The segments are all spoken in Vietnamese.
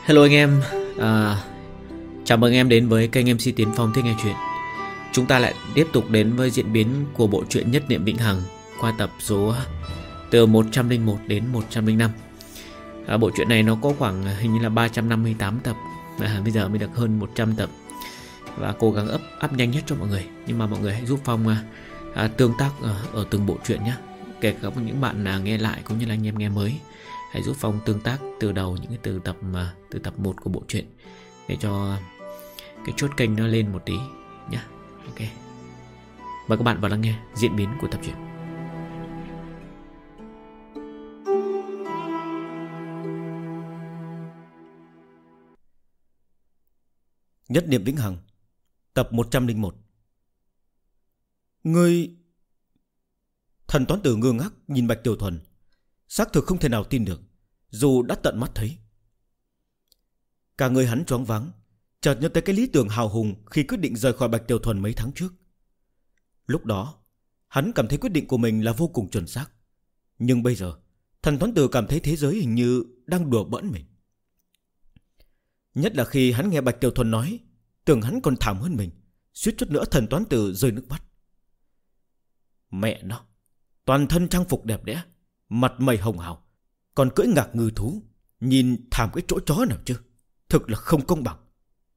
Hello anh em, à, chào mừng em đến với kênh MC Tiến Phong Thích Nghe Chuyện. Chúng ta lại tiếp tục đến với diễn biến của bộ truyện Nhất Niệm Vĩnh Hằng qua tập số từ 101 đến 105. Bộ truyện này nó có khoảng hình như là 358 tập, bây giờ mới được hơn 100 tập. Và cố gắng up nhanh nhất cho mọi người. Nhưng mà mọi người hãy giúp Phong tương tác ở từng bộ truyện nhé. Kể cả những bạn nghe lại cũng như là anh em nghe mới, hãy giúp Phong tương tác từ đầu những cái từ tập 1 của bộ truyện để cho cái chốt kênh nó lên một tí nhé. Ok. Mời các bạn vào lắng nghe diễn biến của tập truyện. Nhất Niệm Vĩnh Hằng, tập 101. Ngươi... Thần toán tử ngơ ngác nhìn Bạch Tiểu Thuần, xác thực không thể nào tin được, dù đã tận mắt thấy. Cả người hắn choáng váng, chợt nhớ tới cái lý tưởng hào hùng khi quyết định rời khỏi Bạch Tiểu Thuần mấy tháng trước. Lúc đó hắn cảm thấy quyết định của mình là vô cùng chuẩn xác. Nhưng bây giờ thần toán tử cảm thấy thế giới hình như đang đùa bỡn mình. Nhất là khi hắn nghe Bạch Tiểu Thuần nói, tưởng hắn còn thảm hơn mình, suýt chút nữa thần toán tử rơi nước mắt. Mẹ nó, toàn thân trang phục đẹp đẽ, mặt mày hồng hào, còn cưỡi ngạc ngư thú, nhìn thảm cái chỗ chó nào chứ. Thực là không công bằng.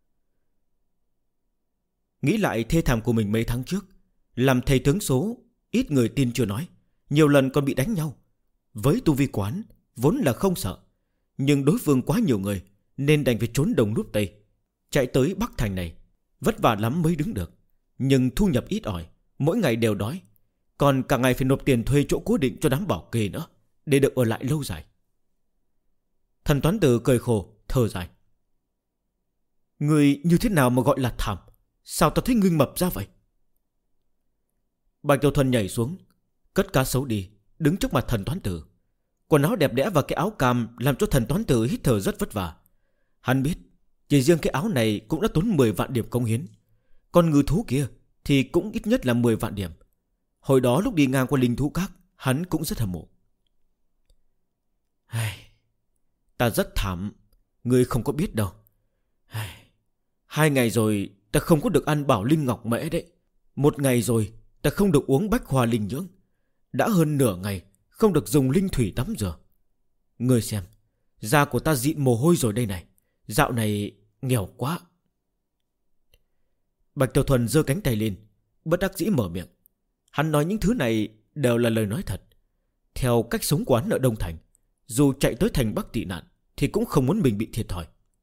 Nghĩ lại thê thảm của mình mấy tháng trước, làm thầy tướng số, ít người tin chưa nói, nhiều lần còn bị đánh nhau. Với tu vi quán vốn là không sợ, nhưng đối phương quá nhiều người nên đành phải trốn đông núp tây, chạy tới Bắc Thành này. Vất vả lắm mới đứng được, nhưng thu nhập ít ỏi, mỗi ngày đều đói, còn cả ngày phải nộp tiền thuê chỗ cố định cho đám bảo kê nữa, để được ở lại lâu dài. Thần toán tử cười khổ thở dài. Người như thế nào mà gọi là thảm? Sao ta thấy ngươi mập ra vậy? Bạch Tiểu Thuần nhảy xuống, cất cá sấu đi, đứng trước mặt thần toán tử. Quần áo đẹp đẽ và cái áo cam làm cho thần toán tử hít thở rất vất vả. Hắn biết chỉ riêng cái áo này cũng đã tốn 10 vạn điểm công hiến, còn ngư thú kia thì cũng ít nhất là 10 vạn điểm. Hồi đó lúc đi ngang qua linh thú các, hắn cũng rất hâm mộ. Ta rất thảm, ngươi không có biết đâu. 2 ngày rồi ta không có được ăn bảo linh ngọc mễ đấy. 1 ngày rồi ta không được uống bách hoa linh nhưỡng. Đã hơn nửa ngày không được dùng linh thủy tắm rửa. Ngươi xem, da của ta dịn mồ hôi rồi đây này. Dạo này nghèo quá. Bạch Tiểu Thuần giơ cánh tay lên, bất đắc dĩ mở miệng. Hắn nói những thứ này đều là lời nói thật. Theo cách sống của hắn ở Đông Thành, dù chạy tới thành Bắc tị nạn thì cũng không muốn mình bị thiệt thòi.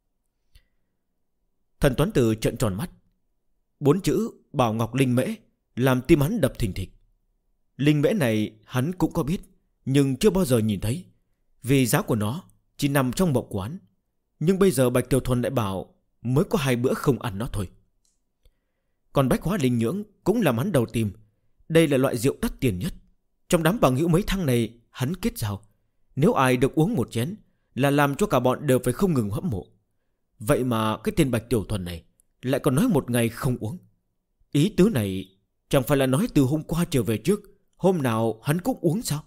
Thần toán tử trợn tròn mắt. 4 chữ Bảo Ngọc Linh Mễ làm tim hắn đập thình thịch. Linh mễ này hắn cũng có biết, nhưng chưa bao giờ nhìn thấy, vì giá của nó chỉ nằm trong mộng quán. Nhưng bây giờ Bạch Tiểu Thuần lại bảo mới có 2 bữa không ăn nó thôi. Còn bách hóa linh nhưỡng cũng làm hắn đầu tim. Đây là loại rượu đắt tiền nhất. Trong đám bằng hữu mấy tháng này hắn kết giao, nếu ai được uống một chén là làm cho cả bọn đều phải không ngừng hâm mộ. Vậy mà cái tên Bạch Tiểu Thuần này lại còn nói 1 ngày không uống. Ý tứ này chẳng phải là nói từ hôm qua trở về trước, hôm nào hắn cũng uống sao?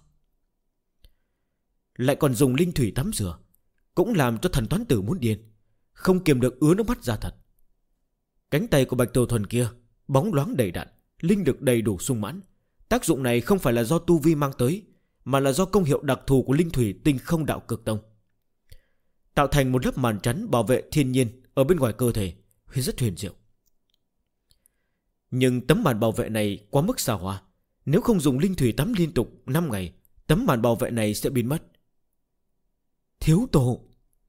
Lại còn dùng linh thủy tắm rửa, cũng làm cho thần toán tử muốn điên, không kiềm được ứa nước mắt ra thật. Cánh tay của Bạch Tiểu Thuần kia bóng loáng đầy đặn, linh lực đầy đủ sung mãn. Tác dụng này không phải là do tu vi mang tới, mà là do công hiệu đặc thù của linh thủy Tinh Không Đạo Cực Tông, tạo thành một lớp màn chắn bảo vệ thiên nhiên ở bên ngoài cơ thể, rất huyền diệu. Nhưng tấm màn bảo vệ này quá mức xa hoa, nếu không dùng linh thủy tắm liên tục 5 ngày, tấm màn bảo vệ này sẽ biến mất. Thiếu tổ.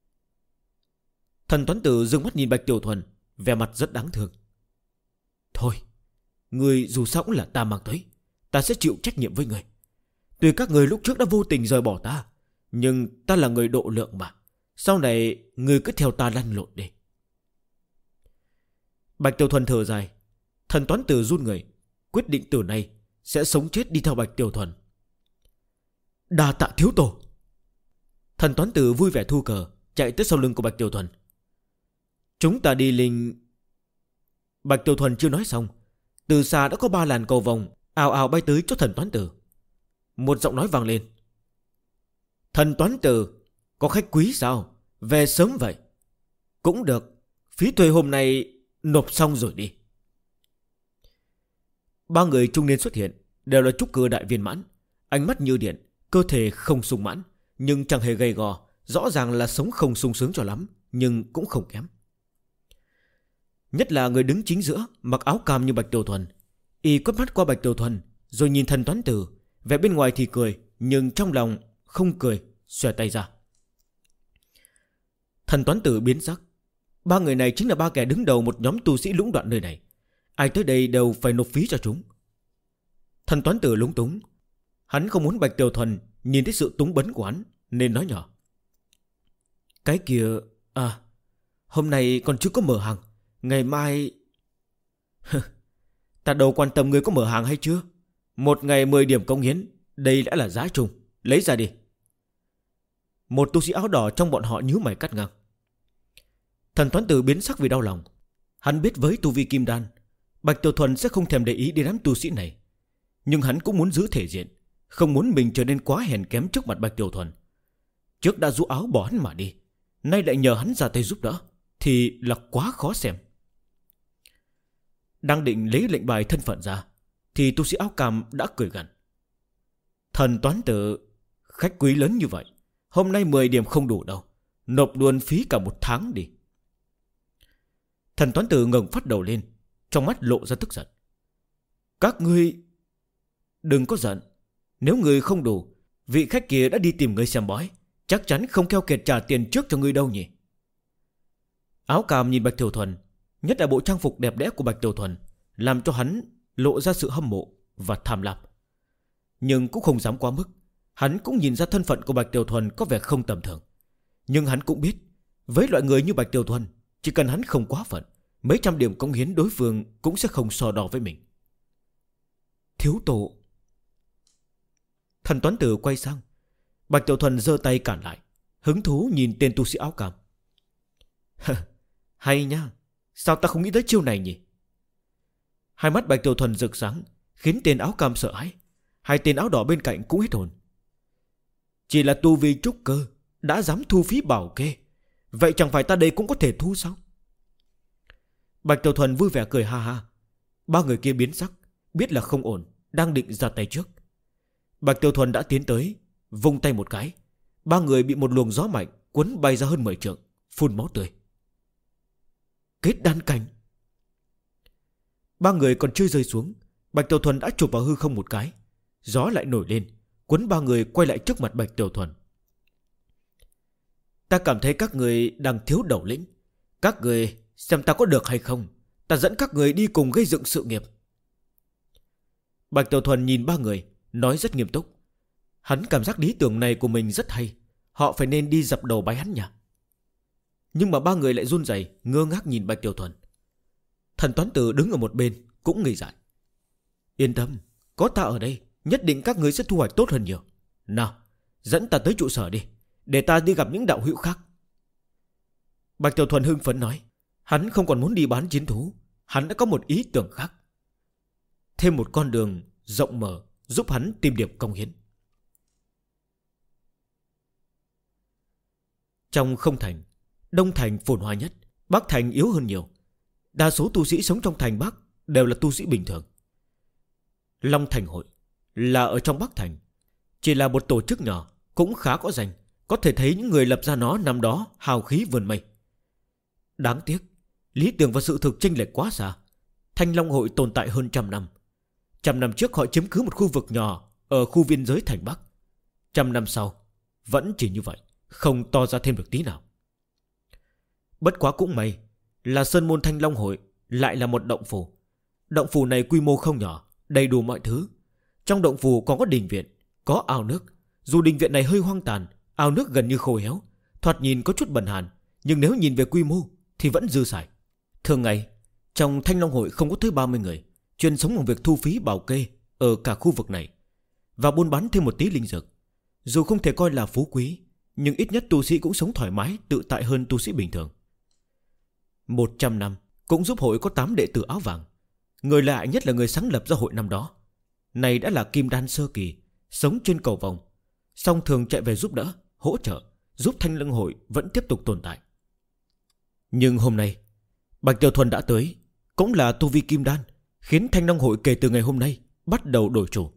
Thần toán tử dương mắt nhìn Bạch Tiểu Thuần, vẻ mặt rất đáng thương. Thôi, người dù sao cũng là ta mang tới, ta sẽ chịu trách nhiệm với người. Tuy các người lúc trước đã vô tình rời bỏ ta, nhưng ta là người độ lượng mà. Sau này người cứ theo ta lăn lộn đi. Bạch Tiểu Thuần thở dài. Thần toán tử run người, quyết định từ nay sẽ sống chết đi theo Bạch Tiểu Thuần. Đa tạ thiếu tổ. Thần toán tử vui vẻ thu cờ, chạy tới sau lưng của Bạch Tiểu Thuần. Chúng ta đi linh... Bạch Tiểu Thuần chưa nói xong, từ xa đã có 3 làn cầu vồng ào ào bay tới chỗ thần toán tử. Một giọng nói vang lên. Thần toán tử, có khách quý sao? Về sớm vậy. Cũng được. Phí thuê hôm nay nộp xong rồi đi. Ba người trung niên xuất hiện đều là trúc cơ đại viên mãn, ánh mắt như điện, cơ thể không sung mãn, nhưng chẳng hề gầy gò. Rõ ràng là sống không sung sướng cho lắm, nhưng cũng không kém. Nhất là người đứng chính giữa, mặc áo cam như Bạch Tiểu Thuần. Y quét mắt qua Bạch Tiểu Thuần, rồi nhìn Thần Toán Tử. Vẻ bên ngoài thì cười, nhưng trong lòng không cười, xòe tay ra. Thần Toán Tử biến sắc. Ba người này chính là ba kẻ đứng đầu một nhóm tu sĩ lũng đoạn nơi này. Ai tới đây đều phải nộp phí cho chúng. Thần Toán Tử lúng túng. Hắn không muốn Bạch Tiểu Thuần nhìn thấy sự túng bấn của hắn, nên nói nhỏ. Cái kia... hôm nay còn chưa có mở hàng. Ngày mai... Ta đâu quan tâm người có mở hàng hay chưa. Một ngày 10 điểm công hiến, đây đã là giá trùng. Lấy ra đi. Một tu sĩ áo đỏ trong bọn họ nhíu mày cắt ngang. Thần Toán Tử biến sắc vì đau lòng. Hắn biết với tu vi kim đan, Bạch Tiểu Thuần sẽ không thèm để ý đến đám tu sĩ này. Nhưng hắn cũng muốn giữ thể diện, không muốn mình trở nên quá hèn kém trước mặt Bạch Tiểu Thuần. Trước đã rũ áo bỏ hắn mà đi, nay lại nhờ hắn ra tay giúp đỡ, thì là quá khó xem. Đang định lấy lệnh bài thân phận ra, thì tu sĩ áo cam đã cười gằn. Thần Toán Tử, khách quý lớn như vậy, hôm nay 10 điểm không đủ đâu, nộp luôn phí cả một tháng đi. Thần Toán Tử ngẩng phát đầu lên, trong mắt lộ ra tức giận. Các ngươi đừng có giận. Nếu ngươi không đủ, vị khách kia đã đi tìm ngươi xem bói, chắc chắn không keo kiệt trả tiền trước cho ngươi đâu nhỉ. Áo cam nhìn Bạch Tiểu Thuần, nhất là bộ trang phục đẹp đẽ của Bạch Tiểu Thuần, làm cho hắn lộ ra sự hâm mộ và tham lam. Nhưng cũng không dám quá mức. Hắn cũng nhìn ra thân phận của Bạch Tiểu Thuần có vẻ không tầm thường. Nhưng hắn cũng biết, với loại người như Bạch Tiểu Thuần, chỉ cần hắn không quá phận, mấy trăm điểm công hiến đối phương cũng sẽ không so đo với mình. Thiếu tổ. Thần Toán Tử quay sang. Bạch Tiểu Thuần giơ tay cản lại, hứng thú nhìn tên tu sĩ áo cam. Hay nha, sao ta không nghĩ tới chiêu này nhỉ? Hai mắt Bạch Tiểu Thuần rực sáng, khiến tên áo cam sợ hãi. Hai tên áo đỏ bên cạnh cũng hết hồn. Chỉ là tu vi trúc cơ đã dám thu phí bảo kê, vậy chẳng phải ta đây cũng có thể thu sao? Bạch Tiểu Thuần vui vẻ cười ha ha. Ba người kia biến sắc, biết là không ổn, đang định ra tay trước. Bạch Tiểu Thuần đã tiến tới, vung tay một cái. Ba người bị một luồng gió mạnh cuốn bay ra hơn 10 trượng, phun máu tươi. Kết đan cảnh. Ba người còn chưa rơi xuống, Bạch Tiểu Thuần đã chụp vào hư không một cái. Gió lại nổi lên, cuốn ba người quay lại trước mặt Bạch Tiểu Thuần. Ta cảm thấy các người đang thiếu đầu lĩnh. Các người xem ta có được hay không, ta dẫn các người đi cùng gây dựng sự nghiệp. Bạch Tiểu Thuần nhìn ba người, nói rất nghiêm túc. Hắn cảm giác lý tưởng này của mình rất hay. Họ phải nên đi dập đầu bái hắn nhỉ. Nhưng mà ba người lại run rẩy, ngơ ngác nhìn Bạch Tiểu Thuần. Thần Toán Tử đứng ở một bên cũng ngây dại. Yên tâm, có ta ở đây, nhất định các người sẽ thu hoạch tốt hơn nhiều. Nào, dẫn ta tới trụ sở đi, để ta đi gặp những đạo hữu khác. Bạch Tiểu Thuần hưng phấn nói. Hắn không còn muốn đi bán chiến thú, hắn đã có một ý tưởng khác. Thêm một con đường rộng mở giúp hắn tìm điểm công hiến. Trong không thành, Đông thành phồn hoa nhất, Bắc thành yếu hơn nhiều. Đa số tu sĩ sống trong thành Bắc đều là tu sĩ bình thường. Long Thành Hội là ở trong Bắc thành, chỉ là một tổ chức nhỏ, cũng khá có danh. Có thể thấy những người lập ra nó năm đó hào khí vườn mây. Đáng tiếc, lý tưởng và sự thực chênh lệch quá xa. Thanh Long Hội tồn tại hơn 100 năm. 100 năm trước họ chiếm cứ một khu vực nhỏ ở khu biên giới thành Bắc. 100 năm sau vẫn chỉ như vậy, không to ra thêm được tí nào. Bất quá cũng may là Sơn Môn Thanh Long Hội lại là một động phủ. Động phủ này quy mô không nhỏ, đầy đủ mọi thứ. Trong động phủ còn có đình viện, có ao nước. Dù đình viện này hơi hoang tàn, ao nước gần như khô héo, thoạt nhìn có chút bẩn hàn, nhưng nếu nhìn về quy mô thì vẫn dư xài. Thường ngày trong Thanh Long Hội không có tới 30 người, chuyên sống bằng việc thu phí bảo kê ở cả khu vực này và buôn bán thêm một tí linh dược. Dù không thể coi là phú quý, nhưng ít nhất tu sĩ cũng sống thoải mái, tự tại hơn tu sĩ bình thường. 100 năm cũng giúp hội có 8 đệ tử áo vàng. Người lạ nhất là người sáng lập ra hội năm đó, này đã là kim đan sơ kỳ, sống trên cầu vồng, song thường chạy về giúp đỡ, hỗ trợ, giúp Thanh Long Hội vẫn tiếp tục tồn tại. Nhưng hôm nay Bạch Tiểu Thuần đã tới, cũng là tu vi kim đan, khiến Thanh Long hội kể từ ngày hôm nay bắt đầu đổi chủ.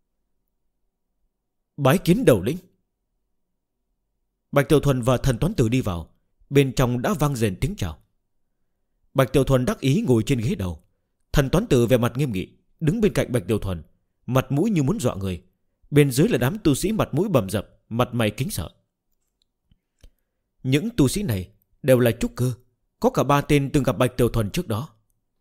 Bái kiến đầu lĩnh. Bạch Tiểu Thuần và Thần Toán Tử đi vào. Bên trong đã vang dền tiếng chào. Bạch Tiểu Thuần đắc ý ngồi trên ghế đầu. Thần Toán Tử về mặt nghiêm nghị đứng bên cạnh Bạch Tiểu Thuần, mặt mũi như muốn dọa người. Bên dưới là đám tu sĩ mặt mũi bầm dập, mặt mày kính sợ. Những tu sĩ này đều là trúc cơ, có cả 3 tên từng gặp Bạch Tiểu Thuần trước đó.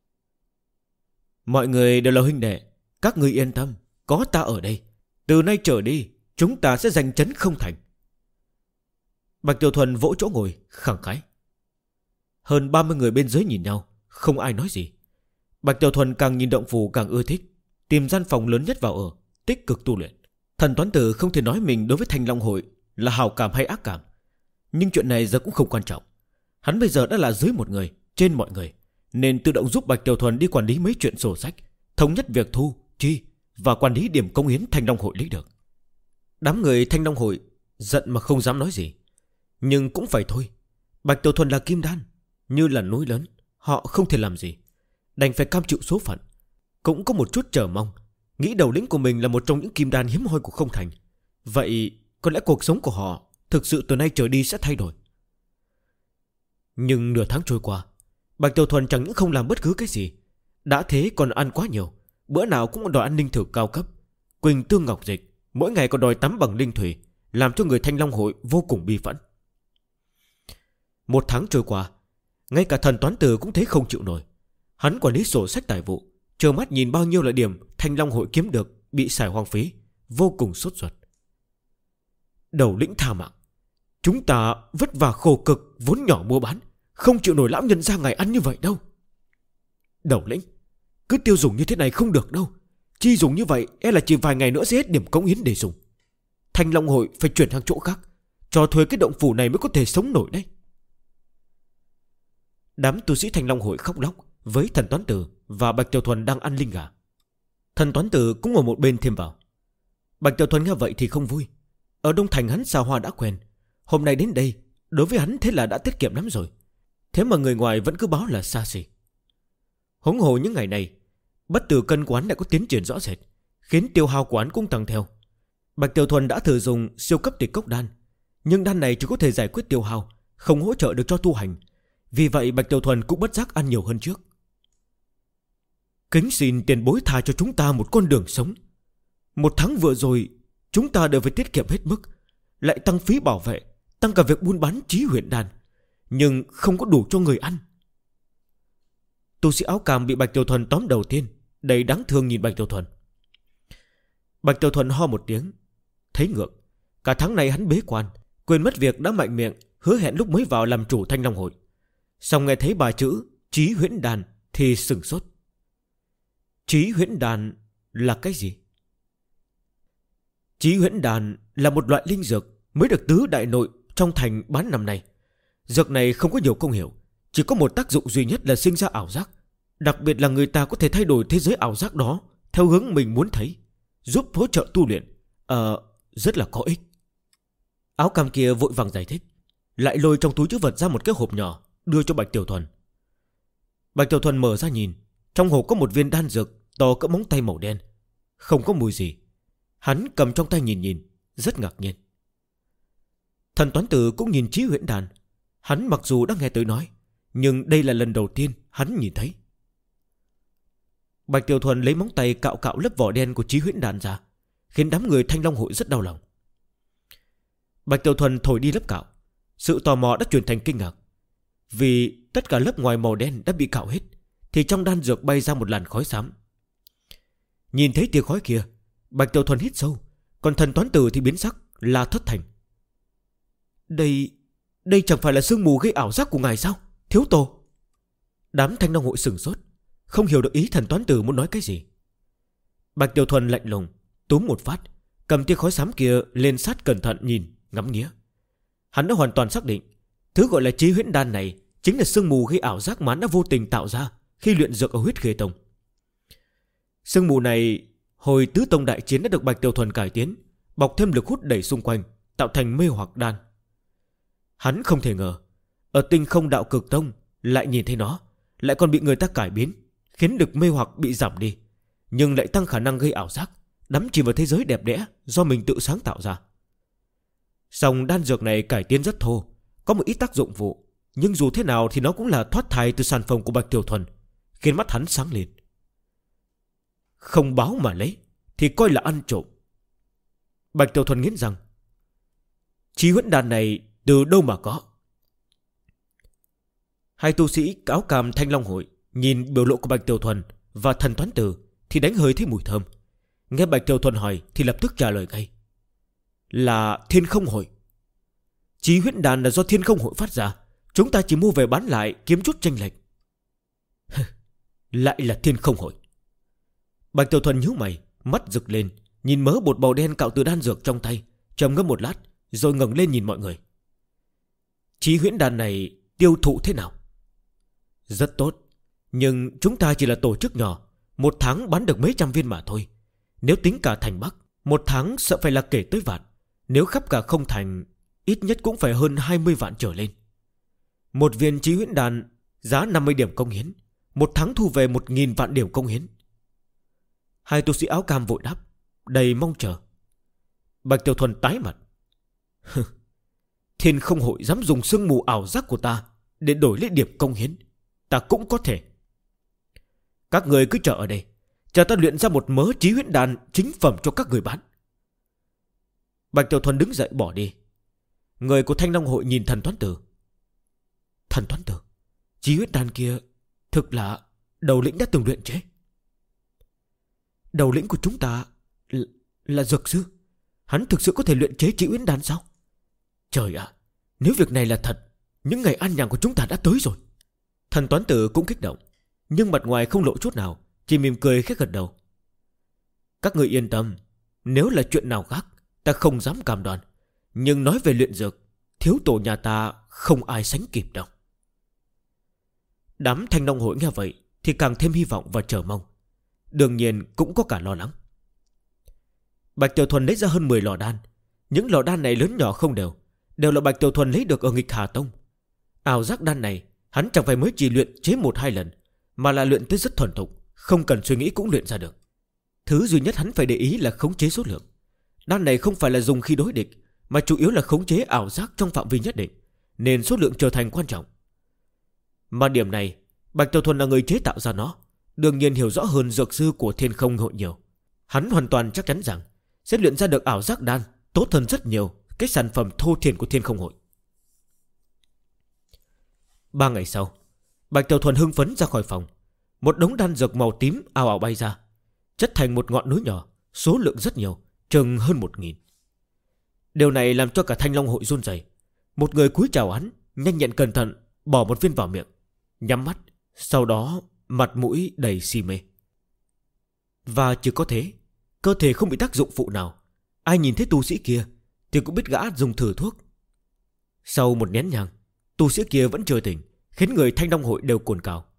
Mọi người đều là huynh đệ, các ngươi yên tâm, có ta ở đây, từ nay trở đi chúng ta sẽ giành trấn không thành. Bạch Tiểu Thuần vỗ chỗ ngồi khẳng khái. Hơn 30 người bên dưới nhìn nhau, không ai nói gì. Bạch Tiểu Thuần càng nhìn động phủ càng ưa thích, tìm gian phòng lớn nhất vào ở, tích cực tu luyện. Thần Toán Tử không thể nói mình đối với Thanh Long hội là hảo cảm hay ác cảm, nhưng chuyện này giờ cũng không quan trọng. Hắn bây giờ đã là dưới một người, trên mọi người, nên tự động giúp Bạch Tiểu Thuần đi quản lý mấy chuyện sổ sách, thống nhất việc thu, chi và quản lý điểm công hiến Thanh Long hội lấy được. Đám người Thanh Long hội giận mà không dám nói gì, nhưng cũng phải thôi. Bạch Tiểu Thuần là kim đan, như là núi lớn, họ không thể làm gì, đành phải cam chịu số phận. Cũng có một chút chờ mong, nghĩ đầu lĩnh của mình là một trong những kim đan hiếm hoi của không thành. Vậy có lẽ cuộc sống của họ thực sự từ nay trở đi sẽ thay đổi. Nhưng nửa tháng trôi qua, Bạch Tiểu Thuần chẳng những không làm bất cứ cái gì, đã thế còn ăn quá nhiều. Bữa nào cũng đòi ăn linh thực cao cấp, quỳnh tương ngọc dịch, mỗi ngày còn đòi tắm bằng linh thủy, làm cho người Thanh Long hội vô cùng bi phẫn. 1 tháng trôi qua, ngay cả Thần Toán Tử cũng thấy không chịu nổi. Hắn quản lý sổ sách tài vụ, trơ mắt nhìn bao nhiêu là điểm Thanh Long hội kiếm được bị xài hoang phí, vô cùng sốt ruột. Đầu lĩnh tha mạng, chúng ta vất vả khổ cực vốn nhỏ mua bán, không chịu nổi lão nhân ra ngày ăn như vậy đâu. Đầu lĩnh, cứ tiêu dùng như thế này không được đâu. Chi dùng như vậy e là chỉ vài ngày nữa sẽ hết điểm cống hiến để dùng. Thanh Long hội phải chuyển sang chỗ khác, cho thuê cái động phủ này mới có thể sống nổi đấy. Đám tu sĩ Thanh Long hội khóc lóc với Thần Toán Tử và Bạch Tiểu Thuần đang ăn linh gà. Thần Toán Tử cũng ở một bên thêm vào. Bạch Tiểu Thuần nghe vậy thì không vui. Ở Đông Thành hắn xa hoa đã quen, hôm nay đến đây đối với hắn thế là đã tiết kiệm lắm rồi. Thế mà người ngoài vẫn cứ báo là xa xỉ. Huống hồ những ngày này bất tử cân quán đã có tiến triển rõ rệt, khiến tiêu hao quán cũng tăng theo. Bạch Tiểu Thuần đã thử dùng siêu cấp tịch cốc đan, nhưng đan này chỉ có thể giải quyết tiêu hao, không hỗ trợ được cho tu hành. Vì vậy Bạch Tiểu Thuần cũng bất giác ăn nhiều hơn trước. Kính xin tiền bối tha cho chúng ta một con đường sống. 1 tháng vừa rồi chúng ta đều phải tiết kiệm hết mức, lại tăng phí bảo vệ, tăng cả việc buôn bán chí huyền đan, nhưng không có đủ cho người ăn. Tu sĩ áo cam bị Bạch Tiểu Thuần tóm đầu tiên, đầy đáng thương nhìn Bạch Tiểu Thuần. Bạch Tiểu Thuần ho một tiếng, thấy ngượng. Cả tháng này hắn bế quan, quên mất việc đã mạnh miệng hứa hẹn lúc mới vào làm chủ Thanh Long hội. Xong nghe thấy 3 chữ chí huyễn đan thì sửng sốt. Chí huyễn đan là cái gì? Chí huyễn đan là một loại linh dược mới được tứ đại nội trong thành bán năm nay. Dược này không có nhiều công hiệu, chỉ có một tác dụng duy nhất là sinh ra ảo giác. Đặc biệt là người ta có thể thay đổi thế giới ảo giác đó theo hướng mình muốn thấy, giúp hỗ trợ tu luyện. Rất là có ích. Áo cam kia vội vàng giải thích, lại lôi trong túi trữ vật ra một cái hộp nhỏ đưa cho Bạch Tiểu Thuần. Bạch Tiểu Thuần mở ra nhìn, trong hộp có một viên đan dược to cỡ móng tay màu đen, không có mùi gì. Hắn cầm trong tay nhìn, rất ngạc nhiên. Thần Toán Tử cũng nhìn chí huyễn đan. Hắn mặc dù đã nghe tới nói, nhưng đây là lần đầu tiên hắn nhìn thấy. Bạch Tiểu Thuần lấy móng tay cạo cạo lớp vỏ đen của chí huyễn đan ra, khiến đám người Thanh Long hội rất đau lòng. Bạch Tiểu Thuần thổi đi lớp cạo, sự tò mò đã chuyển thành kinh ngạc. Vì tất cả lớp ngoài màu đen đã bị cạo hết, thì trong đan dược bay ra một làn khói xám. Nhìn thấy tia khói kia, Bạch Tiểu Thuần hít sâu, còn Thần Toán Tử thì biến sắc, la thất thành. Đây chẳng phải là sương mù gây ảo giác của ngài sao, thiếu tổ? Đám Thanh Long hội sửng sốt, không hiểu được ý Thần Toán Tử muốn nói cái gì. Bạch Tiểu Thuần lạnh lùng túm một phát, cầm tia khói xám kia lên sát cẩn thận nhìn, ngắm nghía. Hắn đã hoàn toàn xác định thứ gọi là chí huyễn đan này chính là sương mù gây ảo giác mà hắn đã vô tình tạo ra khi luyện dược ở Huyết Khê Tông. Sương mù này hồi Tứ Tông đại chiến đã được Bạch Tiểu Thuần cải tiến, bọc thêm lực hút đẩy xung quanh, tạo thành mê hoặc đan. Hắn không thể ngờ ở Tinh Không Đạo Cực Tông lại nhìn thấy nó, lại còn bị người ta cải biến, khiến lực mê hoặc bị giảm đi, nhưng lại tăng khả năng gây ảo giác, đắm chìm vào thế giới đẹp đẽ do mình tự sáng tạo ra. Song đan dược này cải tiến rất thô, có một ít tác dụng phụ, nhưng dù thế nào thì nó cũng là thoát thai từ sản phẩm của Bạch Tiểu Thuần, khiến mắt hắn sáng lên. Không báo mà lấy thì coi là ăn trộm. Bạch Tiểu Thuần nghiến răng. Chí huyễn đan này từ đâu mà có? Hai tu sĩ áo cam Thanh Long Hội nhìn biểu lộ của Bạch Tiểu Thuần và Thần Toán Tử thì đánh hơi thấy mùi thơm. Nghe Bạch Tiểu Thuần hỏi thì lập tức trả lời ngay. Là Thiên Không Hội. Chí huyễn đan là do Thiên Không Hội phát ra, chúng ta chỉ mua về bán lại kiếm chút chênh lệch. Lại là Thiên Không Hội. Bạch Tiểu Thuần nhíu mày, mắt rực lên, nhìn mớ bột màu đen cạo từ đan dược trong tay, trầm ngâm một lát rồi ngẩng lên nhìn mọi người. Chí huyễn đan này tiêu thụ thế nào? Rất tốt, nhưng chúng ta chỉ là tổ chức nhỏ, một tháng bán được mấy trăm viên mà thôi. Nếu tính cả thành Bắc, một tháng sợ phải là kể tới vạn. Nếu khắp cả không thành, ít nhất cũng phải hơn 20 vạn trở lên. Một viên chí huyễn đan giá 50 điểm công hiến, một tháng thu về 1.000 vạn điểm công hiến. Hai tu sĩ áo cam vội đáp, đầy mong chờ. Bạch Tiểu Thuần tái mặt. Thiên Không Hội dám dùng sương mù ảo giác của ta để đổi lấy điểm công hiến, ta cũng có thể. Các người cứ chờ ở đây, chờ ta luyện ra một mớ chí huyễn đan chính phẩm cho các người bán. Bạch Tiểu Thuần đứng dậy bỏ đi. Người của Thanh Long Hội nhìn Thần Toán Tử. Thần Toán Tử, chí huyễn đan kia thực là đầu lĩnh đã từng luyện chế. Đầu lĩnh của chúng ta là dược sư, hắn thực sự có thể luyện chế chí huyễn đan sao? Trời ạ, nếu việc này là thật, những ngày an nhàn của chúng ta đã tới rồi. Thần Toán Tử cũng kích động, nhưng mặt ngoài không lộ chút nào, chỉ mỉm cười khẽ gật đầu. Các người yên tâm, nếu là chuyện nào khác ta không dám cam đoan, nhưng nói về luyện dược, thiếu tổ nhà ta không ai sánh kịp đâu. Đám Thanh Long Hội nghe vậy thì càng thêm hy vọng và chờ mong, đương nhiên cũng có cả lo lắng. Bạch Tiểu Thuần lấy ra hơn 10 lò đan. Những lò đan này lớn nhỏ không đều là Bạch Tiểu Thuần lấy được ở Nghịch Hà Tông. Ảo giác đan này hắn chẳng phải mới chỉ luyện chế 1-2 lần, mà là luyện tới rất thuần thục, không cần suy nghĩ cũng luyện ra được. Thứ duy nhất hắn phải để ý là khống chế số lượng. Đan này không phải là dùng khi đối địch, mà chủ yếu là khống chế ảo giác trong phạm vi nhất định, nên số lượng trở thành quan trọng. Mà điểm này Bạch Tiểu Thuần là người chế tạo ra nó, đương nhiên hiểu rõ hơn dược sư của Thiên Không Hội nhiều. Hắn hoàn toàn chắc chắn rằng sẽ luyện ra được ảo giác đan tốt hơn rất nhiều cái sản phẩm thô thiển của Thiên Không Hội. 3 ngày sau, Bạch Tiểu Thuần hưng phấn ra khỏi phòng. Một đống đan dược màu tím ào ào bay ra, chất thành một ngọn núi nhỏ, số lượng rất nhiều, chừng hơn 1.000. Điều này làm cho cả Thanh Long Hội run rẩy. Một người cúi chào hắn, nhanh nhẹn cẩn thận bỏ một viên vào miệng, nhắm mắt, sau đó mặt mũi đầy si mê. Và chỉ có thế, cơ thể không bị tác dụng phụ nào. Ai nhìn thấy tu sĩ kia thì cũng biết gã dùng thử thuốc. Sau một nén nhang, tu sĩ kia vẫn chưa tỉnh, khiến người Thanh Long Hội đều cồn cào.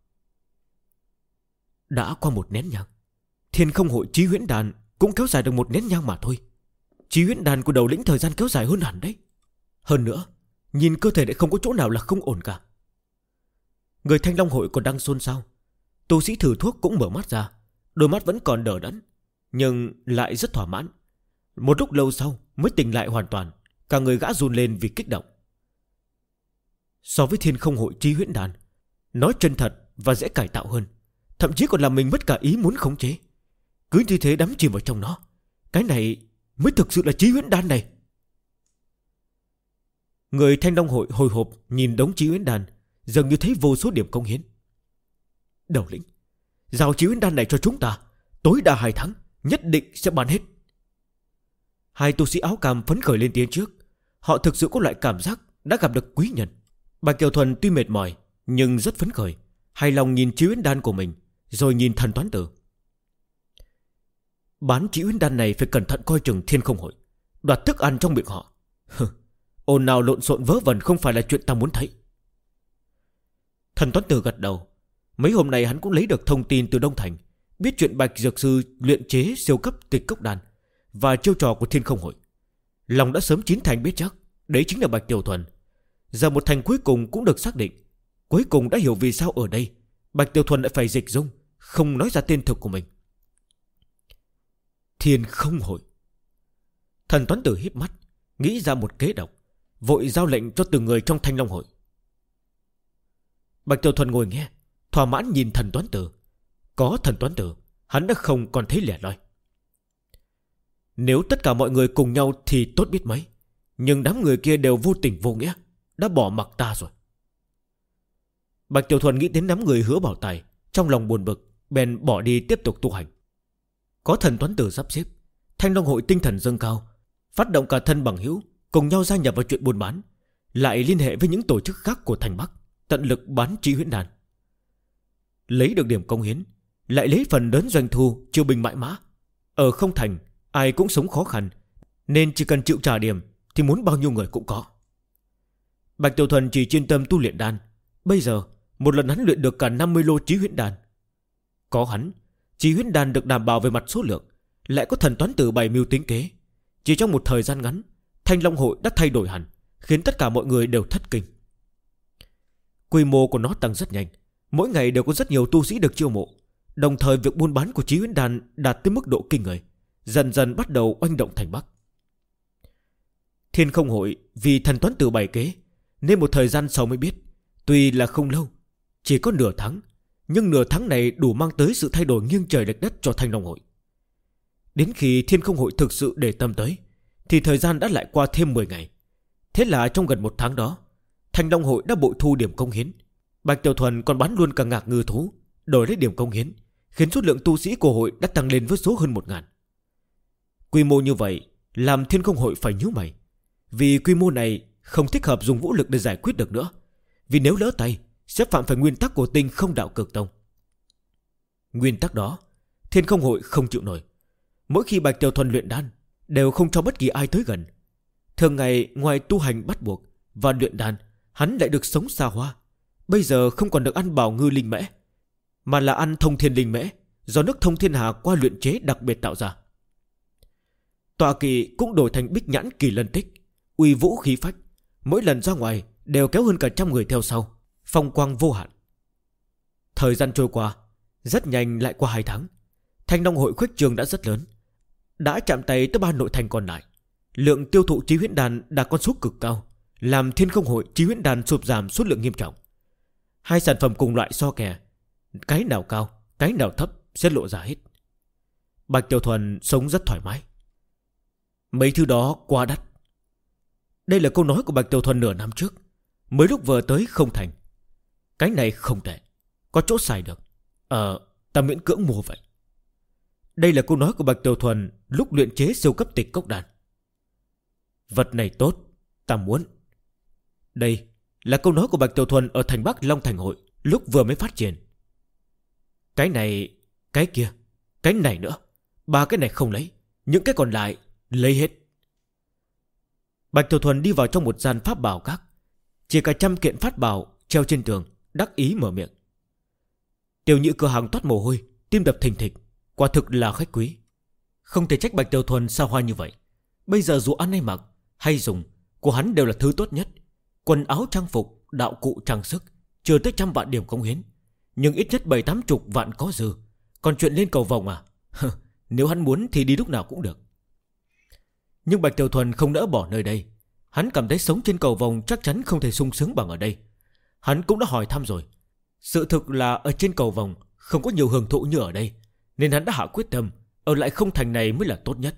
Đã qua một nén nhang, Thiên Không Hội chí huyễn đàn cũng kéo dài được một nén nhang mà thôi. Chí huyễn đàn của đầu lĩnh thời gian kéo dài hơn hẳn đấy. Hơn nữa, nhìn cơ thể lại không có chỗ nào là không ổn cả. Người Thanh Long Hội còn đang xôn xao. Tu sĩ thử thuốc cũng mở mắt ra, đôi mắt vẫn còn đờ đẫn, nhưng lại rất thỏa mãn. Một lúc lâu sau mới tỉnh lại hoàn toàn, cả người gã run lên vì kích động. So với Thiên Không Hội chí huyễn đàn, nó chân thật và dễ cải tạo hơn, thậm chí còn làm mình mất cả ý muốn khống chế. Cứ như thế đắm chìm vào trong nó, cái này mới thực sự là chí huyễn đan này. Người Thanh Long Hội hồi hộp nhìn đống chí huyễn đan, dường như thấy vô số điểm công hiến. Đầu lĩnh, giao chí huyễn đan này cho chúng ta, tối đa 2 tháng, nhất định sẽ bán hết. Hai tu sĩ áo cam phấn khởi lên tiếng trước. Họ thực sự có loại cảm giác đã gặp được quý nhân. Bạch Tiểu Thuần tuy mệt mỏi nhưng rất phấn khởi, hài lòng nhìn chí huyễn đan của mình, rồi nhìn Thần Toán Tử. Bán chí huyễn đan này phải cẩn thận coi chừng Thiên Không Hội, đoạt thức ăn trong miệng họ. Ồn nào lộn xộn vớ vẩn không phải là chuyện ta muốn thấy. Thần Toán Tử gật đầu. Mấy hôm nay hắn cũng lấy được thông tin từ Đông Thành, biết chuyện Bạch Dược Sư luyện chế siêu cấp tịch cốc đan và chiêu trò của Thiên Không Hội. Lòng đã sớm chín thành biết chắc đấy chính là Bạch Tiểu Thuần. Giờ một thành cuối cùng cũng được xác định. Cuối cùng đã hiểu vì sao ở đây Bạch Tiểu Thuần lại phải dịch dung, không nói ra tên thực của mình. Thiên Không Hội. Thần Toán Tử híp mắt, nghĩ ra một kế độc, vội giao lệnh cho từng người trong Thanh Long Hội. Bạch Tiểu Thuần ngồi nghe, thỏa mãn nhìn Thần Toán Tử. Có Thần Toán Tử, hắn đã không còn thấy lẻ loi. Nếu tất cả mọi người cùng nhau thì tốt biết mấy, nhưng đám người kia đều vô tình vô nghĩa, đã bỏ mặc ta rồi. Bạch Tiểu Thuần nghĩ đến đám người Hứa Bảo Tài, trong lòng buồn bực, bèn bỏ đi tiếp tục tu hành. Có Thần Toán Tử sắp xếp, Thanh Long Hội tinh thần dâng cao, phát động cả thân bằng hữu, cùng nhau gia nhập vào chuyện buôn bán, lại liên hệ với những tổ chức khác của thành Bắc, tận lực bán Chí Huyễn Đan. Lấy được điểm công hiến, lại lấy phần lớn doanh thu chiêu binh mãi mã. Ở không thành, ai cũng sống khó khăn, nên chỉ cần chịu trả điểm thì muốn bao nhiêu người cũng có. Bạch Tiểu Thuần chỉ chuyên tâm tu luyện đan. Bây giờ một lần hắn luyện được cả 50 lô Chí Huyễn Đan. Có hắn, Chí Huyễn Đan được đảm bảo về mặt số lượng, lại có Thần Toán Tử bày mưu tính kế. Chỉ trong một thời gian ngắn, Thanh Long Hội đã thay đổi hẳn, khiến tất cả mọi người đều thất kinh. Quy mô của nó tăng rất nhanh, mỗi ngày đều có rất nhiều tu sĩ được chiêu mộ. Đồng thời việc buôn bán của Chí Huyễn Đan đạt tới mức độ kinh người, dần dần bắt đầu oanh động thành Bắc. Thiên Không Hội vì Thần Toán Tử bày kế, nên một thời gian sau mới biết. Tuy là không lâu, chỉ có nửa tháng, nhưng nửa tháng này đủ mang tới sự thay đổi nghiêng trời lệch đất cho Thanh Long Hội. Đến khi Thiên Không Hội thực sự để tâm tới, thì thời gian đã lại qua thêm 10 ngày. Thế là trong gần một tháng đó, Thanh Long Hội đã bội thu điểm công hiến. Bạch Tiểu Thuần còn bán luôn cả ngạc ngư thú, đổi lấy điểm công hiến, khiến số lượng tu sĩ của hội đã tăng lên với số hơn 1000. Quy mô như vậy làm Thiên Không Hội phải nhíu mày, vì quy mô này không thích hợp dùng vũ lực để giải quyết được nữa. Vì nếu lỡ tay sẽ phạm phải nguyên tắc của Tinh Không Đạo Cực Tông. Nguyên tắc đó Thiên Không Hội không chịu nổi. Mỗi khi Bạch Tiểu Thuần luyện đan, đều không cho bất kỳ ai tới gần. Thường ngày ngoài tu hành bắt buộc và luyện đan, hắn lại được sống xa hoa. Bây giờ không còn được ăn bảo ngư linh mễ, mà là ăn thông thiên linh mễ, do nước Thông Thiên Hà qua luyện chế đặc biệt tạo ra. Tọa kỵ cũng đổi thành Bích Nhãn Kỳ Lân Tích, uy vũ khí phách, mỗi lần ra ngoài đều kéo hơn cả 100 người theo sau, phong quang vô hạn. Thời gian trôi qua rất nhanh, lại qua 2 tháng. Thanh Long Hội khuếch trường đã rất lớn, đã chạm tay tới 3 nội thành còn lại. Lượng tiêu thụ Chí Huyễn Đan đạt con số cực cao, làm Thiên Không Hội Chí Huyễn Đan sụt giảm số lượng nghiêm trọng. 2 sản phẩm cùng loại so kè, cái nào cao, cái nào thấp sẽ lộ ra hết. Bạch Tiểu Thuần sống rất thoải mái. Mấy thứ đó quá đắt. Đây là câu nói của Bạch Tiểu Thuần nửa năm trước, mới lúc vừa tới không thành. Cái này không tệ, có chỗ xài được, ta miễn cưỡng mua vậy. Đây là câu nói của Bạch Tiểu Thuần lúc luyện chế siêu cấp tịch cốc đan. Vật này tốt, ta muốn. Đây là câu nói của Bạch Tiểu Thuần ở thành Bắc Long Thành Hội lúc vừa mới phát triển. Cái này, cái kia, cái này nữa, 3 cái này không lấy, những cái còn lại lấy hết. Bạch Tiểu Thuần đi vào trong một gian pháp bảo các, chỉ cả 100 kiện pháp bảo treo trên tường, đắc ý mở miệng. Tiểu Nhị cửa hàng toát mồ hôi, tim đập thình thịch, quả thực là khách quý. Không thể trách Bạch Tiểu Thuần xa hoa như vậy. Bây giờ dù ăn hay mặc hay dùng của hắn đều là thứ tốt nhất. Quần áo trang phục, đạo cụ trang sức chưa tới 100 vạn điểm công hiến, nhưng ít nhất 70-80 vạn có dư. Còn chuyện lên cầu vồng à? Nếu hắn muốn thì đi lúc nào cũng được. Nhưng Bạch Tiểu Thuần không nỡ bỏ nơi đây. Hắn cảm thấy sống trên cầu vồng chắc chắn không thể sung sướng bằng ở đây. Hắn cũng đã hỏi thăm rồi, sự thực là ở trên cầu vồng không có nhiều hưởng thụ như ở đây, nên hắn đã hạ quyết tâm ở lại không thành này mới là tốt nhất.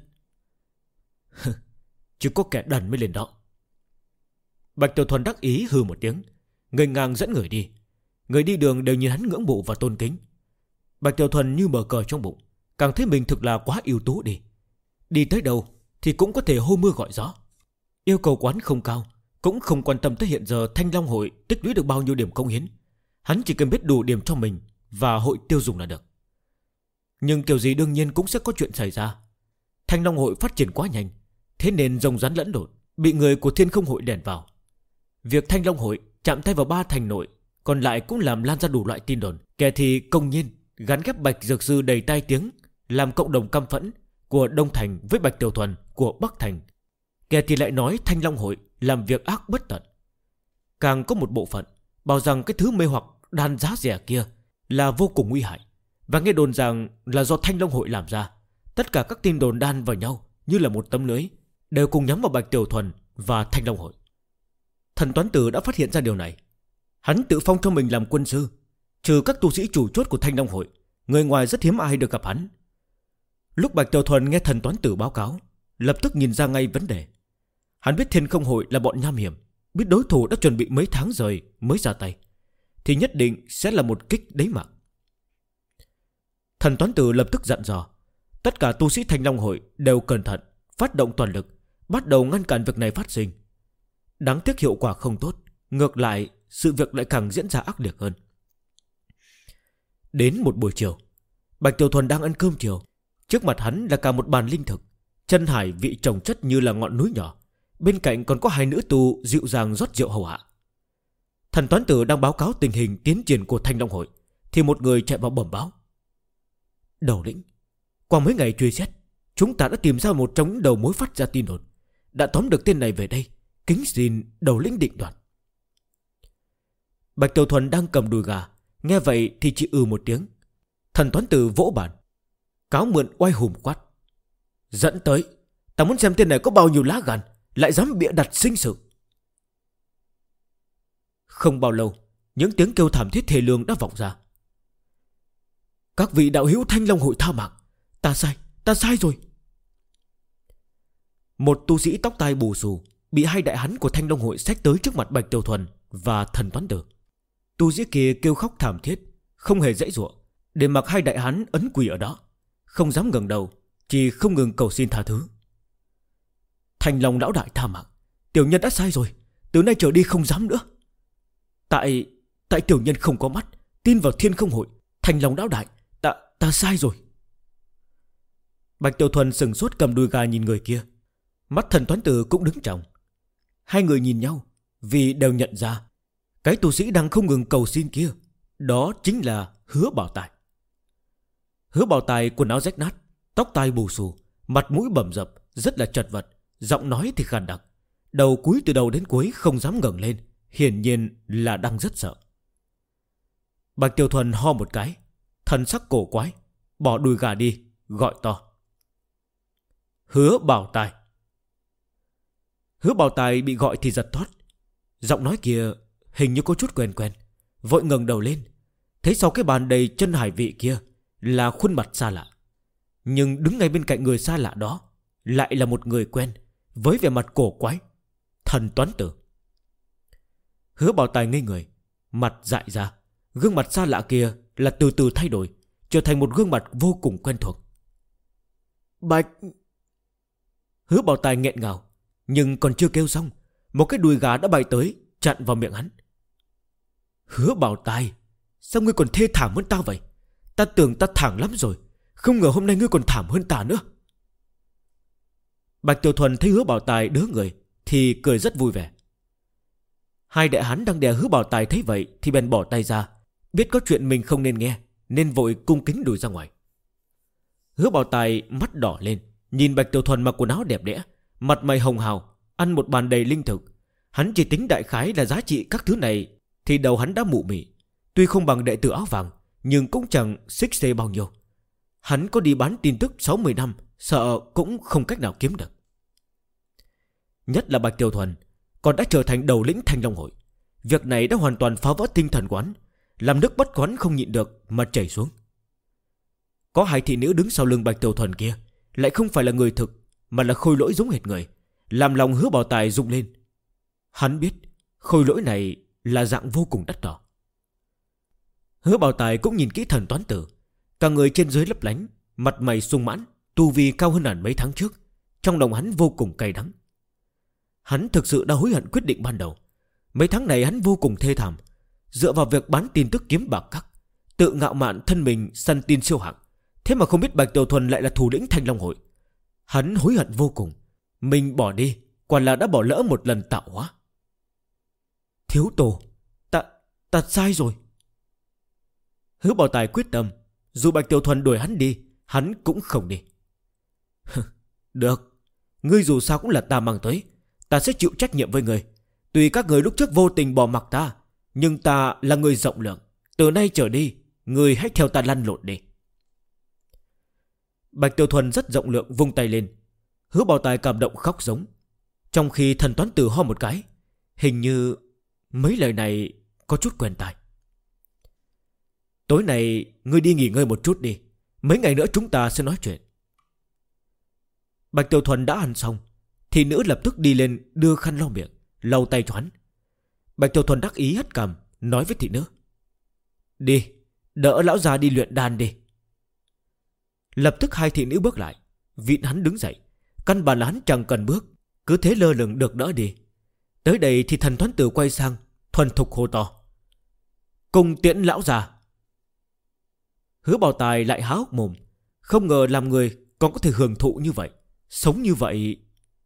Chỉ có kẻ đần mới lên đó. Bạch Tiểu Thuần đắc ý hừ một tiếng, ngây ngang dẫn người đi. Người đi đường đều nhìn hắn ngưỡng mộ và tôn kính. Bạch Tiểu Thuần như mở cờ trong bụng, càng thấy mình thực là quá ưu tú đi. Đi tới đâu thì cũng có thể hô mưa gọi gió. Yêu cầu quán không cao, cũng không quan tâm tới hiện giờ Thanh Long Hội tích lũy được bao nhiêu điểm công hiến. Hắn chỉ cần biết đủ điểm cho mình và hội tiêu dùng là được. Nhưng kiểu gì đương nhiên cũng sẽ có chuyện xảy ra. Thanh Long Hội phát triển quá nhanh, thế nên rồng rắn lẫn lộn, bị người của Thiên Không Hội đèn vào. Việc Thanh Long Hội chạm tay vào 3 thành nội, còn lại cũng làm lan ra đủ loại tin đồn. Kẻ thì công nhiên gắn ghép Bạch Dược Sư đầy tai tiếng, làm cộng đồng căm phẫn của Đông Thành với Bạch Tiểu Thuần của Bắc Thành. Kẻ thì lại nói Thanh Long Hội làm việc ác bất tận. càng có một bộ phận bảo rằng cái thứ mê hoặc đan giá rẻ kia là vô cùng nguy hại, và nghe đồn rằng là do Thanh Long Hội làm ra. Tất cả các tin đồn đan vào nhau như là một tấm lưới, đều cùng nhắm vào Bạch Tiểu Thuần và Thanh Long Hội. Thần Toán Tử đã phát hiện ra điều này. Hắn tự phong cho mình làm quân sư. Trừ các tu sĩ chủ chốt của Thanh Long Hội, người ngoài rất hiếm ai được gặp hắn. Lúc Bạch Tiểu Thuần nghe Thần Toán Tử báo cáo, lập tức nhìn ra ngay vấn đề. Hắn biết Thiên Không Hội là bọn nham hiểm, biết đối thủ đã chuẩn bị mấy tháng rồi mới ra tay, thì nhất định sẽ là một kích đấy mạng. Thần Toán Tử lập tức dặn dò tất cả tu sĩ Thanh Long Hội đều cẩn thận, phát động toàn lực, bắt đầu ngăn cản việc này phát sinh. Đáng tiếc hiệu quả không tốt, ngược lại sự việc lại càng diễn ra ác liệt hơn. Đến một buổi chiều, Bạch Tiểu Thuần đang ăn cơm chiều. Trước mặt hắn là cả một bàn linh thực, chân hải vị trồng chất như là ngọn núi nhỏ. Bên cạnh còn có hai nữ tu dịu dàng rót rượu hầu hạ. Thần Toán Tử đang báo cáo tình hình tiến triển của Thanh Long Hội, thì một người chạy vào bẩm báo: Đầu lĩnh, qua mấy ngày truy xét, chúng ta đã tìm ra một trong những đầu mối phát ra tin đồn, đã tóm được tên này về đây, kính xin đầu lĩnh định đoạt. Bạch Tiểu Thuần đang cầm đùi gà, nghe vậy thì chỉ một tiếng. Thần Toán Tử vỗ bàn, cáo mượn oai hùng quát: Dẫn tới, ta muốn xem tên này có bao nhiêu lá gan, lại dám bịa đặt sinh sự. Không bao lâu, những tiếng kêu thảm thiết thê lương đã vọng ra. Các vị đạo hữu Thanh Long Hội tha mạng, ta sai rồi. Một tu sĩ tóc tai bù xù bị hai đại hán của Thanh Long Hội xách tới trước mặt Bạch Tiểu Thuần và Thần Toán Tử. Tu sĩ kia kêu khóc thảm thiết, không hề dãy dụa, để mặc hai đại hán ấn quỳ ở đó, không dám ngẩng đầu, chỉ không ngừng cầu xin tha thứ. Thanh Long lão đại tha mạng, tiểu nhân đã sai rồi, từ nay trở đi không dám nữa. Tại tiểu nhân không có mắt, tin vào Thiên Không Hội. Thanh Long lão đại, ta sai rồi. Bạch Tiểu Thuần sừng sốt cầm đùi gà nhìn người kia. Mắt Thần Toán Tử cũng đứng tròng. Hai người nhìn nhau, vì đều nhận ra cái tu sĩ đang không ngừng cầu xin kia, đó chính là Hứa Bảo Tài. Hứa Bảo Tài quần áo rách nát, tóc tai bù xù, mặt mũi bầm dập, rất là chật vật, giọng nói thì khàn đặc, đầu cúi từ đầu đến cuối không dám ngẩng lên, hiển nhiên là đang rất sợ. Bạch Tiểu Thuần ho một cái, thần sắc cổ quái, bỏ đùi gà đi, gọi to: Hứa Bảo Tài. Hứa Bảo Tài bị gọi thì giật thót. Giọng nói kia hình như có chút quen quen, vội ngẩng đầu lên, thấy sau cái bàn đầy chân hải vị kia là khuôn mặt xa lạ. Nhưng đứng ngay bên cạnh người xa lạ đó lại là một người quen, với vẻ mặt cổ quái, Thần Toán Tử. Hứa Bảo Tài ngây người, mặt dại ra. Gương mặt xa lạ kia là từ từ thay đổi, trở thành một gương mặt vô cùng quen thuộc. Bạch... Hứa Bảo Tài nghẹn ngào, nhưng còn chưa kêu xong, một cái đùi gà đã bay tới, chặn vào miệng hắn. Hứa Bảo Tài, sao ngươi còn thê thảm hơn ta vậy? Ta tưởng ta thảm lắm rồi, không ngờ hôm nay ngươi còn thảm hơn ta nữa. Bạch Tiểu Thuần thấy Hứa Bảo Tài đớ người thì cười rất vui vẻ. Hai đại hán đang đè Hứa Bảo Tài thấy vậy thì bèn bỏ tay ra, biết có chuyện mình không nên nghe, nên vội cung kính đuổi ra ngoài. Hứa Bảo Tài mắt đỏ lên, nhìn Bạch Tiểu Thuần mặc quần áo đẹp đẽ, mặt mày hồng hào, ăn một bàn đầy linh thực. Hắn chỉ tính đại khái là giá trị các thứ này thì đầu hắn đã mụ mị. Tuy không bằng đệ tử áo vàng, nhưng cũng chẳng xích xê bao nhiêu. Hắn có đi bán tin tức 60 năm, sợ cũng không cách nào kiếm được. Nhất là Bạch Tiểu Thuần còn đã trở thành đầu lĩnh Thanh Long Hội. Việc này đã hoàn toàn phá vỡ tinh thần quán, làm nước bất quán không nhịn được mà chảy xuống. Có hai thị nữ đứng sau lưng Bạch Tiểu Thuần kia lại không phải là người thực, mà là khôi lỗi giống hệt người, làm lòng Hứa Bảo Tài rung lên. Hắn biết khôi lỗi này là dạng vô cùng đắt đỏ. Hứa Bảo Tài cũng nhìn kỹ Thần Toán Tử, cả người trên dưới lấp lánh, mặt mày sung mãn, tu vi cao hơn hẳn mấy tháng trước. Trong lòng hắn vô cùng cay đắng. Hắn thực sự đã hối hận quyết định ban đầu. Mấy tháng này hắn vô cùng thê thảm, dựa vào việc bán tin tức kiếm bạc cắt, tự ngạo mạn thân mình săn tin siêu hạng. Thế mà không biết Bạch Tiểu Thuần lại là thủ lĩnh Thanh Long Hội. Hắn hối hận vô cùng. Mình bỏ đi, quả là đã bỏ lỡ một lần tạo hóa. Thiếu tổ, ta sai rồi. Hứa Bảo Tài quyết tâm, dù Bạch Tiểu Thuần đuổi hắn đi, hắn cũng không đi. Được, ngươi dù sao cũng là ta mang tới, ta sẽ chịu trách nhiệm với ngươi. Tuy các người lúc trước vô tình bỏ mặc ta, nhưng ta là người rộng lượng. Từ nay trở đi, người hãy theo ta lăn lộn đi. Bạch Tiểu Thuần rất rộng lượng vung tay lên. Hứa Bảo Tài cảm động khóc giống. Trong khi Thần Toán Tử ho một cái, hình như mấy lời này có chút quen tai. Tối nay ngươi đi nghỉ ngơi một chút đi, mấy ngày nữa chúng ta sẽ nói chuyện. Bạch Tiểu Thuần đã ăn xong, thị nữ lập tức đi lên đưa khăn lau miệng, lau tay cho hắn. Bạch Tiểu Thuần đắc ý hất cằm, nói với thị nữ: Đi, đỡ lão già đi luyện đan đi. Lập tức hai thị nữ bước lại, vịn hắn đứng dậy. Căn bản là hắn chẳng cần bước, cứ thế lơ lửng được đỡ đi. Tới đây thì Thần Toán Tử quay sang, thuần thục hô to: Cùng tiễn lão già. Hứa Bảo Tài lại há hốc mồm, không ngờ làm người còn có thể hưởng thụ như vậy, sống như vậy.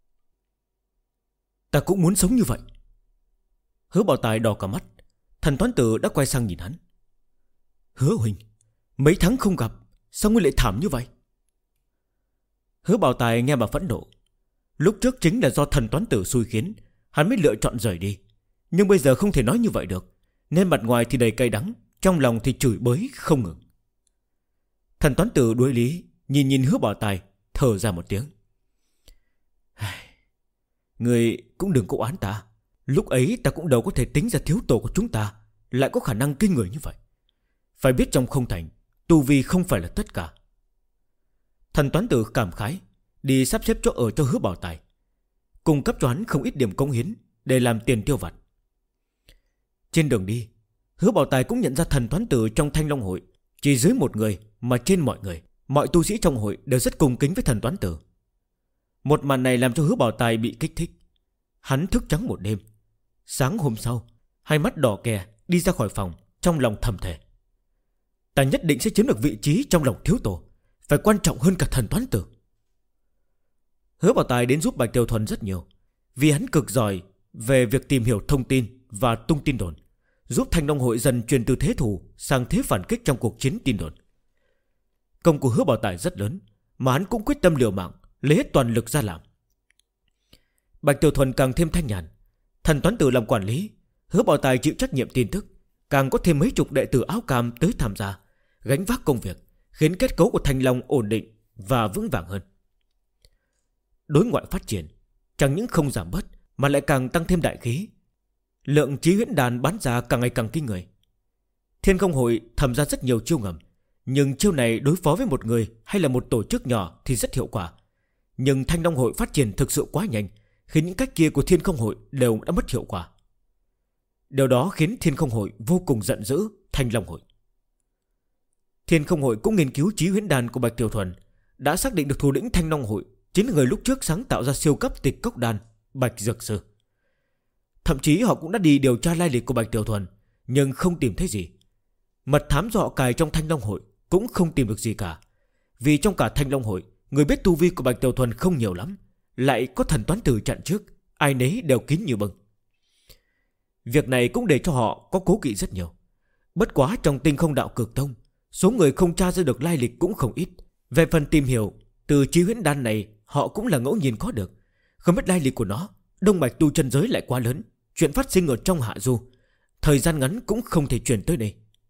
Ta cũng muốn sống như vậy. Hứa Bảo Tài đỏ cả mắt. Thần Toán Tử đã quay sang nhìn hắn: Hứa huynh, mấy tháng không gặp, sao ngươi lại thảm như vậy? Hứa Bảo Tài nghe mà phẫn nộ. Lúc trước chính là do Thần Toán Tử xui khiến, hắn mới lựa chọn rời đi. Nhưng bây giờ không thể nói như vậy được, nên mặt ngoài thì đầy cay đắng, trong lòng thì chửi bới không ngừng. Thần Toán Tử đối lý, nhìn Hứa Bảo Tài, thở ra một tiếng: Người cũng đừng có oán ta. Lúc ấy ta cũng đâu có thể tính ra thiếu tổ của chúng ta lại có khả năng kinh người như vậy. Phải biết trong không thành, tu vi không phải là tất cả. Thần Toán Tử cảm khái, đi sắp xếp chỗ ở cho Hứa Bảo Tài, cung cấp cho hắn không ít điểm cống hiến để làm tiền tiêu vặt. Trên đường đi, Hứa Bảo Tài cũng nhận ra Thần Toán Tử trong Thanh Long Hội chỉ dưới một người mà trên mọi người. Mọi tu sĩ trong hội đều rất cung kính với Thần Toán Tử. Một màn này làm cho Hứa Bảo Tài bị kích thích. Hắn thức trắng một đêm. Sáng hôm sau, hai mắt đỏ kè đi ra khỏi phòng, trong lòng thầm thề: Ta nhất định sẽ chiếm được vị trí trong lòng thiếu tổ, phải quan trọng hơn cả Thần Toán Tử. Hứa Bảo Tài đến giúp Bạch Tiểu Thuần rất nhiều, vì hắn cực giỏi về việc tìm hiểu thông tin và tung tin đồn, giúp Thanh Long Hội dần chuyển từ thế thủ sang thế phản kích trong cuộc chiến tin đồn. Công của Hứa Bảo Tài rất lớn, mà hắn cũng quyết tâm liều mạng, lấy hết toàn lực ra làm. Bạch Tiểu Thuần càng thêm thanh nhàn. Thần Toán Tử làm quản lý, Hứa Bảo Tài chịu trách nhiệm tin tức, càng có thêm mấy chục đệ tử áo cam tới tham gia, gánh vác công việc, khiến kết cấu của Thanh Long ổn định và vững vàng hơn. Đối ngoại phát triển chẳng những không giảm bớt mà lại càng tăng thêm đại khí. Lượng chí huyễn đàn bán ra càng ngày càng kinh người. Thiên Không Hội thầm ra rất nhiều chiêu ngầm, nhưng chiêu này đối phó với một người hay là một tổ chức nhỏ thì rất hiệu quả. Nhưng Thanh Long Hội phát triển thực sự quá nhanh, khiến những cách kia của Thiên Không Hội đều đã mất hiệu quả. Điều đó khiến Thiên Không Hội vô cùng giận dữ Thanh Long Hội. Thiên Không Hội cũng nghiên cứu chí huyễn đàn của Bạch Tiểu Thuần, đã xác định được thủ lĩnh Thanh Long Hội chính là người lúc trước sáng tạo ra siêu cấp tịch cốc đan, Bạch Dược Sư. Thậm chí họ cũng đã đi điều tra lai lịch của Bạch Tiểu Thuần, nhưng không tìm thấy gì. Mật thám do họ cài trong Thanh Long Hội cũng không tìm được gì cả. Vì trong cả Thanh Long Hội, người biết tu vi của Bạch Tiểu Thuần không nhiều lắm, lại có Thần Toán Tử chặn trước, ai nấy đều kín như bưng. Việc này cũng để cho họ có cố kỵ rất nhiều. Bất quá trong Tinh Không Đạo Cực Tông, số người không tra ra được lai lịch cũng không ít. Về phần tìm hiểu, từ chí huyễn đan này họ cũng là ngẫu nhiên có được. Không biết lai lịch của nó, đông mạch tu chân giới lại quá lớn, chuyện phát sinh ở trong hạ du, thời gian ngắn cũng không thể chuyển tới đây.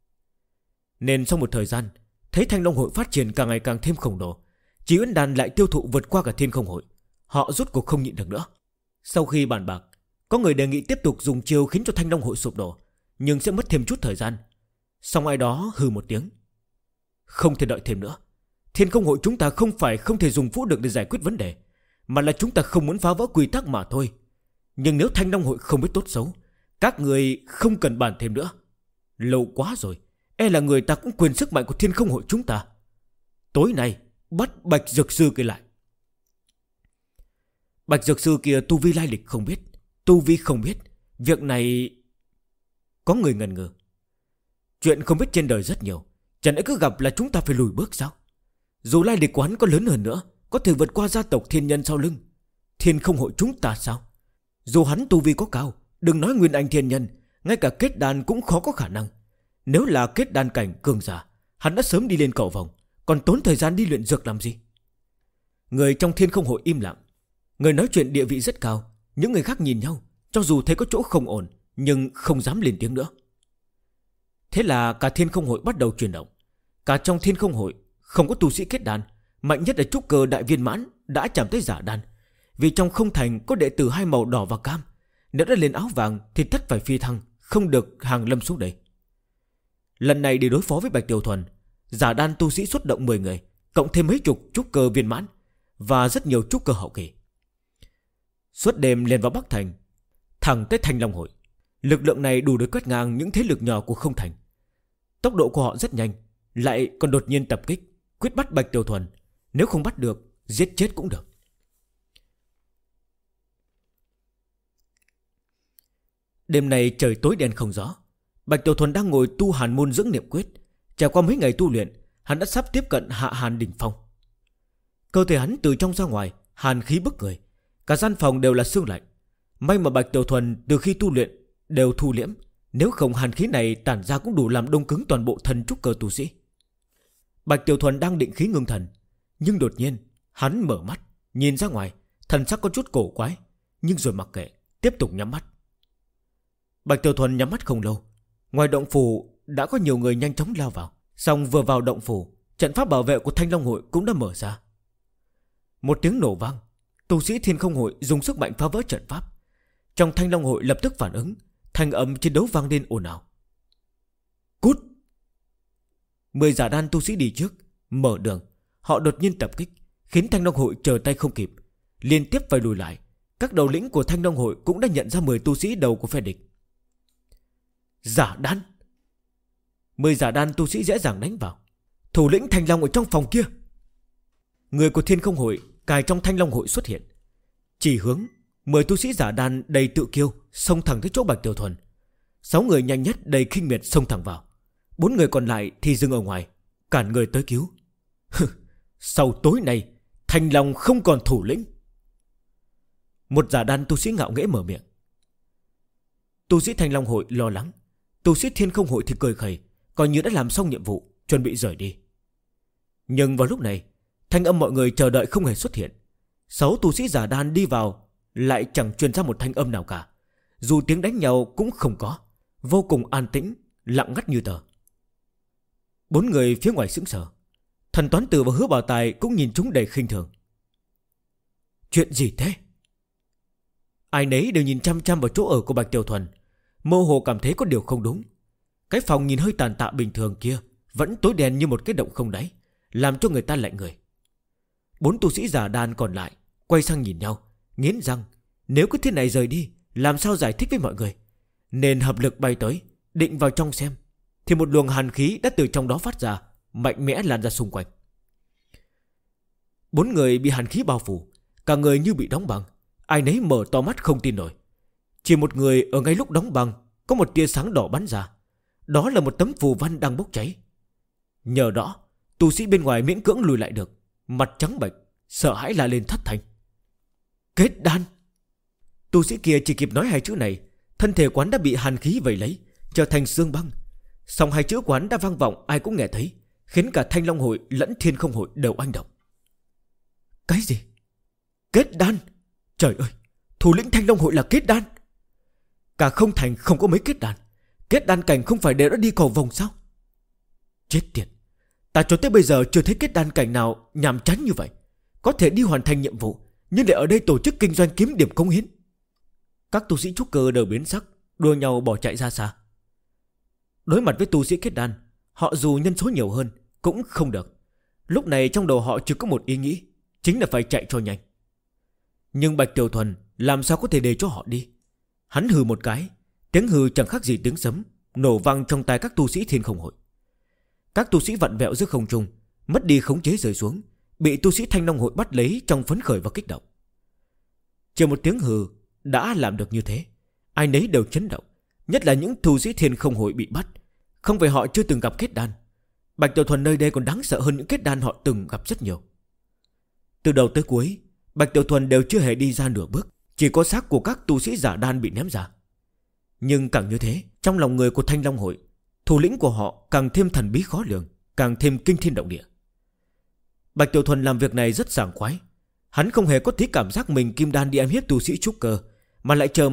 Nên sau một thời gian, thấy Thanh Long Hội phát triển càng ngày càng thêm khổng lồ, chí huyễn đan lại tiêu thụ vượt qua cả Thiên Không Hội, họ rốt cuộc không nhịn được nữa. Sau khi bàn bạc, có người đề nghị tiếp tục dùng chiêu khiến cho Thanh Long Hội sụp đổ, nhưng sẽ mất thêm chút thời gian. Xong ai đó hừ một tiếng: Không thể đợi thêm nữa. Thiên Không Hội chúng ta không phải không thể dùng vũ lực để giải quyết vấn đề, mà là chúng ta không muốn phá vỡ quy tắc mà thôi. Nhưng nếu Thanh Long Hội không biết tốt xấu, các người không cần bàn thêm nữa. Lâu quá rồi, e là người ta cũng quên sức mạnh của Thiên Không Hội chúng ta. Tối nay bắt Bạch Dược Sư kia lại. Bạch Dược Sư kia tu vi lai lịch không biết, tu vi không biết. Việc này... Có người ngần ngừ: Chuyện không biết trên đời rất nhiều, chẳng lẽ cứ gặp là chúng ta phải lùi bước sao? Dù lai lịch của hắn có lớn hơn nữa, có thể vượt qua gia tộc thiên nhân sau lưng, Thiên Không Hội chúng ta sao? Dù hắn tu vi có cao, đừng nói nguyên anh thiên nhân, ngay cả kết đan cũng khó có khả năng. Nếu là kết đan cảnh cường giả, hắn đã sớm đi lên cầu vòng, còn tốn thời gian đi luyện dược làm gì? Người trong Thiên Không Hội im lặng. Người nói chuyện địa vị rất cao, những người khác nhìn nhau, cho dù thấy có chỗ không ổn, nhưng không dám lên tiếng nữa. Thế là cả Thiên Không Hội bắt đầu chuyển động. Cả trong Thiên Không Hội không có tu sĩ kết đan, mạnh nhất là trúc cơ đại viên mãn đã chạm tới giả đan. Vì trong không thành có đệ tử hai màu đỏ và cam, nếu đã lên áo vàng thì tất phải phi thăng, không được hàng lâm xuống đây. Lần này để đối phó với Bạch Tiểu Thuần, giả đan tu sĩ xuất động 10 người, cộng thêm mấy chục trúc cơ viên mãn và rất nhiều trúc cơ hậu kỳ. Suốt đêm lên vào Bắc Thành, thẳng tới Thanh Long Hội. Lực lượng này đủ để quét ngang những thế lực nhỏ của không thành. Tốc độ của họ rất nhanh, lại còn đột nhiên tập kích, quyết bắt Bạch Tiểu Thuần. Nếu không bắt được, giết chết cũng được. Đêm nay trời tối đen không gió. Bạch Tiểu Thuần đang ngồi tu hàn môn dưỡng niệm quyết. Trải qua mấy ngày tu luyện, hắn đã sắp tiếp cận hạ hàn đỉnh phong. Cơ thể hắn từ trong ra ngoài hàn khí bức người, cả gian phòng đều là sương lạnh. May mà Bạch Tiểu Thuần từ khi tu luyện đều thu liễm, nếu không hàn khí này tản ra cũng đủ làm đông cứng toàn bộ thân trúc cơ tu sĩ. Bạch Tiểu Thuần đang định khí ngưng thần, nhưng đột nhiên hắn mở mắt, nhìn ra ngoài, thần sắc có chút cổ quái, nhưng rồi mặc kệ, tiếp tục nhắm mắt. Bạch Tiểu Thuần nhắm mắt không lâu, ngoài động phủ đã có nhiều người nhanh chóng lao vào. Xong vừa vào động phủ, trận pháp bảo vệ của Thanh Long Hội cũng đã mở ra. Một tiếng nổ vang, tu sĩ Thiên Không Hội dùng sức mạnh phá vỡ trận pháp. Trong Thanh Long Hội lập tức phản ứng, thanh âm chiến đấu vang lên ồn ào. Cút! 10 giả đan tu sĩ đi trước, mở đường. Họ đột nhiên tập kích, khiến Thanh Long Hội trở tay không kịp, liên tiếp phải lùi lại. Các đầu lĩnh của Thanh Long Hội cũng đã nhận ra 10 tu sĩ đầu của phe địch. Giả đan! 10 giả đan tu sĩ dễ dàng đánh vào. Thủ lĩnh Thanh Long ở trong phòng kia. Người của Thiên Không Hội cài trong Thanh Long Hội xuất hiện, chỉ hướng 10 tu sĩ giả đan đầy tự kiêu xông thẳng tới chỗ Bạch Tiểu Thuần. 6 người nhanh nhất đầy khinh miệt xông thẳng vào. 4 người còn lại thì dừng ở ngoài, cản người tới cứu. Sau tối nay Thanh Long không còn thủ lĩnh. Một giả đan tu sĩ ngạo nghễ mở miệng. Tu sĩ Thanh Long Hội lo lắng, tu sĩ Thiên Không Hội thì cười khẩy, coi như đã làm xong nhiệm vụ, chuẩn bị rời đi. Nhưng vào lúc này, thanh âm mọi người chờ đợi không hề xuất hiện. 6 tu sĩ giả đan đi vào lại chẳng truyền ra một thanh âm nào cả. Dù tiếng đánh nhau cũng không có, vô cùng an tĩnh, lặng ngắt như tờ. 4 người phía ngoài sững sờ. Thần Toán Tử và Hứa Bảo Tài cũng nhìn chúng đầy khinh thường. Chuyện gì thế? Ai nấy đều nhìn chăm chăm vào chỗ ở của Bạch Tiểu Thuần, mơ hồ cảm thấy có điều không đúng. Cái phòng nhìn hơi tàn tạ bình thường kia vẫn tối đen như một cái động không đáy, làm cho người ta lạnh người. 4 tu sĩ giả đan còn lại quay sang nhìn nhau, nghiến răng. Nếu cứ thế này rời đi, làm sao giải thích với mọi người? Nên hợp lực bay tới, định vào trong xem, thì một luồng hàn khí đã từ trong đó phát ra, mạnh mẽ lan ra xung quanh. 4 người bị hàn khí bao phủ, cả người như bị đóng băng. Ai nấy mở to mắt không tin nổi. Chỉ một người ở ngay lúc đóng băng có một tia sáng đỏ bắn ra. Đó là một tấm phù văn đang bốc cháy. Nhờ đó tu sĩ bên ngoài miễn cưỡng lùi lại được, mặt trắng bệch, sợ hãi la lên thất thanh. Kết đan! Tu sĩ kia chỉ kịp nói hai chữ này, thân thể quán đã bị hàn khí vây lấy, trở thành xương băng. Song hai chữ quán đã vang vọng, ai cũng nghe thấy, khiến cả Thanh Long Hội lẫn Thiên Không Hội đều oanh động. Cái gì? Kết đan! Trời ơi, thủ lĩnh Thanh Long Hội là kết đan! Cả không thành không có mấy kết đan. Kết đan cảnh không phải đều đã đi cầu vòng sao? Chết tiệt, ta cho tới bây giờ chưa thấy kết đan cảnh nào nhàm chán như vậy. Có thể đi hoàn thành nhiệm vụ, nhưng để ở đây tổ chức kinh doanh kiếm điểm cống hiến. Các tu sĩ trúc cơ đều biến sắc, đua nhau bỏ chạy ra xa. Đối mặt với tu sĩ kết đan, họ dù nhân số nhiều hơn cũng không được. Lúc này trong đầu họ chỉ có một ý nghĩ, chính là phải chạy cho nhanh. Nhưng Bạch Tiểu Thuần làm sao có thể để cho họ đi? Hắn hừ một cái, tiếng hừ chẳng khác gì tiếng sấm nổ vang trong tai các tu sĩ Thiên Không Hội. Các tu sĩ vặn vẹo giữa không trung, mất đi khống chế rơi xuống, bị tu sĩ Thanh Long Hội bắt lấy trong phấn khởi và kích động. Chỉ một tiếng hừ đã làm được như thế, ai nấy đều chấn động. Nhất là những tu sĩ Thiên Không Hội bị bắt, không phải họ chưa từng gặp kết đan. Bạch Tiểu Thuần nơi đây còn đáng sợ hơn những kết đan họ từng gặp rất nhiều. Từ đầu tới cuối, Bạch Tiểu Thuần đều chưa hề đi ra nửa bước, chỉ có xác của các tu sĩ giả đan bị ném ra. Nhưng càng như thế, trong lòng người của Thanh Long Hội, thủ lĩnh của họ càng thêm thần bí khó lường, càng thêm kinh thiên động địa. Bạch Tiểu Thuần làm việc này rất sảng khoái. Hắn không hề có tí cảm giác mình kim đan đi ăn hiếp tu sĩ trúc cơ, mà lại chờ mong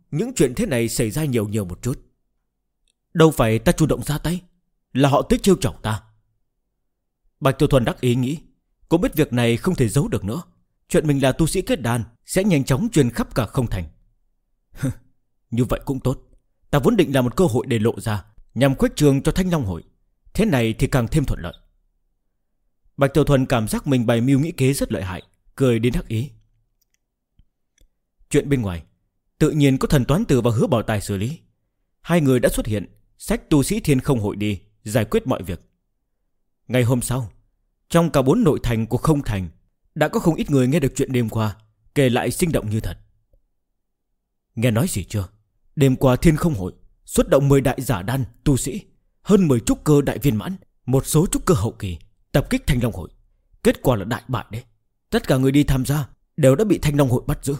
những chuyện thế này xảy ra nhiều nhiều một chút. Đâu phải ta chủ động ra tay, là họ tới trêu chọc ta. Bạch Tiểu Thuần đắc ý nghĩ, cũng biết việc này không thể giấu được nữa. Chuyện mình là tu sĩ kết đan sẽ nhanh chóng truyền khắp cả không thành. Như vậy cũng tốt. Ta vốn định là một cơ hội để lộ ra, nhằm khuếch trường cho Thanh Long hội. Thế này thì càng thêm thuận lợi. Bạch Tiểu Thuần cảm giác mình bày mưu nghĩ kế rất lợi hại, cười đến đắc ý. Chuyện bên ngoài tự nhiên có Thần Toán Tử và Hứa Bảo Tài xử lý. Hai người đã xuất hiện, xách tu sĩ Thiên Không hội đi giải quyết mọi việc. Ngày hôm sau, trong cả 4 nội thành của không thành đã có không ít người nghe được chuyện đêm qua, kể lại sinh động như thật. Nghe nói gì chưa? Đêm qua Thiên Không hội xuất động 10 đại giả đan tu sĩ, hơn 10 trúc cơ đại viên mãn, một số trúc cơ hậu kỳ, tập kích Thanh Long hội. Kết quả là đại bại đấy. Tất cả người đi tham gia đều đã bị Thanh Long hội bắt giữ.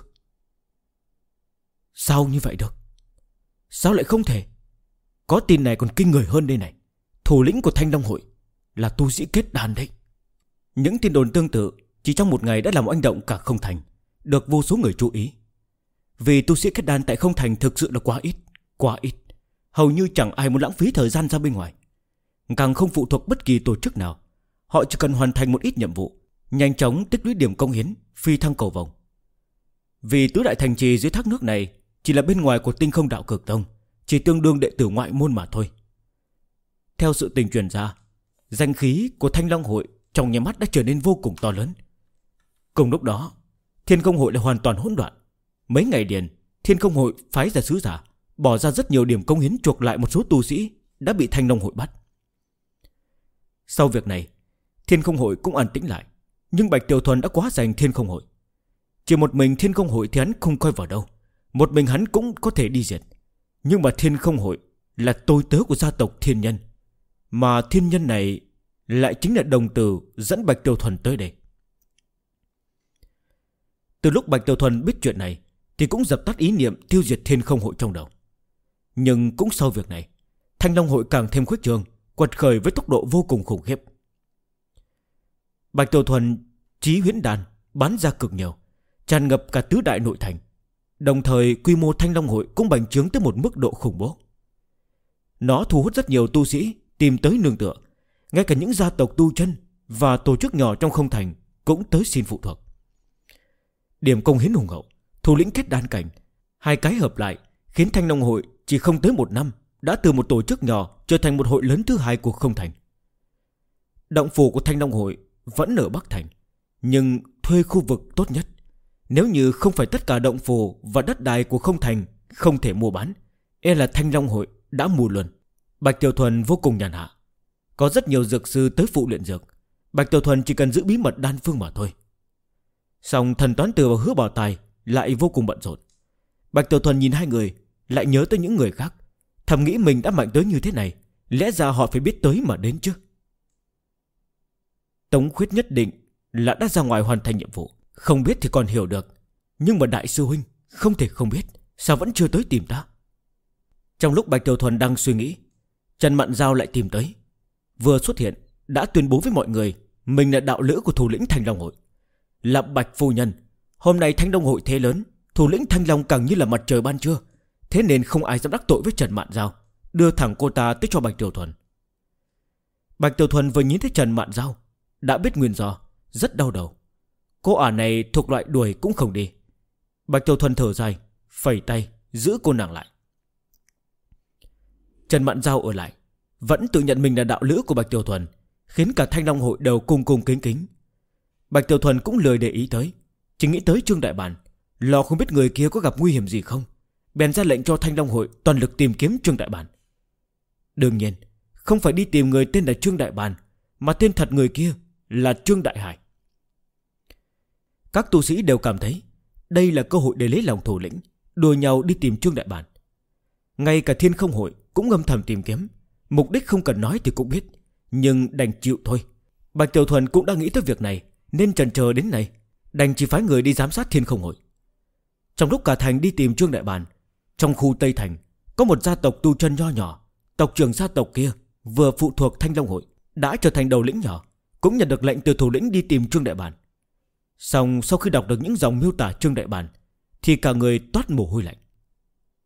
Sao như vậy được? Sao lại không thể? Có tin này còn kinh người hơn đây này. Thủ lĩnh của Thanh Long hội là tu sĩ kết đan đấy. Những tin đồn tương tự chỉ trong một ngày đã làm oanh động cả không thành, được vô số người chú ý. Vì tu sĩ kết đan tại không thành thực sự là quá ít. Hầu như chẳng ai muốn lãng phí thời gian ra bên ngoài, càng không phụ thuộc bất kỳ tổ chức nào. Họ chỉ cần hoàn thành một ít nhiệm vụ, nhanh chóng tích lũy điểm công hiến, phi thăng cầu vồng. Vì tứ đại thành trì dưới thác nước này chỉ là bên ngoài của Tinh Không Đạo Cực Tông, chỉ tương đương đệ tử ngoại môn mà thôi. Theo sự tình truyền ra, danh khí của Thanh Long hội trong nháy mắt đã trở nên vô cùng to lớn. Cùng lúc đó, Thiên Không hội lại hoàn toàn hỗn loạn. Mấy ngày liền, Thiên Không hội phái ra sứ giả, bỏ ra rất nhiều điểm công hiến chuộc lại một số tu sĩ đã bị Thanh Long hội bắt. Sau việc này, Thiên Không hội cũng an tĩnh lại. Nhưng Bạch Tiểu Thuần đã quá giành Thiên Không hội. Chỉ một mình Thiên Không hội thì hắn không coi vào đâu, một mình hắn cũng có thể đi diệt. Nhưng mà Thiên Không hội là tôi tớ của gia tộc Thiên Nhân, mà Thiên Nhân này lại chính là đồng tử dẫn Bạch Tiểu Thuần tới đây. Từ lúc Bạch Tiểu Thuần biết chuyện này thì cũng dập tắt ý niệm tiêu diệt Thiên Không hội trong đầu. Nhưng cũng sau việc này, Thanh Long hội càng thêm khuếch trương, quật khởi với tốc độ vô cùng khủng khiếp. Bạch Tiểu Thuần chí huyễn đan bán ra cực nhiều, tràn ngập cả tứ đại nội thành. Đồng thời quy mô Thanh Long hội cũng bành trướng tới một mức độ khủng bố. Nó thu hút rất nhiều tu sĩ tìm tới nương tựa. Ngay cả những gia tộc tu chân và tổ chức nhỏ trong không thành cũng tới xin phụ thuộc. Điểm công hiến hùng hậu, thủ lĩnh kết đan cảnh, hai cái hợp lại khiến Thanh Long hội chỉ không tới 1 năm đã từ một tổ chức nhỏ trở thành một hội lớn thứ hai của không thành. Động phủ của Thanh Long hội vẫn ở Bắc thành, nhưng thuê khu vực tốt nhất. Nếu như không phải tất cả động phủ và đất đai của không thành không thể mua bán, e là Thanh Long hội đã mua luôn. Bạch Tiểu Thuần vô cùng nhàn hạ. Có rất nhiều dược sư tới phụ luyện dược, Bạch Tiểu Thuần chỉ cần giữ bí mật đan phương mà thôi. Song Thần Toán Tử và Hứa Bảo Tài lại vô cùng bận rộn. Bạch Tiểu Thuần nhìn hai người, lại nhớ tới những người khác, thầm nghĩ mình đã mạnh tới như thế này, lẽ ra họ phải biết tới mà đến chứ. Tống Khuyết nhất định là đã ra ngoài hoàn thành nhiệm vụ, không biết thì còn hiểu được. Nhưng mà đại sư huynh không thể không biết, sao vẫn chưa tới tìm ta? Trong lúc Bạch Tiểu Thuần đang suy nghĩ, Trần Mạn Giao lại tìm tới. Vừa xuất hiện đã tuyên bố với mọi người mình là đạo lữ của thủ lĩnh Thanh Long hội. Là Bạch phu nhân, hôm nay Thanh Long hội thế lớn, thủ lĩnh Thanh Long càng như là mặt trời ban trưa, thế nên không ai dám đắc tội với Trần Mạn Giao, đưa thẳng cô ta tới cho Bạch Tiểu Thuần. Bạch Tiểu Thuần vừa nhìn thấy Trần Mạn Giao đã biết nguyên do, rất đau đầu. Cô ả này thuộc loại đuổi cũng không đi. Bạch Tiểu Thuần thở dài, phẩy tay giữ cô nàng lại. Trần Mạn Giao ở lại, vẫn tự nhận mình là đạo lữ của Bạch Tiểu Thuần, khiến cả Thanh Long hội đều cung cung kính kính. Bạch Tiểu Thuần cũng lười để ý tới, chỉ nghĩ tới Trương Đại Bản, lo không biết người kia có gặp nguy hiểm gì không, bèn ra lệnh cho Thanh Long hội toàn lực tìm kiếm Trương Đại Bản. Đương nhiên không phải đi tìm người tên là Trương Đại Bản, mà tên thật người kia là Trương Đại Hải. Các tu sĩ đều cảm thấy đây là cơ hội để lấy lòng thủ lĩnh, đùa nhau đi tìm Trương Đại Bản. Ngay cả Thiên Không hội cũng âm thầm tìm kiếm, mục đích không cần nói thì cũng biết, nhưng đành chịu thôi. Bạch Tiểu Thuần cũng đã nghĩ tới việc này, nên chần chờ đến nay, đành chỉ phái người đi giám sát Thiên Không hội. Trong lúc cả thành đi tìm Trương Đại Bản, trong khu Tây Thành có một gia tộc tu chân nho nhỏ. Tộc trưởng gia tộc kia vừa phụ thuộc Thanh Long hội, đã trở thành đầu lĩnh nhỏ, cũng nhận được lệnh từ thủ lĩnh đi tìm Trương Đại Bản. Xong sau khi đọc được những dòng miêu tả Trương Đại Bản thì cả người toát mồ hôi lạnh.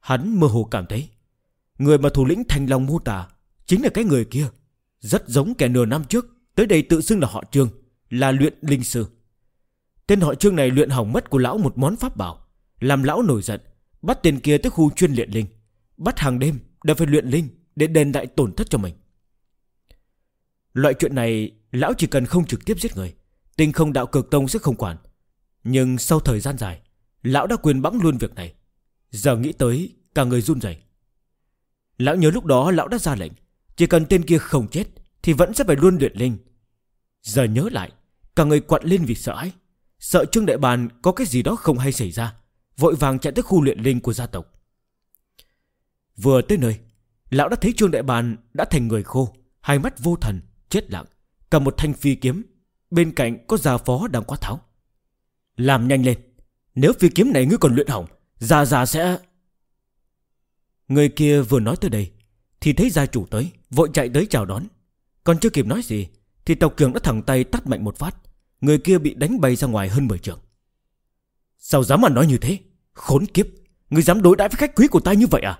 Hắn mơ hồ cảm thấy người mà thủ lĩnh Thanh Long mô tả chính là cái người kia, rất giống kẻ nửa năm trước tới đây tự xưng là họ Trương, là luyện linh sư. Tên họ Trương này luyện hỏng mất của lão một món pháp bảo, làm lão nổi giận, bắt tên kia tới khu chuyên luyện linh, bắt hàng đêm đều phải luyện linh để đền lại tổn thất cho mình. Loại chuyện này lão chỉ cần không trực tiếp giết người, Tinh Không Đạo Cực Tông sẽ không quản. Nhưng sau thời gian dài, lão đã quên bẵng luôn việc này. Giờ nghĩ tới cả người run rẩy. Lão nhớ lúc đó lão đã ra lệnh chỉ cần tên kia không chết thì vẫn sẽ phải luôn luyện linh. Giờ nhớ lại, cả người quặn lên vì sợ hãi, sợ Trương Đại Bàn có cái gì đó không hay xảy ra, vội vàng chạy tới khu luyện linh của gia tộc. Vừa tới nơi, lão đã thấy Trương Đại Bàn đã thành người khô, hai mắt vô thần, chết lặng, cầm một thanh phi kiếm, bên cạnh có gia phó đang quát tháo. Làm nhanh lên, nếu phi kiếm này ngươi còn luyện hỏng, già sẽ... Người kia vừa nói tới đây thì thấy gia chủ tới, vội chạy tới chào đón. Còn chưa kịp nói gì thì tộc trưởng đã thẳng tay tát mạnh một phát, người kia bị đánh bay ra ngoài hơn 10 trượng. Sao dám mà nói như thế? Khốn kiếp, ngươi dám đối đãi với khách quý của ta như vậy à?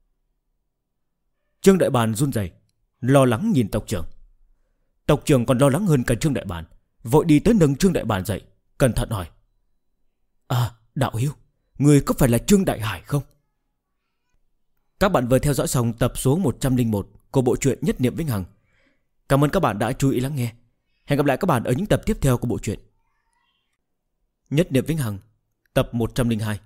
Trương Đại Bàn run rẩy, lo lắng nhìn tộc trưởng. Tộc trưởng còn lo lắng hơn cả Trương Đại Bàn, vội đi tới nâng Trương Đại Bàn dậy, cẩn thận hỏi: À, đạo hữu, người có phải là Trương Đại Hải không? Các bạn vừa theo dõi xong tập số 101 của bộ truyện Nhất Niệm Vĩnh Hằng. Cảm ơn các bạn đã chú ý lắng nghe. Hẹn gặp lại các bạn ở những tập tiếp theo của bộ truyện Nhất Niệm Vĩnh Hằng, tập 102.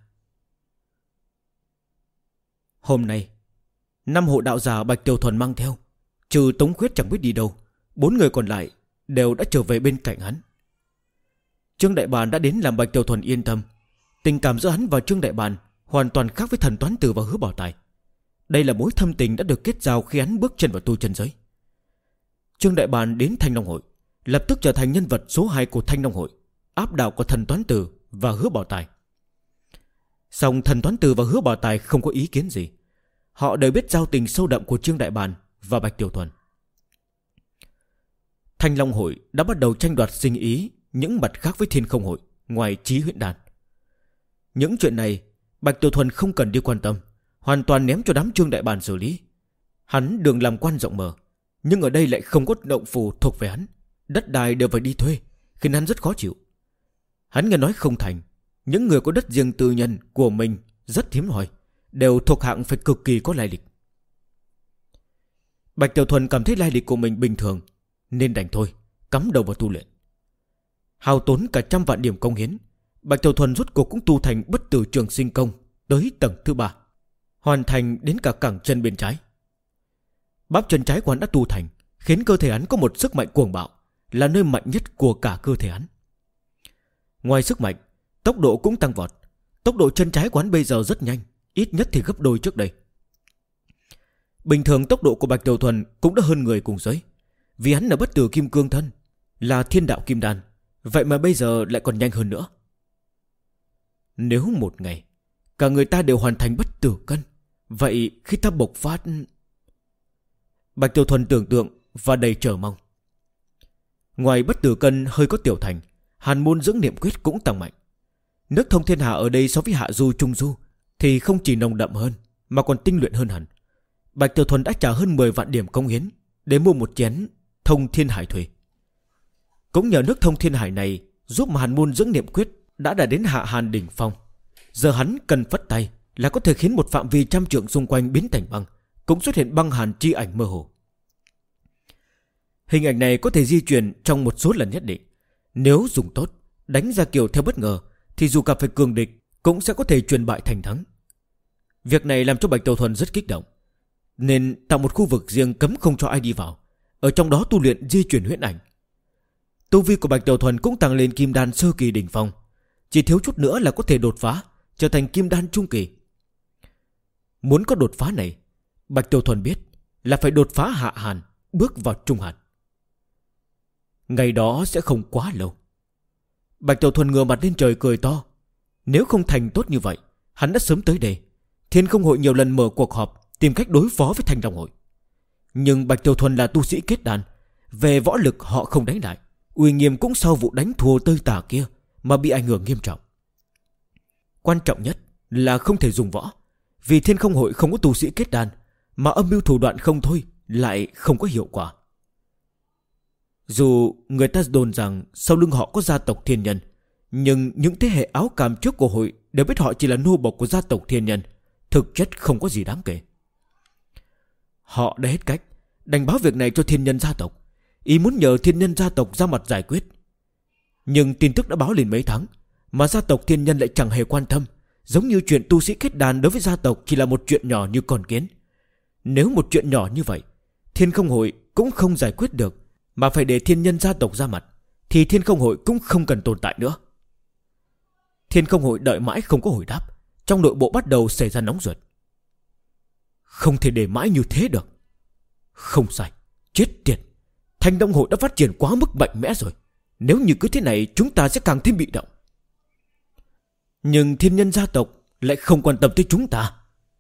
Hôm nay, 5 hộ đạo giả Bạch Tiểu Thuần mang theo, trừ Tống Khuyết chẳng biết đi đâu, 4 người còn lại đều đã trở về bên cạnh hắn. Trương Đại Bàn đã đến làm Bạch Tiểu Thuần yên tâm. Tình cảm giữa hắn và Trương Đại Bàn hoàn toàn khác với Thần Toán Tử và Hứa Bảo Tài. Đây là mối thâm tình đã được kết giao khi hắn bước chân vào tu chân giới. Trương Đại Bàn đến Thanh Long Hội, lập tức trở thành nhân vật số 2 của Thanh Long Hội, áp đảo của Thần Toán Tử và Hứa Bảo Tài. Song Thần Toán Tử và Hứa Bảo Tài không có ý kiến gì. Họ đều biết giao tình sâu đậm của Trương Đại Bàn và Bạch Tiểu Thuần. Thanh Long Hội đã bắt đầu tranh đoạt sinh ý những mặt khác với Thiên Không Hội, ngoài Chí Huyễn Đàn. Những chuyện này Bạch Tiểu Thuần không cần đi quan tâm, hoàn toàn ném cho đám Trương Đại Bàn xử lý. Hắn đường làm quan rộng mở, nhưng ở đây lại không có động phủ thuộc về hắn, đất đai đều phải đi thuê, khiến hắn rất khó chịu. Hắn nghe nói không thành, những người có đất riêng tư nhân của mình rất hiếm hoi, đều thuộc hạng phải cực kỳ có lai lịch. Bạch Tiểu Thuần cảm thấy lai lịch của mình bình thường, nên đành thôi, cắm đầu vào tu luyện. Hao tốn cả 100 vạn điểm công hiến, Bạch Tiểu Thuần rốt cuộc cũng tu thành Bất Tử Trường Sinh Công tới tầng thứ 3, hoàn thành đến cả cẳng chân bên trái. Bắp chân trái của hắn đã tu thành, khiến cơ thể hắn có một sức mạnh cuồng bạo, là nơi mạnh nhất của cả cơ thể hắn. Ngoài sức mạnh, tốc độ cũng tăng vọt. Tốc độ chân trái của hắn bây giờ rất nhanh, ít nhất thì gấp đôi trước đây. Bình thường tốc độ của Bạch Tiểu Thuần cũng đã hơn người cùng giới, vì hắn là Bất Tử Kim Cương thân, là Thiên Đạo Kim Đan, vậy mà bây giờ lại còn nhanh hơn nữa. Nếu một ngày cả người ta đều hoàn thành Bất Tử Cân, vậy khi ta bộc phát... Bạch Tiểu Thuần tưởng tượng và đầy chờ mong. Ngoài Bất Tử Cân hơi có tiểu thành, Hàn môn dưỡng niệm quyết cũng tăng mạnh. Nước thông thiên hạ ở đây so với hạ du trung du thì không chỉ nồng đậm hơn, mà còn tinh luyện hơn hẳn. Bạch Tiểu Thuần đã trả hơn 10 vạn điểm công hiến để mua một chén thông thiên hải thủy. Cũng nhờ nước thông thiên hải này giúp mà Hàn môn dưỡng niệm quyết đã đạt đến hạ hàn đỉnh phong. Giờ hắn cần phất tay là có thể khiến một phạm vi 100 trượng xung quanh biến thành băng, cũng xuất hiện băng hàn chi ảnh mơ hồ. Hình ảnh này có thể di chuyển trong một số lần nhất định. Nếu dùng tốt, đánh ra kiểu theo bất ngờ, thì dù gặp phải cường địch cũng sẽ có thể truyền bại thành thắng. Việc này làm cho Bạch Tiểu Thuần rất kích động, nên tạo một khu vực riêng cấm không cho ai đi vào, ở trong đó tu luyện di chuyển huyễn ảnh. Tu vi của Bạch Tiểu Thuần cũng tăng lên kim đan sơ kỳ đỉnh phong, chỉ thiếu chút nữa là có thể đột phá trở thành kim đan trung kỳ. Muốn có đột phá này, Bạch Tiểu Thuần biết là phải đột phá hạ hàn, bước vào trung hàn. Ngày đó sẽ không quá lâu. Bạch Tiểu Thuần ngửa mặt lên trời cười to. Nếu không thành tốt như vậy, hắn đã sớm tới đây. Thiên Không Hội nhiều lần mở cuộc họp tìm cách đối phó với Thanh Long Hội. Nhưng Bạch Tiểu Thuần là tu sĩ kết đan, về võ lực họ không đánh lại, uy nghiêm cũng sau vụ đánh thua tơi tả kia mà bị ảnh hưởng nghiêm trọng. Quan trọng nhất là không thể dùng võ, Vì Thiên Không Hội không có tu sĩ kết đan, mà âm mưu thủ đoạn không thôi lại không có hiệu quả. Dù người ta đồn rằng sau lưng họ có gia tộc Thiên Nhân, nhưng những thế hệ áo càm trước của hội đều biết họ chỉ là nô bộc của gia tộc Thiên Nhân, thực chất không có gì đáng kể. Họ đã hết cách đành báo việc này cho Thiên Nhân gia tộc, ý muốn nhờ Thiên Nhân gia tộc ra mặt giải quyết. Nhưng tin tức đã báo lên mấy tháng, mà gia tộc Thiên Nhân lại chẳng hề quan tâm, giống như chuyện tu sĩ kết đàn đối với gia tộc chỉ là một chuyện nhỏ như con kiến. Nếu một chuyện nhỏ như vậy Thiên Không Hội cũng không giải quyết được, mà phải để Thiên Nhân gia tộc ra mặt, thì Thiên Không Hội cũng không cần tồn tại nữa. Thiên Không Hội đợi mãi không có hồi đáp, trong nội bộ bắt đầu xảy ra nóng ruột. Không thể để mãi như thế được. Không sai, chết tiệt, Thanh Long Hội đã phát triển quá mức mạnh mẽ rồi. Nếu như cứ thế này chúng ta sẽ càng thêm bị động. Nhưng Thiên Nhân gia tộc lại không quan tâm tới chúng ta.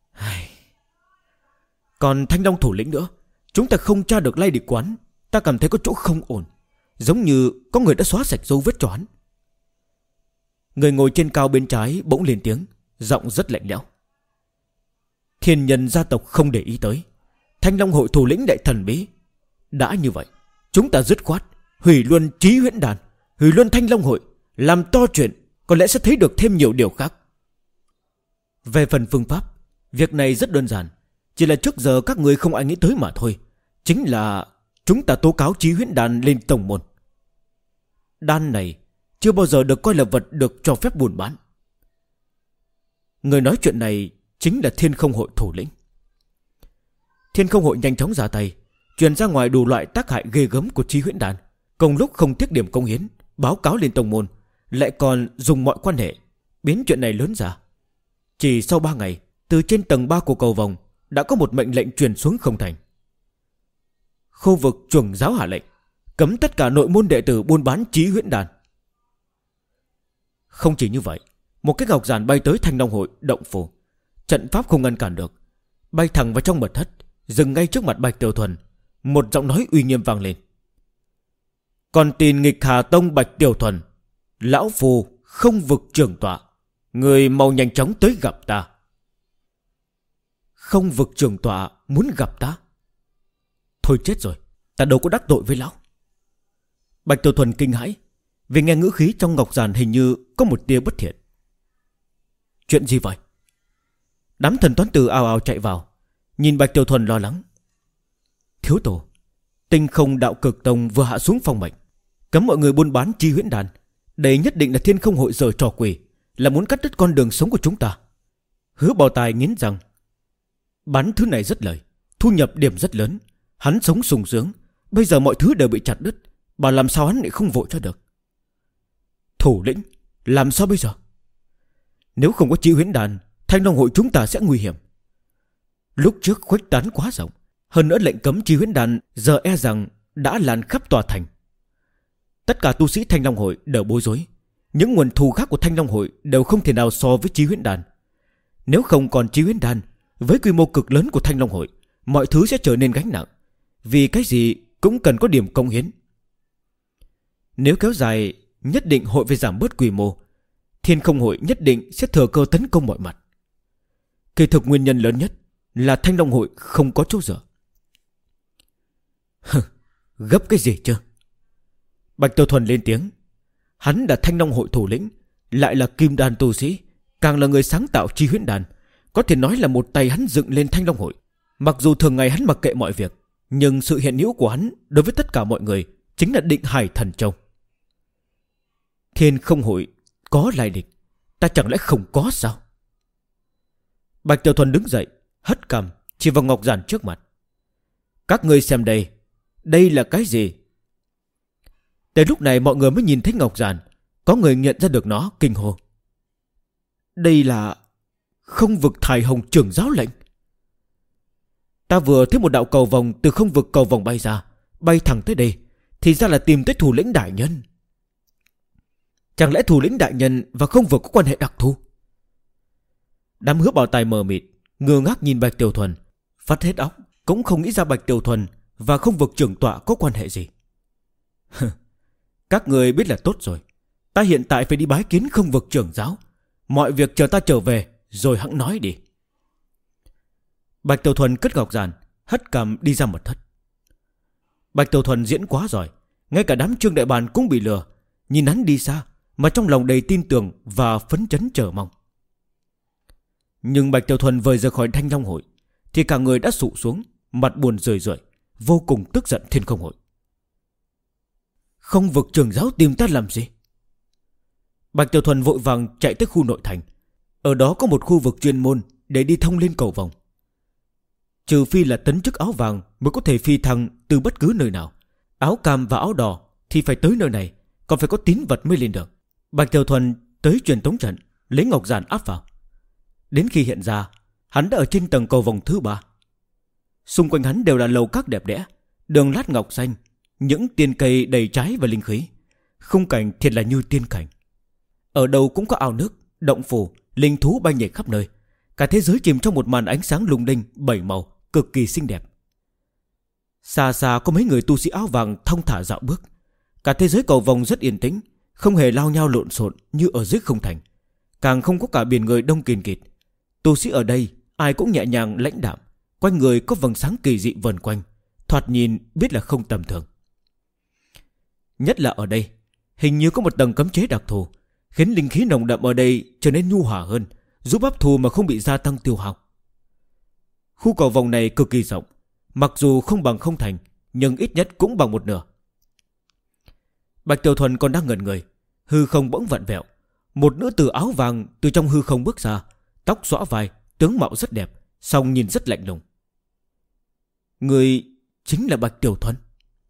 Còn Thanh Long thủ lĩnh nữa, chúng ta không tra được lai lịch quán. Ta cảm thấy có chỗ không ổn, giống như có người đã xóa sạch dấu vết cho hắn. Người ngồi trên cao bên trái bỗng lên tiếng, giọng rất lạnh lẽo. Thiên Nhân gia tộc không để ý tới, Thanh Long Hội thủ lĩnh đại thần bí. Đã như vậy, chúng ta dứt khoát hủy luôn Chí Huyễn Đàn, hủy luôn Thanh Long Hội, làm to chuyện, có lẽ sẽ thấy được thêm nhiều điều khác. Về phần phương pháp, việc này rất đơn giản, chỉ là trước giờ các người không ai nghĩ tới mà thôi. Chính là chúng ta tố cáo Chí Huyễn Đàn lên tổng môn. Đan này chưa bao giờ được coi là vật được cho phép buôn bán. Người nói chuyện này chính là Thiên Không Hội thủ lĩnh. Thiên Không Hội nhanh chóng ra tay, truyền ra ngoài đủ loại tác hại ghê gớm của Chí Huyễn Đàn, cùng lúc không tiếc điểm công hiến báo cáo lên tông môn, lại còn dùng mọi quan hệ biến chuyện này lớn ra. Chỉ sau 3 ngày, từ trên tầng 3 của cầu vòng đã có một mệnh lệnh truyền xuống không thành. Khu vực chuẩn giáo hạ lệnh cấm tất cả nội môn đệ tử buôn bán Chí Huyễn Đàn. Không chỉ như vậy, một cái ngọc giản bay tới Thanh Long Hội động phủ, trận pháp không ngăn cản được, bay thẳng vào trong mật thất, dừng ngay trước mặt Bạch Tiểu Thuần. Một giọng nói uy nghiêm vang lên. Còn tin nghịch Hà Tông Bạch Tiểu Thuần, lão phù không vực trưởng tọa, người mau nhanh chóng tới gặp ta. Không vực trưởng tọa muốn gặp ta? Thôi chết rồi, ta đâu có đắc tội với lão. Bạch Tiểu Thuần kinh hãi, vì nghe ngữ khí trong ngọc giản hình như có một tia bất thiện. Chuyện gì vậy? Đám thần toán tử ào ào chạy vào, nhìn Bạch Tiểu Thuần lo lắng. Thiếu tổ, Tinh Không Đạo Cực Tông vừa hạ xuống phong mệnh, cấm mọi người buôn bán Chí Huyễn Đàn. Đây nhất định là Thiên Không Hội giở trò quỷ, là muốn cắt đứt con đường sống của chúng ta. Hứa Bào Tài nghiến rằng bán thứ này rất lời, thu nhập điểm rất lớn, hắn sống sung sướng. Bây giờ mọi thứ đều bị chặt đứt, bảo làm sao hắn lại không vội cho được. Thủ lĩnh, làm sao bây giờ? Nếu không có Chí Huyễn Đàn, Thanh Long Hội chúng ta sẽ nguy hiểm. Lúc trước khuếch tán quá rộng, hơn nữa lệnh cấm Chí Huyễn Đàn giờ e rằng đã lan khắp tòa thành. Tất cả tu sĩ Thanh Long Hội đều bối rối. Những nguồn thu khác của Thanh Long Hội đều không thể nào so với Chí Huyễn Đàn. Nếu không còn Chí Huyễn Đàn, với quy mô cực lớn của Thanh Long Hội, mọi thứ sẽ trở nên gánh nặng. Vì cái gì cũng cần có điểm công hiến. Nếu kéo dài, nhất định hội phải giảm bớt quy mô. Thiên Không Hội nhất định sẽ thừa cơ tấn công mọi mặt. Kỳ thực nguyên nhân lớn nhất là Thanh Long Hội không có chỗ dựa. Gấp cái gì chứ? Bạch Tiểu Thuần lên tiếng. Hắn là Thanh Long Hội thủ lĩnh, lại là kim đan tu sĩ, càng là người sáng tạo Chí Huyễn Đàn. Có thể nói là một tay hắn dựng lên Thanh Long Hội. Mặc dù thường ngày hắn mặc kệ mọi việc, nhưng sự hiện hữu của hắn đối với tất cả mọi người chính là Định Hải Thần Châu. Thiên Không Hội có lai lịch, ta chẳng lẽ không có sao? Bạch Tiểu Thuần đứng dậy, hất cằm chỉ vào ngọc giản trước mặt. Các ngươi xem đây, đây là cái gì? Tới lúc này mọi người mới nhìn thấy ngọc giản. Có người nhận ra được nó, kinh hô. Đây là Không Vực Thải Hồng trưởng giáo lệnh. Ta vừa thấy một đạo cầu vòng từ không vực cầu vòng bay ra, bay thẳng tới đây, thì ra là tìm tới thủ lĩnh đại nhân. Chẳng lẽ thủ lĩnh đại nhân và không vực có quan hệ đặc thù? Đám Hứa Bảo Tài mờ mịt, ngơ ngác nhìn Bạch Tiểu Thuần, phát hết óc cũng không nghĩ ra Bạch Tiểu Thuần và không vực trưởng tọa có quan hệ gì. Các người biết là tốt rồi. Ta hiện tại phải đi bái kiến không vực trưởng giáo. Mọi việc chờ ta trở về rồi hẵng nói đi. Bạch Tiểu Thuần cất ngọc giản, hất cằm đi ra mật thất. Bạch Tiểu Thuần diễn quá giỏi, ngay cả đám Trương Đại Bàn cũng bị lừa. Nhìn hắn đi xa mà trong lòng đầy tin tưởng và phấn chấn chờ mong. Nhưng Bạch Tiểu Thuần vừa rời khỏi Thanh Long hội thì cả người đã sụ xuống, mặt buồn rười rượi, vô cùng tức giận Thiên Không hội. Không vực trưởng giáo tìm ta làm gì? Bạch Tiểu Thuần vội vàng chạy tới khu nội thành. Ở đó có một khu vực chuyên môn để đi thông lên cầu vòng. Trừ phi là tấn chức áo vàng mới có thể phi thăng từ bất cứ nơi nào. Áo cam và áo đỏ thì phải tới nơi này, còn phải có tín vật mới lên được. Bạch Tiểu Thuần tới truyền tống trận, lấy ngọc giản áp vào. Đến khi hiện ra, hắn đã ở trên tầng cầu vòng thứ 3. Xung quanh hắn đều là lầu các đẹp đẽ, đường lát ngọc xanh, những tiên cây đầy trái và linh khí. Khung cảnh thiệt là như tiên cảnh. Ở đâu cũng có ao nước, động phủ, linh thú bay nhảy khắp nơi. Cả thế giới chìm trong một màn ánh sáng lung linh, bảy màu, cực kỳ xinh đẹp. Xa xa có mấy người tu sĩ áo vàng thong thả dạo bước. Cả thế giới cầu vòng rất yên tĩnh, không hề lao nhau lộn xộn như ở dưới không thành. Càng không có cả biển người đông kìn kịt. Tu sĩ ở đây ai cũng nhẹ nhàng lãnh đạm, quanh người có vầng sáng kỳ dị vần quanh, thoạt nhìn biết là không tầm thường. Nhất là ở đây, hình như có một tầng cấm chế đặc thù, khiến linh khí nồng đậm ở đây trở nên nhu hòa hơn, giúp hấp thù mà không bị gia tăng tiêu hao. Khu cầu vòng này cực kỳ rộng, mặc dù không bằng không thành, nhưng ít nhất cũng bằng một nửa. Bạch Tiểu Thuần còn đang ngẩn người, hư không bỗng vặn vẹo. Một nữ tử áo vàng từ trong hư không bước ra, tóc xõa vai, tướng mạo rất đẹp, song nhìn rất lạnh lùng. Người chính là Bạch Tiểu Thuần.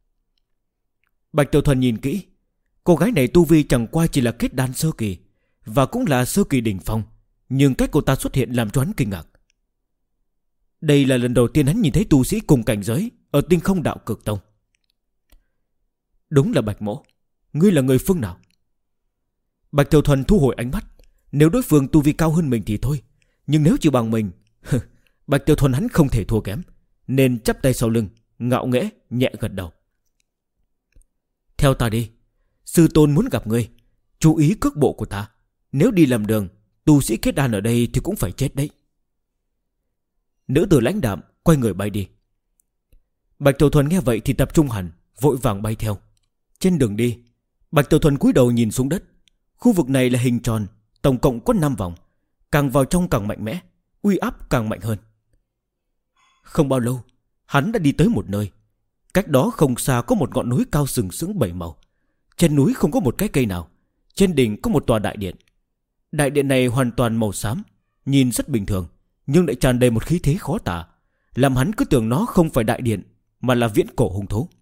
Bạch Tiểu Thuần nhìn kỹ, cô gái này tu vi chẳng qua chỉ là kết đan sơ kỳ, và cũng là sơ kỳ đỉnh phong, nhưng cách cô ta xuất hiện làm cho hắn kinh ngạc. Đây là lần đầu tiên hắn nhìn thấy tu sĩ cùng cảnh giới ở Tinh Không Đạo Cực Tông. Đúng là Bạch Mỗ, ngươi là người phương nào? Bạch Tiểu Thuần thu hồi ánh mắt. Nếu đối phương tu vi cao hơn mình thì thôi, nhưng nếu chỉ bằng mình Bạch Tiểu Thuần hắn không thể thua kém, nên chắp tay sau lưng, ngạo nghễ nhẹ gật đầu. Theo ta đi, sư tôn muốn gặp ngươi. Chú ý cước bộ của ta, nếu đi lầm đường, tu sĩ kết đan ở đây thì cũng phải chết đấy. Nữ tử lãnh đạm quay người bay đi. Bạch Tiểu Thuần nghe vậy thì tập trung hẳn, vội vàng bay theo. Trên đường đi, Bạch Tiểu Thuần cúi đầu nhìn xuống đất. Khu vực này là hình tròn, tổng cộng có 5 vòng. Càng vào trong càng mạnh mẽ, uy áp càng mạnh hơn. Không bao lâu, hắn đã đi tới một nơi. Cách đó không xa có một ngọn núi cao sừng sững 7 màu. Trên núi không có một cái cây nào. Trên đỉnh có một tòa đại điện. Đại điện này hoàn toàn màu xám, nhìn rất bình thường, nhưng lại tràn đầy một khí thế khó tả, làm hắn cứ tưởng nó không phải đại điện, mà là viễn cổ hung thú.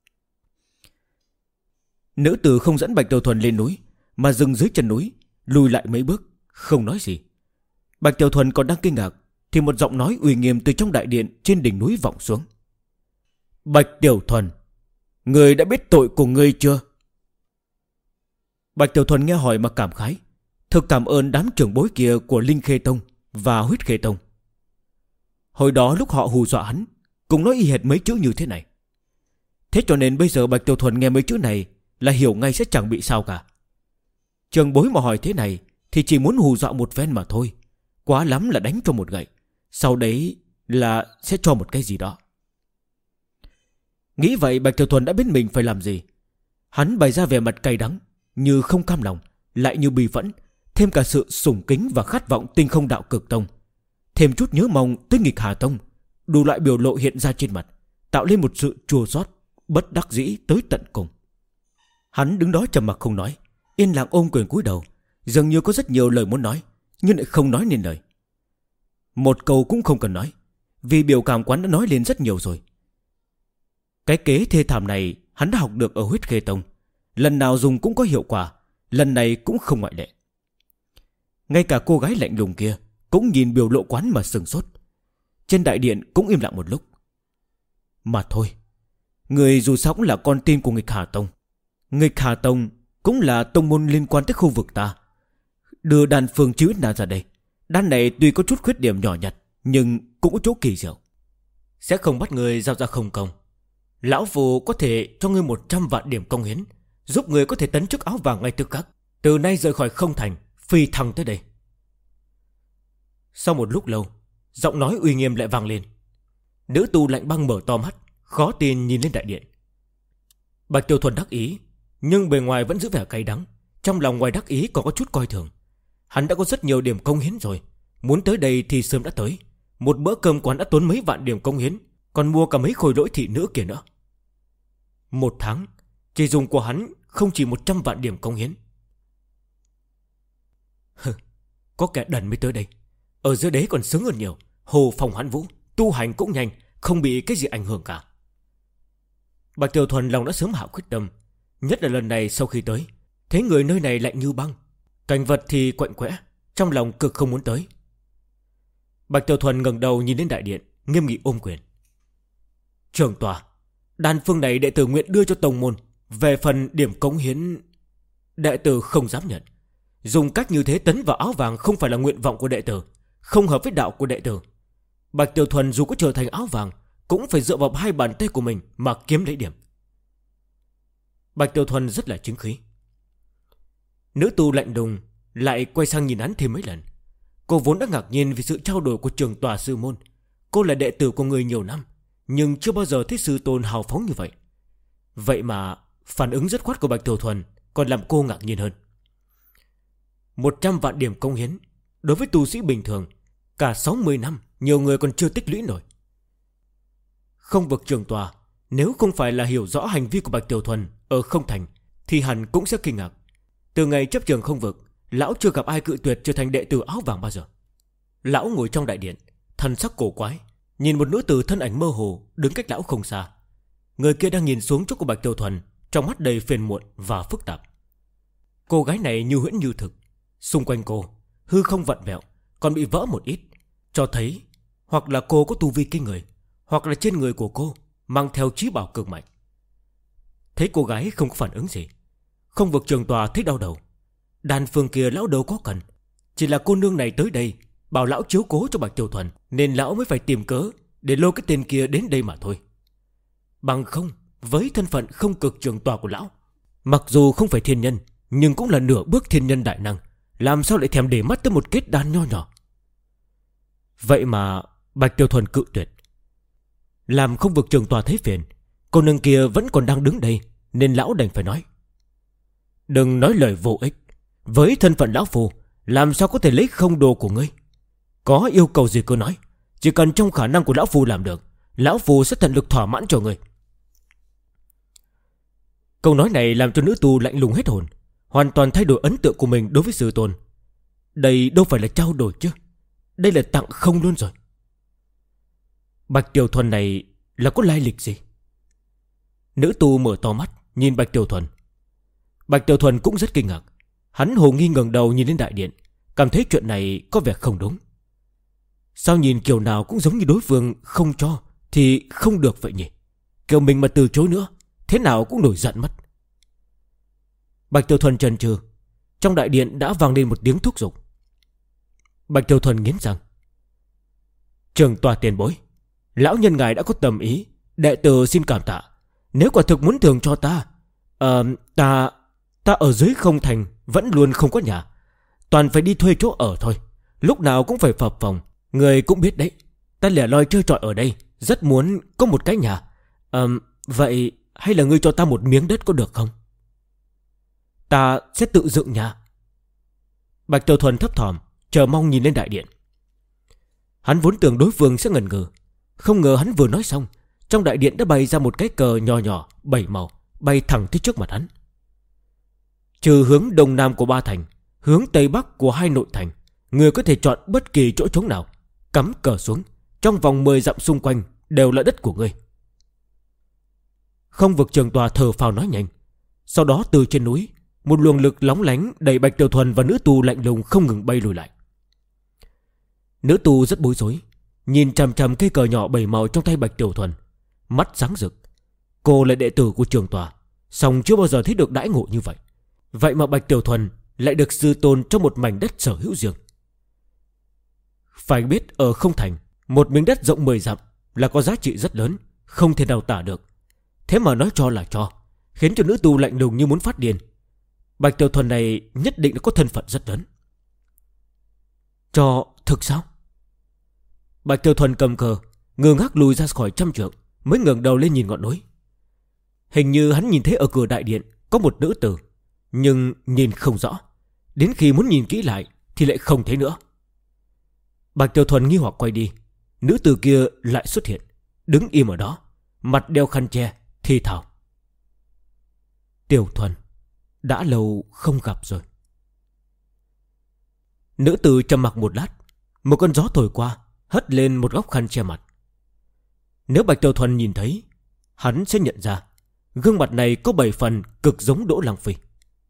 Nữ tử không dẫn Bạch Tiểu Thuần lên núi, mà dừng dưới chân núi, lùi lại mấy bước, không nói gì. Bạch Tiểu Thuần còn đang kinh ngạc thì một giọng nói uy nghiêm từ trong đại điện trên đỉnh núi vọng xuống. Bạch Tiểu Thuần, người đã biết tội của ngươi chưa? Bạch Tiểu Thuần nghe hỏi mà cảm khái, thực cảm ơn đám trưởng bối kia của Linh Khê Tông và Huyết Khê Tông. Hồi đó lúc họ hù dọa hắn, cũng nói y hệt mấy chữ như thế này. Thế cho nên bây giờ Bạch Tiểu Thuần nghe mấy chữ này là hiểu ngay sẽ chẳng bị sao cả. Trưởng bối mà hỏi thế này thì chỉ muốn hù dọa một phen mà thôi, quá lắm là đánh cho một gậy, sau đấy là sẽ cho một cái gì đó. Nghĩ vậy Bạch Tiểu Thuần đã biết mình phải làm gì. Hắn bày ra vẻ mặt cay đắng, như không cam lòng, lại như bi phẫn, thêm cả sự sùng kính và khát vọng Tinh Không Đạo Cực Tông, thêm chút nhớ mong tới Nghịch Hà Tông. Đủ loại biểu lộ hiện ra trên mặt, tạo lên một sự chua xót, bất đắc dĩ tới tận cùng. Hắn đứng đó trầm mặc không nói, yên lặng ôm quyền cúi đầu, dường như có rất nhiều lời muốn nói, nhưng lại không nói nên lời. Một câu cũng không cần nói, vì biểu cảm quán đã nói lên rất nhiều rồi. Cái kế thê thảm này hắn đã học được ở Huyết Khê Tông, lần nào dùng cũng có hiệu quả, lần này cũng không ngoại lệ. Ngay cả cô gái lạnh lùng kia cũng nhìn biểu lộ quán mà sừng sốt. Trên đại điện cũng im lặng một lúc. Mà thôi, người dù sao cũng là con tin của Nghịch Hà Tông. Nghịch Hà Tông cũng là tông môn liên quan tới khu vực ta. Đưa đan phương chữ na ra đây. Đan này tuy có chút khuyết điểm nhỏ nhặt, nhưng cũng có chỗ kỳ diệu. Sẽ không bắt người giao ra không công. Lão Phù có thể cho ngươi 100 vạn điểm công hiến, giúp người có thể tấn chức áo vàng ngay tức khắc, từ nay rời khỏi không thành, phi thăng tới đây. Sau một lúc lâu, Giọng nói uy nghiêm lại vang lên. Nữ tu Lạnh Băng mở to mắt, khó tin nhìn lên đại điện. Bạch Tiểu Thuần đắc ý, nhưng bề ngoài vẫn giữ vẻ cay đắng. Trong lòng ngoài đắc ý còn có chút coi thường. Hắn đã có rất nhiều điểm công hiến rồi, muốn tới đây thì sớm đã tới. Một bữa cơm quán đã tốn mấy vạn điểm công hiến, còn mua cả mấy khối lỗi thị nữ kia nữa. Một tháng chỉ dùng của hắn không chỉ 100 vạn điểm công hiến. Có kẻ đần mới tới đây. Ở dưới đấy còn sướng hơn nhiều. Hồ Phong Hoán Vũ, tu hành cũng nhanh, không bị cái gì ảnh hưởng cả. Bạch Tiểu Thuần lòng đã sớm hạ quyết tâm, nhất là lần này sau khi tới, thấy người nơi này lạnh như băng, cảnh vật thì quạnh quẽ, trong lòng cực không muốn tới. Bạch Tiểu Thuần ngẩng đầu nhìn đến đại điện, nghiêm nghị ôm quyền. Trưởng tòa, đan phương này đệ tử nguyện đưa cho tông môn. Về phần điểm cống hiến, đệ tử không dám nhận. Dùng cách như thế tấn vào áo vàng không phải là nguyện vọng của đệ tử, không hợp với đạo của đệ tử. Bạch Tiểu Thuần dù có trở thành áo vàng, cũng phải dựa vào hai bàn tay của mình mà kiếm lấy điểm. Bạch Tiểu Thuần rất là chính khí. Nữ tu lạnh lùng lại quay sang nhìn hắn thêm mấy lần. Cô vốn đã ngạc nhiên vì sự trao đổi của trưởng tòa sư môn. Cô là đệ tử của người nhiều năm, nhưng chưa bao giờ thấy sư tôn hào phóng như vậy. Vậy mà phản ứng dứt khoát của Bạch Tiểu Thuần còn làm cô ngạc nhiên hơn. 100 vạn điểm công hiến đối với tu sĩ bình thường, cả 60 năm nhiều người còn chưa tích lũy nổi. Không vực trưởng tòa, nếu không phải là hiểu rõ hành vi của Bạch Tiểu Thuần ở không thành, thì hẳn cũng sẽ kinh ngạc. Từ ngày chấp trường không vực, lão chưa gặp ai cự tuyệt trở thành đệ tử áo vàng bao giờ. Lão ngồi trong đại điện, thần sắc cổ quái, nhìn một nữ tử thân ảnh mơ hồ đứng cách lão không xa. Người kia đang nhìn xuống chỗ của Bạch Tiểu Thuần, trong mắt đầy phiền muộn và phức tạp. Cô gái này như huyễn như thực, xung quanh cô hư không vặn vẹo, còn bị vỡ một ít, cho thấy hoặc là cô có tu vi kinh người, hoặc là trên người của cô mang theo trí bảo cực mạnh. Thấy cô gái không có phản ứng gì, không vực trường tòa thấy đau đầu. Đan phương kia lão đâu có cần, chỉ là cô nương này tới đây bảo lão chiếu cố cho Bạch Tiểu Thuần, nên lão mới phải tìm cớ để lôi cái tên kia đến đây mà thôi. Bằng không, với thân phận không cực trường tòa của lão, mặc dù không phải thiên nhân, nhưng cũng là nửa bước thiên nhân đại năng, làm sao lại thèm để mắt tới một kết đan nho nhỏ. Vậy mà Bạch Tiểu Thuần cự tuyệt. Làm không vực trường tòa thấy phiền, cô nương kia vẫn còn đang đứng đây, nên lão đành phải nói. Đừng nói lời vô ích. Với thân phận lão phù, làm sao có thể lấy không đồ của ngươi? Có yêu cầu gì cứ nói, chỉ cần trong khả năng của lão phù làm được, lão phù sẽ tận lực thỏa mãn cho ngươi. Câu nói này làm cho nữ tu lạnh lùng hết hồn, hoàn toàn thay đổi ấn tượng của mình đối với sư tôn. Đây đâu phải là trao đổi chứ, đây là tặng không luôn rồi. Bạch Tiểu Thuần này là có lai lịch gì? Nữ tu mở to mắt nhìn Bạch Tiểu Thuần. Bạch Tiểu Thuần cũng rất kinh ngạc. Hắn hồ nghi ngẩng đầu nhìn lên đại điện, cảm thấy chuyện này có vẻ không đúng. Sao nhìn kiểu nào cũng giống như đối phương không cho thì không được vậy nhỉ? Kiểu mình mà từ chối nữa, thế nào cũng nổi giận mất. Bạch Tiểu Thuần chần chừ. Trong đại điện đã vang lên một tiếng thúc giục. Bạch Tiểu Thuần nghiến răng. Trường tòa tiền bối, lão nhân ngài đã có tầm ý, đệ tử xin cảm tạ. Nếu quả thực muốn thưởng cho ta, ta ở dưới không thành vẫn luôn không có nhà, toàn phải đi thuê chỗ ở thôi, lúc nào cũng phải phập phồng. Người cũng biết đấy, ta lẻ loi chơi trọi ở đây, rất muốn có một cái nhà. Vậy hay là ngươi cho ta một miếng đất có được không? Ta sẽ tự dựng nhà. Bạch Tiểu Thuần thấp thỏm chờ mong nhìn lên đại điện. Hắn vốn tưởng đối phương sẽ ngần ngừ, không ngờ hắn vừa nói xong, trong đại điện đã bay ra một cái cờ nhỏ nhỏ 7 màu, bay thẳng tới trước mặt hắn. Trừ hướng đông nam của 3 thành, hướng tây bắc của 2 nội thành, người có thể chọn bất kỳ chỗ trống nào, cắm cờ xuống, trong vòng 10 dặm xung quanh đều là đất của ngươi. Không vực trường tòa thở phào nói nhanh. Sau đó từ trên núi, một luồng lực lóng lánh đẩy Bạch Tiểu Thuần và nữ tu lạnh lùng không ngừng bay lùi lại. Nữ tu rất bối rối, nhìn chằm chằm cây cờ nhỏ 7 màu trong tay Bạch Tiểu Thuần, mắt sáng rực. Cô là đệ tử của trường tòa, song chưa bao giờ thấy được đãi ngộ như vậy. Vậy mà Bạch Tiểu Thuần lại được sư tôn trong một mảnh đất sở hữu riêng. Phải biết ở không thành, một miếng đất rộng 10 dặm là có giá trị rất lớn, không thể nào tả được. Thế mà nói cho là cho, khiến cho nữ tu lạnh lùng như muốn phát điên. Bạch Tiểu Thuần này nhất định là có thân phận rất lớn. Cho thực sao? Bạch Tiểu Thuần cầm cờ, ngơ ngác lùi ra khỏi trăm trượng, mới ngẩng đầu lên nhìn ngọn núi. Hình như hắn nhìn thấy ở cửa đại điện có một nữ tử, nhưng nhìn không rõ. Đến khi muốn nhìn kỹ lại thì lại không thấy nữa. Bạch Tiểu Thuần nghi hoặc quay đi. Nữ tử kia lại xuất hiện, đứng im ở đó, mặt đeo khăn che, thì thào: Tiểu Thuần, đã lâu không gặp rồi. Nữ tử trầm mặc một lát. Một cơn gió thổi qua, hất lên một góc khăn che mặt. Nếu Bạch Tiểu Thuần nhìn thấy, hắn sẽ nhận ra gương mặt này có 7 phần cực giống Đỗ Lăng Phi.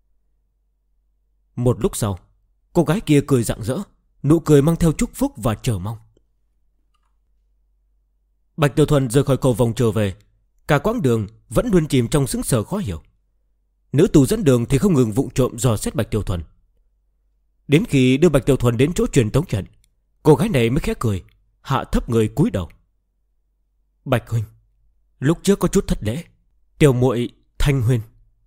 Một lúc sau, cô gái kia cười rạng rỡ, nụ cười mang theo chúc phúc và chờ mong. Bạch Tiểu Thuần rời khỏi cầu vòng trở về. Cả quãng đường vẫn luôn chìm trong sững sờ khó hiểu. Nữ tù dẫn đường thì không ngừng vụng trộm dò xét Bạch Tiểu Thuần. Đến khi đưa Bạch Tiểu Thuần đến chỗ truyền tống trận, cô gái này mới khẽ cười, hạ thấp người cúi đầu. Bạch huynh, lúc trước có chút thất lễ. Tiểu muội Thanh Huyên.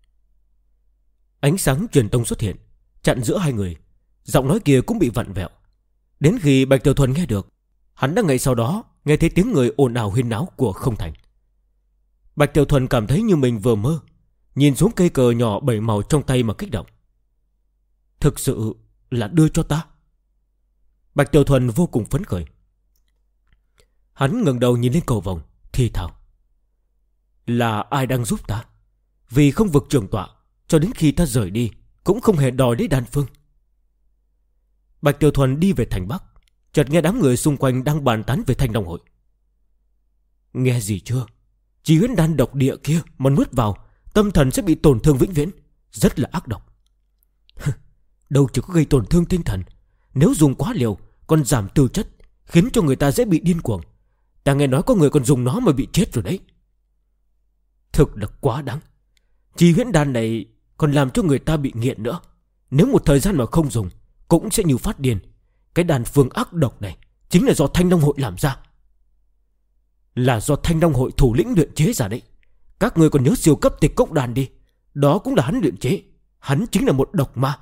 Ánh sáng truyền tống xuất hiện, chặn giữa hai người. Giọng nói kia cũng bị vặn vẹo. Đến khi Bạch Tiểu Thuần nghe được, hắn đã ngay sau đó nghe thấy tiếng người ồn ào huyên náo của không thành. Bạch Tiểu Thuần cảm thấy như mình vừa mơ, nhìn xuống cây cờ nhỏ 7 màu trong tay mà kích động. Thực sự là đưa cho ta. Bạch Tiểu Thuần vô cùng phấn khởi. Hắn ngẩng đầu nhìn lên cầu vòng, thì thào: Là ai đang giúp ta? Vì không vực trưởng tọa, cho đến khi ta rời đi cũng không hề đòi lấy đan phương. Bạch Tiểu Thuần đi về thành Bắc, chợt nghe đám người xung quanh đang bàn tán về Thanh Long hội. Nghe gì chưa? Chỉ huyễn đan độc địa kia mà nuốt vào, tâm thần sẽ bị tổn thương vĩnh viễn, rất là ác độc. Đâu chỉ có gây tổn thương tinh thần, nếu dùng quá liều còn giảm tư chất, khiến cho người ta dễ bị điên cuồng. Ta nghe nói có người còn dùng nó mà bị chết rồi đấy. Thực là quá đáng. Chỉ huyễn đan này còn làm cho người ta bị nghiện nữa. Nếu một thời gian mà không dùng, cũng sẽ như phát điên. Cái đan phương ác độc này chính là do Thanh Long hội làm ra. Là do Thanh Long hội thủ lĩnh luyện chế ra đấy. Các người còn nhớ siêu cấp tịch cốc đan đi. Đó cũng là hắn luyện chế. Hắn chính là một độc ma.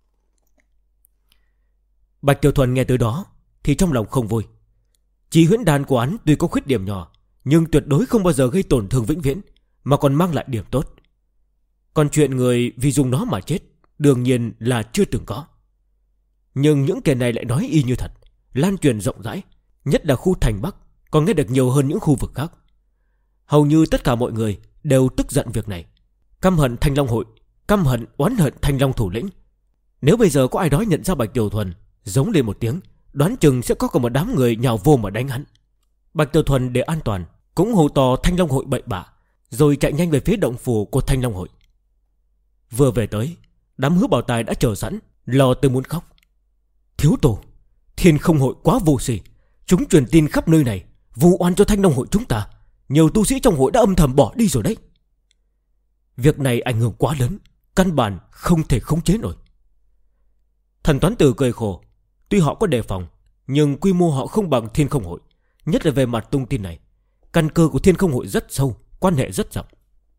Bạch Tiểu Thuần nghe tới đó thì trong lòng không vui. Chỉ huyễn đan của hắn tuy có khuyết điểm nhỏ, nhưng tuyệt đối không bao giờ gây tổn thương vĩnh viễn, mà còn mang lại điểm tốt. Còn chuyện người vì dùng nó mà chết, đương nhiên là chưa từng có. Nhưng những kẻ này lại nói y như thật, lan truyền rộng rãi, nhất là khu thành Bắc, còn nghe được nhiều hơn những khu vực khác. Hầu như tất cả mọi người đều tức giận việc này, căm hận Thanh Long hội, căm hận oán hận Thanh Long thủ lĩnh. Nếu bây giờ có ai đó nhận ra Bạch Tiểu Thuần, giống lên một tiếng, đoán chừng sẽ có cả một đám người nhào vô mà đánh hắn. Bạch Tiểu Thuần để an toàn cũng hô to Thanh Long hội bậy bạ, rồi chạy nhanh về phía động phủ của Thanh Long hội. Vừa về tới, đám Hứa Bảo Tài đã chờ sẵn, lo tới muốn khóc. Thiếu tổ, Thiên Không hội quá vô sỉ, chúng truyền tin khắp nơi này, vu oan cho Thanh Long hội chúng ta. Nhiều tu sĩ trong hội đã âm thầm bỏ đi rồi đấy. Việc này ảnh hưởng quá lớn, căn bản không thể khống chế nổi. Thần Toán Tử cười khổ. Tuy họ có đề phòng, nhưng quy mô họ không bằng Thiên Không hội, nhất là về mặt tung tin này. Căn cơ của Thiên Không hội rất sâu, quan hệ rất rộng.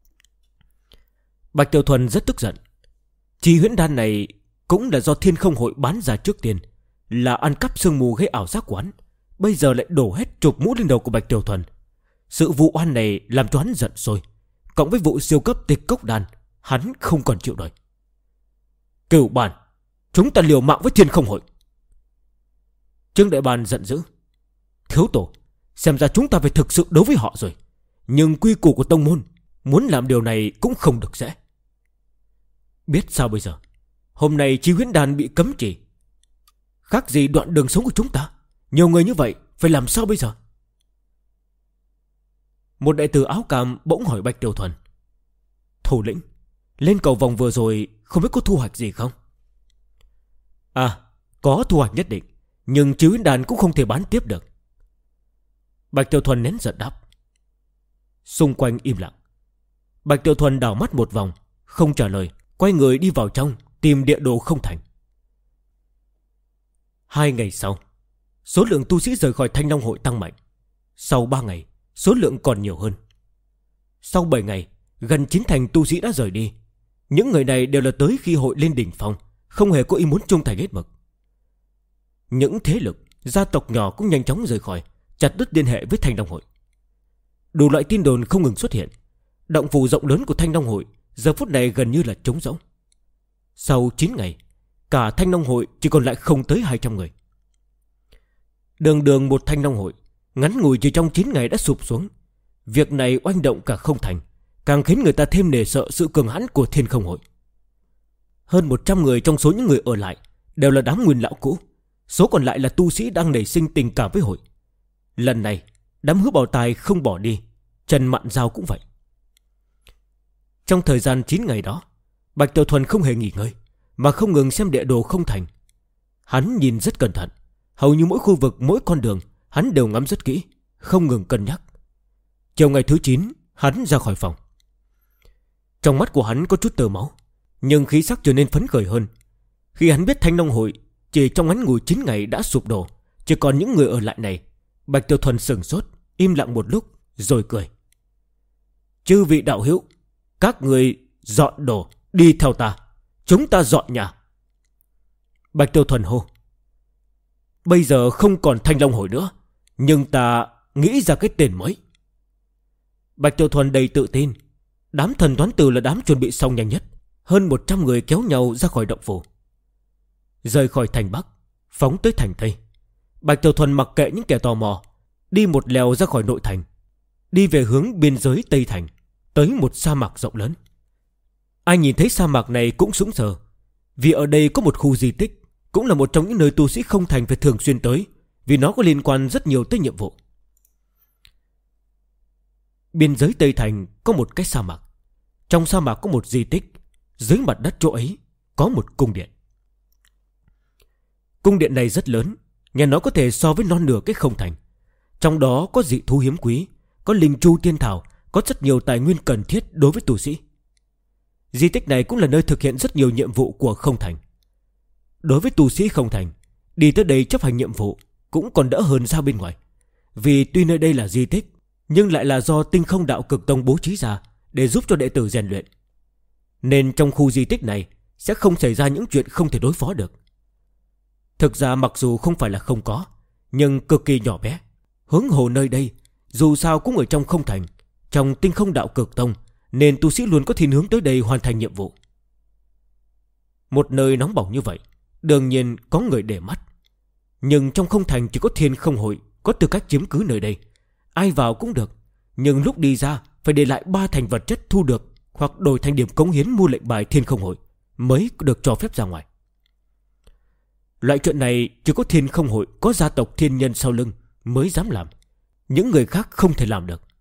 Bạch Tiểu Thuần rất tức giận. Chỉ huyễn đan này cũng là do Thiên Không hội bán ra trước tiên, là ăn cắp sương mù gây ảo giác của hắn. Bây giờ lại đổ hết chụp mũ lên đầu của Bạch Tiểu Thuần. Sự vụ oan này làm cho hắn giận sôi, cộng với vụ siêu cấp tịch cốc đan, hắn không còn chịu nổi. Cửu Bàn, chúng ta liều mạng với Thiên Không hội. Trương Đại Bàn giận dữ. Thiếu tổ, xem ra chúng ta phải thực sự đấu với họ rồi. Nhưng quy củ của tông môn, muốn làm điều này cũng không được dễ. Biết sao bây giờ? Hôm nay Chi huyễn đàn bị cấm chỉ, khác gì đoạn đường sống của chúng ta. Nhiều người như vậy, phải làm sao bây giờ? Một đệ tử áo cam bỗng hỏi Bạch Tiểu Thuần. Thủ lĩnh, lên cầu vòng vừa rồi không biết có thu hoạch gì không? À, có thu hoạch nhất định, nhưng Chi huyễn đàn cũng không thể bán tiếp được. Bạch Tiểu Thuần nén giận đáp. Xung quanh im lặng. Bạch Tiểu Thuần đảo mắt một vòng, không trả lời, quay người đi vào trong tìm địa đồ không thành. 2 ngày sau, số lượng tu sĩ rời khỏi Thanh Long hội tăng mạnh. Sau 3 ngày, số lượng còn nhiều hơn. Sau 7 ngày, gần 9 thành tu sĩ đã rời đi. Những người này đều là tới khi hội lên đỉnh phong, không hề có ý muốn trung thành hết mực. Những thế lực gia tộc nhỏ cũng nhanh chóng rời khỏi, chặt đứt liên hệ với Thanh Long Hội. Đủ loại tin đồn không ngừng xuất hiện. Động phủ rộng lớn của Thanh Long Hội giờ phút này gần như là trống rỗng. Sau 9 ngày, cả Thanh Long Hội chỉ còn lại không tới 200 người. Đường một Thanh Long Hội ngắn ngủi chỉ trong 9 ngày đã sụp xuống. Việc này oanh động cả không thành, càng khiến người ta thêm nể sợ sự cường hãn của Thiên Không Hội. Hơn 100 người trong số những người ở lại đều là đám nguyên lão cũ, số còn lại là tu sĩ đang nảy sinh tình cảm với hội. Lần này đám Hứa Bảo Tài không bỏ đi, Trần Mạn Giao cũng vậy. Trong thời gian 9 ngày đó, Bạch Tiểu Thuần không hề nghỉ ngơi, mà không ngừng xem địa đồ không thành. Hắn nhìn rất cẩn thận, hầu như mỗi khu vực, mỗi con đường hắn đều ngắm rất kỹ, không ngừng cân nhắc. Chiều ngày thứ 9, hắn ra khỏi phòng. Trong mắt của hắn có chút tơ máu, nhưng khí sắc trở nên phấn khởi hơn. Khi hắn biết Thanh Long Hội chỉ trong ngắn ngủi 9 ngày đã sụp đổ, chỉ còn những người ở lại này, Bạch Tiểu Thuần sững sốt, im lặng một lúc rồi cười. Chư vị đạo hữu, các người dọn đồ, đi theo ta, chúng ta dọn nhà. Bạch Tiểu Thuần hô. Bây giờ không còn Thanh Long Hội nữa, nhưng ta nghĩ ra cái tên mới. Bạch Tiểu Thuần đầy tự tin. Đám thần toán tử là đám chuẩn bị xong nhanh nhất. Hơn 100 người kéo nhau ra khỏi động phủ, rời khỏi thành Bắc, phóng tới thành Tây. Bạch Tiểu Thuần mặc kệ những kẻ tò mò, đi một lèo ra khỏi nội thành, đi về hướng biên giới Tây Thành, tới một sa mạc rộng lớn. Ai nhìn thấy sa mạc này cũng sững sờ, vì ở đây có một khu di tích, cũng là một trong những nơi tu sĩ không thành phải thường xuyên tới, vì nó có liên quan rất nhiều tới nhiệm vụ. Biên giới Tây Thành có một cái sa mạc. Trong sa mạc có một di tích, dưới mặt đất chỗ ấy có một cung điện. Cung điện này rất lớn, nghe nói có thể so với non nửa cái không thành. Trong đó có dị thú hiếm quý, có linh chu tiên thảo, có rất nhiều tài nguyên cần thiết đối với tu sĩ. Di tích này cũng là nơi thực hiện rất nhiều nhiệm vụ của không thành. Đối với tu sĩ không thành, đi tới đây chấp hành nhiệm vụ cũng còn đỡ hơn ra bên ngoài. Vì tuy nơi đây là di tích, nhưng lại là do Tinh Không Đạo Cực Tông bố trí ra để giúp cho đệ tử rèn luyện, nên trong khu di tích này sẽ không xảy ra những chuyện không thể đối phó được. Thực ra mặc dù không phải là không có, nhưng cực kỳ nhỏ bé. Huống hồ nơi đây dù sao cũng ở trong không thành, trong Tinh Không Đạo Cực Tông, nên tu sĩ luôn có thiên hướng tới đây hoàn thành nhiệm vụ. Một nơi nóng bỏng như vậy, đương nhiên có người để mắt. Nhưng trong không thành chỉ có Thiên Không Hội có tư cách chiếm cứ nơi đây. Ai vào cũng được, nhưng lúc đi ra phải để lại 3 thành vật chất thu được, hoặc đổi thành điểm cống hiến mua lệnh bài Thiên Không Hội mới được cho phép ra ngoài. Loại chuyện này chỉ có Thiên Không Hội có gia tộc thiên nhân sau lưng mới dám làm, những người khác không thể làm được.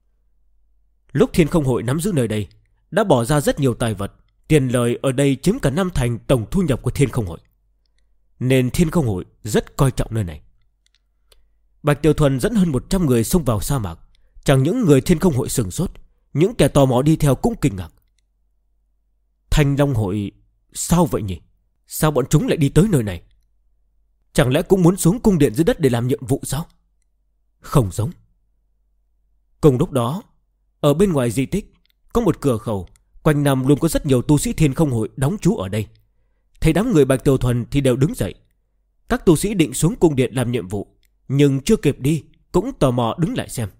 Lúc Thiên Không Hội nắm giữ nơi đây, đã bỏ ra rất nhiều tài vật, tiền lời ở đây chiếm cả 5 thành tổng thu nhập của Thiên Không Hội, nên Thiên Không Hội rất coi trọng nơi này. Bạch Tiểu Thuần dẫn hơn 100 người xông vào sa mạc. Chẳng những người Thiên Không Hội sửng sốt, những kẻ tò mò đi theo cũng kinh ngạc. Thanh Long Hội sao vậy nhỉ? Sao bọn chúng lại đi tới nơi này? Chẳng lẽ cũng muốn xuống cung điện dưới đất để làm nhiệm vụ sao? Không giống. Cùng lúc đó, ở bên ngoài di tích có một cửa khẩu, quanh năm luôn có rất nhiều tu sĩ Thiên Không Hội đóng trú ở đây. Thấy đám người Bạch Tiểu Thuần thì đều đứng dậy. Các tu sĩ định xuống cung điện làm nhiệm vụ, nhưng chưa kịp đi cũng tò mò đứng lại xem.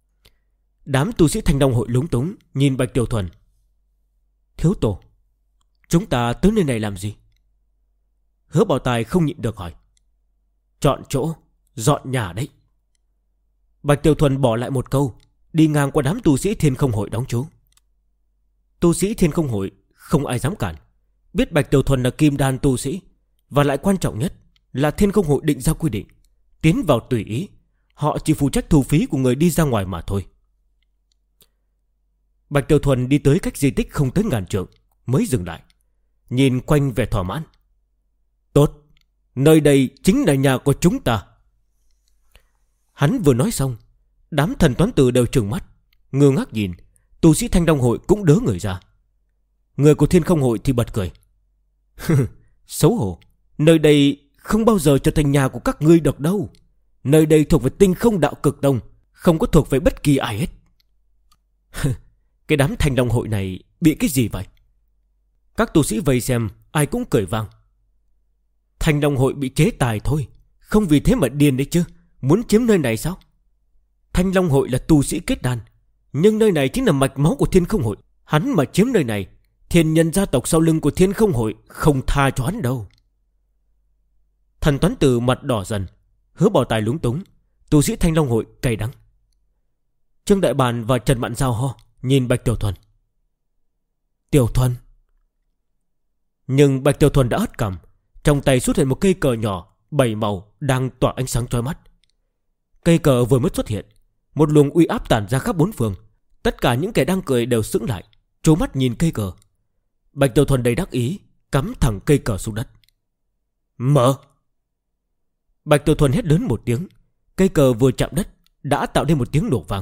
Đám tu sĩ Thanh Long Hội lúng túng nhìn Bạch Tiểu Thuần. Thiếu tổ, chúng ta tới nơi này làm gì? Hứa Bảo Tài không nhịn được hỏi. Chọn chỗ, dọn nhà đấy. Bạch Tiểu Thuần bỏ lại một câu, đi ngang qua đám tu sĩ Thiên Không Hội đóng trú. Tu sĩ Thiên Không Hội không ai dám cản. Biết Bạch Tiểu Thuần là kim đan tu sĩ, và lại quan trọng nhất là Thiên Không Hội định ra quy định, tiến vào tùy ý, họ chỉ phụ trách thu phí của người đi ra ngoài mà thôi. Bạch Tiểu Thuần đi tới cách di tích không tới 1000 trượng mới dừng lại, nhìn quanh vẻ thỏa mãn. Tốt, nơi đây chính là nhà của chúng ta. Hắn vừa nói xong, đám thần toán tử đều trừng mắt, ngơ ngác nhìn. Tu sĩ Thanh Long Hội cũng đớ người ra. Người của Thiên Không Hội thì bật cười. Xấu hổ, nơi đây không bao giờ trở thành nhà của các ngươi được đâu. Nơi đây thuộc về Tinh Không Đạo Cực Tông, không có thuộc về bất kỳ ai hết. Cái đám Thanh Long Hội này bị cái gì vậy? Các tu sĩ vây xem ai cũng cười vang. Thanh Long Hội bị chế tài thôi, Không vì thế mà điên đấy chứ. Muốn chiếm nơi này sao? Thanh Long hội là tu sĩ kết đan, nhưng nơi này chính là mạch máu của Thiên Không hội. Hắn mà chiếm nơi này, thiên nhân gia tộc sau lưng của Thiên Không hội không tha cho hắn đâu. Thần Toán Tử mặt đỏ dần. Hứa Bảo Tài lúng túng. Tu sĩ Thanh Long hội cay đắng. Trương Đại Bàn và Trần Mạn Giao ho nhìn Bạch Tiểu Thuần. Tiểu Thuần. Nhưng Bạch Tiểu Thuần đã hất cằm. Trong tay xuất hiện một cây cờ nhỏ 7 màu đang tỏa ánh sáng chói mắt. Cây cờ vừa mới xuất hiện, một luồng uy áp tản ra khắp bốn phương. Tất cả những kẻ đang cười đều sững lại, trố mắt nhìn cây cờ. Bạch Tiểu Thuần đầy đắc ý cắm thẳng cây cờ xuống đất. Mở. Bạch Tiểu Thuần hét lớn một tiếng. Cây cờ vừa chạm đất đã tạo nên một tiếng nổ vang.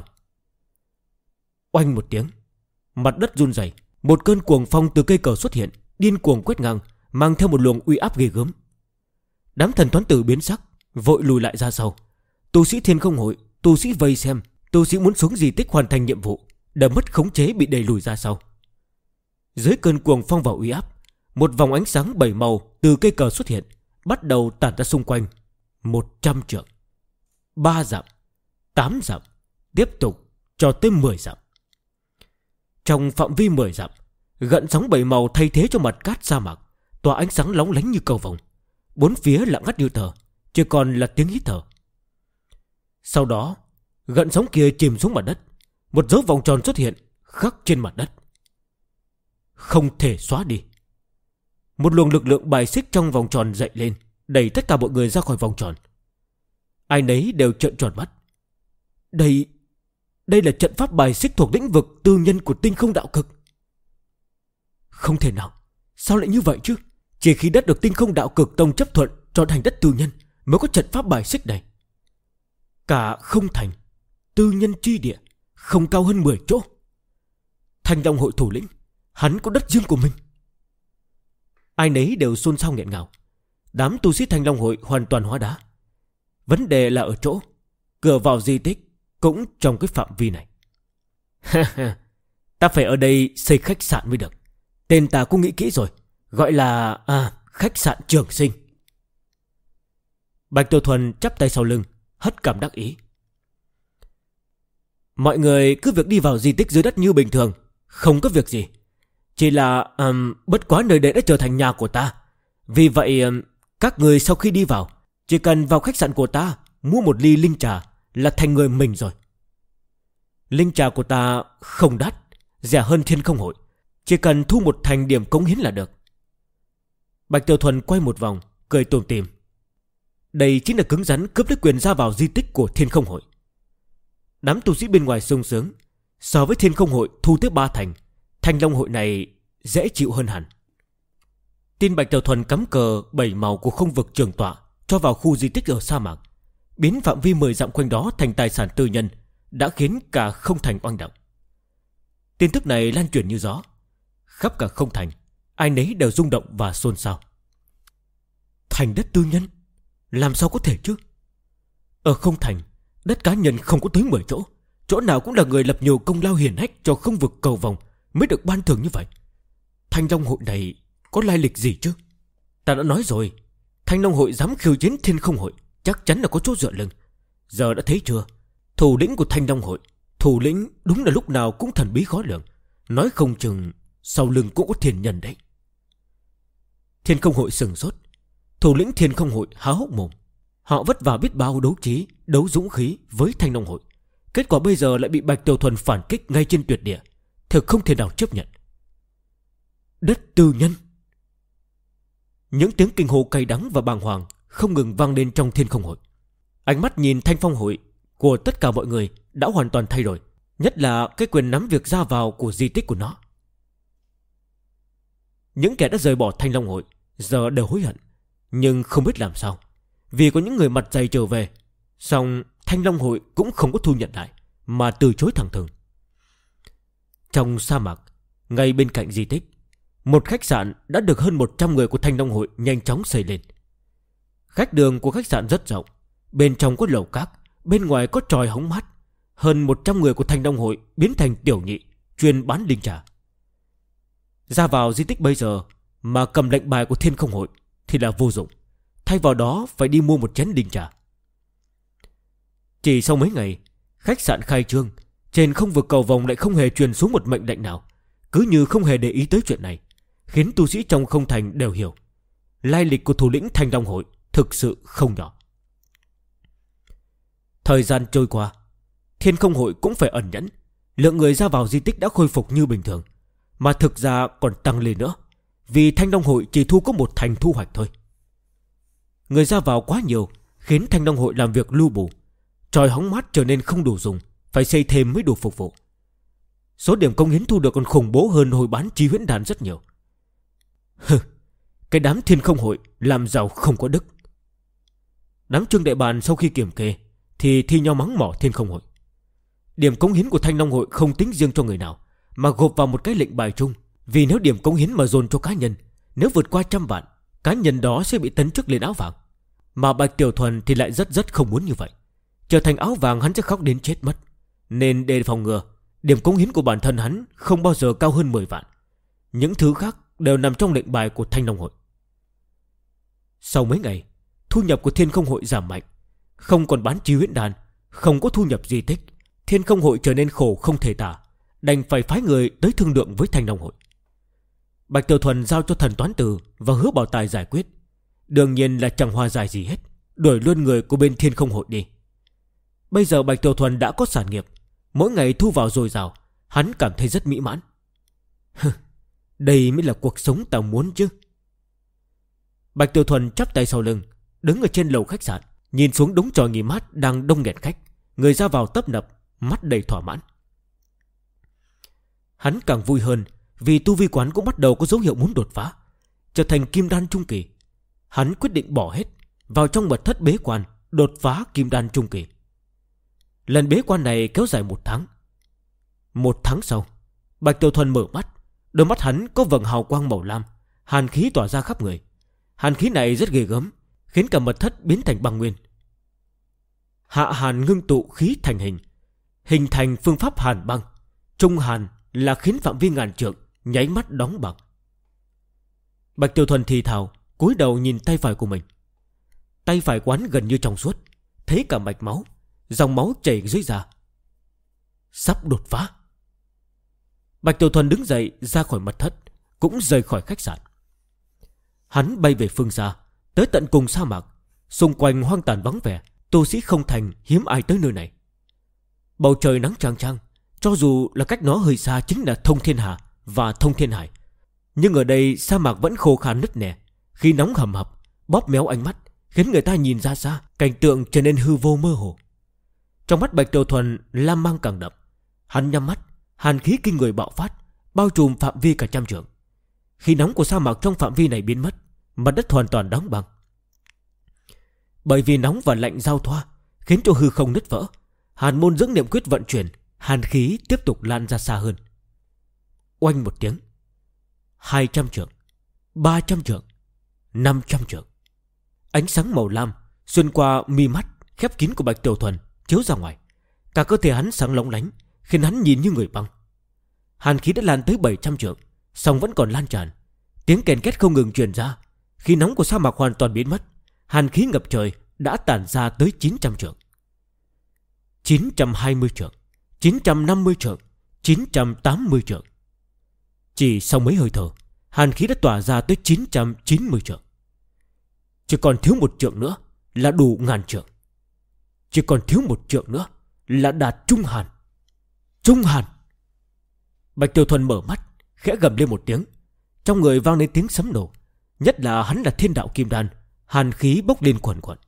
Oanh một tiếng, mặt đất run rẩy. Một cơn cuồng phong từ cây cờ xuất hiện, điên cuồng quét ngang, mang theo một luồng uy áp ghê gớm. Đám Thần Toán Tử biến sắc, vội lùi lại ra sau. Tu sĩ Thiên Không hội, tu sĩ vây xem, tu sĩ muốn xuống di tích hoàn thành nhiệm vụ đã mất khống chế, bị đẩy lùi ra sau. Dưới cơn cuồng phong và uy áp, một vòng ánh sáng 7 màu từ cây cờ xuất hiện, bắt đầu tản ra xung quanh. 100 trượng, 3 dặm, 8 dặm, tiếp tục cho tới 10 dặm. Trong phạm vi 10 dặm, gợn sóng 7 màu thay thế cho mặt cát sa mạc, tỏa ánh sáng lóng lánh như cầu vồng. Bốn phía lặng ngắt như tờ, chỉ còn là tiếng hít thở. Sau đó, gợn sóng kia chìm xuống mặt đất. Một dấu vòng tròn xuất hiện khắc trên mặt đất. Không thể xóa đi. Một luồng lực lượng bài xích trong vòng tròn dậy lên, đẩy tất cả mọi người ra khỏi vòng tròn. Ai nấy đều trợn tròn mắt. Đây là trận pháp bài xích thuộc lĩnh vực tư nhân của Tinh Không Đạo Cực. Không thể nào, sao lại như vậy chứ? Chỉ khi đất được Tinh Không Đạo Cực tông chấp thuận cho thành đất tư nhân mới có trận pháp bài xích này. Cả không thành, tư nhân chi địa, không cao hơn 10 chỗ. Thanh Long hội thủ lĩnh, hắn có đất riêng của mình. Ai nấy đều xôn xao nghẹn ngào. Đám tu sĩ Thanh Long hội hoàn toàn hóa đá. Vấn đề là ở chỗ cửa vào di tích cũng trong cái phạm vi này. Ta phải ở đây xây khách sạn mới được. Tên ta cũng nghĩ kỹ rồi, gọi là khách sạn Trường Sinh. Bạch Tiểu Thuần chắp tay sau lưng, hất cằm đắc ý. Mọi người cứ việc đi vào di tích dưới đất như bình thường, không có việc gì. Chỉ là bất quá nơi đây đã trở thành nhà của ta. Vì vậy các người sau khi đi vào, chỉ cần vào khách sạn của ta mua một ly linh trà là thành người mình rồi. Linh trà của ta không đắt, rẻ hơn Thiên Không hội, chỉ cần thu một thành điểm cống hiến là được. Bạch Tiểu Thuần quay một vòng, cười tủm tỉm. Đây chính là cứng rắn cướp lấy quyền ra vào di tích của Thiên Không hội. Đám tu sĩ bên ngoài sung sướng. So với Thiên Không hội thu tới 3 thành, Thanh Long hội này dễ chịu hơn hẳn. Tin Bạch Tiểu Thuần cắm cờ 7 màu của không vực trường tọa cho vào khu di tích ở sa mạc, biến phạm vi 10 dặm quanh đó thành tài sản tư nhân, đã khiến cả không thành oanh động. Tin tức này lan truyền như gió. Khắp cả không thành, ai nấy đều rung động và xôn xao. Thành đất tư nhân, làm sao có thể chứ? Ở không thành, đất cá nhân không có tới 10 chỗ. Chỗ nào cũng là người lập nhiều công lao hiển hách cho không vực cầu vòng mới được ban thưởng như vậy. Thanh Long hội này có lai lịch gì chứ? Ta đã nói rồi, Thanh Long hội dám khiêu chiến Thiên Không hội, chắc chắn là có chỗ dựa lưng. Giờ đã thấy chưa? Thủ lĩnh của Thanh Long hội, thủ lĩnh đúng là lúc nào cũng thần bí khó lường. Nói không chừng sau lưng cũng có thiên nhân đấy. Thiên Không hội sừng sốt. Thủ lĩnh Thiên Không hội há hốc mồm. Họ vất vả biết bao đấu trí, đấu dũng khí với Thanh Long hội, kết quả bây giờ lại bị Bạch Tiểu Thuần phản kích ngay trên tuyệt địa, thực không thể nào chấp nhận. Đất tư nhân. Những tiếng kinh hô cay đắng và bàng hoàng không ngừng vang lên trong Thiên Không hội. Ánh mắt nhìn Thanh Phong hội của tất cả mọi người đã hoàn toàn thay đổi, nhất là cái quyền nắm việc ra vào của di tích của nó. Những kẻ đã rời bỏ Thanh Long hội giờ đều hối hận, nhưng không biết làm sao. Vì có những người mặt dày trở về, song Thanh Long hội cũng không có thu nhận lại, mà từ chối thẳng thừng. Trong sa mạc, ngay bên cạnh di tích, một khách sạn đã được hơn 100 người của Thanh Long hội nhanh chóng xây lên. Khách đường của khách sạn rất rộng, bên trong có lầu các, bên ngoài có tròi hóng mát. Hơn 100 người của Thanh Long hội biến thành tiểu nhị, chuyên bán linh trà. Ra vào di tích bây giờ mà cầm lệnh bài của Thiên Không hội thì là vô dụng. thay vào đó phải đi mua một chén đình trà. Chỉ sau mấy ngày, khách sạn khai trương, trên không vực cầu vồng lại không hề truyền xuống một mệnh lệnh nào, cứ như không hề để ý tới chuyện này, khiến tu sĩ trong không thành đều hiểu lai lịch của thủ lĩnh Thanh Long hội thực sự không nhỏ. Thời gian trôi qua, Thiên Không hội cũng phải ẩn nhẫn. Lượng người ra vào di tích đã khôi phục như bình thường, mà thực ra còn tăng lên nữa, vì Thanh Long hội chỉ thu có một thành thu hoạch thôi. Người ra vào quá nhiều, khiến Thanh Long hội làm việc lu bù, tròi hóng mát trở nên không đủ dùng, phải xây thêm mới đủ phục vụ. Số điểm công hiến thu được còn khủng bố hơn hồi bán Chi Huyễn Đàn rất nhiều. Cái đám Thiên Không hội làm giàu không có đức. Đám Trương Đại Bàn sau khi kiểm kê thì thi nhau mắng mỏ Thiên Không hội. Điểm cống hiến của Thanh Long hội không tính riêng cho người nào, mà gộp vào một cái lệnh bài chung. Vì nếu điểm cống hiến mà dồn cho cá nhân, nếu vượt qua 100 vạn, cá nhân đó sẽ bị tấn chức lên áo vàng. Mà Bạch Tiểu Thuần thì lại rất không muốn như vậy. Trở thành áo vàng hắn sẽ khóc đến chết mất. Nên để phòng ngừa, điểm cống hiến của bản thân hắn không bao giờ cao hơn 10 vạn. Những thứ khác đều nằm trong lệnh bài của Thanh Long hội. Sau mấy ngày, thu nhập của Thiên Không hội giảm mạnh. Không còn bán Chi Huyễn Đàn, không có thu nhập di tích, Thiên Không hội trở nên khổ không thể tả, đành phải phái người tới thương lượng với Thanh Long hội. Bạch Tiểu Thuần giao cho Thần Toán Từ và Hứa Bảo Tài giải quyết. Đương nhiên là chẳng hòa giải gì hết, đuổi luôn người của bên Thiên Không hội đi. Bây giờ Bạch Tiểu Thuần đã có sản nghiệp, mỗi ngày thu vào dồi dào, hắn cảm thấy rất mỹ mãn. Đây mới là cuộc sống ta muốn chứ. Bạch Tiểu Thuần chắp tay sau lưng, đứng ở trên lầu khách sạn, nhìn xuống đống tròi nghỉ mát đang đông nghẹt khách, người ra vào tấp nập, mắt đầy thỏa mãn. Hắn càng vui hơn vì tu vi quán cũng bắt đầu có dấu hiệu muốn đột phá, trở thành kim đan trung kỳ. Hắn quyết định bỏ hết vào trong mật thất bế quan, đột phá kim đan trung kỳ. Lần bế quan này kéo dài 1 tháng. 1 tháng sau, Bạch Tiểu Thuần mở mắt, đôi mắt hắn có vầng hào quang màu lam, hàn khí tỏa ra khắp người. Hàn khí này rất ghê gớm, khiến cả mật thất biến thành băng nguyên. Hạ hàn ngưng tụ khí thành hình thành phương pháp hàn băng. Trung hàn là khiến phạm vi ngàn trượng nháy mắt đóng băng. Bạch Tiểu Thuần thì thào, cúi đầu nhìn tay phải của mình. Tay phải quán gần như trong suốt, thấy cả mạch máu, dòng máu chảy dưới da. Sắp đột phá. Bạch Tiểu Thuần đứng dậy ra khỏi mật thất, cũng rời khỏi khách sạn. Hắn bay về phương xa, tới tận cùng sa mạc. Xung quanh hoang tàn vắng vẻ, tu sĩ không thành hiếm ai tới nơi này. Bầu trời nắng chang chang, cho dù là cách nó hơi xa chính là Thông Thiên Hà và Thông Thiên Hải, nhưng ở đây sa mạc vẫn khô khan nứt nẻ, khí nóng hầm hập bóp méo ánh mắt, khiến người ta nhìn ra xa, cảnh tượng trở nên hư vô mơ hồ. Trong mắt Bạch Tiểu Thuần lam mang càng đậm. Hắn nhắm mắt, hàn khí kinh người bạo phát, bao trùm phạm vi cả 100 trượng. Khí nóng của sa mạc trong phạm vi này biến mất, mặt đất hoàn toàn đóng băng. Bởi vì nóng và lạnh giao thoa, khiến cho hư không nứt vỡ. Hàn môn dưỡng niệm quyết vận chuyển, hàn khí tiếp tục lan ra xa hơn. Oanh một tiếng, 200 trượng, 300 trượng, 500 trượng. Ánh sáng màu lam xuyên qua mi mắt khép kín của Bạch Tiểu Thuần chiếu ra ngoài. Cả cơ thể hắn sáng lóng lánh, khiến hắn nhìn như người băng. Hàn khí đã lan tới 700 trượng, song vẫn còn lan tràn. Tiếng kèn két không ngừng truyền ra. Khí nóng của sa mạc hoàn toàn biến mất. Hàn khí ngập trời đã tản ra tới 900 trượng, 920 trượng, 950 trượng, 980 trượng. Chỉ sau mấy hơi thở, hàn khí đã tỏa ra tới 990 trượng. Chỉ còn thiếu 1 trượng nữa là đủ 1000 trượng. Chỉ còn thiếu 1 trượng nữa là đạt trung hàn. Trung hàn. Bạch Tiểu Thuần mở mắt, khẽ gầm lên một tiếng. Trong người vang lên tiếng sấm nổ. Nhất là hắn là thiên đạo kim đan, hàn khí bốc lên quần quần.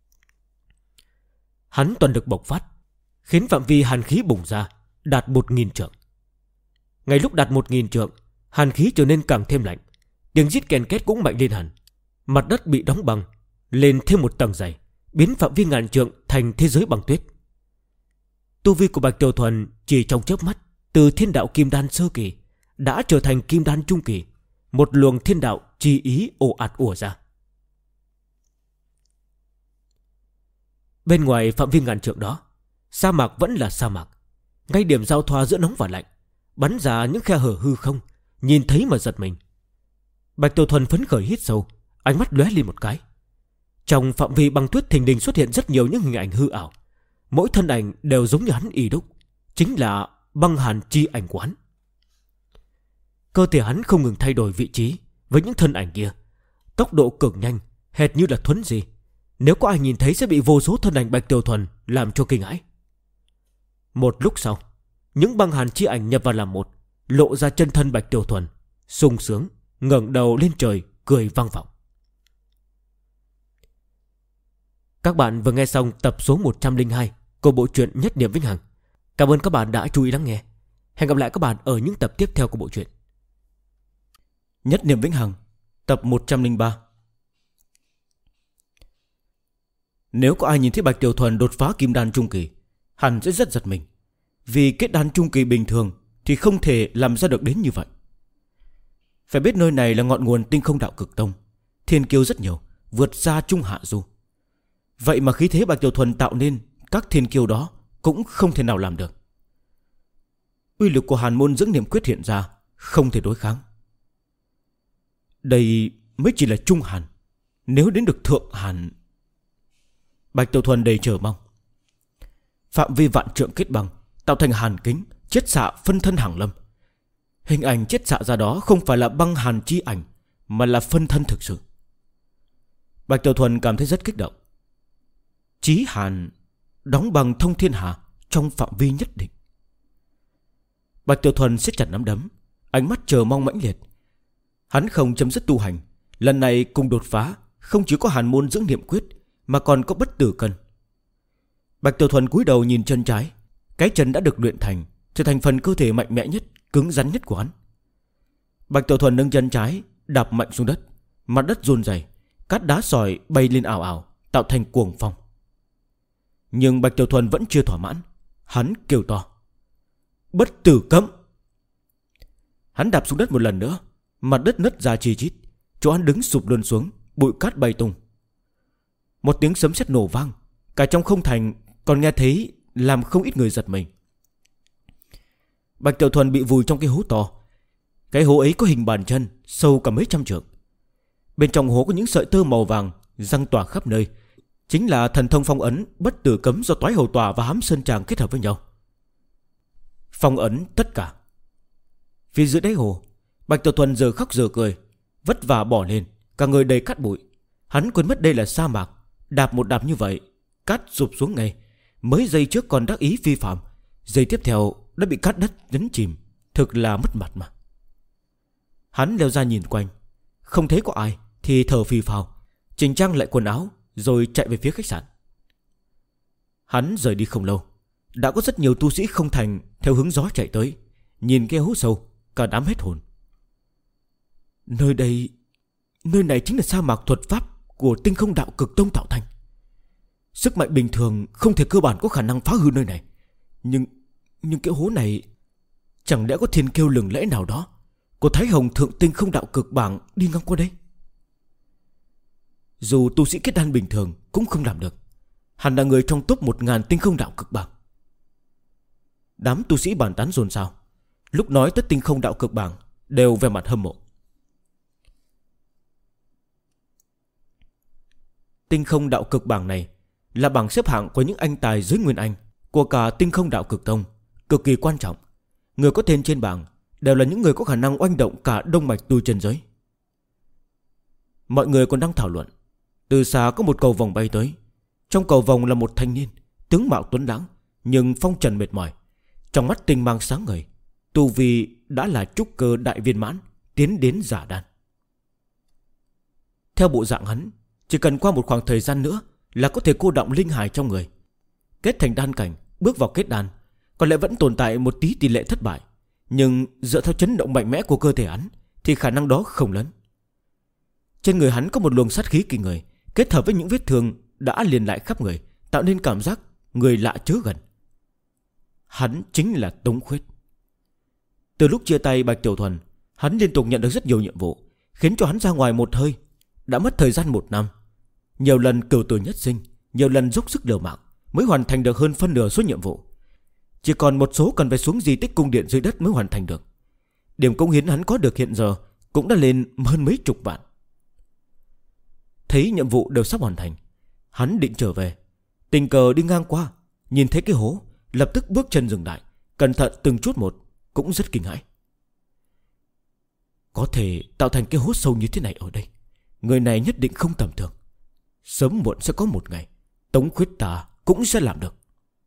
Hắn toàn lực bộc phát, khiến phạm vi hàn khí bùng ra, đạt 1000 trượng. Ngay lúc đạt 1000 trượng, hàn khí trở nên càng thêm lạnh. Tiếng rít kèn két cũng mạnh lên hẳn. Mặt đất bị đóng băng, lên thêm một tầng dày, biến phạm vi ngàn trượng thành thế giới băng tuyết. Tu vi của Bạch Tiểu Thuần chỉ trong chớp mắt, từ thiên đạo kim đan sơ kỳ đã trở thành kim đan trung kỳ. Một luồng thiên đạo chi ý ồ ạt ùa ra. Bên ngoài phạm vi ngàn trượng đó, sa mạc vẫn là sa mạc. Ngay điểm giao thoa giữa nóng và lạnh, bắn ra những khe hở hư không, nhìn thấy mà giật mình. Bạch Tiểu Thuần phấn khởi hít sâu, ánh mắt lóe lên một cái. Trong phạm vi băng tuyết thình lình xuất hiện rất nhiều những hình ảnh hư ảo. Mỗi thân ảnh đều giống như hắn y đúc, chính là băng hàn chi ảnh của hắn. Cơ thể hắn không ngừng thay đổi vị trí với những thân ảnh kia, tốc độ cực nhanh, hệt như là thuấn di. Nếu có ai nhìn thấy sẽ bị vô số thân ảnh Bạch Tiểu Thuần làm cho kinh hãi. Một lúc sau, những băng hàn chi ảnh nhập vào làm một, lộ ra chân thân Bạch Tiểu Thuần, sung sướng ngẩng đầu lên trời cười vang vọng. Các bạn vừa nghe xong tập số 102 của bộ truyện Nhất Niệm Vĩnh Hằng. Cảm ơn các bạn đã chú ý lắng nghe. Hẹn gặp lại các bạn ở những tập tiếp theo của bộ truyện Nhất Niệm Vĩnh Hằng, tập 103. Nếu có ai nhìn thấy Bạch Tiểu Thuần đột phá kim đan trung kỳ, hẳn sẽ rất giật mình. Vì kết đan trung kỳ bình thường thì không thể làm ra được đến như vậy. Phải biết nơi này là ngọn nguồn Tinh Không Đạo Cực Tông, thiên kiêu rất nhiều, vượt xa Trung Hạ Du. Vậy mà khí thế Bạch Tiểu Thuần tạo nên các thiên kiêu đó cũng không thể nào làm được. Uy lực của Hàn Môn Dưỡng Niệm Quyết hiện ra, không thể đối kháng. Đây mới chỉ là Trung Hàn, nếu đến được Thượng Hàn. Bạch Tiểu Thuần đầy chờ mong. Phạm vi vạn trượng kết băng tạo thành hàn kính, chiết xạ phân thân hàng lâm. Hình ảnh chiết xạ ra đó không phải là băng hàn chi ảnh, mà là phân thân thực sự. Bạch Tiểu Thuần cảm thấy rất kích động. Chí hàn đóng bằng thông thiên hà trong phạm vi nhất định. Bạch Tiểu Thuần siết chặt nắm đấm, ánh mắt chờ mong mãnh liệt. Hắn không chấm dứt tu hành, lần này cùng đột phá không chỉ có Hàn Môn Dưỡng Niệm Quyết, mà còn có Bất Tử Cân. Bạch Tiểu Thuần cúi đầu nhìn chân trái. Cái chân đã được luyện thành, trở thành phần cơ thể mạnh mẽ nhất, cứng rắn nhất của hắn. Bạch Tiểu Thuần nâng chân trái, đạp mạnh xuống đất. Mặt đất run rẩy, cát đá sỏi bay lên ảo ảo, tạo thành cuồng phong. Nhưng Bạch Tiểu Thuần vẫn chưa thỏa mãn. Hắn kêu to: Bất tử cấm! Hắn đạp xuống đất một lần nữa. Mặt đất nứt ra chi chít, chỗ hắn đứng sụp luôn xuống, bụi cát bay tung. Một tiếng sấm sét nổ vang, cả trong không thành còn nghe thấy, làm không ít người giật mình. Bạch Tiểu Thuần bị vùi trong cái hố to. Cái hố ấy có hình bàn chân, sâu cả mấy trăm trượng. Bên trong hố có những sợi tơ màu vàng giăng tỏa khắp nơi, chính là thần thông phong ấn Bất Tử Cấm do Toái Hầu Tỏa và Hám Sơn Tràng kết hợp với nhau. Phong ấn tất cả. Phía dưới đáy hồ, Bạch Tiểu Thuần giờ khóc giờ cười, vất vả bỏ lên, cả người đầy cát bụi. Hắn quên mất đây là sa mạc, đạp một đạp như vậy, cát sụp xuống ngay. Mới giây trước còn đắc ý phi phạm, giây tiếp theo đã bị cát đất nhấn chìm, thực là mất mặt mà. Hắn leo ra nhìn quanh, không thấy có ai thì thở phì phào, chỉnh trang lại quần áo rồi chạy về phía khách sạn. Hắn rời đi không lâu, đã có rất nhiều tu sĩ không thành theo hướng gió chạy tới, nhìn cái hố sâu, cả đám hết hồn. Nơi này chính là sa mạc thuật pháp của Tinh Không Đạo Cực Tông tạo thành. Sức mạnh bình thường không thể cơ bản có khả năng phá hư nơi này. Nhưng cái hố này, chẳng lẽ có thiên kiêu lừng lẫy nào đó của Thái Hồng Thượng Tinh Không Đạo Cực Bảng đi ngang qua đây? Dù tu sĩ kết đan bình thường cũng không làm được. Hắn là người trong top 1000 Tinh Không Đạo Cực Bảng. Đám tu sĩ bàn tán dồn dào, lúc nói tới Tinh Không Đạo Cực Bảng đều vẻ mặt hâm mộ. Tinh Không Đạo Cực Bảng này là bảng xếp hạng của những anh tài dưới Nguyên Anh của cả Tinh Không Đạo Cực Tông, cực kỳ quan trọng. Người có tên trên bảng đều là những người có khả năng oanh động cả đông mạch tu chân giới. Mọi người còn đang thảo luận, từ xa có một cầu vồng bay tới. Trong cầu vồng là một thanh niên, tướng mạo tuấn lãng nhưng phong trần mệt mỏi, trong mắt tinh mang sáng ngời, tu vi đã là trúc cơ đại viên mãn, tiến đến giả đan. Theo bộ dạng hắn, chỉ cần qua một khoảng thời gian nữa là có thể cô đọng linh hải trong người, kết thành đan cảnh, bước vào kết đan. Có lẽ vẫn tồn tại một tí tỷ lệ thất bại, nhưng dựa theo chấn động mạnh mẽ của cơ thể hắn thì khả năng đó không lớn. Trên người hắn có một luồng sát khí kỳ người, kết hợp với những vết thương đã liền lại khắp người, tạo nên cảm giác người lạ chớ gần. Hắn chính là Tống Khuyết. Từ lúc chia tay Bạch Tiểu Thuần, hắn liên tục nhận được rất nhiều nhiệm vụ, khiến cho hắn ra ngoài một hơi đã mất thời gian 1 năm. Nhiều lần cửu tử nhất sinh, nhiều lần dốc sức liều mạng mới hoàn thành được hơn phân nửa số nhiệm vụ. Chỉ còn một số cần phải xuống di tích cung điện dưới đất mới hoàn thành được. Điểm công hiến hắn có được hiện giờ cũng đã lên hơn mấy chục vạn. thấy nhiệm vụ đều sắp hoàn thành, hắn định trở về, tình cờ đi ngang qua, nhìn thấy cái hố, lập tức bước chân dừng lại, cẩn thận từng chút một, cũng rất kinh hãi. Có thể tạo thành cái hố sâu như thế này ở đây, người này nhất định không tầm thường. Sớm muộn sẽ có một ngày Tống Khuyết ta cũng sẽ làm được.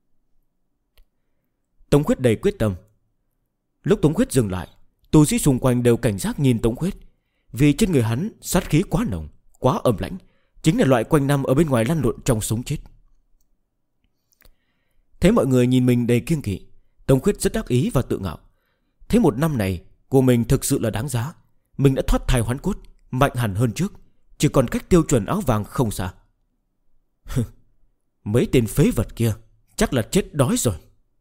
Tống Khuyết đầy quyết tâm. Lúc Tống Khuyết dừng lại, tu sĩ xung quanh đều cảnh giác nhìn Tống Khuyết, vì trên người hắn sát khí quá nồng, quá âm lãnh, chính là loại quanh năm ở bên ngoài lăn lộn trong sống chết. Thấy mọi người nhìn mình đầy kiêng kỵ, Tống Khuyết rất đắc ý và tự ngạo. Thấy một năm này của mình thực sự là đáng giá. Mình đã thoát thai hoán cốt, mạnh hẳn hơn trước, chỉ còn cách tiêu chuẩn áo vàng không xa. Mấy tên phế vật kia chắc là chết đói rồi.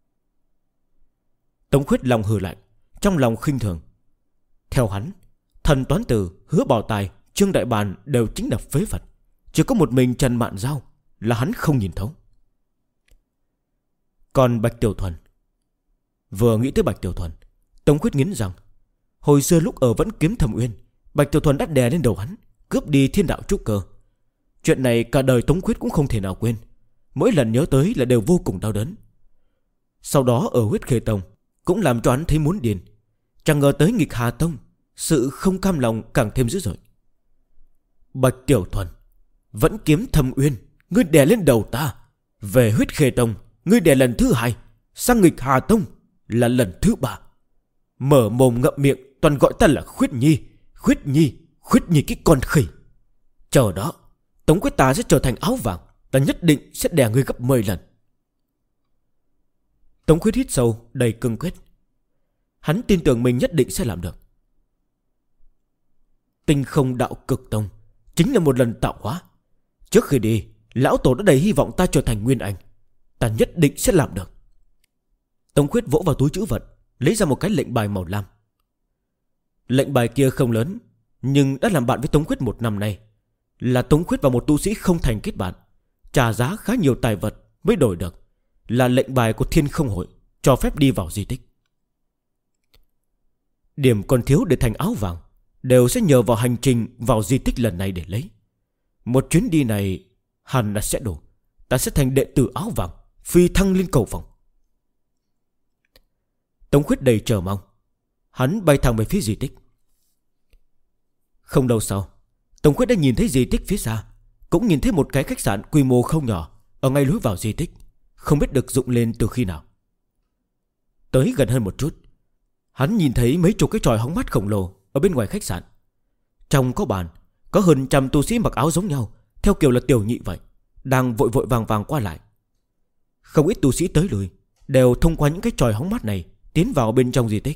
Tống Khuyết lòng hừ lạnh, trong lòng khinh thường. Theo hắn, Thần Toán Tử, Hứa Bảo Tài, Trương Đại Bàn đều chính là phế vật, chỉ có một mình Trần Mạn Giao là hắn không nhìn thấu. Còn Bạch Tiểu Thuần, vừa nghĩ tới Bạch Tiểu Thuần, Tống Khuyết nghiến rằng hồi xưa lúc ở Vẫn Kiếm Thâm Uyên, Bạch Tiểu Thuần đã đè lên đầu hắn, cướp đi thiên đạo trúc cơ. Chuyện này cả đời Tống Khuyết cũng không thể nào quên, mỗi lần nhớ tới là đều vô cùng đau đớn. Sau đó ở Huyết Khê Tông cũng làm cho hắn thấy muốn điên. Chẳng ngờ tới Nghịch Hà Tông, sự không cam lòng càng thêm dữ dội. Bạch Tiểu Thuần, Vẫn Kiếm Thâm Uyên, ngươi đè lên đầu ta. Về Huyết Khê Tông, ngươi đè lần thứ 2, sang Nghịch Hà Tông là lần thứ 3. Mở mồm ngậm miệng toàn gọi ta là Khuyết Nhi, Khuyết Nhi, Khuyết Nhi cái con khỉ. Chờ đó, Tống Quyết ta sẽ trở thành áo vàng, ta nhất định sẽ đè ngươi gấp 10 lần. Tống Quyết hít sâu, đầy cương quyết. Hắn tin tưởng mình nhất định sẽ làm được. Tinh Không Đạo Cực Tông chính là một lần tạo hóa. Trước khi đi, lão tổ đã đầy hy vọng ta trở thành Nguyên Anh. Ta nhất định sẽ làm được. Tống Quyết vỗ vào túi trữ vật, lấy ra một cái lệnh bài màu lam. Lệnh bài kia không lớn, nhưng đã làm bạn với Tống Quyết một năm nay. Là Tống Quyết và một tu sĩ không thành kết bạn, trả giá khá nhiều tài vật mới đổi được. Là lệnh bài của Thiên Không Hội, cho phép đi vào di tích. Điểm còn thiếu để thành áo vàng đều sẽ nhờ vào hành trình vào di tích lần này để lấy. Một chuyến đi này hẳn là sẽ đủ. Ta sẽ thành đệ tử áo vàng, phi thăng lên cầu vòng. Tống Khuyết đầy chờ mong. Hắn bay thẳng về phía di tích. Không lâu sau, Tống Khuyết đã nhìn thấy di tích phía xa, cũng nhìn thấy một cái khách sạn quy mô không nhỏ ở ngay lối vào di tích, không biết được dựng lên từ khi nào. Tới gần hơn một chút, hắn nhìn thấy mấy chục cái chòi hóng mát khổng lồ ở bên ngoài khách sạn. Trong có bàn, có hơn 100 tu sĩ mặc áo giống nhau, theo kiểu là tiểu nhị vậy, đang vội vội vàng vàng qua lại. Không ít tu sĩ tới lui đều thông qua những cái chòi hóng mát này tiến vào bên trong di tích.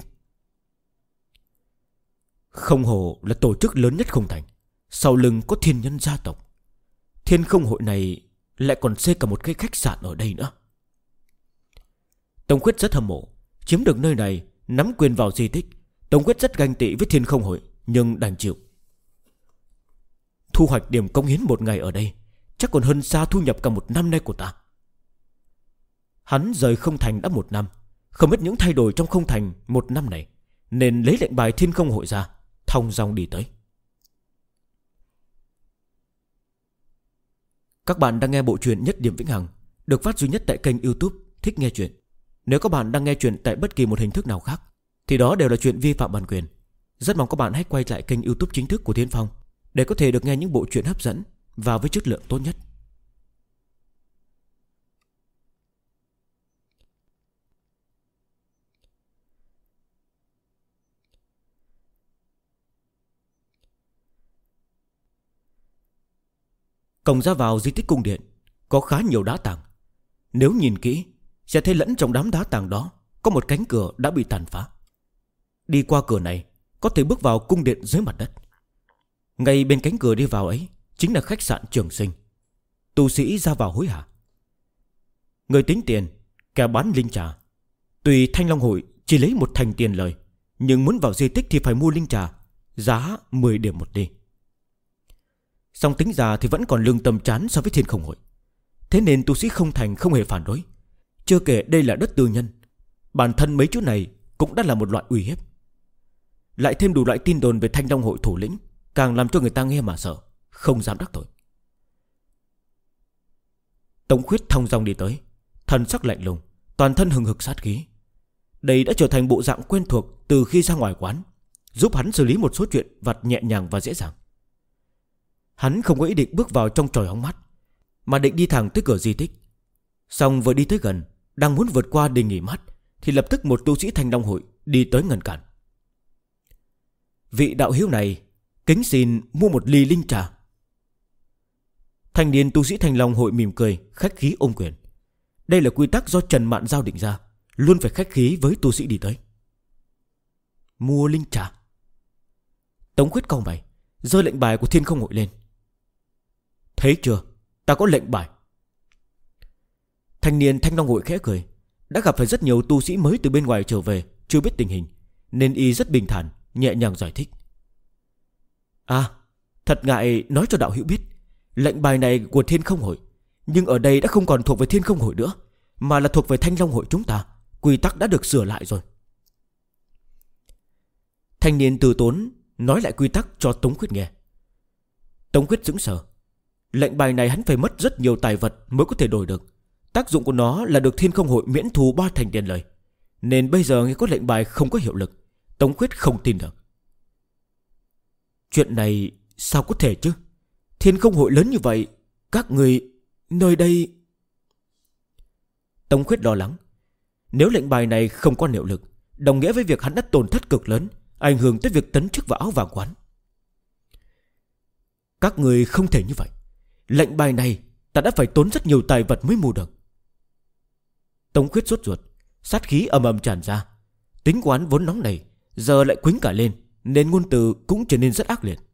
Không Hồ là tổ chức lớn nhất không thành, sau lưng có thiên nhân gia tộc. Thiên Không Hội này lại còn xây cả một cái khách sạn ở đây nữa. Tống Quyết rất hâm mộ, chiếm được nơi này, nắm quyền vào di tích. Tống Quyết rất ganh tị với Thiên Không Hội, nhưng đành chịu. Thu hoạch điểm công hiến một ngày ở đây chắc còn hơn xa thu nhập cả một năm nay của ta. Hắn rời không thành đã một năm, không biết những thay đổi trong không thành một năm này, nên lấy lệnh bài Thiên Không Hội ra, thong dong đi tới. Các bạn đang nghe bộ truyện Nhất Điểm Vĩnh Hằng, được phát duy nhất tại kênh YouTube Thích Nghe Chuyện. Nếu các bạn đang nghe chuyện tại bất kỳ một hình thức nào khác thì đó đều là chuyện vi phạm bản quyền. Rất mong các bạn hãy quay lại kênh YouTube chính thức của Thiên Phong để có thể được nghe những bộ truyện hấp dẫn và với chất lượng tốt nhất. Cổng ra vào di tích cung điện có khá nhiều đá tảng. Nếu nhìn kỹ sẽ thấy lẫn trong đám đá tảng đó có một cánh cửa đã bị tàn phá. Đi qua cửa này có thể bước vào cung điện dưới mặt đất. Ngay bên cánh cửa đi vào ấy chính là khách sạn Trường Sinh. Tu sĩ ra vào hối hả. Người tính tiền, kẻ bán linh trà. Tùy Thanh Long Hội chỉ lấy 1 thành tiền lời, nhưng muốn vào di tích thì phải mua linh trà, giá 10 điểm một ly. Song tính ra thì vẫn còn lương tâm chán so với Thiên Không Hội. Thế nên tu sĩ không thành không hề phản đối. Chưa kể đây là đất tư nhân, bản thân mấy chỗ này cũng đã là một loại uy hiếp. Lại thêm đủ loại tin đồn về Thanh Long Hội thủ lĩnh, càng làm cho người ta nghe mà sợ, không dám đắc tội. Tống Khuyết thong dong đi tới, thần sắc lạnh lùng, toàn thân hừng hực sát khí. Đây đã trở thành bộ dạng quen thuộc từ khi ra ngoài quán, giúp hắn xử lý một số chuyện vặt nhẹ nhàng và dễ dàng. Hắn không có ý định bước vào trong chòi hóng mát, mà định đi thẳng tới cửa di tích. Xong vừa đi tới gần, đang muốn vượt qua đình nghỉ mát, thì lập tức một tu sĩ Thanh Long hội đi tới ngăn cản. Vị đạo hữu này kính xin mua một ly linh trà. Thanh niên tu sĩ Thanh Long hội mỉm cười, khách khí ôm quyền. Đây là quy tắc do Trần Mạn Giao định ra, luôn phải khách khí với tu sĩ đi tới. Mua linh trà? Tống Khuyết cau mày, giơ lệnh bài của Thiên Không hội lên. Thấy chưa, ta có lệnh bài. Thanh niên Thanh Long hội khẽ cười. Đã gặp phải rất nhiều tu sĩ mới từ bên ngoài trở về, chưa biết tình hình, nên y rất bình thản, nhẹ nhàng giải thích. À, thật ngại nói cho đạo hữu biết, lệnh bài này của Thiên Không hội, nhưng ở đây đã không còn thuộc về Thiên Không hội nữa, mà là thuộc về Thanh Long hội chúng ta. Quy tắc đã được sửa lại rồi. Thanh niên từ tốn nói lại quy tắc cho Tống Khuyết nghe. Tống Khuyết sững sờ. Lệnh bài này hắn phải mất rất nhiều tài vật mới có thể đổi được. Tác dụng của nó là được Thiên Không hội miễn thu 3 thành tiền lời. Nên bây giờ nghe có lệnh bài không có hiệu lực, Tống Khuyết không tin được. Chuyện này sao có thể chứ? Thiên Không hội lớn như vậy, các người nơi đây... Tống Khuyết lo lắng. Nếu lệnh bài này không có hiệu lực, đồng nghĩa với việc hắn đã tổn thất cực lớn, ảnh hưởng tới việc tấn chức vào áo vàng quán. Các người không thể như vậy. Lệnh bài này ta đã phải tốn rất nhiều tài vật mới mua được. Tống Khuyết sốt ruột, sát khí ầm ầm tràn ra. Tính quán vốn nóng này giờ lại quýnh cả lên, nên ngôn từ cũng trở nên rất ác liệt.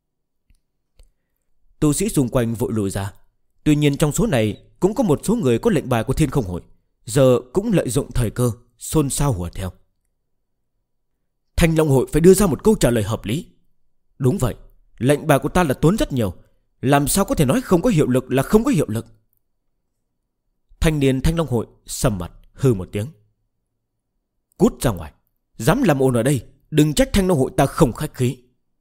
Tu sĩ xung quanh vội lùi ra. Tuy nhiên trong số này cũng có một số người có lệnh bài của Thiên Không hội, giờ cũng lợi dụng thời cơ xôn xao hùa theo. Thanh Long hội phải đưa ra một câu trả lời hợp lý. Đúng vậy, lệnh bài của ta là tốn rất nhiều, làm sao có thể nói không có hiệu lực là không có hiệu lực. Thanh niên Thanh Long hội sầm mặt hừ một tiếng. Cút ra ngoài, dám làm ồn ở đây, đừng trách Thanh Long hội ta không khách khí.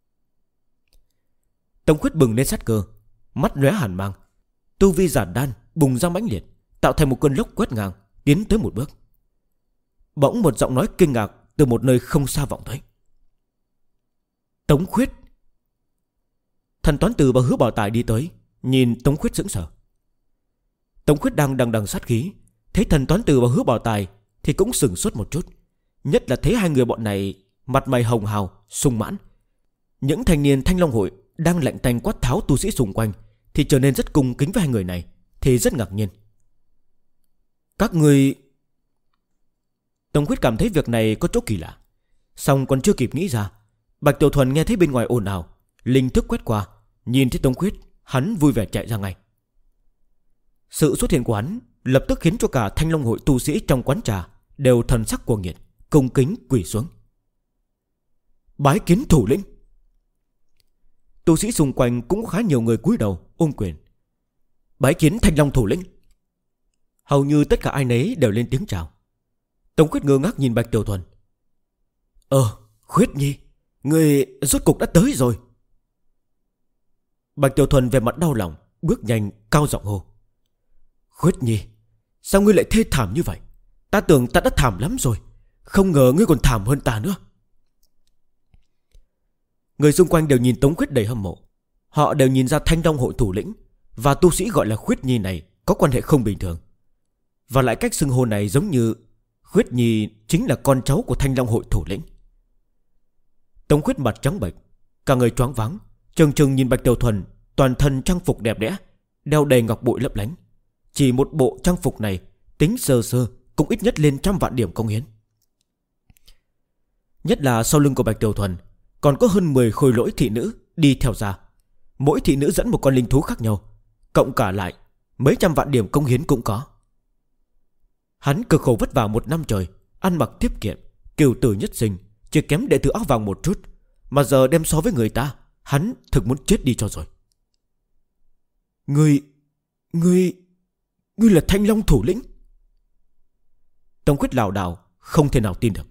Tống Khuyết bừng lên sát cơ, mắt lóe hàn mang, tu vi giản đan bùng ra mãnh liệt, tạo thành một cơn lốc quét ngang, tiến tới một bước. Bỗng một giọng nói kinh ngạc từ một nơi không xa vọng tới. Tống Khuyết. Thần toán từ và Hứa Bảo Tài đi tới, nhìn Tống Khuyết sững sờ. Tống Khuyết đang đằng đằng sát khí, thấy thần toán từ và Hứa Bảo Tài thì cũng sửng sốt một chút. Nhất là thấy hai người bọn này mặt mày hồng hào, sung mãn. Những thanh niên Thanh Long hội đang lạnh tanh quát tháo tu sĩ xung quanh thì trở nên rất cung kính với hai người này, thì rất ngạc nhiên. Các người... Tống Khuyết cảm thấy việc này có chỗ kỳ lạ, xong còn chưa kịp nghĩ ra, Bạch Tiểu Thuần nghe thấy bên ngoài ồn ào, linh thức quét qua, nhìn thấy Tống Khuyết, hắn vui vẻ chạy ra ngay. Sự xuất hiện của hắn lập tức khiến cho cả Thanh Long hội tu sĩ trong quán trà đều thần sắc cuồng nhiệt, cung kính quỳ xuống. Bái kiến thủ lĩnh. Tu sĩ xung quanh cũng có khá nhiều người cúi đầu ôm quyền. Bái kiến Thanh Long thủ lĩnh. Hầu như tất cả ai nấy đều lên tiếng chào. Tống Khuyết ngơ ngác nhìn Bạch Tiểu Thuần. Khuyết Nhi, người rốt cục đã tới rồi. Bạch Tiểu Thuần về mặt đau lòng, bước nhanh cao giọng hô. Khuyết Nhi, sao ngươi lại thê thảm như vậy? Ta tưởng ta đã thảm lắm rồi, không ngờ ngươi còn thảm hơn ta nữa. Người xung quanh đều nhìn Tống Khuyết đầy hâm mộ. Họ đều nhìn ra Thanh Long hội thủ lĩnh và tu sĩ gọi là Khuyết Nhi này có quan hệ không bình thường. Và lại cách xưng hô này giống như Khuyết Nhi chính là con cháu của Thanh Long hội thủ lĩnh. Tống Khuyết mặt trắng bệch, cả người choáng váng, trừng trừng nhìn Bạch Tiểu Thuần, toàn thân trang phục đẹp đẽ, đeo đầy ngọc bội lấp lánh. Chỉ một bộ trang phục này tính sơ sơ cũng ít nhất lên 100 vạn điểm công hiến. Nhất là sau lưng của Bạch Tiểu Thuần còn có hơn 10 khôi lỗi thị nữ đi theo ra. Mỗi thị nữ dẫn một con linh thú khác nhau, cộng cả lại mấy trăm vạn điểm công hiến cũng có. Hắn cực khổ vất vả một năm trời, ăn mặc tiết kiệm, cửu tử nhất sinh, chỉ kém đệ tử áo vàng một chút, mà giờ đem so với người ta, hắn thực muốn chết đi cho rồi. Ngươi là Thanh Long thủ lĩnh? Tống Khuyết lảo đảo, không thể nào tin được.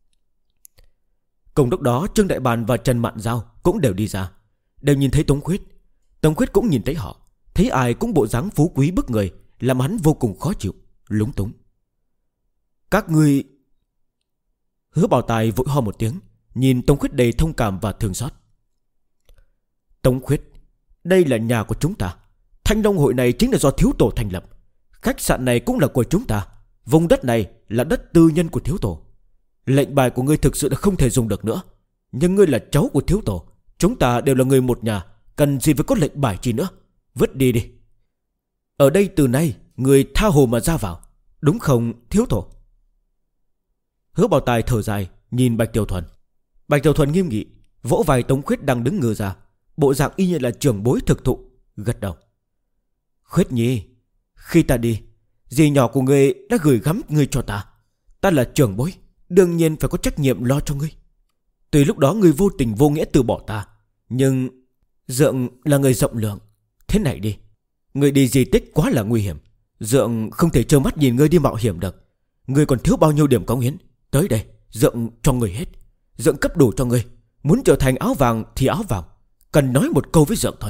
Cùng lúc đó Trương Đại Bàn và Trần Mạn Giao cũng đều đi ra, đều nhìn thấy Tống Khuyết. Tống Khuyết cũng nhìn thấy họ, thấy ai cũng bộ dáng phú quý bức người, làm hắn vô cùng khó chịu, lúng túng. Các ngươi... Hứa Bảo Tài vội ho một tiếng, nhìn Tống Khuyết đầy thông cảm và thương xót. Tống Khuyết, đây là nhà của chúng ta. Thanh Long hội này chính là do thiếu tổ thành lập. Khách sạn này cũng là của chúng ta. Vùng đất này là đất tư nhân của thiếu tổ. Lệnh bài của ngươi thực sự là không thể dùng được nữa. Nhưng ngươi là cháu của thiếu tổ, chúng ta đều là người một nhà, cần gì phải có lệnh bài chi nữa. Vứt đi đi. Ở đây từ nay người tha hồ mà ra vào, đúng không thiếu tổ? Hứa Bảo Tài thở dài, nhìn Bạch Tiểu Thuần. Bạch Tiểu Thuần nghiêm nghị vỗ vai Tống Khuyết đang đứng ngửa ra, bộ dạng y như là trưởng bối thực thụ, gật đầu. Khuyết Nhi, khi ta đi, dì nhỏ của ngươi đã gửi gắm ngươi cho ta. Ta là trưởng bối, đương nhiên phải có trách nhiệm lo cho ngươi. Tuy lúc đó ngươi vô tình vô nghĩa từ bỏ ta, nhưng Dượng là người rộng lượng. Thế này đi, ngươi đi di tích quá là nguy hiểm, Dượng không thể trơ mắt nhìn ngươi đi mạo hiểm được. Ngươi còn thiếu bao nhiêu điểm cống hiến, tới đây Dượng cho ngươi hết. Dượng cấp đủ cho ngươi. Muốn trở thành áo vàng thì áo vàng, cần nói một câu với Dượng thôi.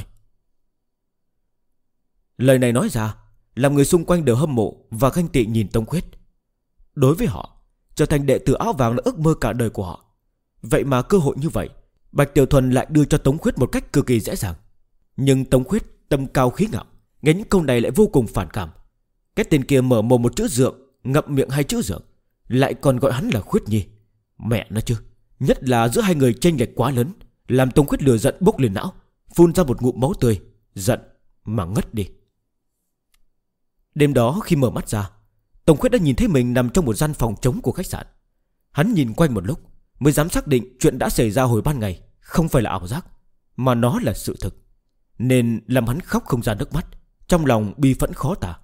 Lời này nói ra làm người xung quanh đều hâm mộ và ganh tị nhìn Tống Khuyết. Đối với họ, trở thành đệ tử áo vàng là ước mơ cả đời của họ. Vậy mà cơ hội như vậy Bạch Tiểu Thuần lại đưa cho Tống Khuyết một cách cực kỳ dễ dàng. Nhưng Tống Khuyết tâm cao khí ngạo, nghe những câu này lại vô cùng phản cảm. Cái tên kia mở mồm một chữ Dượng, ngậm miệng hai chữ Dượng, lại còn gọi hắn là Khuyết Nhi. Mẹ nó chứ, nhất là giữa hai người chênh lệch quá lớn, làm Tống Khuyết lửa giận bốc lên não, phun ra một ngụm máu tươi, giận mà ngất đi. Đêm đó khi mở mắt ra, Tống Khuyết đã nhìn thấy mình nằm trong một gian phòng trống của khách sạn. Hắn nhìn quanh một lúc mới dám xác định chuyện đã xảy ra hồi ban ngày không phải là ảo giác, mà nó là sự thực, nên làm hắn khóc không ra nước mắt, trong lòng bi phẫn khó tả.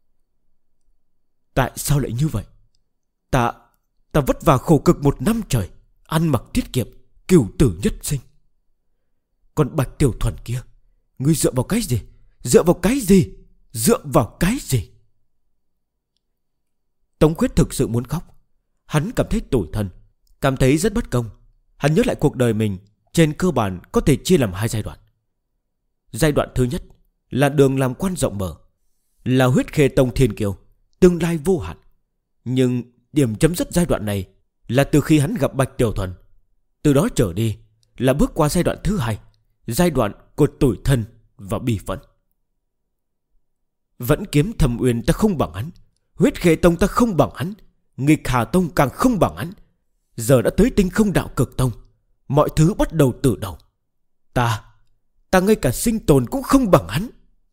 Tại sao lại như vậy? Ta vất vả khổ cực 1 năm trời, ăn mặc tiết kiệm, cửu tử nhất sinh. Còn Bạch Tiểu Thuần kia, ngươi dựa vào cái gì? Dựa vào cái gì? Dựa vào cái gì? Tống Khuyết thực sự muốn khóc. Hắn cảm thấy tủi thân, cảm thấy rất bất công. Hắn nhớ lại cuộc đời mình trên cơ bản có thể chia làm 2 giai đoạn. Giai đoạn thứ nhất là đường làm quan rộng mở, là huyết khê tông thiên kiêu, tương lai vô hạn. Nhưng điểm chấm dứt giai đoạn này là từ khi hắn gặp Bạch Tiểu Thuần. Từ đó trở đi là bước qua giai đoạn thứ 2, giai đoạn của tủi thân và bi phẫn. Vẫn kiếm Thâm Uyên ta không bằng hắn, huyết khê tông ta không bằng hắn, nghịch Hà tông càng không bằng hắn. Giờ đã tới Tinh Không Đạo Cực Tông, mọi thứ bắt đầu từ đầu. Ta ngay cả sinh tồn cũng không bằng hắn.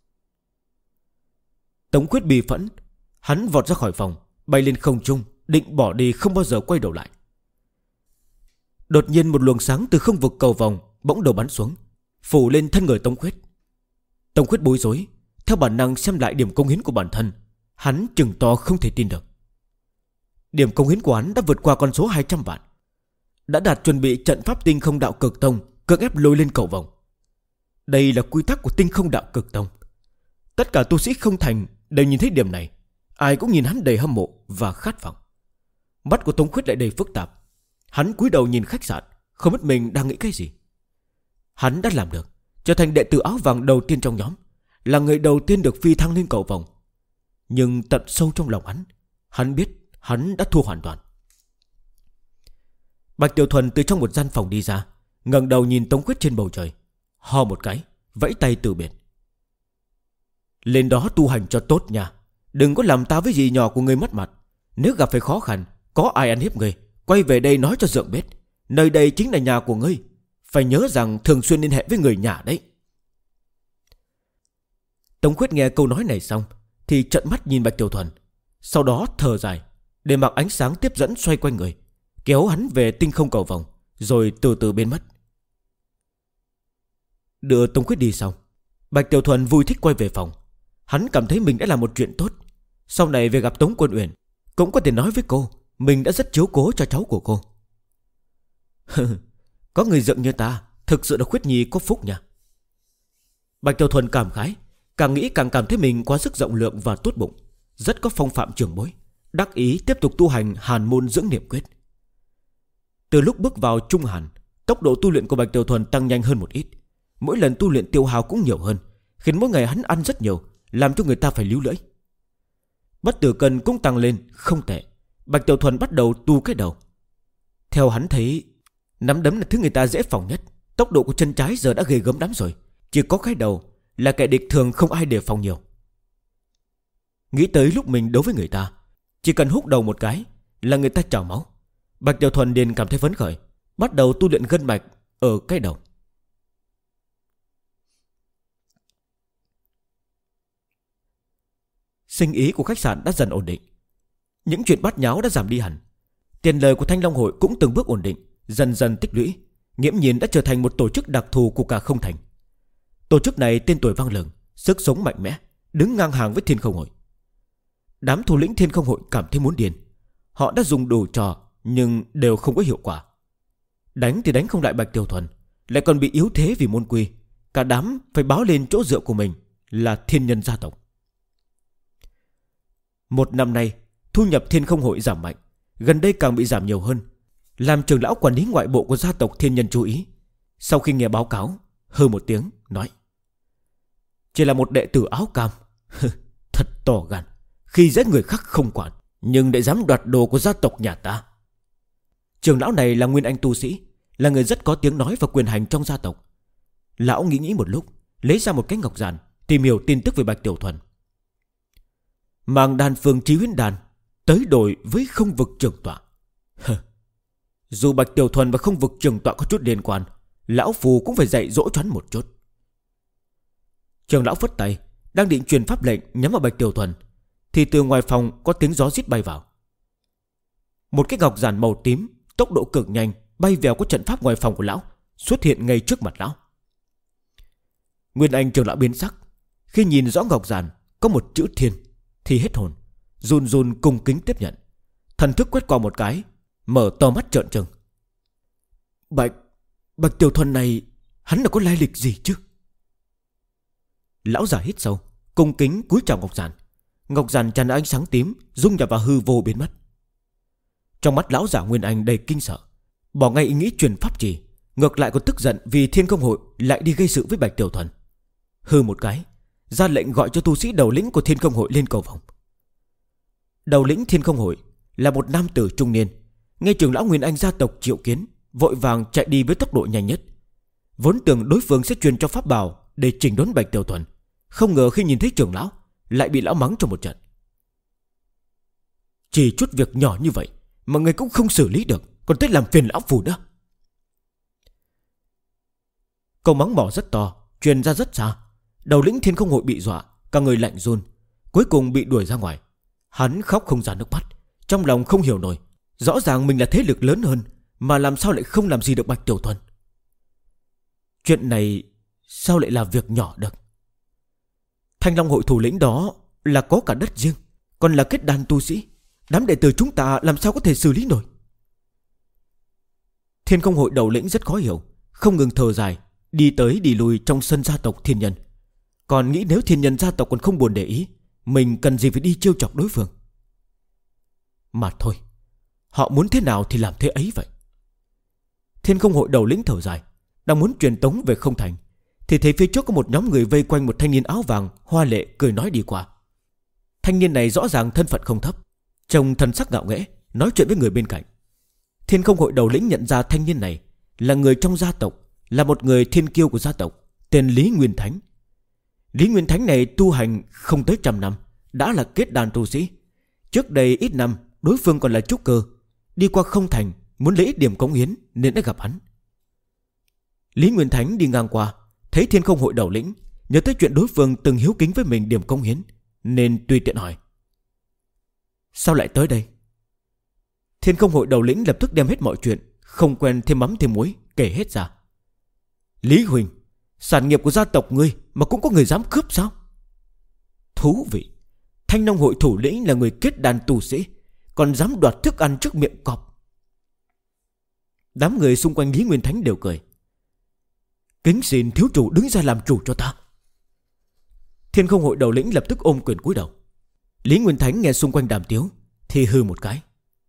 Tống Khuyết bi phẫn, hắn vọt ra khỏi phòng, bay lên không trung, định bỏ đi không bao giờ quay đầu lại. Đột nhiên một luồng sáng từ không vực cầu vòng bỗng đầu bắn xuống, phủ lên thân người Tống Khuyết. Tống Khuyết bối rối, theo bản năng xem lại điểm công hiến của bản thân. Hắn trừng to không thể tin được. Điểm công hiến của hắn đã vượt qua con số 200 vạn, đã đạt chuẩn bị trận pháp Tinh Không Đạo Cực Tông cưỡng ép lôi lên cầu vòng. Đây là quy tắc của Tinh Không Đạo Cực Tông. Tất cả tu sĩ không thành đều nhìn thấy điểm này, ai cũng nhìn hắn đầy hâm mộ và khát vọng. Mắt của Tống Khuyết lại đầy phức tạp. Hắn cúi đầu nhìn khách sạn, không biết mình đang nghĩ cái gì. Hắn đã làm được, trở thành đệ tử áo vàng đầu tiên trong nhóm, là người đầu tiên được phi thăng lên cầu vòng. Nhưng tận sâu trong lòng hắn biết hắn đã thua hoàn toàn. Bạch Tiểu Thuần từ trong một gian phòng đi ra, ngẩng đầu nhìn Tống Khuyết trên bầu trời, ho một cái, vẫy tay từ biệt. Lên đó tu hành cho tốt nha, đừng có làm ta với dì nhỏ của ngươi mất mặt. Nếu gặp phải khó khăn, có ai ăn hiếp ngươi, quay về đây nói cho Dượng biết, nơi đây chính là nhà của ngươi. Phải nhớ rằng thường xuyên liên hệ với người nhà đấy. Tống Khuyết nghe câu nói này xong thì trợn mắt nhìn Bạch Tiểu Thuần, sau đó thở dài, để mặc ánh sáng tiếp dẫn xoay quanh người, kéo hắn về tinh không cầu vòng, rồi từ từ biến mất. Đưa Tống Khuyết đi xong, Bạch Tiểu Thuần vui thích quay về phòng. Hắn cảm thấy mình đã làm một chuyện tốt. Sau này về gặp Tống Quân Uyển, cũng có thể nói với cô mình đã rất chiếu cố cho cháu của cô. Có người Dượng như ta, thực sự là Khuyết Nhi có phúc nha. Bạch Tiểu Thuần cảm khái, càng nghĩ càng cảm thấy mình quá sức rộng lượng và tốt bụng, rất có phong phạm trưởng bối, đắc ý tiếp tục tu hành Hàn môn dưỡng niệm quyết. Từ lúc bước vào trung hàn, tốc độ tu luyện của Bạch Tiểu Thuần tăng nhanh hơn một ít. Mỗi lần tu luyện tiêu hao cũng nhiều hơn, khiến mỗi ngày hắn ăn rất nhiều, làm cho người ta phải líu lưỡi. Bất tử cân cũng tăng lên, không tệ. Bạch Tiểu Thuần bắt đầu tu cái đầu. Theo hắn thấy, nắm đấm là thứ người ta dễ phòng nhất. Tốc độ của chân trái giờ đã ghê gớm lắm rồi. Chỉ có cái đầu là kẻ địch thường không ai đề phòng nhiều. Nghĩ tới lúc mình đấu với người ta, chỉ cần húc đầu một cái là người ta trào máu. Bạch Tiểu Thuần liền cảm thấy phấn khởi, bắt đầu tu luyện gân mạch ở cái đầu. Sinh ý của khách sạn đã dần ổn định. Những chuyện bát nháo đã giảm đi hẳn. Tiền lời của Thanh Long Hội cũng từng bước ổn định, dần dần tích lũy, nghiễm nhiên đã trở thành một tổ chức đặc thù của cả Không Thành. Tổ chức này tên tuổi vang lừng, sức sống mạnh mẽ, đứng ngang hàng với Thiên Không Hội. Đám thủ lĩnh Thiên Không Hội cảm thấy muốn điên. Họ đã dùng đủ trò nhưng đều không có hiệu quả. Đánh thì đánh không lại Bạch Tiểu Thuần, lại còn bị yếu thế vì môn quy. Cả đám phải báo lên chỗ dựa của mình là Thiên Nhân gia tộc. Một năm nay, thu nhập Thiên Không Hội giảm mạnh, gần đây càng bị giảm nhiều hơn, làm trưởng lão quản lý ngoại bộ của gia tộc Thiên Nhân chú ý. Sau khi nghe báo cáo, hừ một tiếng nói: chỉ là một đệ tử áo cam. Thật to gan, khi dễ người khác không quản, nhưng lại dám đoạt đồ của gia tộc nhà ta. Trưởng lão này là nguyên anh tu sĩ, là người rất có tiếng nói và quyền hành trong gia tộc. Lão nghĩ một lúc, lấy ra một cái ngọc giản, tìm hiểu tin tức về Bạch Tiểu Thuần. Màng đàn phường Chí Huyễn Đàn tới đổi với Không Vực trưởng tọa. Dù Bạch Tiểu Thuần và Không Vực trưởng tọa có chút liên quan, lão phù cũng phải dạy dỗ choán một chút. Trưởng lão phất tay, đang định truyền pháp lệnh nhắm vào Bạch Tiểu Thuần, thì từ ngoài phòng có tiếng gió rít bay vào. Một cái ngọc giản màu tím, tốc độ cực nhanh, bay vào có trận pháp ngoài phòng của lão, xuất hiện ngay trước mặt lão. Nguyên Anh trưởng lão biến sắc, khi nhìn rõ ngọc giản có một chữ Thiên thì hết hồn, run run cung kính tiếp nhận. Thần thức quét qua một cái, mở to mắt trợn trừng. Bạch Tiểu Thuần này, hắn là có lai lịch gì chứ? Lão già hít sâu, cung kính cúi chào ngọc giản. Ngọc giản tràn ánh sáng tím, dung nhập vào hư vô biến mất. Trong mắt lão giả Nguyên Anh đầy kinh sợ, bỏ ngay ý nghĩ truyền pháp chỉ, ngược lại còn tức giận vì Thiên Không Hội lại đi gây sự với Bạch Tiểu Thuần. Hư một cái, ra lệnh gọi cho tu sĩ đầu lĩnh của Thiên Không Hội lên cầu vòng. Đầu lĩnh Thiên Không Hội là một nam tử trung niên, nghe trưởng lão Nguyên Anh gia tộc triệu kiến, vội vàng chạy đi với tốc độ nhanh nhất. Vốn tưởng đối phương sẽ truyền cho pháp bảo để chỉnh đốn Bạch Tiểu Thuần, không ngờ khi nhìn thấy trưởng lão lại bị lão mắng trong một trận. Chỉ chút việc nhỏ như vậy mà người cũng không xử lý được, còn tới làm phiền lão phù nữa. Câu mắng mỏ rất to, truyền ra rất xa. Đầu lĩnh Thiên Không Hội bị dọa, cả người lạnh run, cuối cùng bị đuổi ra ngoài. Hắn khóc không ra nước mắt, trong lòng không hiểu nổi, rõ ràng mình là thế lực lớn hơn, mà làm sao lại không làm gì được Bạch Tiểu Thuần. Chuyện này sao lại là việc nhỏ được? Thanh Long Hội thủ lĩnh đó là có cả đất riêng, còn là kết đan tu sĩ, đám đệ tử chúng ta làm sao có thể xử lý nổi? Thiên Không Hội đầu lĩnh rất khó hiểu, không ngừng thở dài, đi tới đi lui trong sân gia tộc Thiên Nhân. Còn nghĩ nếu Thiên Nhân gia tộc còn không buồn để ý, mình cần gì phải đi trêu chọc đối phương. Mà thôi, họ muốn thế nào thì làm thế ấy vậy. Thiên Không Hội đầu lĩnh thở dài, đang muốn truyền tống về Không Thành, thì thấy phía trước có một nhóm người vây quanh một thanh niên áo vàng hoa lệ cười nói đi qua. Thanh niên này rõ ràng thân phận không thấp, trông thần sắc ngạo nghễ, nói chuyện với người bên cạnh. Thiên Không Hội đầu lĩnh nhận ra thanh niên này là người trong gia tộc, là một người thiên kiêu của gia tộc, tên Lý Nguyên Thánh. Lý Nguyên Thánh này tu hành không tới 100 năm, đã là kết đan tu sĩ. Trước đây ít năm, đối phương còn là trúc cơ, đi qua Không Thành muốn lấy ít điểm cống hiến nên đã gặp hắn. Lý Nguyên Thánh đi ngang qua, thấy Thiên Không Hội đầu lĩnh, nhớ tới chuyện đối phương từng hiếu kính với mình điểm cống hiến, nên tùy tiện hỏi: sao lại tới đây? Thiên Không Hội đầu lĩnh lập tức đem hết mọi chuyện, không quen thêm mắm thêm muối, kể hết ra. Lý Huỳnh, sản nghiệp của gia tộc ngươi mà cũng có người dám cướp sao? Thú vị, Thanh Long Hội thủ lĩnh là người kết đan tu sĩ, còn dám đoạt thức ăn trước miệng cọp. Đám người xung quanh Lý Nguyên Thánh đều cười. Kính xin thiếu chủ đứng ra làm chủ cho ta. Thiên Không Hội đầu lĩnh lập tức ôm quyền cúi đầu. Lý Nguyên Thánh nghe xung quanh đàm tiếu thì hừ một cái.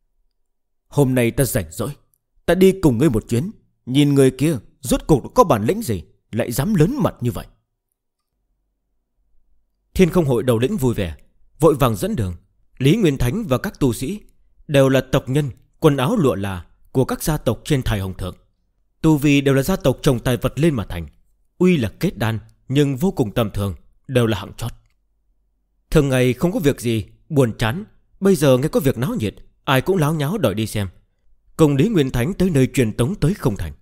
Hôm nay ta rảnh rỗi, ta đi cùng ngươi một chuyến, nhìn người kia rốt cuộc có bản lĩnh gì, lại dám lớn mặt như vậy. Thiên Không Hội đầu lĩnh vui vẻ, vội vàng dẫn đường. Lý Nguyên Thánh và các tu sĩ đều là tộc nhân, quần áo lụa là của các gia tộc trên Thải Hồng Thượng. Tu vi đều là gia tộc trồng tài vật lên mà thành. Uy là kết đan nhưng vô cùng tầm thường, đều là hạng chót. Thường ngày không có việc gì, buồn chán, bây giờ nghe có việc náo nhiệt, ai cũng láo nháo đòi đi xem. Cùng Lý Nguyên Thánh tới nơi truyền tống tới Không Thành.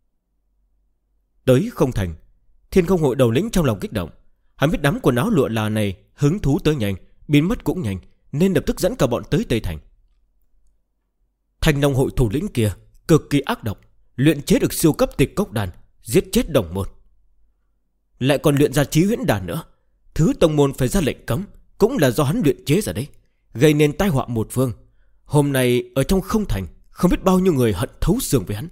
Tới Không Thành, Thiên Không Hội đầu lĩnh trong lòng kích động. Hắn biết đám quần áo lụa là này hứng thú tới nhanh, biến mất cũng nhanh, nên lập tức dẫn cả bọn tới Tây Thành. Thanh Long Hội thủ lĩnh kia cực kỳ ác độc, luyện chế được siêu cấp tịch cốc đàn, giết chết đồng môn, lại còn luyện ra chí huyễn đàn nữa. Thứ tông môn phải ra lệnh cấm cũng là do hắn luyện chế ra đấy, gây nên tai họa một phương. Hôm nay ở trong Không Thành không biết bao nhiêu người hận thấu xương với hắn.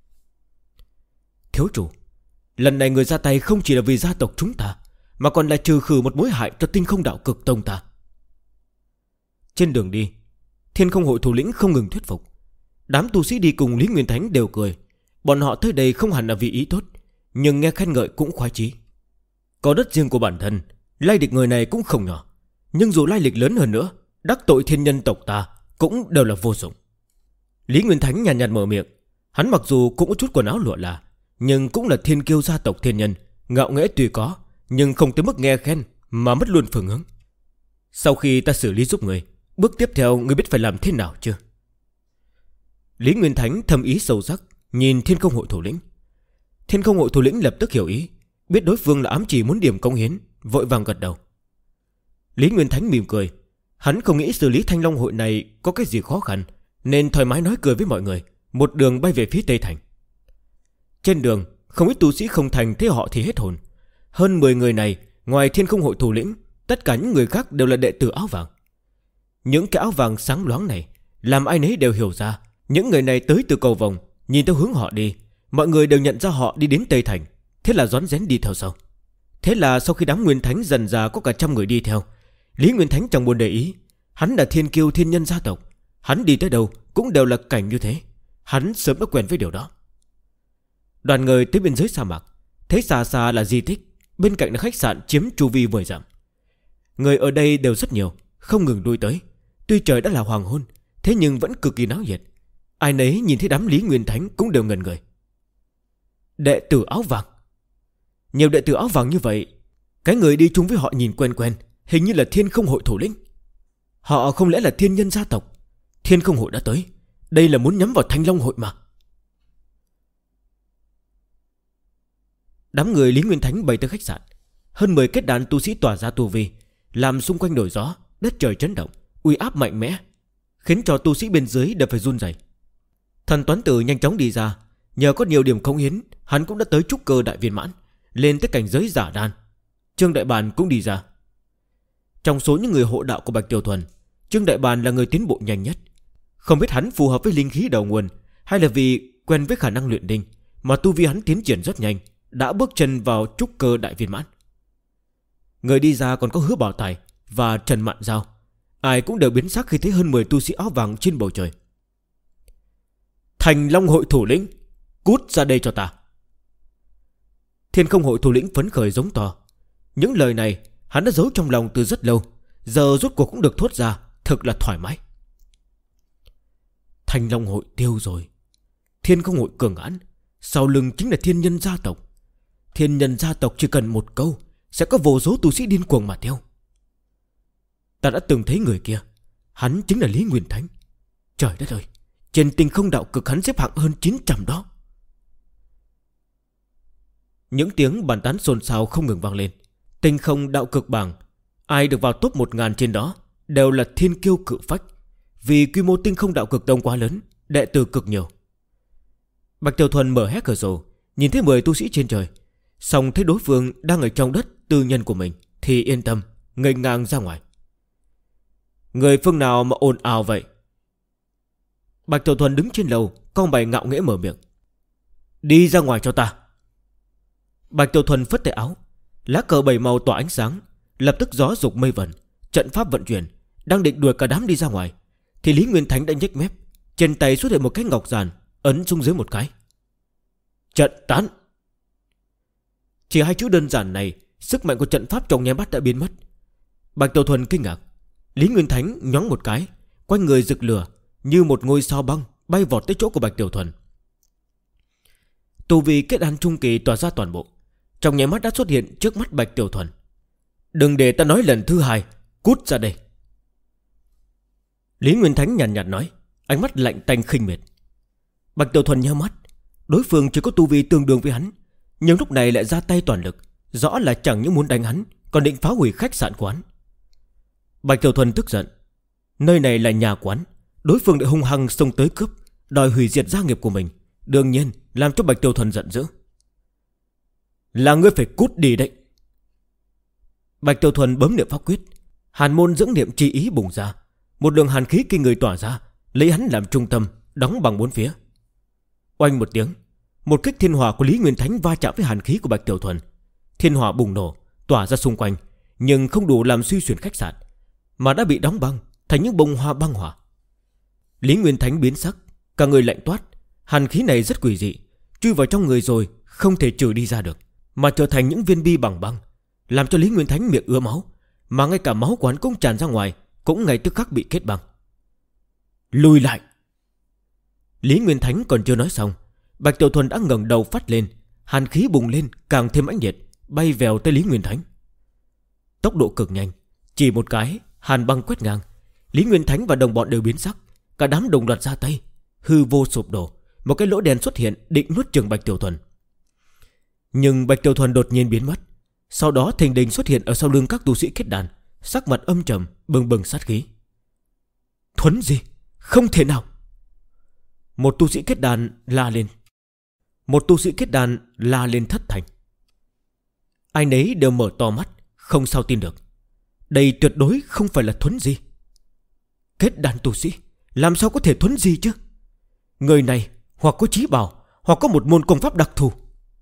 Thiếu chủ, lần này người ra tay không chỉ là vì gia tộc chúng ta, mà còn là trừ khử một mối hại cho Tinh Không Đạo Cực Tông ta. Trên đường đi, Thiên Không Hội thủ lĩnh không ngừng thuyết phục. Đám tu sĩ đi cùng Lý Nguyên Thánh đều cười. Bọn họ tới đây không hẳn là vì ý tốt, nhưng nghe khen ngợi cũng khoái chí. Có đất riêng của bản thân, lai lịch người này cũng không nhỏ. Nhưng dù lai lịch lớn hơn nữa, đắc tội thiên nhân tộc ta cũng đều là vô dụng. Lý Nguyên Thánh nhàn nhạt mở miệng. Hắn mặc dù cũng có chút quần áo lụa là, nhưng cũng là thiên kiêu gia tộc thiên nhân, ngạo nghễ tuy có, nhưng không tới mức nghe khen mà mất luôn phương hướng. Sau khi ta xử lý giúp người, bước tiếp theo người biết phải làm thế nào chưa? Lý Nguyên Thánh thầm ý sâu sắc nhìn Thiên Không Hội thủ lĩnh. Thiên Không Hội thủ lĩnh lập tức hiểu ý, biết đối phương là ám chỉ muốn điểm công hiến, vội vàng gật đầu. Lý Nguyên Thánh mỉm cười. Hắn không nghĩ xử lý Thanh Long Hội này có cái gì khó khăn, nên thoải mái nói cười với mọi người, một đường bay về phía Tây Thành. Trên đường, không ít tu sĩ Không Thành thấy họ thì hết hồn. Hơn 10 người này, ngoài Thiên Không Hội thủ lĩnh, tất cả những người khác đều là đệ tử áo vàng. Những cái áo vàng sáng loáng này làm ai nấy đều hiểu ra, những người này tới từ cầu vồng, nhìn theo hướng họ đi, mọi người đều nhận ra họ đi đến Tây Thành, thế là rón rén đi theo sau. Thế là sau khi đám Nguyên Thánh dần ra có cả 100 người đi theo, Lý Nguyên Thánh chẳng buồn để ý. Hắn là thiên kiêu thiên nhân gia tộc, hắn đi tới đâu cũng đều là cảnh như thế. Hắn sớm đã quen với điều đó. Đoàn người tới biên giới sa mạc, thấy xa xa là di tích, bên cạnh là khách sạn chiếm chu vi 10 dặm. Người ở đây đều rất nhiều, không ngừng đuổi tới. Tuy trời đã là hoàng hôn, thế nhưng vẫn cực kỳ náo nhiệt. Ai nấy nhìn thấy đám Lý Nguyên Thánh cũng đều ngẩn người. Đệ tử áo vàng. Nhiều đệ tử áo vàng như vậy, cái người đi chung với họ nhìn quen quen, hình như là Thiên Không Hội thủ lĩnh. Họ không lẽ là thiên nhân gia tộc? Thiên Không Hội đã tới, đây là muốn nhắm vào Thanh Long Hội mà. Đám người Lý Nguyên Thánh bay tới khách sạn. Hơn 10 kết đàn tu sĩ tỏa ra tu vi, làm xung quanh nổi gió, đất trời chấn động, uy áp mạnh mẽ, khiến cho tu sĩ bên dưới đều phải run rẩy. Thần Toán Tử nhanh chóng đi ra, nhờ có nhiều điểm cống hiến, hắn cũng đã tới trúc cơ đại viên mãn, lên tới cảnh giới giả đan. Trương Đại Bàn cũng đi ra. Trong số những người hộ đạo của Bạch Tiểu Thuần, Trương Đại Bàn là người tiến bộ nhanh nhất. Không biết hắn phù hợp với linh khí đầu nguồn, hay là vì quen với khả năng luyện đinh, mà tu vi hắn tiến triển rất nhanh, đã bước chân vào trúc cơ đại viên mãn. Người đi ra còn có Hứa Bảo Tài và Trần Mạn Giao. Ai cũng đều biến sắc khi thấy hơn 10 tu sĩ áo vàng trên bầu trời. Thành Long Hội thủ lĩnh, cút ra đây cho ta. Thiên Không Hội thủ lĩnh phấn khởi giống to. Những lời này hắn đã giấu trong lòng từ rất lâu, giờ rốt cuộc cũng được thốt ra, thật là thoải mái. Thanh Long Hội tiêu rồi. Thiên Không Hội cường hãn, sau lưng chính là thiên nhân gia tộc. Thiên nhân gia tộc chỉ cần một câu, sẽ có vô số tu sĩ điên cuồng mà theo. Ta đã từng thấy người kia, hắn chính là Lý Nguyên Thánh. Trời đất ơi, trên Tinh Không Đạo Cực hắn xếp hạng hơn 900 đó. Những tiếng bàn tán xôn xao không ngừng vang lên. Tinh Không Đạo Cực bảng, ai được vào top 1000 trên đó đều là thiên kiêu cự phách. Vì quy mô Tinh Không Đạo Cực Tông quá lớn, đệ tử cực nhiều. Bạch Tiểu Thuần mở hé cửa sổ, nhìn thấy 10 tu sĩ trên trời, xong thấy đối phương đang ở trong đất tư nhân của mình thì yên tâm, ngây ngang ra ngoài. Người phương nào mà ồn ào vậy? Bạch Tiểu Thuần đứng trên lầu, cong mày ngạo nghễ mở miệng. Đi ra ngoài cho ta. Bạch Tiểu Thuần phất tay áo, lá cờ 7 màu tỏa ánh sáng, lập tức gió dục mây vẩn, trận pháp vận chuyển, đang định đuổi cả đám đi ra ngoài, thì Lý Nguyên Thánh đã nhếch mép, trên tay xuất hiện một cái ngọc giàn, ấn xuống dưới một cái. Trận tán. Chỉ 2 chữ đơn giản này, sức mạnh của trận pháp trong nháy mắt đã biến mất. Bạch Tiểu Thuần kinh ngạc. Lý Nguyên Thánh nhoáng một cái, quanh người rực lửa, như một ngôi sao băng bay vọt tới chỗ của Bạch Tiểu Thuần. Tu vi kết đan trung kỳ tỏa ra toàn bộ, trong nháy mắt đã xuất hiện trước mắt Bạch Tiểu Thuần. Đừng để ta nói lần thứ hai, cút ra đây. Lý Nguyên Thánh nhàn nhạt nói, ánh mắt lạnh tanh khinh miệt. Bạch Tiểu Thuần nhíu mắt, đối phương chỉ có tu vi tương đương với hắn, nhưng lúc này lại ra tay toàn lực, rõ là chẳng những muốn đánh hắn, còn định phá hủy khách sạn của hắn. Bạch Tiểu Thuần tức giận, nơi này là nhà quán, đối phương đã hung hăng xông tới cướp, đòi hủy diệt gia nghiệp của mình, đương nhiên làm cho Bạch Tiểu Thuần giận dữ. Là ngươi phải cút đi đấy. Bạch Tiểu Thuần bấm niệm pháp quyết, hàn môn dưỡng niệm chi ý bùng ra, một đường hàn khí kinh người tỏa ra, lấy hắn làm trung tâm, đóng bằng bốn phía. Oanh một tiếng, một kích thiên hỏa của Lý Nguyên Thánh va chạm với hàn khí của Bạch Tiểu Thuần. Thiên hỏa bùng nổ, tỏa ra xung quanh, nhưng không đủ làm suy xuyển khách sạn, mà đã bị đóng băng thành những bông hoa băng hỏa. Lý Nguyên Thánh biến sắc, cả người lạnh toát. Hàn khí này rất quỷ dị, chui vào trong người rồi không thể trừ đi ra được, mà trở thành những viên bi bằng băng, làm cho Lý Nguyên Thánh miệng ứa máu, mà ngay cả máu của hắn cũng tràn ra ngoài, cũng ngay tức khắc bị kết băng. Lùi lại. Lý Nguyên Thánh còn chưa nói xong, Bạch Tiểu Thuần đã ngẩng đầu phát lên, hàn khí bùng lên càng thêm mãnh liệt, bay vèo tới Lý Nguyên Thánh. Tốc độ cực nhanh, chỉ một cái hàn băng quét ngang, Lý Nguyên Thánh và đồng bọn đều biến sắc, cả đám đồng loạt ra tay, hư vô sụp đổ, một cái lỗ đen xuất hiện định nuốt chửng Bạch Tiểu Thuần. Nhưng Bạch Tiểu Thuần đột nhiên biến mất, sau đó thình lình xuất hiện ở sau lưng các tu sĩ kết đàn, sắc mặt âm trầm, bừng bừng sát khí. Thuấn gì? Không thể nào! Một tu sĩ kết đàn la lên. Một tu sĩ kết đàn la lên thất thành. Ai nấy đều mở to mắt, không sao tin được. Đây tuyệt đối không phải là Thuấn gì. Kết đàn tu sĩ làm sao có thể Thuấn gì chứ? Người này hoặc có trí bảo, hoặc có một môn công pháp đặc thù.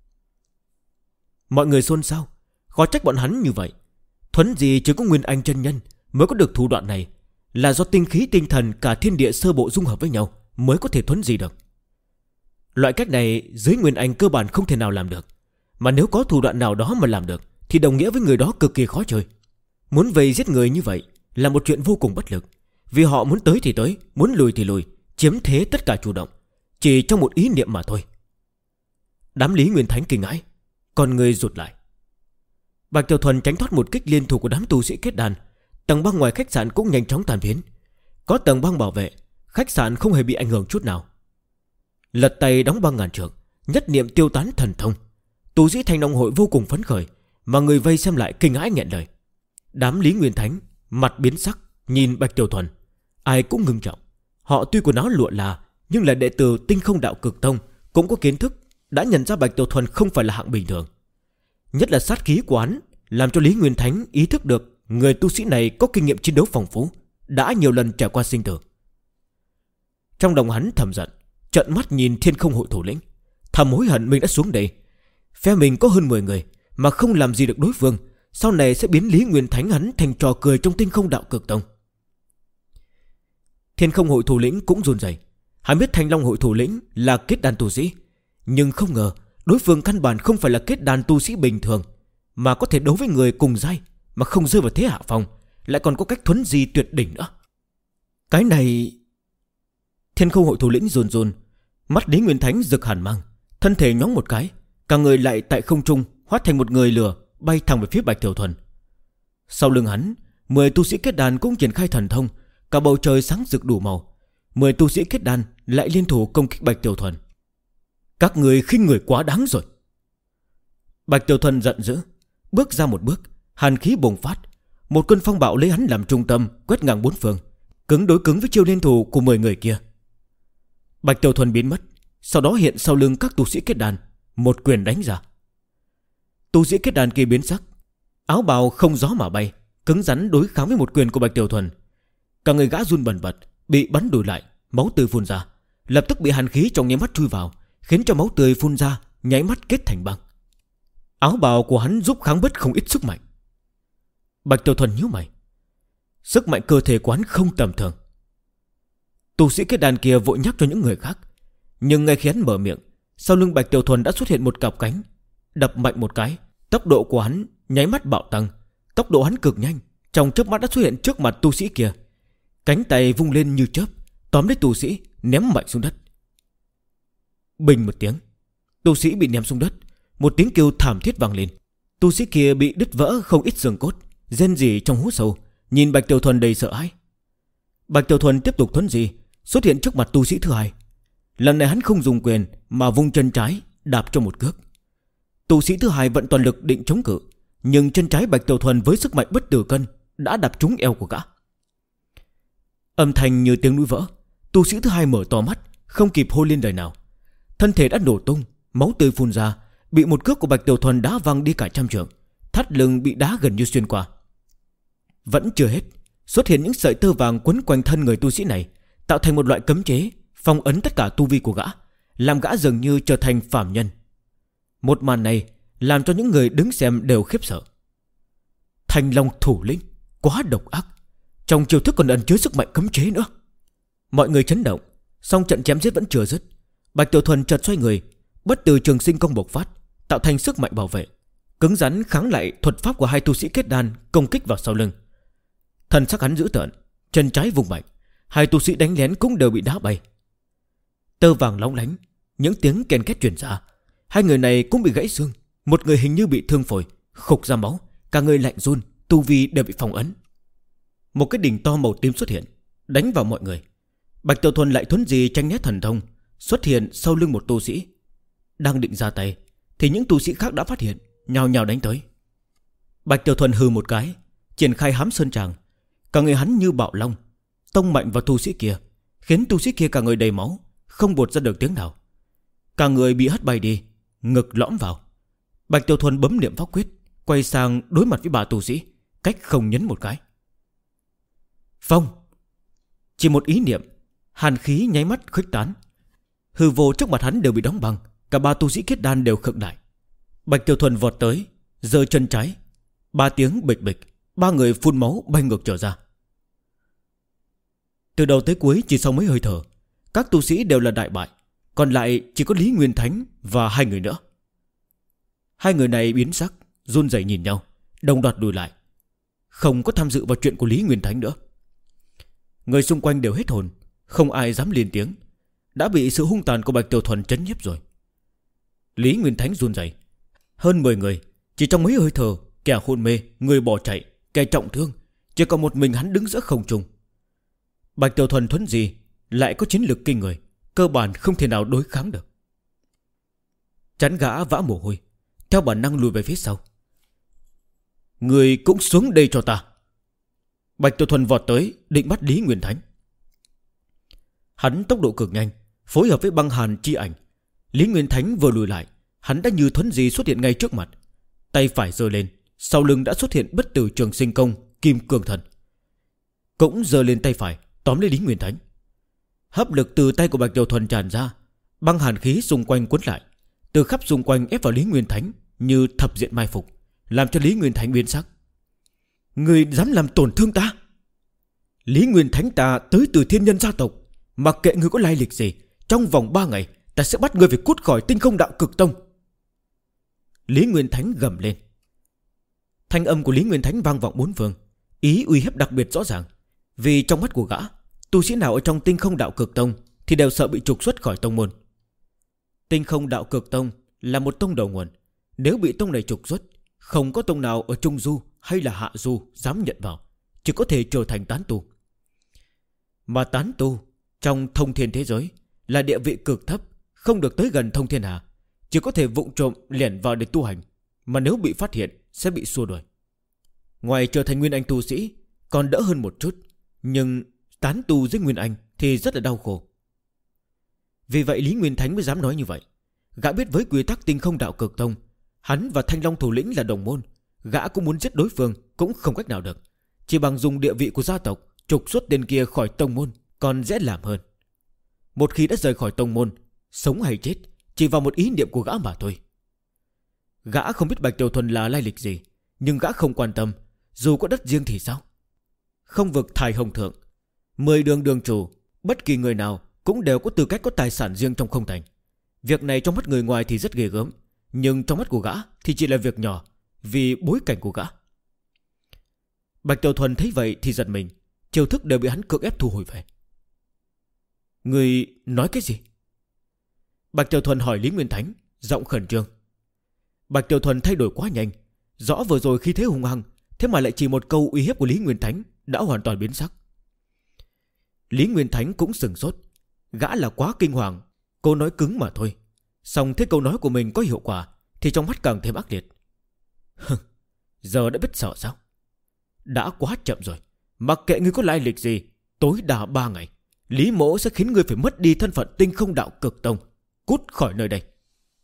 Mọi người xôn xao, khó trách bọn hắn như vậy. Thuấn gì chỉ có Nguyên Anh chân nhân mới có được thủ đoạn này, là do tinh khí tinh thần cả thiên địa sơ bộ dung hợp với nhau mới có thể thuấn gì được. Loại cách này dưới Nguyên Anh cơ bản không thể nào làm được, mà nếu có thủ đoạn nào đó mà làm được thì đồng nghĩa với người đó cực kỳ khó chơi. Muốn vây giết người như vậy là một chuyện vô cùng bất lực, vì họ muốn tới thì tới, muốn lùi thì lùi, chiếm thế tất cả chủ động, chỉ trong một ý niệm mà thôi. Đám Lý Nguyên Thánh kinh hãi, con người rụt lại. Bạch Tiểu Thuần tránh thoát một kích liên thủ của đám tu sĩ kết đàn, tầng băng ngoài khách sạn cũng nhanh chóng tàn biến. Có tầng băng bảo vệ, khách sạn không hề bị ảnh hưởng chút nào. Lật tay đóng băng ngàn trượng, nhất niệm tiêu tán thần thông. Tu sĩ Thanh Long hội vô cùng phấn khởi, mà người vây xem lại kinh hãi nghẹn lời. Đám Lý Nguyên Thánh mặt biến sắc, nhìn Bạch Tiểu Thuần, ai cũng ngưng trọng. Họ tuy quần áo lụa là, nhưng là đệ tử Tinh Không Đạo Cực Tông, cũng có kiến thức, đã nhận ra Bạch Tiểu Thuần không phải là hạng bình thường. Nhất là sát khí của hắn làm cho Lý Nguyên Thánh ý thức được người tu sĩ này có kinh nghiệm chiến đấu phong phú, đã nhiều lần trải qua sinh tử. Trong lòng hắn thầm giận, trợn mắt nhìn Thiên Không hội thủ lĩnh, thầm hối hận mình đã xuống đây. Phe mình có hơn 10 người mà không làm gì được đối phương, sau này sẽ biến Lý Nguyên Thánh hắn thành trò cười trong Tinh Không Đạo Cực Tông. Thiên Không hội thủ lĩnh cũng run rẩy. Hắn biết Thanh Long hội thủ lĩnh là kết đan tu sĩ, nhưng không ngờ đối phương căn bản không phải là kết đan tu sĩ bình thường, mà có thể đấu với người cùng giai mà không rơi vào thế hạ phong, lại còn có cách thuấn di tuyệt đỉnh nữa. Cái này... Thiên Không hội thủ lĩnh run run, mắt Lý Nguyên Thánh rực hàn mang, thân thể nhóng một cái, cả người lại tại không trung hóa thành một người lửa, bay thẳng về phía Bạch Tiểu Thuần. Sau lưng hắn, 10 tu sĩ kết đàn cũng triển khai thần thông, cả bầu trời sáng rực đủ màu. 10 tu sĩ kết đàn lại liên thủ công kích Bạch Tiểu Thuần. Các người khinh người quá đáng rồi. Bạch Tiểu Thuần giận dữ, bước ra một bước, hàn khí bùng phát, một cơn phong bạo lấy hắn làm trung tâm, quét ngang bốn phương, cứng đối cứng với chiêu liên thủ của 10 người kia. Bạch Tiểu Thuần biến mất, sau đó hiện sau lưng các tu sĩ kết đàn, một quyền đánh ra. Tu sĩ kết đàn kia biến sắc, áo bào không gió mà bay, cứng rắn đối kháng với một quyền của Bạch Tiểu Thuần. Cả người gã run bần bật, bị bắn lùi lại, máu tươi phun ra, lập tức bị hàn khí trong nháy mắt chui vào, khiến cho máu tươi phun ra nháy mắt kết thành băng. Áo bào của hắn giúp kháng bớt không ít sức mạnh. Bạch Tiểu Thuần nhíu mày, sức mạnh cơ thể của hắn không tầm thường. Tu sĩ kết đàn kia vội nhắc cho những người khác, nhưng ngay khi hắn mở miệng, sau lưng Bạch Tiểu Thuần đã xuất hiện một cặp cánh, đập mạnh một cái, tốc độ của hắn nháy mắt bạo tăng. Tốc độ hắn cực nhanh, trong chớp mắt đã xuất hiện trước mặt tu sĩ kia. Cánh tay vung lên như chớp, tóm lấy tu sĩ, ném mạnh xuống đất. Bình một tiếng, tu sĩ bị ném xuống đất. Một tiếng kêu thảm thiết vang lên. Tu sĩ kia bị đứt vỡ không ít xương cốt, rên rỉ trong hố sâu, nhìn Bạch Tiểu Thuần đầy sợ hãi. Bạch Tiểu Thuần tiếp tục thuấn di, xuất hiện trước mặt tu sĩ thứ hai. Lần này hắn không dùng quyền mà vung chân trái đạp cho một cước. Tu sĩ thứ hai vận toàn lực định chống cự, nhưng chân trái Bạch Tiểu Thuần với sức mạnh bất tử cân đã đạp trúng eo của gã. Âm thanh như tiếng núi vỡ. Tu sĩ thứ hai mở to mắt, không kịp hô lên lời nào. Thân thể đã nổ tung, máu tươi phun ra, bị một cước của Bạch Tiểu Thuần đá văng đi cả trăm trượng. Thắt lưng bị đá gần như xuyên qua. Vẫn chưa hết, xuất hiện những sợi tơ vàng quấn quanh thân người tu sĩ này, tạo thành một loại cấm chế, phong ấn tất cả tu vi của gã, làm gã dường như trở thành phàm nhân. Một màn này làm cho những người đứng xem đều khiếp sợ. Thanh Long thủ lĩnh quá độc ác, trong chiêu thức còn ẩn chứa sức mạnh cấm chế nữa. Mọi người chấn động. Song trận chém giết vẫn chưa dứt. Bạch Tiểu Thuần chợt xoay người, bất tử trường sinh công bộc phát, tạo thành sức mạnh bảo vệ, cứng rắn kháng lại thuật pháp của hai tu sĩ kết đan công kích vào sau lưng. Thần sắc hắn dữ tợn, chân trái vùng mạnh, hai tu sĩ đánh lén cũng đều bị đá bay. Tơ vàng lóng lánh, những tiếng ken két truyền ra. Hai người này cũng bị gãy xương, một người hình như bị thương phổi, khục ra máu, cả người lạnh run, tu vi đều bị phong ấn. Một cái đỉnh to màu tím xuất hiện, đánh vào mọi người. Bạch Tiểu Thuần lại thuấn di tranh né thần thông, xuất hiện sau lưng một tu sĩ. Đang định ra tay thì những tu sĩ khác đã phát hiện, nhào nhào đánh tới. Bạch Tiểu Thuần hừ một cái, triển khai hám sơn tràng. Cả người hắn như bạo long, tông mạnh vào tu sĩ kia, khiến tu sĩ kia cả người đầy máu, không buột ra được tiếng nào. Cả người bị hất bay đi, ngực lõm vào. Bạch Tiểu Thuần bấm niệm pháp quyết, quay sang đối mặt với bà tu sĩ, cách không nhấn một cái. Phong! Chỉ một ý niệm, hàn khí nháy mắt khuếch tán. Hư vô trước mặt hắn đều bị đóng băng. Cả ba tu sĩ kết đan đều khựng lại. Bạch Tiểu Thuần vọt tới, giơ chân trái, ba tiếng bịch bịch, ba người phun máu bay ngược trở ra. Từ đầu tới cuối chỉ sau mấy hơi thở, các tu sĩ đều là đại bại, còn lại chỉ có Lý Nguyên Thánh và hai người nữa. Hai người này biến sắc, run rẩy nhìn nhau, đồng loạt lùi lại, không có tham dự vào chuyện của Lý Nguyên Thánh nữa. Người xung quanh đều hết hồn, không ai dám lên tiếng, đã bị sự hung tàn của Bạch Tiểu Thuần trấn nhiếp rồi. Lý Nguyên Thánh run rẩy. Hơn 10 người, chỉ trong mấy hơi thở, kẻ hôn mê, người bỏ chạy, kẻ trọng thương, chỉ còn một mình hắn đứng giữa không trung. Bạch Tiểu Thuần thuấn gì lại có chiến lược kinh người, cơ bản không thể nào đối kháng được. Chán gã vã mồ hôi, theo bản năng lùi về phía sau. Người cũng xuống đây cho ta. Bạch Tiểu Thuần vọt tới, định bắt Lý Nguyên Thánh. Hắn tốc độ cực nhanh, phối hợp với băng hàn chi ảnh. Lý Nguyên Thánh vừa lùi lại, hắn đã như thuấn di xuất hiện ngay trước mặt. Tay phải giơ lên, sau lưng đã xuất hiện bất tử trường sinh công Kim Cương Thần. Cũng giơ lên tay phải, tóm lấy Lý Nguyên Thánh. Hấp lực từ tay của Bạch Tiểu Thuần tràn ra, băng hàn khí xung quanh cuốn lại, từ khắp xung quanh ép vào Lý Nguyên Thánh như thập diện mai phục, làm cho Lý Nguyên Thánh biến sắc. Người dám làm tổn thương ta? Lý Nguyên Thánh ta tới từ thiên nhân gia tộc, mặc kệ người có lai lịch gì, trong vòng 3 ngày ta sẽ bắt người phải cút khỏi Tinh Không Đạo Cực Tông. Lý Nguyên Thánh gầm lên. Thanh âm của Lý Nguyên Thánh vang vọng bốn phương, ý uy hiếp đặc biệt rõ ràng. Vì trong mắt của gã, tu sĩ nào ở trong Tinh Không Đạo Cực Tông thì đều sợ bị trục xuất khỏi tông môn. Tinh Không Đạo Cực Tông là một tông đầu nguồn, nếu bị tông này trục xuất, không có tông nào ở Trung Du hay là Hạ Du dám nhận vào, chỉ có thể trở thành tán tu. Mà tán tu trong thông thiên thế giới là địa vị cực thấp, không được tới gần thông thiên hà, chỉ có thể vụng trộm lẻn vào để tu hành, mà nếu bị phát hiện sẽ bị xua đuổi. Ngoài trở thành nguyên anh tu sĩ còn đỡ hơn một chút, nhưng tán tu dưới nguyên anh thì rất là đau khổ. Vì vậy Lý Nguyên Thánh mới dám nói như vậy. Gã biết với quy tắc Tinh Không Đạo Cực Tông, hắn và Thanh Long thủ lĩnh là đồng môn, gã cũng muốn giết đối phương cũng không cách nào được, chỉ bằng dùng địa vị của gia tộc trục xuất tên kia khỏi tông môn còn dễ làm hơn. Một khi đã rời khỏi tông môn, sống hay chết chỉ vào một ý niệm của gã mà thôi. Gã không biết Bạch Tiểu Thuần là lai lịch gì, nhưng gã không quan tâm, dù có đất riêng thì sao. Không vực Thái Hồng Thượng, 10 đường đường chủ, bất kỳ người nào cũng đều có tư cách có tài sản riêng trong không thành. Việc này trong mắt người ngoài thì rất ghê gớm, nhưng trong mắt của gã thì chỉ là việc nhỏ, vì bối cảnh của gã. Bạch Tiểu Thuần thấy vậy thì giật mình, chiêu thức đều bị hắn cưỡng ép thu hồi về. Người nói cái gì? Bạch Tiểu Thuần hỏi Lý Nguyên Thánh, giọng khẩn trương. Bạch Tiểu Thuần thay đổi quá nhanh, rõ vừa rồi khi thế hung hăng, thế mà lại chỉ một câu uy hiếp của Lý Nguyên Thánh đã hoàn toàn biến sắc. Lý Nguyên Thánh cũng sừng sốt. Gã là quá kinh hoàng, câu nói cứng mà thôi. Xong thế câu nói của mình có hiệu quả thì trong mắt càng thêm ác liệt. Giờ đã biết sợ sao? Đã quá chậm rồi. Mặc kệ ngươi có lai lịch gì, tối đa 3 ngày Lý Mỗ sẽ khiến ngươi phải mất đi thân phận Tinh Không Đạo Cực Tông. Cút khỏi nơi đây.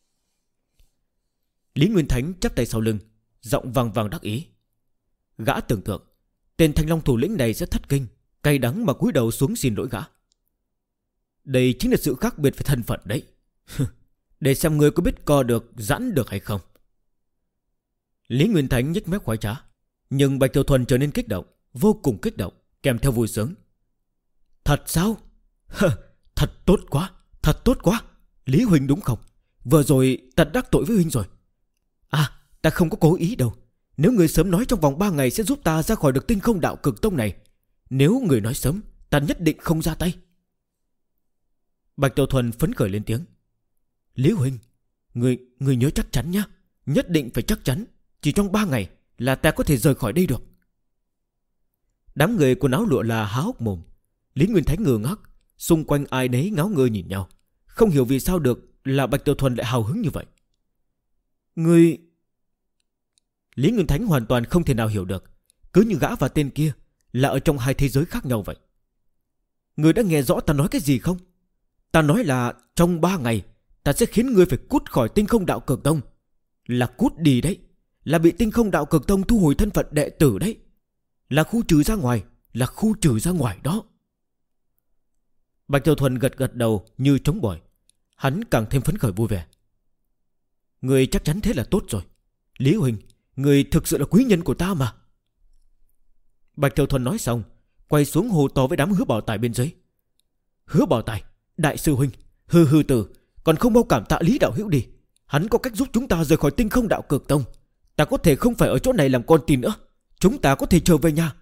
Lý Nguyên Thánh chắp tay sau lưng, giọng vang vang đắc ý. Gã tưởng tượng tên Thanh Long thủ lĩnh này sẽ thất kinh, cay đắng mà cúi đầu xuống xin lỗi gã. Đây chính là sự khác biệt về thân phận đấy. Để xem ngươi có biết co được, giãn được hay không. Lý Nguyên Thánh nhếch mép khoái trá, nhưng Bạch Tiểu Thuần trở nên kích động, vô cùng kích động, kèm theo vui sướng. Thật sao? Thật tốt quá, thật tốt quá. Lý huynh đúng không? Vừa rồi ta đắc tội với huynh rồi. À, ta không có cố ý đâu. Nếu người sớm nói trong vòng 3 ngày sẽ giúp ta ra khỏi được Tinh Không Đạo Cực Tông này, nếu người nói sớm, ta nhất định không ra tay. Bạch Tiểu Thuần phấn khởi lên tiếng. Lý huynh, người nhớ chắc chắn nhá. Nhất định phải chắc chắn. Chỉ trong 3 ngày là ta có thể rời khỏi đây được. Đám người quần áo lụa là há hốc mồm. Lý Nguyên Thánh ngơ ngác, xung quanh ai nấy ngáo ngơ nhìn nhau, không hiểu vì sao được là Bạch Tiểu Thuần lại hào hứng như vậy. Người... Lý Nguyên Thánh hoàn toàn không thể nào hiểu được, cứ như gã và tên kia là ở trong hai thế giới khác nhau vậy. Người đã nghe rõ ta nói cái gì không? Ta nói là trong 3 ngày ta sẽ khiến ngươi phải cút khỏi Tinh Không Đạo Cực Tông. Là cút đi đấy. Là bị Tinh Không Đạo Cực Tông thu hồi thân phận đệ tử đấy. Là khu trừ ra ngoài. Là khu trừ ra ngoài đó. Bạch Tiểu Thuần gật gật đầu như trống bỏi. Hắn càng thêm phấn khởi vui vẻ. Người chắc chắn thế là tốt rồi. Lý huynh, người thực sự là quý nhân của ta mà. Bạch Tiểu Thuần nói xong, quay xuống hô to với đám Hứa Bảo Tài bên dưới. Hứa Bảo Tài, đại sư huynh, hư tử, còn không mau cảm tạ Lý đạo hữu đi. Hắn có cách giúp chúng ta rời khỏi Tinh Không Đạo Cực Tông. Ta có thể không phải ở chỗ này làm con tin nữa. Chúng ta có thể trở về nhà.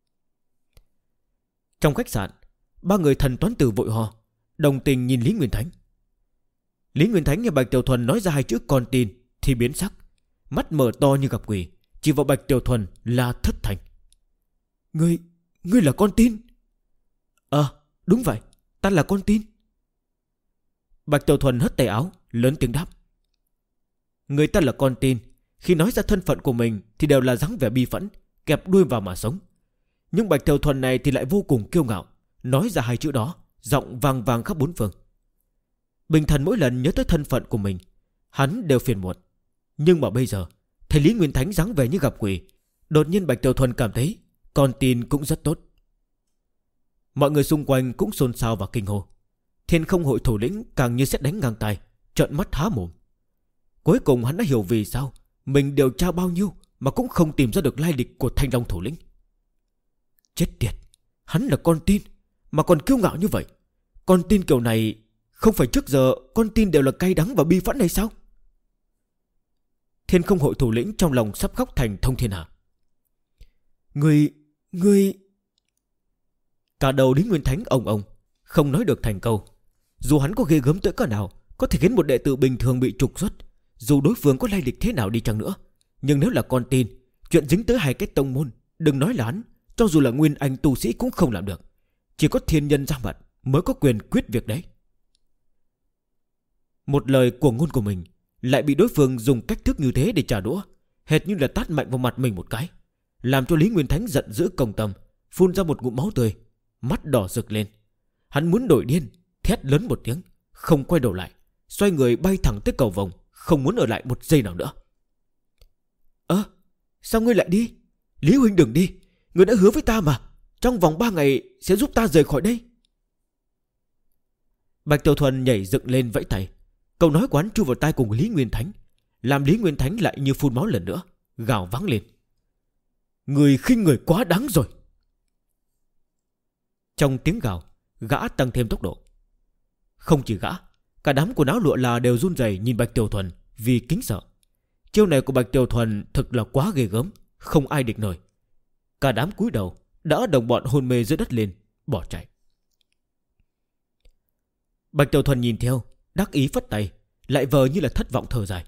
Trong khách sạn, 3 người thần toán tử vội hò, đồng tình nhìn Lý Nguyên Thánh. Lý Nguyên Thánh nghe Bạch Tiểu Thuần nói ra 2 chữ con tin thì biến sắc, mắt mở to như gặp quỷ, chỉ vào Bạch Tiểu Thuần là thất thành. Ngươi là con tin? Đúng vậy, ta là con tin. Bạch Tiểu Thuần hất tay áo, lớn tiếng đáp. Người ta là con tin, khi nói ra thân phận của mình thì đều là dáng vẻ bi phẫn, kẹp đuôi vào mà sống. Nhưng Bạch Tiểu Thuần này thì lại vô cùng kiêu ngạo, nói ra 2 chữ đó, giọng vang vang khắp 4 phương. Bình thần mỗi lần nhớ tới thân phận của mình, hắn đều phiền muộn. Nhưng mà bây giờ thấy Lý Nguyên Thánh dáng vẻ như gặp quỷ, đột nhiên Bạch Tiểu Thuần cảm thấy con tin cũng rất tốt. Mọi người xung quanh cũng xôn xao và kinh hô. Thiên Không Hội thủ lĩnh càng như sét đánh ngang tai, trợn mắt há mồm. Cuối cùng hắn đã hiểu vì sao mình điều tra bao nhiêu mà cũng không tìm ra được lai lịch của Thanh Long thủ lĩnh. Chết tiệt, hắn là con tin mà còn kiêu ngạo như vậy. Con tin kiểu này không phải trước giờ con tin đều là cay đắng và bi phẫn hay sao? Thiên Không Hội thủ lĩnh trong lòng sắp khóc thành thông thiên hạ. Ngươi... Cả đầu Lý Nguyên Thánh ông không nói được thành câu. Dù hắn có ghê gớm tới cỡ nào, có thể khiến một đệ tử bình thường bị trục xuất, dù đối phương có lai lịch thế nào đi chăng nữa, nhưng nếu là con tin, chuyện dính tới 2 cái tông môn, đừng nói là hắn, cho dù là nguyên anh tu sĩ cũng không làm được. Chỉ có thiên nhân ra mặt mới có quyền quyết việc đấy. Một lời cuồng ngôn của mình lại bị đối phương dùng cách thức như thế để trả đũa, hệt như là tát mạnh vào mặt mình một cái, làm cho Lý Nguyên Thánh giận dữ công tâm, phun ra một ngụm máu tươi, mắt đỏ rực lên. Hắn muốn nổi điên, thét lớn một tiếng, không quay đầu lại, xoay người bay thẳng tới cầu vồng, không muốn ở lại một giây nào nữa. Sao ngươi lại đi? Lý huynh đừng đi, ngươi đã hứa với ta mà, trong vòng 3 ngày sẽ giúp ta rời khỏi đây. Bạch Tiểu Thuần nhảy dựng lên vẫy tay. Câu nói của hắn chui vào tai cùng Lý Nguyên Thánh, làm Lý Nguyên Thánh lại như phun máu lần nữa, gào vắng lên. Người khinh người quá đáng rồi. Trong tiếng gào, gã tăng thêm tốc độ. Không chỉ gã, cả đám quần áo lụa là đều run rẩy nhìn Bạch Tiểu Thuần vì kính sợ. Chiêu này của Bạch Tiểu Thuần thực là quá ghê gớm, không ai địch nổi. Cả đám cúi đầu, đỡ đồng bọn hôn mê dưới đất lên, bỏ chạy. Bạch Tiểu Thuần nhìn theo, đắc ý phất tay, lại vờ như là thất vọng thở dài.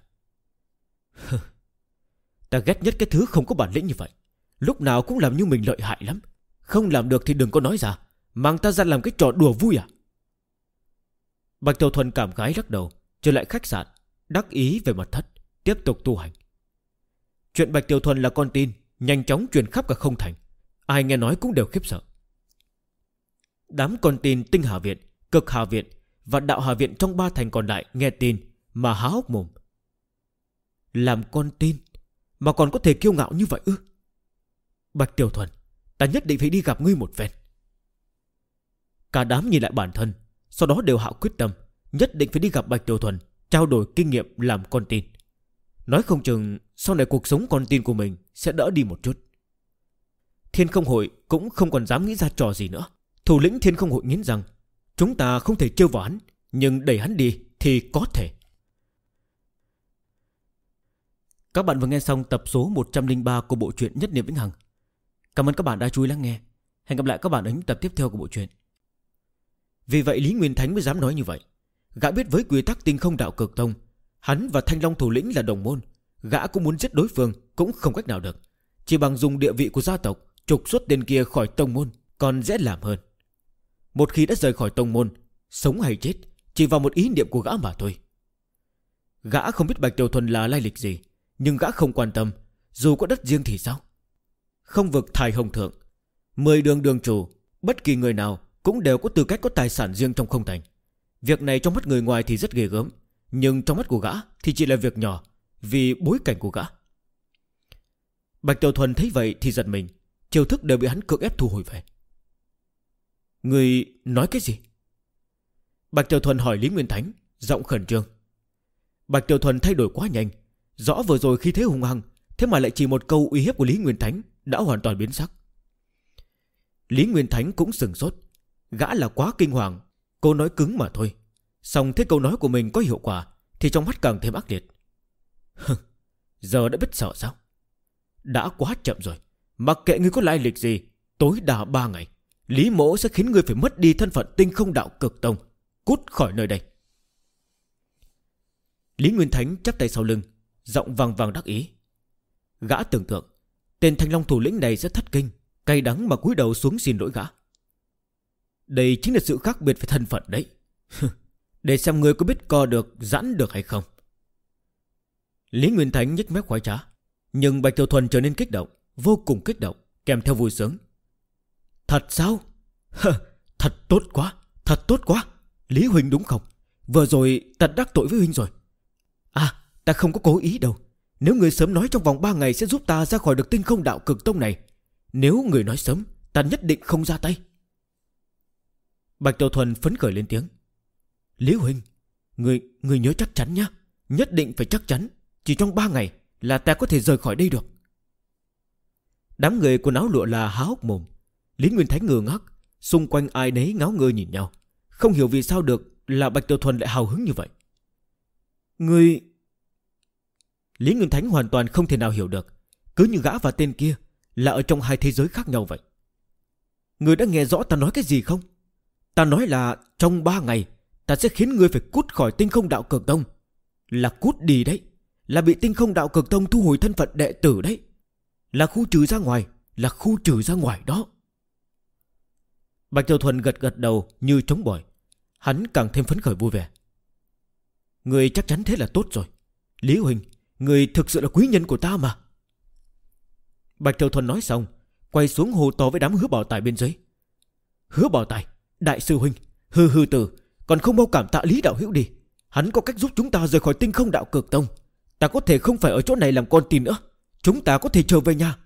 Ta ghét nhất cái thứ không có bản lĩnh như vậy. Lúc nào cũng làm như mình lợi hại lắm. Không làm được thì đừng có nói ra, mang ta ra làm cái trò đùa vui à? Bạch Tiểu Thuần cảm khái lắc đầu, trở lại khách sạn, đắc ý về mật thất, tiếp tục tu hành. Chuyện Bạch Tiểu Thuần là con tin nhanh chóng truyền khắp cả không thành. Ai nghe nói cũng đều khiếp sợ. Đám con tin Tinh Hà Viện, Cực Hà Viện và Đạo Hà Viện trong 3 thành còn lại nghe tin mà há hốc mồm. Làm con tin mà còn có thể kiêu ngạo như vậy ư? Bạch Tiểu Thuần, ta nhất định phải đi gặp ngươi một phen. Cả đám nhìn lại bản thân, sau đó đều hạ quyết tâm nhất định phải đi gặp Bạch Tiểu Thuần, trao đổi kinh nghiệm làm con tin. Nói không chừng sau này cuộc sống con tin của mình sẽ đỡ đi một chút. Thiên Không Hội cũng không còn dám nghĩ ra trò gì nữa. Thủ lĩnh Thiên Không Hội nghiến rằng chúng ta không thể trêu vào hắn, nhưng đẩy hắn đi thì có thể. Các bạn vừa nghe xong tập số 103 của bộ truyện Nhất Niệm Vĩnh Hằng. Cảm ơn các bạn đã chú ý lắng nghe. Hẹn gặp lại các bạn ở những tập tiếp theo của bộ truyện. Vì vậy Lý Nguyên Thánh mới dám nói như vậy. Gã biết với quy tắc Tinh Không Đạo Cực Tông, hắn và Thanh Long thủ lĩnh là đồng môn. Gã cũng muốn giết đối phương cũng không cách nào được. Chỉ bằng dùng địa vị của gia tộc trục xuất tên kia khỏi tông môn còn dễ làm hơn. Một khi đã rời khỏi tông môn, sống hay chết chỉ vào một ý niệm của gã mà thôi. Gã không biết Bạch Tiểu Thuần là lai lịch gì, nhưng gã không quan tâm. Dù có đất riêng thì sao? Không vực Thái Hồng Thượng, 10 đường đường chủ, bất kỳ người nào cũng đều có tư cách có tài sản riêng trong không thành. Việc này trong mắt người ngoài thì rất ghê gớm, nhưng trong mắt của gã thì chỉ là việc nhỏ, vì bối cảnh của gã. Bạch Tiểu Thuần thấy vậy thì giật mình, chiêu thức đều bị hắn cưỡng ép thu hồi về. Người nói cái gì? Bạch Tiểu Thuần hỏi Lý Nguyên Thánh, giọng khẩn trương. Bạch Tiểu Thuần thay đổi quá nhanh. Rõ vừa rồi khi thế hung hăng, thế mà lại chỉ một câu uy hiếp của Lý Nguyên Thánh đã hoàn toàn biến sắc. Lý Nguyên Thánh cũng sừng sốt. Gã là quá kinh hoàng, câu nói cứng mà thôi. Xong thế câu nói của mình có hiệu quả thì trong mắt càng thêm ác liệt. Giờ đã biết sợ sao? Đã quá chậm rồi. Mặc kệ ngươi có lai lịch gì, tối đa 3 ngày Lý Mỗ sẽ khiến ngươi phải mất đi thân phận Tinh Không Đạo Cực Tông. Cút khỏi nơi đây. Lý Nguyên Thánh chắp tay sau lưng, giọng vang vang đắc ý. Gã tưởng tượng tên Thanh Long thủ lĩnh này sẽ thất kinh, cay đắng mà cúi đầu xuống xin lỗi gã. Đây chính là sự khác biệt về thân phận đấy. Để xem ngươi có biết co được, giãn được hay không. Lý Nguyên Thánh nhếch mép khoái trá, nhưng Bạch Tiểu Thuần trở nên kích động, vô cùng kích động, kèm theo vui sướng. Thật sao? Thật tốt quá, thật tốt quá. Lý huynh đúng không? Vừa rồi ta đắc tội với huynh rồi. À, ta không có cố ý đâu. Nếu người sớm nói trong vòng 3 ngày sẽ giúp ta ra khỏi được Tinh Không Đạo Cực Tông này, nếu người nói sớm, ta nhất định không ra tay. Bạch Tiểu Thuần phấn khởi lên tiếng. Lý huynh, người nhớ chắc chắn nhá. Nhất định phải chắc chắn. Chỉ trong 3 ngày là ta có thể rời khỏi đây được. Đám người quần áo lụa là há hốc mồm. Lý Nguyên Thánh ngơ ngác, xung quanh ai nấy ngáo ngơ nhìn nhau, không hiểu vì sao được là Bạch Tiểu Thuần lại hào hứng như vậy. Người... Lý Nguyên Thánh hoàn toàn không thể nào hiểu được, cứ như gã và tên kia là ở trong hai thế giới khác nhau vậy. Người đã nghe rõ ta nói cái gì không? Ta nói là trong 3 ngày ta sẽ khiến ngươi phải cút khỏi Tinh Không Đạo Cực Tông. Là cút đi đấy. Là bị Tinh Không Đạo Cực Tông thu hồi thân phận đệ tử đấy. Là khu trừ ra ngoài. Là khu trừ ra ngoài đó. Bạch Tiểu Thuần gật gật đầu như trống bỏi. Hắn càng thêm phấn khởi vui vẻ. Người chắc chắn thế là tốt rồi. Lý huynh, người thực sự là quý nhân của ta mà. Bạch Tiểu Thuần nói xong, quay xuống hô to với đám Hứa Bảo Tài bên dưới. Hứa Bảo Tài, đại sư huynh, hư tử, còn không mau cảm tạ Lý đạo hữu đi. Hắn có cách giúp chúng ta rời khỏi Tinh Không Đạo Cực Tông. Ta có thể không phải ở chỗ này làm con tin nữa. Chúng ta có thể trở về nhà.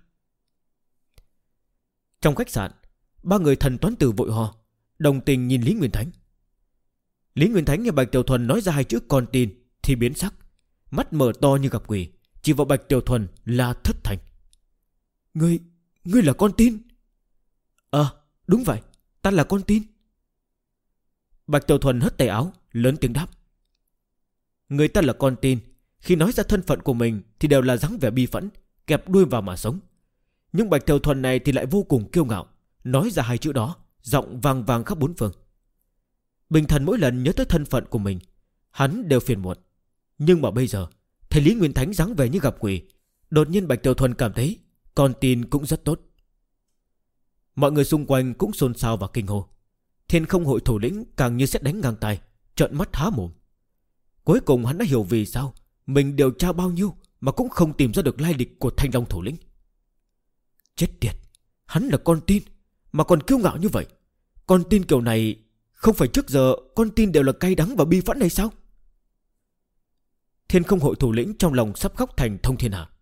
Trong khách sạn, 3 người thần toán tử vội hò, đồng tình nhìn Lý Nguyên Thánh. Lý Nguyên Thánh nghe Bạch Tiểu Thuần nói ra 2 chữ con tin thì biến sắc, mắt mở to như gặp quỷ, chỉ vào Bạch Tiểu Thuần là thất thành. Ngươi là con tin? Đúng vậy, ta là con tin. Bạch Tiểu Thuần hất tay áo, lớn tiếng đáp. Người ta là con tin, khi nói ra thân phận của mình thì đều là dáng vẻ bi phẫn, kẹp đuôi vào mà sống. Nhưng Bạch Tiểu Thuần này thì lại vô cùng kiêu ngạo, nói ra hai chữ đó, giọng vang vang khắp bốn phương. Bình Thần mỗi lần nhớ tới thân phận của mình, hắn đều phiền muộn. Nhưng mà bây giờ thấy Lý Nguyên Thánh dáng vẻ như gặp quỷ, đột nhiên Bạch Tiểu Thuần cảm thấy con tin cũng rất tốt. Mọi người xung quanh cũng xôn xao và kinh hô. Thiên Không Hội thủ lĩnh càng như sét đánh ngang tai, trợn mắt há mồm. Cuối cùng hắn đã hiểu vì sao mình điều tra bao nhiêu mà cũng không tìm ra được lai lịch của Thanh Long thủ lĩnh. Chết tiệt, hắn là con tin mà còn kiêu ngạo như vậy. Con tin kiểu này, không phải trước giờ con tin đều là cay đắng và bi phẫn hay sao? Thiên Không Hội thủ lĩnh trong lòng sắp khóc thành thông thiên hạ.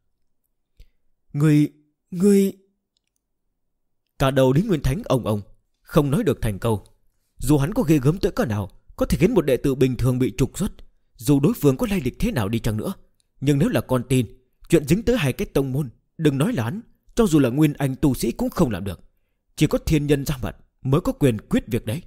Ngươi... Cả đầu Lý Nguyên Thánh ông không nói được thành câu. Dù hắn có ghê gớm tới cỡ nào, có thể khiến một đệ tử bình thường bị trục xuất, dù đối phương có lai lịch thế nào đi chăng nữa, nhưng nếu là con tin, chuyện dính tới hai cái tông môn, đừng nói là hắn, cho dù là nguyên anh tu sĩ cũng không làm được. Chỉ có thiên nhân ra mặt mới có quyền quyết việc đấy.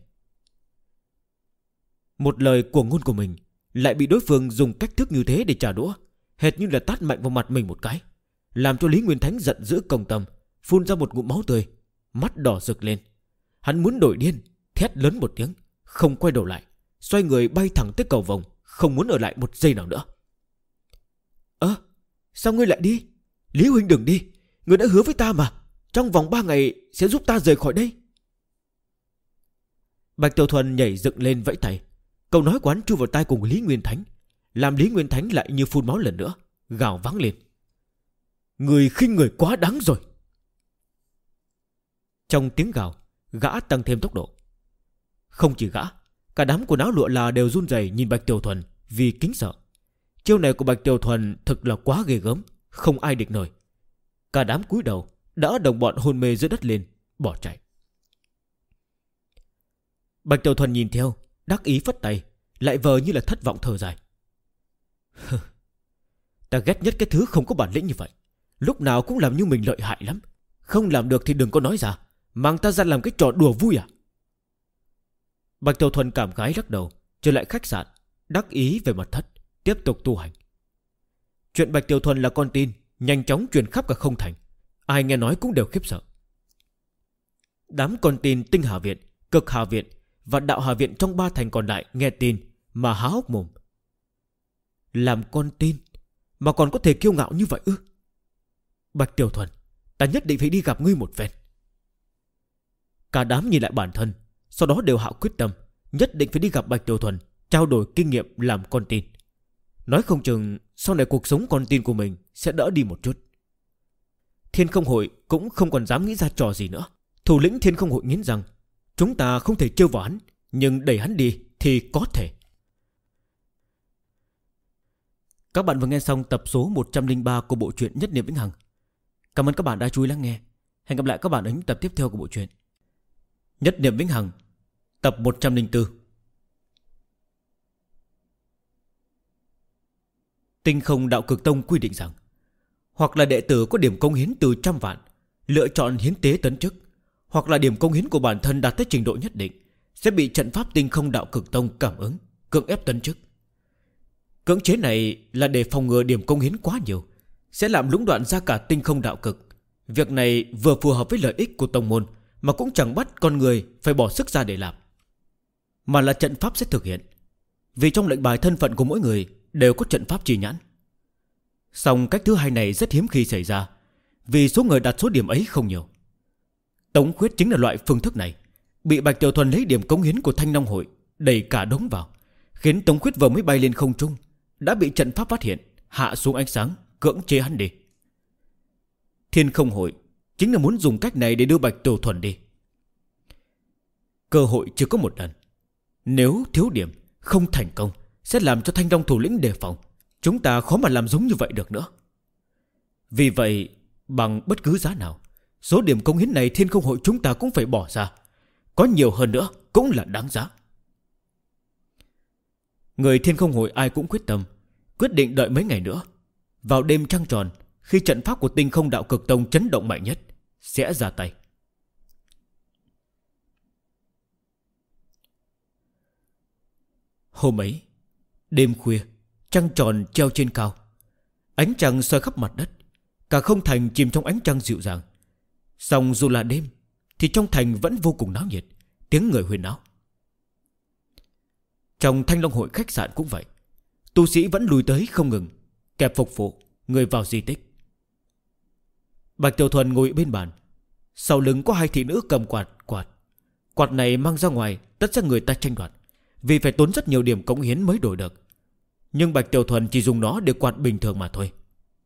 Một lời cuồng ngôn của mình lại bị đối phương dùng cách thức như thế để trả đũa, hệt như là tát mạnh vào mặt mình một cái, làm cho Lý Nguyên Thánh giận dữ công tâm, phun ra một ngụm máu tươi, mắt đỏ rực lên. Hắn muốn nổi điên, thét lớn một tiếng, không quay đầu lại, xoay người bay thẳng tới cầu vồng, không muốn ở lại một giây nào nữa. Sao ngươi lại đi? Lý huynh đừng đi, ngươi đã hứa với ta mà, trong vòng 3 ngày sẽ giúp ta rời khỏi đây. Bạch Tiểu Thuần nhảy dựng lên vẫy tay. Câu nói của hắn chui vào tai cùng Lý Nguyên Thánh, làm Lý Nguyên Thánh lại như phun máu lần nữa, gào vang lên. Người khinh người quá đáng rồi. Trong tiếng gào, gã tăng thêm tốc độ. Không chỉ gã, cả đám quần áo lụa là đều run rẩy nhìn Bạch Tiểu Thuần vì kính sợ. Chiêu này của Bạch Tiểu Thuần thực là quá ghê gớm, không ai địch nổi. Cả đám cúi đầu, đỡ đồng bọn hôn mê dưới đất lên, bỏ chạy. Bạch Tiểu Thuần nhìn theo, đắc ý phất tay, lại vờ như là thất vọng thở dài. Ta ghét nhất cái thứ không có bản lĩnh như vậy, lúc nào cũng làm như mình lợi hại lắm. Không làm được thì đừng có nói ra, mang ta ra làm cái trò đùa vui à? Bạch Tiểu Thuần cảm khái lắc đầu, trở lại khách sạn, đắc ý về mật thất, tiếp tục tu hành. Chuyện Bạch Tiểu Thuần là con tin nhanh chóng truyền khắp cả không thành, ai nghe nói cũng đều khiếp sợ. Đám con tin Tinh Hà Viện, Cực Hà Viện và Đạo Hà Viện trong 3 thành còn lại nghe tin mà há hốc mồm. Làm con tin mà còn có thể kiêu ngạo như vậy ư? Bạch Tiểu Thuần, ta nhất định phải đi gặp ngươi một phen. Cả đám nhìn lại bản thân, sau đó đều hạ quyết tâm nhất định phải đi gặp Bạch Tiểu Thuần, trao đổi kinh nghiệm làm con tin. Nói không chừng sau này cuộc sống con tin của mình sẽ đỡ đi một chút. Thiên Không Hội cũng không còn dám nghĩ ra trò gì nữa. Thủ lĩnh Thiên Không Hội nghiến rằng chúng ta không thể trêu vào hắn, nhưng đẩy hắn đi thì có thể. Các bạn vừa nghe xong tập số 103 của bộ truyện Nhất Niệm Vĩnh Hằng. Cảm ơn các bạn đã chú ý lắng nghe. Hẹn gặp lại các bạn ở những tập tiếp theo của bộ truyện Nhất Niệm Vĩnh Hằng, tập 104. Tinh Không Đạo Cực Tông quy định rằng, hoặc là đệ tử có điểm công hiến từ 100 vạn lựa chọn hiến tế tấn chức, hoặc là điểm công hiến của bản thân đạt tới trình độ nhất định sẽ bị trận pháp Tinh Không Đạo Cực Tông cảm ứng, cưỡng ép tấn chức. Cưỡng chế này là để phòng ngừa điểm công hiến quá nhiều sẽ làm lũng đoạn ra cả Tinh Không Đạo Cực. Việc này vừa phù hợp với lợi ích của tông môn, mà cũng chẳng bắt con người phải bỏ sức ra để làm, mà là trận pháp sẽ thực hiện. Vì trong lệnh bài thân phận của mỗi người đều có trận pháp chỉ nhãn. Song cách thứ hai này rất hiếm khi xảy ra, vì số người đạt số điểm ấy không nhiều. Tống Khuyết chính là loại phương thức này, bị Bạch Tiểu Thuần lấy điểm cống hiến của Thanh Long Hội đẩy cả đống vào, khiến Tống Khuyết vừa mới bay lên không trung đã bị trận pháp phát hiện, hạ xuống ánh sáng, cưỡng chế hắn đi. Thiên Không Hội chính là muốn dùng cách này để đưa Bạch Tiểu Thuần đi. Cơ hội chưa có một lần, nếu thiếu điểm không thành công sẽ làm cho Thanh Long thủ lĩnh đề phòng. Chúng ta khó mà làm giống như vậy được nữa. Vì vậy bằng bất cứ giá nào, số điểm công hiến này Thiên Không Hội chúng ta cũng phải bỏ ra. Có nhiều hơn nữa cũng là đáng giá. Người Thiên Không Hội ai cũng quyết tâm, quyết định đợi mấy ngày nữa. Vào đêm trăng tròn, khi trận pháp của Tinh Không Đạo Cực Tông chấn động mạnh nhất, sẽ ra tay. Hôm ấy, đêm khuya, trăng tròn treo trên cao, ánh trăng soi khắp mặt đất, cả không thành chìm trong ánh trăng dịu dàng. Song dù là đêm thì trong thành vẫn vô cùng náo nhiệt, tiếng người huyên náo. Trong Thanh Long Hội khách sạn cũng vậy, tu sĩ vẫn lùi tới không ngừng, kẹp phục vụ người vào di tích. Bạch Tiểu Thuần ngồi bên bàn, sau lưng có hai thị nữ cầm quạt này mang ra ngoài tất ra người ta tranh đoạt, vì phải tốn rất nhiều điểm cống hiến mới đổi được. Nhưng Bạch Tiểu Thuần chỉ dùng nó để quạt bình thường mà thôi.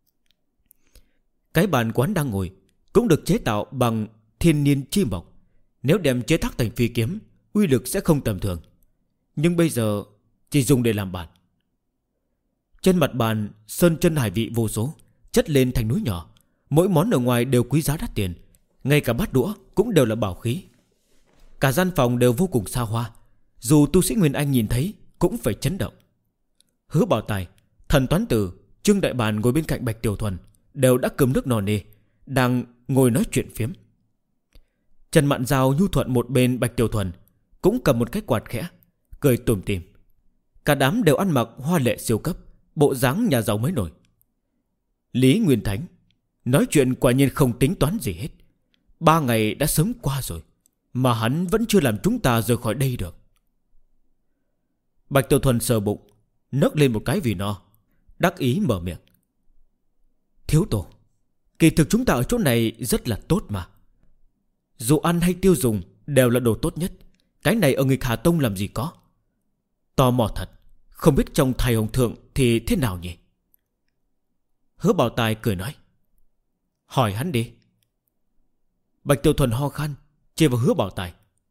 Cái bàn quán đang ngồi cũng được chế tạo bằng thiên niên chi mộc, nếu đem chế tác thành phi kiếm, uy lực sẽ không tầm thường. Nhưng bây giờ chỉ dùng để làm bàn. Trên mặt bàn sơn chân hải vị vô số, chất lên thành núi nhỏ. Mỗi món ở ngoài đều quý giá đắt tiền, ngay cả bát đũa cũng đều là bảo khí. Cả gian phòng đều vô cùng xa hoa, dù tu sĩ Nguyên Anh nhìn thấy cũng phải chấn động. Hứa Bảo Tài, Thần Toán Tử, Trương Đại Bàn ngồi bên cạnh Bạch Tiểu Thuần đều đã cơm nước no nê, đang ngồi nói chuyện phiếm. Trần Mạn Giao nhu thuận một bên Bạch Tiểu Thuần, cũng cầm một cái quạt khẽ, cười tủm tỉm. Cả đám đều ăn mặc hoa lệ siêu cấp, bộ dáng nhà giàu mới nổi. Lý Nguyên Thánh nói chuyện quả nhiên không tính toán gì hết. 3 ngày đã sớm qua rồi, mà hắn vẫn chưa làm chúng ta rời khỏi đây được. Bạch Tiểu Thuần sờ bụng, nấc lên một cái vì no, đắc ý mở miệng. Thiếu tổ, kỳ thực chúng ta ở chỗ này rất là tốt mà. Dù ăn hay tiêu dùng đều là đồ tốt nhất. Cái này ở nghịch Hà Tông làm gì có. Tò mò thật, không biết trong thầy Hồng Thượng thì thế nào nhỉ? Hứa Bảo Tài cười nói. Hỏi hắn đi. Bạch Tiểu Thuần ho khan, chê vào Hứa Bảo Tài.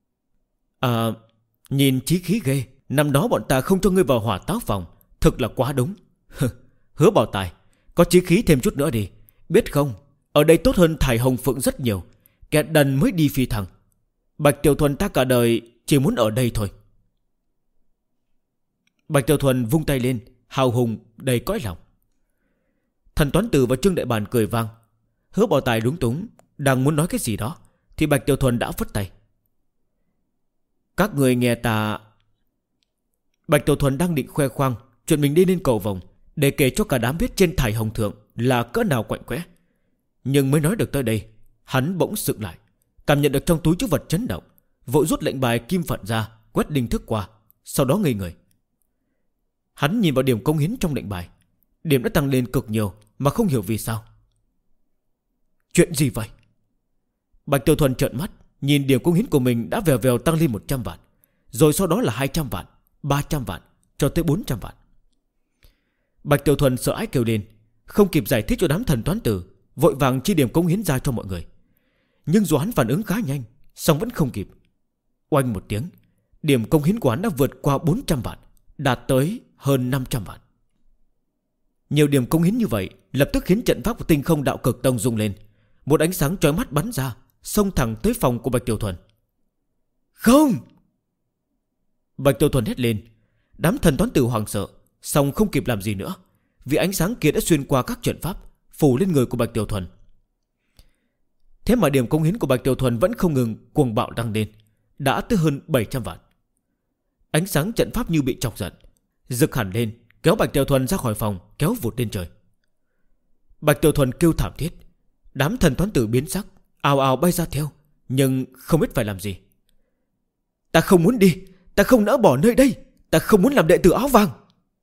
Nhìn chí khí ghê. Năm đó bọn ta không cho ngươi vào Hỏa Táo Phòng, thực là quá đúng. Hứa Bảo Tài, có chí khí thêm chút nữa đi. Biết không, ở đây tốt hơn thầy Hồng Phượng rất nhiều. Kẻ đần mới đi phi thăng. Bạch Tiểu Thuần ta cả đời chỉ muốn ở đây thôi. Bạch Tiểu Thuần vung tay lên, hào hùng đầy cõi lòng. Thần Toán Tử và Trương Đại Bàn cười vang. Hứa Bảo Tài lúng túng, đang muốn nói cái gì đó thì Bạch Tiểu Thuần đã phất tay. Các người nghe ta. Bạch Tiểu Thuần đang định khoe khoang chuyện mình đi lên cầu vồng để kể cho cả đám biết trên thải Hồng Thượng là cỡ nào quạnh quẽ. Nhưng mới nói được tới đây, hắn bỗng sững lại, cảm nhận được trong túi trữ vật chấn động, vội rút lệnh bài kim phận ra, quét đinh thức qua, sau đó ngây người. Hắn nhìn vào điểm công hiến trong lệnh bài, điểm đã tăng lên cực nhiều mà không hiểu vì sao. Chuyện gì vậy? Bạch Tiểu Thuần trợn mắt, nhìn điểm công hiến của mình đã vèo vèo tăng lên 100 vạn, rồi sau đó là 200 vạn, 300 vạn, cho tới 400 vạn. Bạch Tiểu Thuần sợ hãi kêu lên, không kịp giải thích cho đám Thần Toán Tử, vội vàng chia điểm công hiến ra cho mọi người. Nhưng dù hắn phản ứng khá nhanh, song vẫn không kịp. Oanh một tiếng, điểm công hiến của hắn đã vượt qua 400 vạn, đạt tới hơn 500 vạn. Nhiều điểm công hiến như vậy lập tức khiến trận pháp của Tinh Không Đạo Cực Tông rung lên. Một ánh sáng chói mắt bắn ra, xông thẳng tới phòng của Bạch Tiểu Thuần. Không! Bạch Tiểu Thuần hét lên. Đám Thần Toán Tử hoảng sợ, song không kịp làm gì nữa, vì ánh sáng kia đã xuyên qua các trận pháp, phủ lên người của Bạch Tiểu Thuần. Thế mà điểm công hiến của Bạch Tiểu Thuần vẫn không ngừng cuồng bạo tăng lên, đã tới hơn 700 vạn. Ánh sáng trận pháp như bị chọc giận, rực hẳn lên, kéo Bạch Tiểu Thuần ra khỏi phòng, kéo vụt lên trời. Bạch Tiểu Thuần kêu thảm thiết. Đám Thần Toán Tử biến sắc, ào ào bay ra theo, nhưng không biết phải làm gì. Ta không muốn đi, ta không nỡ bỏ nơi đây, ta không muốn làm đệ tử áo vàng.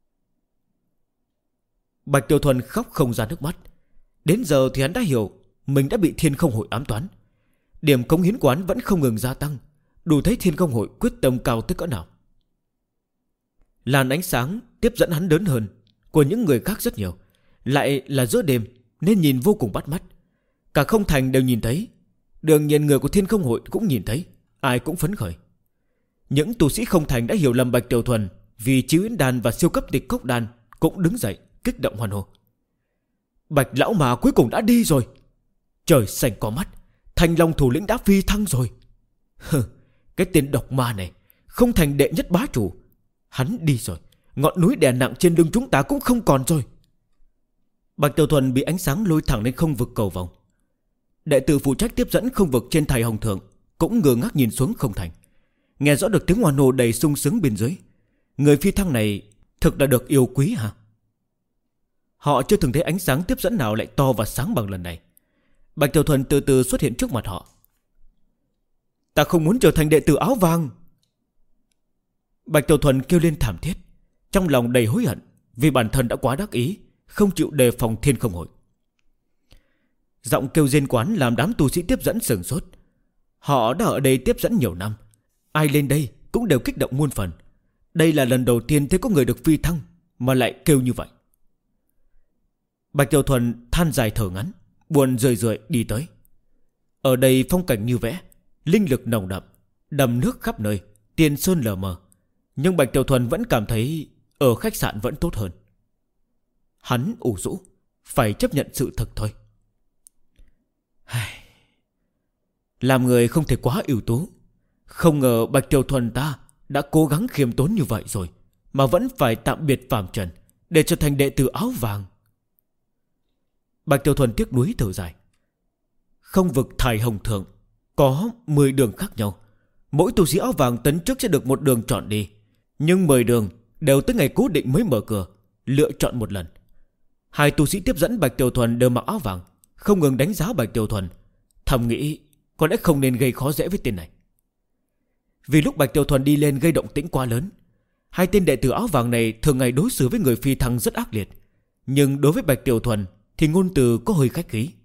Bạch Tiểu Thuần khóc không ra nước mắt. Đến giờ thì hắn đã hiểu mình đã bị Thiên Không Hội ám toán. Điểm cống hiến của hắn vẫn không ngừng gia tăng, đủ thấy Thiên Không Hội quyết tâm cao tới cỡ nào. Làn ánh sáng tiếp dẫn hắn lớn hơn của những người khác rất nhiều, lại là giữa đêm nên nhìn vô cùng bắt mắt. Cả không thành đều nhìn thấy, đương nhiên người của Thiên Không Hội cũng nhìn thấy, ai cũng phấn khởi. Những tu sĩ không thành đã hiểu lầm Bạch Tiểu Thuần vì Chí Uyển Đan và siêu cấp Tịch Cốc Đan cũng đứng dậy kích động hoan hô. Bạch lão mà cuối cùng đã đi rồi. Trời xanh có mắt, Thanh Long thủ lĩnh đã phi thăng rồi. Cái tên độc ma này không thành đệ nhất bá chủ. Hắn đi rồi, ngọn núi đè nặng trên lưng chúng ta cũng không còn rồi. Bạch Tiểu Thuần bị ánh sáng lôi thẳng lên không vực cầu vòng. Đệ tử phụ trách tiếp dẫn không vực trên thầy Hồng Thượng cũng ngơ ngác nhìn xuống không thành, nghe rõ được tiếng hoan hô đầy sung sướng bên dưới. Người phi thăng này thực là được yêu quý hả? Họ chưa từng thấy ánh sáng tiếp dẫn nào lại to và sáng bằng lần này. Bạch Tiểu Thuần từ từ xuất hiện trước mặt họ. Ta không muốn trở thành đệ tử áo vàng. Bạch Tiểu Thuần kêu lên thảm thiết, trong lòng đầy hối hận vì bản thân đã quá đắc ý, không chịu đề phòng Thiên Không Hội. Giọng kêu rên quán làm đám tu sĩ tiếp dẫn sửng sốt. Họ đã ở đây tiếp dẫn nhiều năm, ai lên đây cũng đều kích động muôn phần. Đây là lần đầu tiên thấy có người được phi thăng mà lại kêu như vậy. Bạch Tiểu Thuần than dài thở ngắn, buồn rười rượi đi tới. Ở đây phong cảnh như vẽ, linh lực nồng đậm, đầm nước khắp nơi, tiền sơn lờ mờ. Nhưng Bạch Tiểu Thuần vẫn cảm thấy ở khách sạn vẫn tốt hơn. Hắn ủ rũ, phải chấp nhận sự thật thôi. Làm người không thể quá ưu tú. Không ngờ Bạch Tiểu Thuần ta đã cố gắng khiêm tốn như vậy rồi mà vẫn phải tạm biệt phàm trần để trở thành đệ tử áo vàng. Bạch Tiểu Thuần tiếc nuối thở dài. Không vực Thải Hồng Thượng có 10 đường khác nhau. Mỗi tu sĩ áo vàng tấn chức sẽ được một đường chọn đi, nhưng 10 đường đều tới ngày cố định mới mở cửa, lựa chọn một lần. Hai tu sĩ tiếp dẫn Bạch Tiểu Thuần đều mặc áo vàng, không ngừng đánh giá Bạch Tiểu Thuần, thầm nghĩ có lẽ không nên gây khó dễ với tên này. Vì lúc Bạch Tiểu Thuần đi lên gây động tĩnh quá lớn, hai tên đệ tử áo vàng này thường ngày đối xử với người phi thăng rất ác liệt, nhưng đối với Bạch Tiểu Thuần thì ngôn từ có hơi khách khí.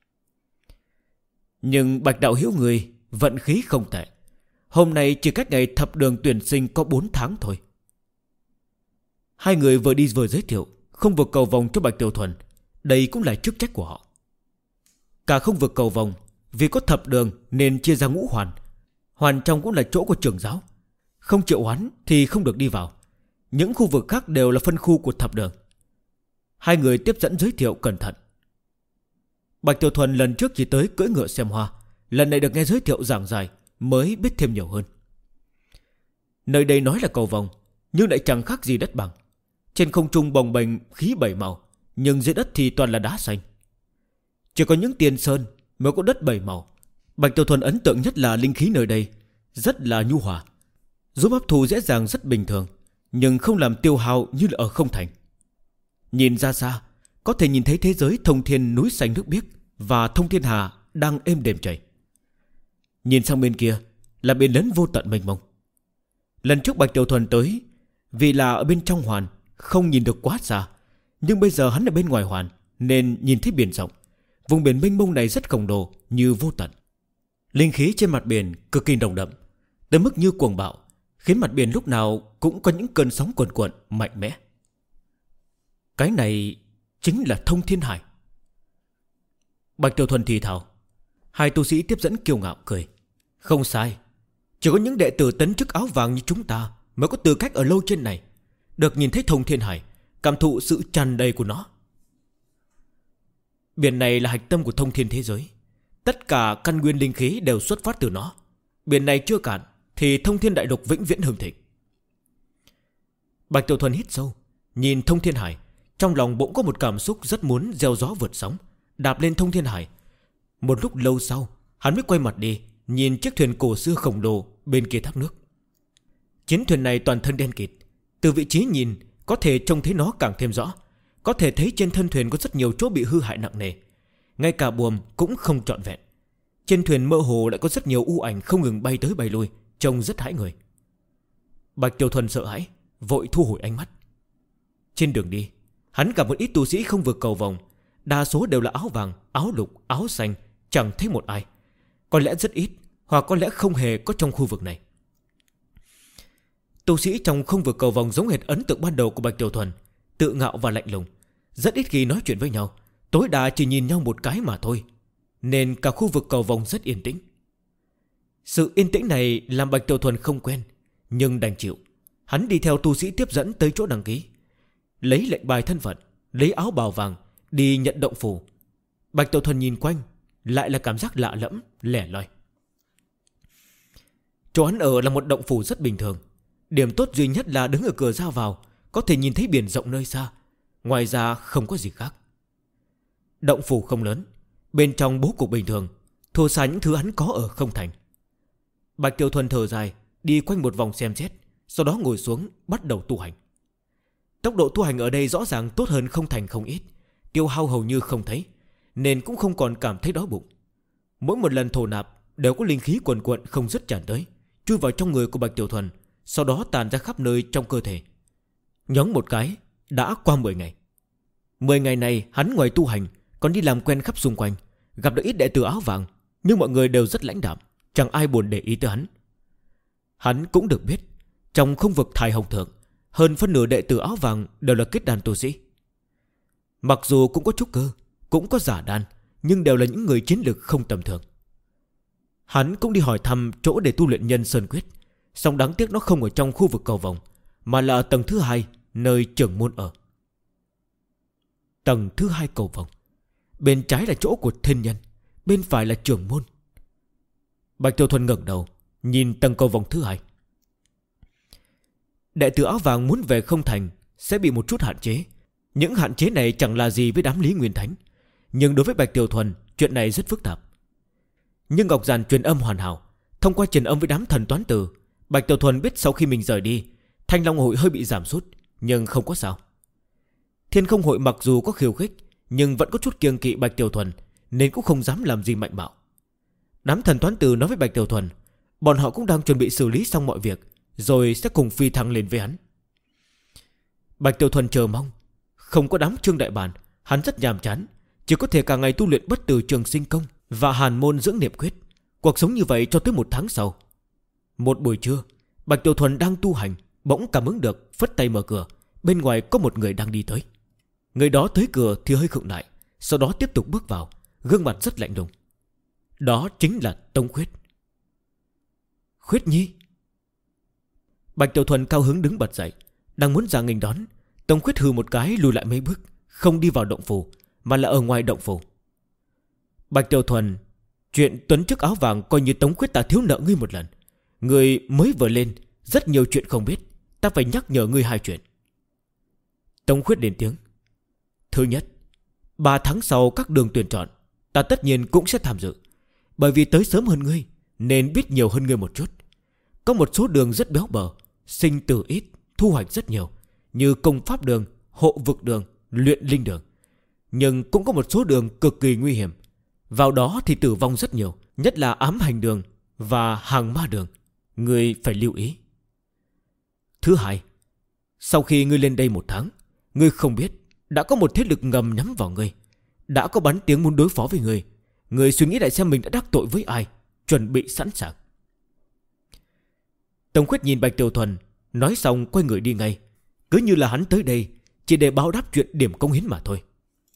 Nhưng Bạch đạo hữu người vận khí không tệ. Hôm nay chỉ cách ngày thập đường tuyển sinh có 4 tháng thôi. Hai người vừa đi vừa giới thiệu không vực cầu vòng cho Bạch Tiểu Thuần. Đây cũng là chức trách của họ. Cả không vực cầu vòng vì có thập đường nên chia ra ngũ hoàn. Hoàn trong cũng là chỗ của trưởng giáo. Không triệu hoán thì không được đi vào. Những khu vực khác đều là phân khu của thập đường. Hai người tiếp dẫn giới thiệu cẩn thận. Bạch Tiểu Thuần lần trước chỉ tới cưỡi ngựa xem hoa, lần này được nghe giới thiệu giảng dài mới biết thêm nhiều hơn. Nơi đây nói là cầu vòng, nhưng lại chẳng khác gì đất bằng. Trên không trung bồng bềnh khí 7 màu, nhưng dưới đất thì toàn là đá xanh. Chỉ có những tiền sơn mới có đất 7 màu. Bạch Tiểu Thuần ấn tượng nhất là linh khí nơi đây rất là nhu hòa, giúp hấp thu dễ dàng rất bình thường, nhưng không làm tiêu hao như là ở không thành. Nhìn ra xa có thể nhìn thấy thế giới thông thiên núi xanh nước biếc và thông thiên hà đang êm đềm chảy. Nhìn sang bên kia là biển lớn vô tận mênh mông. Lần trước Bạch Tiểu Thuần tới vì là ở bên trong hoàn không nhìn được quá xa, nhưng bây giờ hắn ở bên ngoài hoàn nên nhìn thấy biển rộng. Vùng biển mênh mông này rất khổng lồ như vô tận. Linh khí trên mặt biển cực kỳ nồng đậm, tới mức như cuồng bạo, khiến mặt biển lúc nào cũng có những cơn sóng cuồn cuộn mạnh mẽ. Cái này chính là thông thiên hải. Bạch Tiểu Thuần thì thào. Hai tu sĩ tiếp dẫn kiêu ngạo cười. Không sai, chỉ có những đệ tử tấn chức áo vàng như chúng ta mới có tư cách ở lâu trên này, được nhìn thấy thông thiên hải, cảm thụ sự tràn đầy của nó. Biển này là hạch tâm của thông thiên thế giới. Tất cả căn nguyên linh khí đều xuất phát từ nó. Biển này chưa cạn thì thông thiên đại lục vĩnh viễn hưng thịnh. Bạch Tiểu Thuần hít sâu, nhìn thông thiên hải, trong lòng bỗng có một cảm xúc rất muốn gieo gió vượt sóng, đạp lên thông thiên hải. Một lúc lâu sau, hắn mới quay mặt đi, nhìn chiếc thuyền cổ xưa khổng lồ bên kia thác nước. Chiến thuyền này toàn thân đen kịt, từ vị trí nhìn có thể trông thấy nó càng thêm rõ. Có thể thấy trên thân thuyền có rất nhiều chỗ bị hư hại nặng nề, ngay cả buồm cũng không trọn vẹn. Trên thuyền mơ hồ lại có rất nhiều u ảnh không ngừng bay tới bay lui, trông rất hãi người. Bạch Tiểu Thuần sợ hãi, vội thu hồi ánh mắt. Trên đường đi, hắn gặp một ít tu sĩ không vượt cầu vòng, đa số đều là áo vàng, áo lục, áo xanh, chẳng thấy một ai. Có lẽ rất ít, hoặc có lẽ không hề có trong khu vực này. Tu sĩ trong không vượt cầu vòng giống hệt ấn tượng ban đầu của Bạch Tiểu Thuần, tự ngạo và lạnh lùng, rất ít khi nói chuyện với nhau, tối đa chỉ nhìn nhau một cái mà thôi, nên cả khu vực cầu vòng rất yên tĩnh. Sự yên tĩnh này làm Bạch Tiểu Thuần không quen, nhưng đành chịu. Hắn đi theo tu sĩ tiếp dẫn tới chỗ đăng ký, lấy lệnh bài thân phận, lấy áo bào vàng, đi nhận động phủ. Bạch Tiểu Thuần nhìn quanh, lại là cảm giác lạ lẫm, lẻ loi. Chỗ hắn ở là một động phủ rất bình thường. Điểm tốt duy nhất là đứng ở cửa ra vào có thể nhìn thấy biển rộng nơi xa, ngoài ra không có gì khác. Động phủ không lớn, bên trong bố cục bình thường, thua xa những thứ hắn có ở không thành. Bạch Tiểu Thuần thở dài, đi quanh một vòng xem xét, sau đó ngồi xuống bắt đầu tu hành. Tốc độ tu hành ở đây rõ ràng tốt hơn không thành không ít, tiêu hao hầu như không thấy. nên cũng không còn cảm thấy đói bụng. Mỗi một lần thổ nạp đều có linh khí quần quận không dứt tràn tới, chui vào trong người của Bạch Tiểu Thuần, sau đó tàn ra khắp nơi trong cơ thể. Nhóng một cái đã qua 10 ngày. 10 ngày này hắn ngoài tu hành còn đi làm quen khắp xung quanh, gặp được ít đệ tử áo vàng, nhưng mọi người đều rất lãnh đạm, chẳng ai buồn để ý tới hắn. Hắn cũng được biết trong không vực Thái Hồng Thượng, hơn phân nửa đệ tử áo vàng đều là kết đan tu sĩ. Mặc dù cũng có trúc cơ, cũng có giả đan, nhưng đều là những người chiến lược không tầm thường. Hắn cũng đi hỏi thăm chỗ để tu luyện Nhân Sơn Quyết, song đáng tiếc nó không ở trong khu vực cầu vồng, mà là ở tầng thứ 2, nơi trưởng môn ở. Tầng thứ 2 cầu vồng, bên trái là chỗ của thiên nhân, bên phải là trưởng môn. Bạch Tiểu Thuần ngẩng đầu nhìn tầng cầu vồng thứ 2. Đệ tử áo vàng muốn về không thành sẽ bị một chút hạn chế. Những hạn chế này chẳng là gì với đám Lý Nguyên Thánh, nhưng đối với Bạch Tiểu Thuần, chuyện này rất phức tạp. Nhưng Ngọc Giản truyền âm hoàn hảo, thông qua truyền âm với đám thần toán tử, Bạch Tiểu Thuần biết sau khi mình rời đi, Thanh Long hội hơi bị giảm sút, nhưng không có sao. Thiên Không hội mặc dù có khiêu khích, nhưng vẫn có chút kiêng kỵ Bạch Tiểu Thuần, nên cũng không dám làm gì mạnh bạo. Đám thần toán tử nói với Bạch Tiểu Thuần, bọn họ cũng đang chuẩn bị xử lý xong mọi việc, rồi sẽ cùng phi thăng lên với hắn. Bạch Tiểu Thuần chờ mong. Không có đám Trương Đại Bản, hắn rất nhàm chán, chỉ có thể cả ngày tu luyện Bất Tử Trường Sinh Công và Hàn Môn Dưỡng Niệm Quyết. Cuộc sống như vậy cho tới 1 tháng sau. Một buổi trưa, Bạch Tiểu Thuần đang tu hành, bỗng cảm ứng được, phất tay mở cửa. Bên ngoài có một người đang đi tới. Người đó tới cửa thì hơi khựng lại, sau đó tiếp tục bước vào, gương mặt rất lạnh lùng. Đó chính là Tống Khuyết. Khuyết Nhi. Bạch Tiểu Thuần cao hứng đứng bật dậy, đang muốn ra nghênh đón. Tống Khuyết hừ một cái lùi lại mấy bước, không đi vào động phủ, mà là ở ngoài động phủ. Bạch Tiểu Thuần, chuyện tuấn chức áo vàng coi như Tống Khuyết ta thiếu nợ ngươi một lần. Ngươi mới vừa lên, rất nhiều chuyện không biết, ta phải nhắc nhở ngươi 2 chuyện. Tống Khuyết lên tiếng. Thứ nhất, 3 tháng sau các đường tuyển chọn, ta tất nhiên cũng sẽ tham dự. Bởi vì tới sớm hơn ngươi, nên biết nhiều hơn ngươi một chút. Có một số đường rất béo bở, sinh tử ít, thu hoạch rất nhiều, như công pháp đường, hộ vực đường, luyện linh đường. Nhưng cũng có một số đường cực kỳ nguy hiểm, vào đó thì tử vong rất nhiều, nhất là ám hành đường và hàng ma đường. Ngươi phải lưu ý. Thứ hai, sau khi ngươi lên đây 1 tháng, ngươi không biết đã có một thế lực ngầm nhắm vào ngươi, đã có bắn tiếng muốn đối phó với ngươi. Ngươi suy nghĩ lại xem mình đã đắc tội với ai, chuẩn bị sẵn sàng. Tống Khuyết nhìn Bạch Tiểu Thuần, nói xong quay người đi ngay, cứ như là hắn tới đây chỉ để báo đáp chuyện điểm công hiến mà thôi.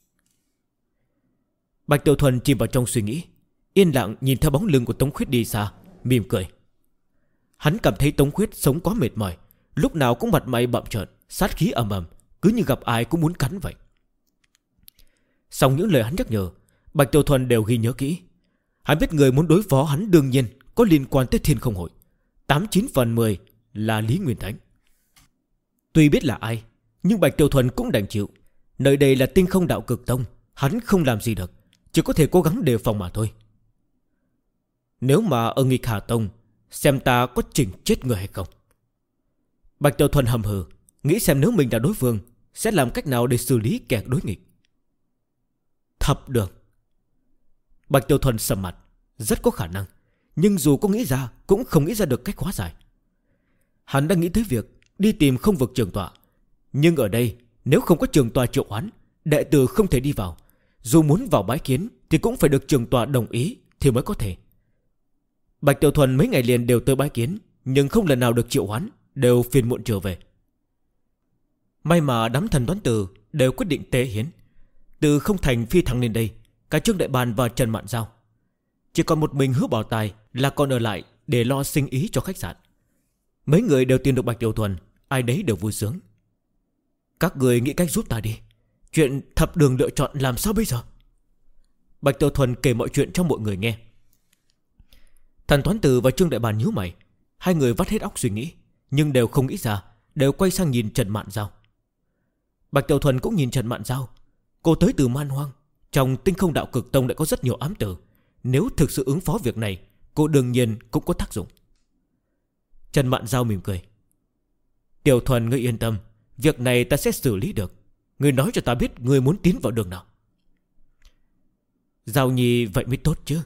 Bạch Tiểu Thuần chìm vào trong suy nghĩ, yên lặng nhìn theo bóng lưng của Tống Khuyết đi xa, mỉm cười. Hắn cảm thấy Tống Khuyết sống quá mệt mỏi, lúc nào cũng mặt mày bặm trợn, sát khí ầm ầm, cứ như gặp ai cũng muốn cắn vậy. Sau những lời hắn nhắc nhở, Bạch Tiểu Thuần đều ghi nhớ kỹ. Hắn biết người muốn đối phó hắn đương nhiên có liên quan tới Thiên Không hội, 89 phần 10 là Lý Nguyên Thánh. Tuy biết là ai, nhưng Bạch Tiểu Thuần cũng đành chịu. Nơi đây là Tinh Không Đạo Cực Tông, hắn không làm gì được, chỉ có thể cố gắng đề phòng mà thôi. Nếu mà ở nghịch Hà Tông, xem ta có chỉnh chết người hay không. Bạch Tiểu Thuần hầm hừ, nghĩ xem nếu mình là đối phương sẽ làm cách nào để xử lý kẻ đối nghịch. Thập đường. Bạch Tiểu Thuần sầm mặt, rất có khả năng, nhưng dù có nghĩ ra cũng không nghĩ ra được cách hóa giải. Hắn đang nghĩ tới việc đi tìm không vực trường tọa, nhưng ở đây nếu không có trường tọa triệu hoán, đệ tử không thể đi vào. Dù muốn vào bái kiến thì cũng phải được trường tọa đồng ý thì mới có thể. Bạch Tiểu Thuần mấy ngày liền đều tới bái kiến, nhưng không lần nào được triệu hoán, đều phiền muộn trở về. May mà đám thần đoán tử đều quyết định tế hiến, từ không thành phi thăng lên đây, cả Trương Đại Bàn và Trần Mạn Giao. Chỉ còn một mình Hứa Bảo Tài là còn ở lại để lo sinh ý cho khách sạn. Mấy người đều tìm được Bạch Tiểu Thuần, ai đấy đều vui sướng. Các người nghĩ cách giúp ta đi, chuyện thập đường lựa chọn làm sao bây giờ? Bạch Tiểu Thuần kể mọi chuyện cho mọi người nghe. Thần Toán Tử và Trương Đại Bàn nhíu mày, hai người vắt hết óc suy nghĩ, nhưng đều không nghĩ ra, đều quay sang nhìn Trần Mạn Giao. Bạch Tiểu Thuần cũng nhìn Trần Mạn Giao. Cô tới từ Man Hoang, trong Tinh Không Đạo Cực Tông đã có rất nhiều ám tử, nếu thực sự ứng phó việc này, cô đương nhiên cũng có tác dụng. Trần Mạn Giao mỉm cười. Tiểu Thuần, ngươi yên tâm, việc này ta sẽ xử lý được. Ngươi nói cho ta biết ngươi muốn tiến vào đường nào. Giao Nhi vậy mới tốt chứ.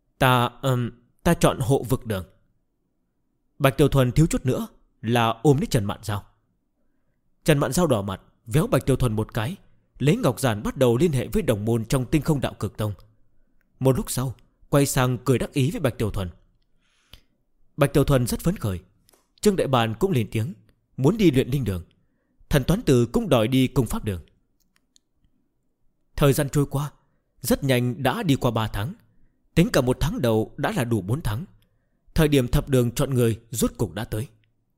Ta chọn Hộ Vực Đường. Bạch Tiểu Thuần thiếu chút nữa là ôm lấy Trần Mạn Giao. Trần Mạn Giao đỏ mặt, véo Bạch Tiểu Thuần một cái, lấy ngọc giản bắt đầu liên hệ với đồng môn trong Tinh Không Đạo Cực Tông. Một lúc sau quay sang cười đắc ý với Bạch Tiểu Thuần. Bạch Tiểu Thuần rất phấn khởi. Trương Đại Bàn cũng lên tiếng muốn đi luyện linh đường. Thần Toán Tử cũng đòi đi công pháp đường. Thời gian trôi qua rất nhanh, đã đi qua 3 tháng. Tính cả 1 tháng đầu đã là đủ 4 tháng. Thời điểm thập đường chọn người rốt cục đã tới.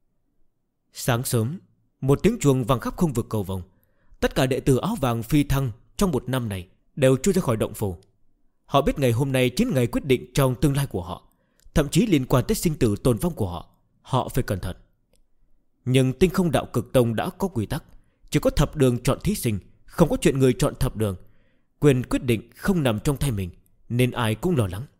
Sáng sớm, một tiếng chuông vang khắp không vực cầu vồng. Tất cả đệ tử áo vàng phi thăng trong 1 năm này đều chui ra khỏi động phủ. Họ biết ngày hôm nay chính ngày quyết định trong tương lai của họ, thậm chí liên quan tới sinh tử tồn vong của họ. Họ phải cẩn thận. Nhưng Tinh Không Đạo Cực Tông đã có quy tắc, chỉ có thập đường chọn thí sinh, không có chuyện người chọn thập đường. Quyền quyết định không nằm trong tay mình, nên ai cũng lo lắng.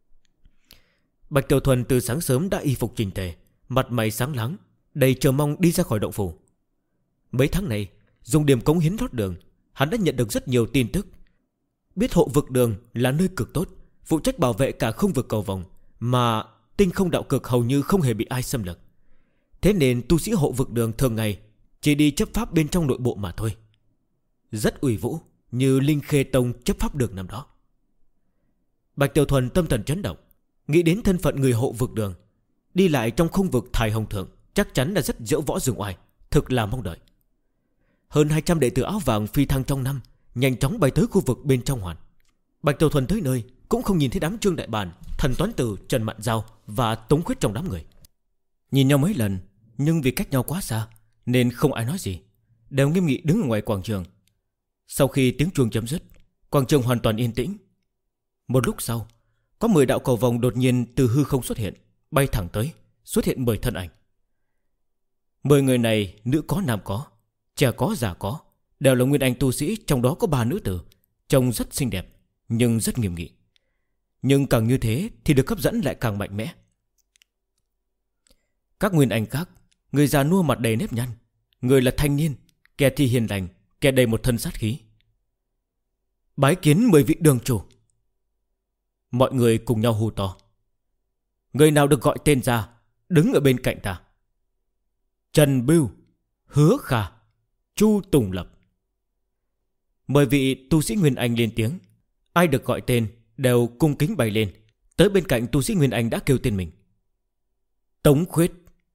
Bạch Tiểu Thuần từ sáng sớm đã y phục chỉnh tề, mặt mày sáng láng, đầy chờ mong đi ra khỏi động phủ. Mấy tháng này, dùng điểm cống hiến lót đường, hắn đã nhận được rất nhiều tin tức. Biết Hộ Vực Đường là nơi cực tốt, phụ trách bảo vệ cả không vực cầu vồng, mà Tinh Không Đạo Cực hầu như không hề bị ai xâm lược. Thế nên tu sĩ Hộ Vực Đường thường ngày chỉ đi chấp pháp bên trong nội bộ mà thôi. Rất uy vũ, như Linh Khê Tông chấp pháp đường năm đó. Bạch Tiểu Thuần tâm thần chấn động, nghĩ đến thân phận người Hộ Vực Đường, đi lại trong không vực Thải Hồng Thượng chắc chắn là rất diễu võ dương oai, thực là mong đợi. Hơn 200 đệ tử áo vàng phi thăng trong năm nhanh chóng bay tới khu vực bên trong hoàn. Bạch Tiểu Thuần tới nơi cũng không nhìn thấy đám Trương Đại Bàn, Thần Toán Tử, Trần Mạn Giao và Tống Khuyết trong đám người. Nhìn nhau mấy lần, nhưng vì cách nhau quá xa nên không ai nói gì, đều nghiêm nghị đứng ở ngoài quảng trường. Sau khi tiếng chuông chấm dứt, quảng trường hoàn toàn yên tĩnh. Một lúc sau, có 10 đạo cầu vồng đột nhiên từ hư không xuất hiện, bay thẳng tới, xuất hiện 10 thân ảnh. 10 người này, nữ có nam có, trẻ có già có, đều là nguyên anh tu sĩ, trong đó có 3 nữ tử, trông rất xinh đẹp nhưng rất nghiêm nghị. Nhưng càng như thế thì được hấp dẫn lại càng mạnh mẽ. Các nguyên anh khác, người già nua mặt đầy nếp nhăn, người là thanh niên, kẻ thì hiền lành, kẻ đầy một thân sát khí. Bái kiến 10 vị đường chủ. Mọi người cùng nhau hô to. Người nào được gọi tên ra, đứng ở bên cạnh ta. Trần Bưu, Hứa Khả, Chu Tùng Lập. 10 vị tu sĩ Nguyên Anh lên tiếng. Ai được gọi tên đều cung kính bay lên, tới bên cạnh tu sĩ Nguyên Anh đã kêu tên mình. Tống Khuyết.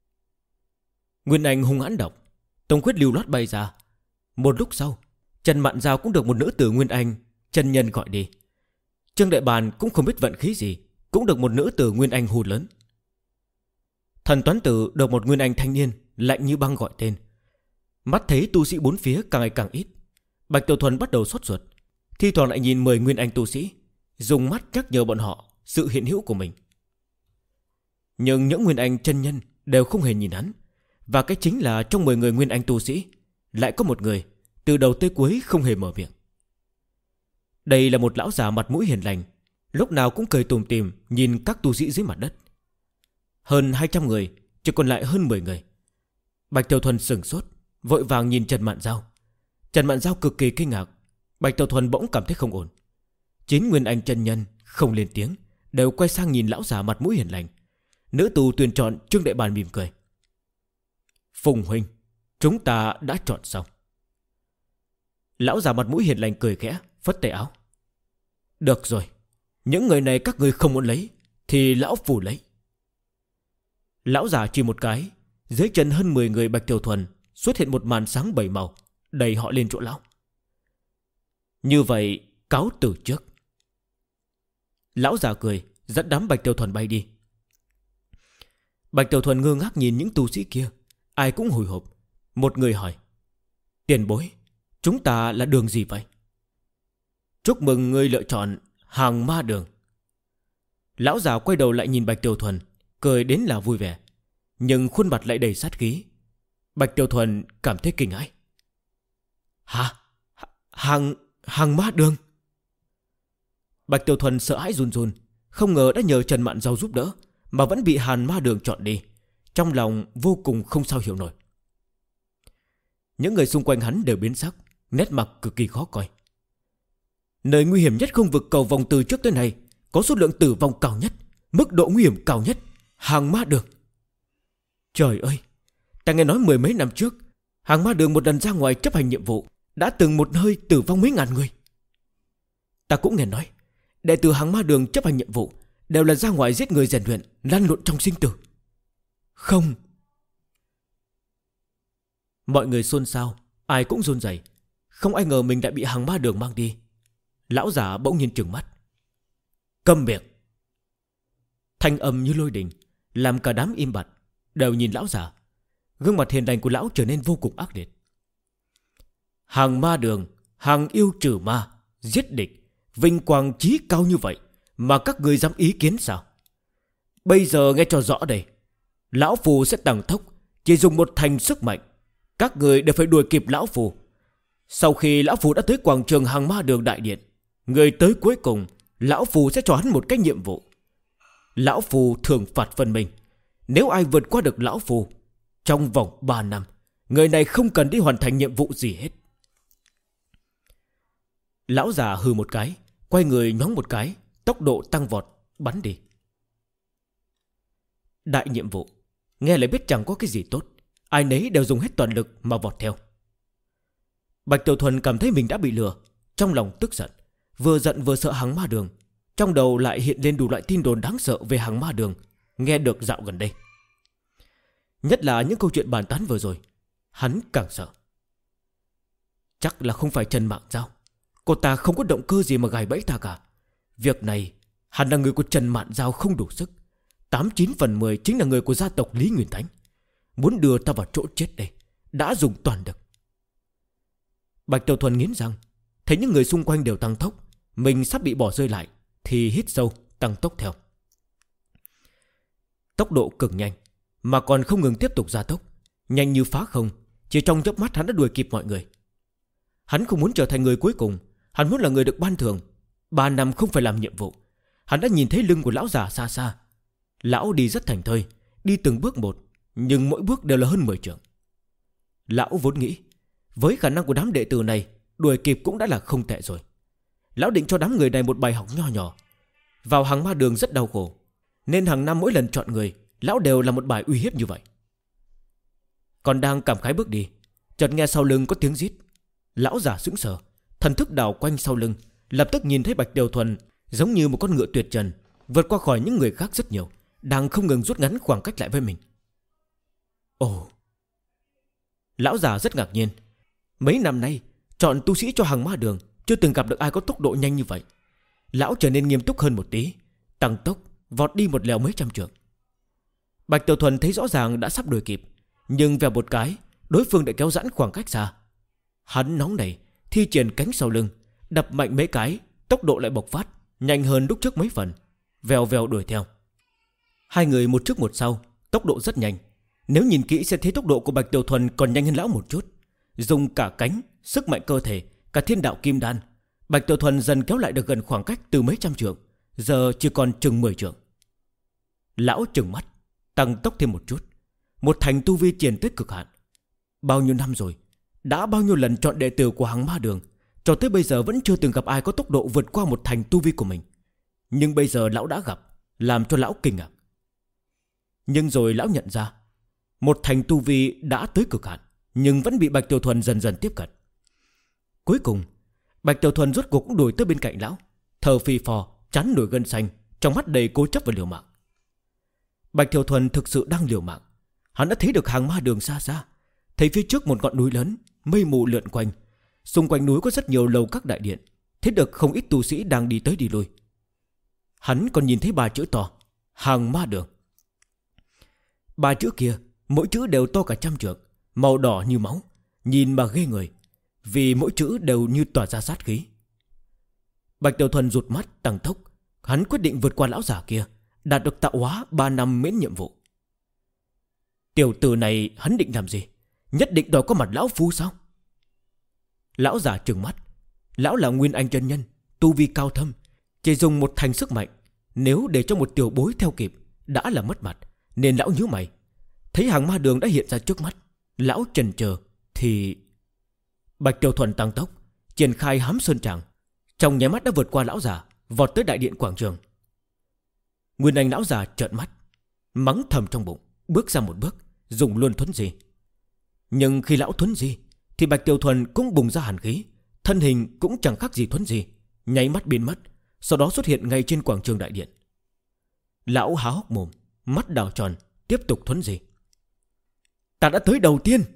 Nguyên Anh hung hãn đọc. Tống Khuyết lưu loát bay ra. Một lúc sau, Trần Mạn Giao cũng được một nữ tử Nguyên Anh chân nhân gọi đi. Trương Đại Bàn cũng không biết vận khí gì, cũng được một nữ tử Nguyên Anh hù lớn. Thần Toán Tử được một Nguyên Anh thanh niên lạnh như băng gọi tên. Mắt thấy tu sĩ bốn phía càng ngày càng ít, Bạch Tiểu Thuần bắt đầu sốt ruột, thi thoảng lại nhìn 10 Nguyên Anh tu sĩ, dùng mắt nhắc nhở bọn họ sự hiện hữu của mình. Nhưng những Nguyên Anh chân nhân đều không hề nhìn hắn. Và cái chính là trong 10 người Nguyên Anh tu sĩ, lại có một người từ đầu tới cuối không hề mở miệng. Đây là một lão già mặt mũi hiền lành, lúc nào cũng cười tủm tỉm nhìn các tu sĩ dưới mặt đất. Hơn 200 người, chỉ còn lại hơn 10 người. Bạch Tiểu Thuần sửng sốt, vội vàng nhìn Trần Mạn Giao. Trần Mạn Giao cực kỳ kinh ngạc. Bạch Tiểu Thuần bỗng cảm thấy không ổn. 9 Nguyên Anh chân nhân không lên tiếng, đều quay sang nhìn lão già mặt mũi hiền lành. Nữ tù tuyển chọn Trương Đại Bàn mỉm cười. Phùng huynh, chúng ta đã chọn xong. Lão già mặt mũi hiền lành cười khẽ, phất tay áo. Được rồi, những người này các người không muốn lấy thì lão phù lấy. Lão già chỉ một cái, dưới chân hơn 10 người Bạch Tiểu Thuần xuất hiện một màn sáng 7 màu, đẩy họ lên chỗ lão. Như vậy cáo từ trước. Lão già cười, dẫn đám Bạch Tiểu Thuần bay đi. Bạch Tiểu Thuần ngơ ngác nhìn những tu sĩ kia, ai cũng hồi hộp. Một người hỏi: Tiền bối, chúng ta là đường gì vậy? Chúc mừng ngươi lựa chọn Hàng Ma Đường. Lão già quay đầu lại nhìn Bạch Tiểu Thuần, cười đến là vui vẻ, nhưng khuôn mặt lại đầy sát khí. Bạch Tiểu Thuần cảm thấy kinh hãi. Hả? Hàng Ma Đường? Bạch Tiểu Thuần sợ hãi run run, không ngờ đã nhờ Trần Mạn Giao giúp đỡ mà vẫn bị Hàn Ma Đường chọn đi. Trong lòng vô cùng không sao hiểu nổi. Những người xung quanh hắn đều biến sắc, nét mặt cực kỳ khó coi. Nơi nguy hiểm nhất không vực cầu vòng từ trước tới nay, có số lượng tử vong cao nhất, mức độ nguy hiểm cao nhất, Hàng Ma Đường. Trời ơi, ta nghe nói mười mấy năm trước, Hàng Ma Đường một lần ra ngoài chấp hành nhiệm vụ đã từng một hơi tử vong mấy ngàn người. Ta cũng nghe nói đệ tử Hàng Ma Đường chấp hành nhiệm vụ đều là ra ngoài giết người rèn luyện, lăn lộn trong sinh tử. Không. Mọi người xôn xao, ai cũng run rẩy. Không ai ngờ mình đã bị Hàng Ma Đường mang đi. Lão giả bỗng nhiên trừng mắt. Câm miệng. Thanh âm như lôi đình làm cả đám im bặt, đều nhìn lão giả. Gương mặt hiền lành của lão trở nên vô cùng ác liệt. Hàng Ma Đường, hàng yêu trừ ma, giết địch, vinh quang chí cao như vậy mà các người dám ý kiến sao? Bây giờ nghe cho rõ đây, lão phù sẽ tăng tốc, chỉ dùng một thành sức mạnh. Các người đều phải đuổi kịp lão phù. Sau khi lão phù đã tới quảng trường Hàng Ma Đường đại điện, người tới cuối cùng, lão phù sẽ cho hắn một cái nhiệm vụ. Lão phù thường phạt phân mình. Nếu ai vượt qua được lão phù, trong vòng 3 năm, người này không cần đi hoàn thành nhiệm vụ gì hết. Lão già hừ một cái, quay người nhoáng một cái, tốc độ tăng vọt, bắn đi. Đại nhiệm vụ, nghe lại biết chẳng có cái gì tốt, ai nấy đều dùng hết toàn lực mà vọt theo. Bạch Tiểu Thuần cảm thấy mình đã bị lừa, trong lòng tức giận, vừa giận vừa sợ Hàng Ma Đường. Trong đầu lại hiện lên đủ loại tin đồn đáng sợ về Hàng Ma Đường nghe được dạo gần đây. Nhất là những câu chuyện bàn tán vừa rồi, hắn càng sợ. Chắc là không phải Trần Mạng Giao. Cô ta không có động cơ gì mà gài bẫy ta cả. Việc này hắn là người của Trần Mạn Giao không đủ sức. 89 phần 10 chính là người của gia tộc Lý Nguyên Thánh. Muốn đưa ta vào chỗ chết đây, đã dùng toàn lực. Bạch Tiểu Thuần nghiến răng, thấy những người xung quanh đều tăng tốc, mình sắp bị bỏ rơi lại, thì hít sâu, tăng tốc theo. Tốc độ cực nhanh, mà còn không ngừng tiếp tục gia tốc, nhanh như phá không. Chỉ trong chớp mắt hắn đã đuổi kịp mọi người. Hắn không muốn trở thành người cuối cùng, hắn muốn là người được ban thưởng. 3 năm không phải làm nhiệm vụ. Hắn đã nhìn thấy lưng của lão già xa xa. Lão đi rất thành thơi, đi từng bước một, nhưng mỗi bước đều là hơn 10 trượng. Lão vốn nghĩ với khả năng của đám đệ tử này, đuổi kịp cũng đã là không tệ rồi. Lão định cho đám người này một bài học nho nhỏ. Vào Hàng Ma Đường rất đau khổ, nên hàng năm mỗi lần chọn người, lão đều là một bài uy hiếp như vậy. Còn đang cảm khái bước đi, chợt nghe sau lưng có tiếng rít. Lão già sững sờ, thần thức đảo quanh sau lưng, lập tức nhìn thấy Bạch Tiểu Thuần giống như một con ngựa tuyệt trần, vượt qua khỏi những người khác rất nhiều, đang không ngừng rút ngắn khoảng cách lại với mình. Ồ! Lão già rất ngạc nhiên. Mấy năm nay chọn tu sĩ cho Hàng Ma Đường chưa từng gặp được ai có tốc độ nhanh như vậy. Lão trở nên nghiêm túc hơn một tí, tăng tốc vọt đi một lèo mấy trăm trượng. Bạch Tiểu Thuần thấy rõ ràng đã sắp đuổi kịp, nhưng vèo một cái, đối phương đã kéo giãn khoảng cách xa. Hắn nóng nảy, thi triển cánh sau lưng, đập mạnh mấy cái, tốc độ lại bộc phát, nhanh hơn lúc trước mấy phần, vèo vèo đuổi theo. Hai người một trước một sau, tốc độ rất nhanh. Nếu nhìn kỹ sẽ thấy tốc độ của Bạch Tiểu Thuần còn nhanh hơn lão một chút. Dùng cả cánh, sức mạnh cơ thể, cả thiên đạo kim đan, Bạch Tiểu Thuần dần kéo lại được gần khoảng cách từ mấy trăm trượng, giờ chỉ còn chừng 10 trượng. Lão trừng mắt, tăng tốc thêm một chút. Một thành tu vi triển tới cực hạn. Bao nhiêu năm rồi, đã bao nhiêu lần chọn đệ tử của Hàng Ma Đường, cho tới bây giờ vẫn chưa từng gặp ai có tốc độ vượt qua một thành tu vi của mình. Nhưng bây giờ lão đã gặp, làm cho lão kinh ngạc. Nhưng rồi lão nhận ra, một thành tu vi đã tới cực hạn, nhưng vẫn bị Bạch Tiểu Thuần dần dần tiếp cận. Cuối cùng Bạch Tiểu Thuần rốt cuộc cũng đuổi tới bên cạnh lão, thở phì phò, chán nổi gân xanh, trong mắt đầy cố chấp và liều mạng. Bạch Tiểu Thuần thực sự đang liều mạng. Hắn đã thấy được Hàng Ma Đường xa xa, thấy phía trước một ngọn núi lớn, mây mù lượn quanh. Xung quanh núi có rất nhiều lầu các đại điện, thấy được không ít tu sĩ đang đi tới đi lui. Hắn còn nhìn thấy 3 chữ to: Hàng Ma Đường. 3 chữ kia, mỗi chữ đều to cả trăm trượng, màu đỏ như máu, nhìn mà ghê người, vì mỗi chữ đều như tỏa ra sát khí. Bạch Tiểu Thuần rụt mắt tăng tốc. Hắn quyết định vượt qua lão già kia, đạt được tạo hóa 3 năm miễn nhiệm vụ. Tiểu tử này hắn định làm gì? Nhất định đòi có mặt lão phu sao? Lão già trừng mắt. Lão là Nguyên Anh chân nhân, tu vi cao thâm, chỉ dùng một thành sức mạnh, nếu để cho một tiểu bối theo kịp đã là mất mặt, nên lão nhíu mày. Thấy Hàng Ma Đường đã hiện ra trước mắt, lão chần chờ thì Bạch Tiểu Thuần tăng tốc, triển khai Hám Sơn Tràng, trong nháy mắt đã vượt qua lão già, vọt tới đại điện quảng trường. Nguyên Anh lão già trợn mắt, mắng thầm trong bụng, bước ra một bước, dùng luôn thuấn di. Nhưng khi lão thuấn di thì Bạch Tiểu Thuần cũng bùng ra hàn khí, thân hình cũng chẳng khác gì thuấn di, nháy mắt biến mất, sau đó xuất hiện ngay trên quảng trường đại điện. Lão há hốc mồm, mắt đảo tròn, tiếp tục thuấn di. Ta đã tới đầu tiên.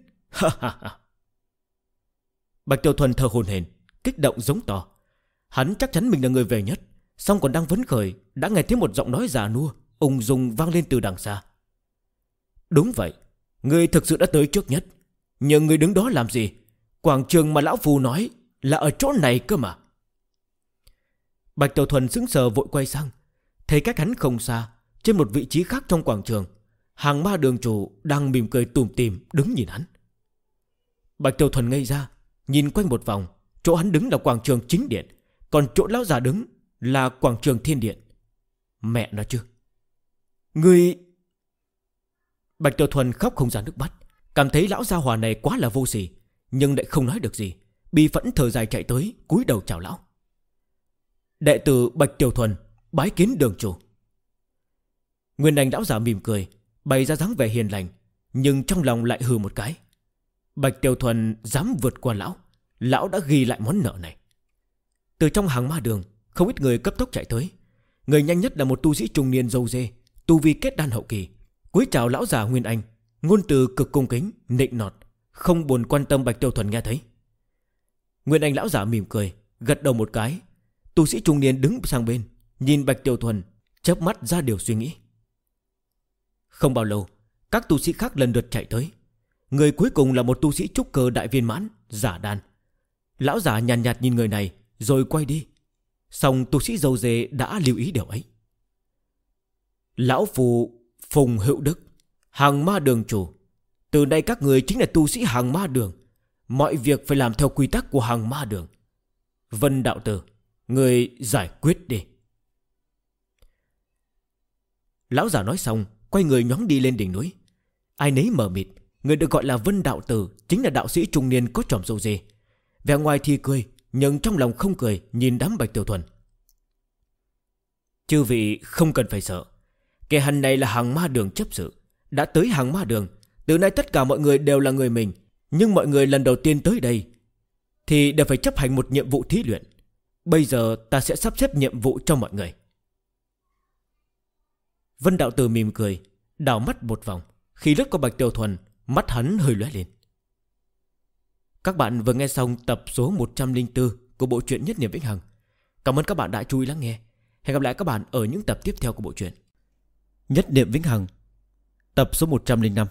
Bạch Tiểu Thuần thở hổn hển, kích động giống to. Hắn chắc chắn mình là người về nhất, song còn đang vấn khởi đã nghe thấy một giọng nói già nua ung dung vang lên từ đằng xa. Đúng vậy, ngươi thực sự đã tới trước nhất, nhưng ngươi đứng đó làm gì? Quảng trường mà lão phù nói là ở chỗ này cơ mà. Bạch Tiểu Thuần sững sờ vội quay sang, thấy cách hắn không xa, trên một vị trí khác trong quảng trường, Hàng Ma đường chủ đang mỉm cười tủm tỉm đứng nhìn hắn. Bạch Tiểu Thuần ngây ra, nhìn quanh một vòng, chỗ hắn đứng là quảng trường chính điện, còn chỗ lão già đứng là quảng trường thiên điện. Mẹ nó chứ, ngươi... Bạch Tiểu Thuần khóc không ra nước mắt, cảm thấy lão gia hỏa này quá là vô sỉ, nhưng lại không nói được gì, bi phẫn thở dài chạy tới, cúi đầu chào lão. Đệ tử Bạch Tiểu Thuần bái kiến đường chủ. Nguyên Anh lão già mỉm cười, bày ra dáng vẻ hiền lành, nhưng trong lòng lại hừ một cái. Bạch Tiểu Thuần dám vượt qua lão, lão đã ghi lại món nợ này. Từ trong hàng ma đường, không ít người cấp tốc chạy tới. Người nhanh nhất là một tu sĩ trung niên râu dê, tu vi kết đan hậu kỳ, cúi chào lão già Nguyên Anh, ngôn từ cực cung kính, nịnh nọt, không buồn quan tâm Bạch Tiểu Thuần nghe thấy. Nguyên Anh lão già mỉm cười, gật đầu một cái. Tu sĩ trung niên đứng sang bên, nhìn Bạch Tiểu Thuần, chớp mắt ra điều suy nghĩ. Không bao lâu, các tu sĩ khác lần lượt chạy tới. Người cuối cùng là một tu sĩ trúc cơ đại viên mãn, giả đan. Lão già nhàn nhạt nhìn người này, rồi quay đi. Song tu sĩ dâu dê đã lưu ý điều ấy. Lão phù Phùng Hữu Đức, Hàng Ma đường chủ, từ nay các người chính là tu sĩ Hàng Ma đường, mọi việc phải làm theo quy tắc của Hàng Ma đường. Vân đạo tử, người giải quyết đi. Lão già nói xong, quay người nhoáng đi lên đỉnh núi. Ai nấy mờ mịt. Người được gọi là Vân đạo tử chính là đạo sĩ trung niên có chòm râu dê. Vẻ ngoài thì cười, nhưng trong lòng không cười, nhìn đám Bạch Tiểu Thuần. Chư vị không cần phải sợ, kẻ hành này là Hàng Ma đường chấp sự, đã tới Hàng Ma đường. Từ nay tất cả mọi người đều là người mình, nhưng mọi người lần đầu tiên tới đây thì đều phải chấp hành một nhiệm vụ thí luyện. Bây giờ ta sẽ sắp xếp nhiệm vụ cho mọi người. Vân đạo tử mỉm cười, đảo mắt một vòng. Khi lướt qua Bạch Tiểu Thuần, mắt hắn hơi lóe lên. Các bạn vừa nghe xong tập số 104 của bộ truyện Nhất Niệm Vĩnh Hằng. Cảm ơn các bạn đã chú ý lắng nghe. Hẹn gặp lại các bạn ở những tập tiếp theo của bộ truyện Nhất Niệm Vĩnh Hằng, tập số 105.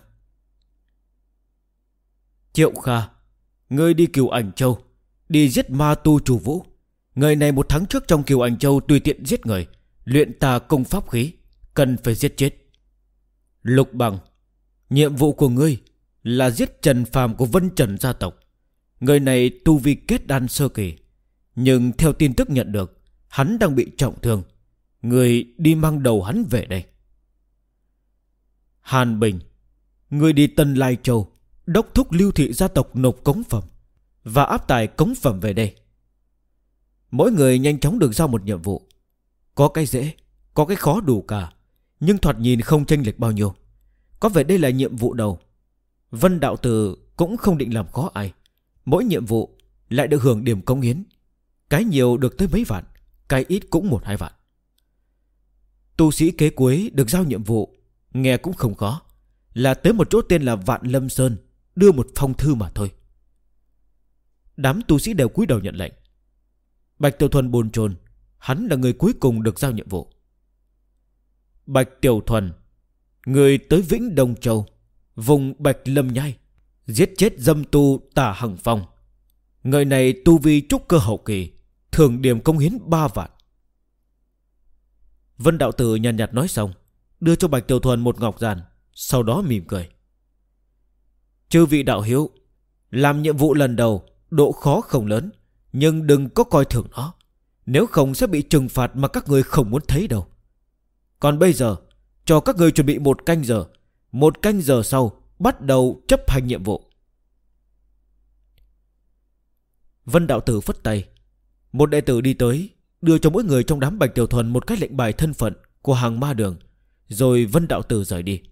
Triệu Kha, ngươi đi Cửu Ảnh Châu, đi giết ma tu Trù Vũ. Người này một tháng trước trong Cửu Ảnh Châu tùy tiện giết người, luyện tà công pháp khí, cần phải giết chết. Lục Bằng, nhiệm vụ của ngươi là giết Trần Phàm của Vân Trần gia tộc. Người này tu vi kết đan sơ kỳ, nhưng theo tin tức nhận được, hắn đang bị trọng thương. Ngươi đi mang đầu hắn về đây. Hàn Bình, ngươi đi Tân Lai Châu, đốc thúc Lưu Thị gia tộc nộp cống phẩm và áp tải cống phẩm về đây. Mỗi người nhanh chóng được giao một nhiệm vụ. Có cái dễ, có cái khó đủ cả, nhưng thoạt nhìn không chênh lệch bao nhiêu. Có vẻ đây là nhiệm vụ đầu. Vân đạo tử cũng không định làm khó ai. Mỗi nhiệm vụ lại được hưởng điểm cống hiến, cái nhiều được tới mấy vạn, cái ít cũng 1-2 vạn. Tu sĩ kế cuối được giao nhiệm vụ nghe cũng không khó, là tới một chỗ tên là Vạn Lâm Sơn, đưa một phong thư mà thôi. Đám tu sĩ đều cúi đầu nhận lệnh. Bạch Tiểu Thuần bồn chồn, hắn là người cuối cùng được giao nhiệm vụ. Bạch Tiểu Thuần, người tới Vĩnh Đông Châu, vùng Bạch Lâm Nhai, giết chết dâm tu Tả Hằng Phong. Người này tu vi trúc cơ hậu kỳ, thưởng điểm công hiến 3 vạn. Vân đạo tử nhàn nhạt nói xong, đưa cho Bạch Tiểu Thuần một ngọc giản, sau đó mỉm cười. Chư vị đạo hiếu, làm nhiệm vụ lần đầu độ khó không lớn, nhưng đừng có coi thường nó, nếu không sẽ bị trừng phạt mà các người không muốn thấy đâu. Còn bây giờ cho các người chuẩn bị 1 canh giờ, 1 canh giờ sau bắt đầu chấp hành nhiệm vụ. Vân đạo tử phất tay, Một đệ tử đi tới, đưa cho mỗi người trong đám Bạch Tiểu Thuần một cái lệnh bài thân phận của hàng ma đường, rồi Vân đạo tử rời đi.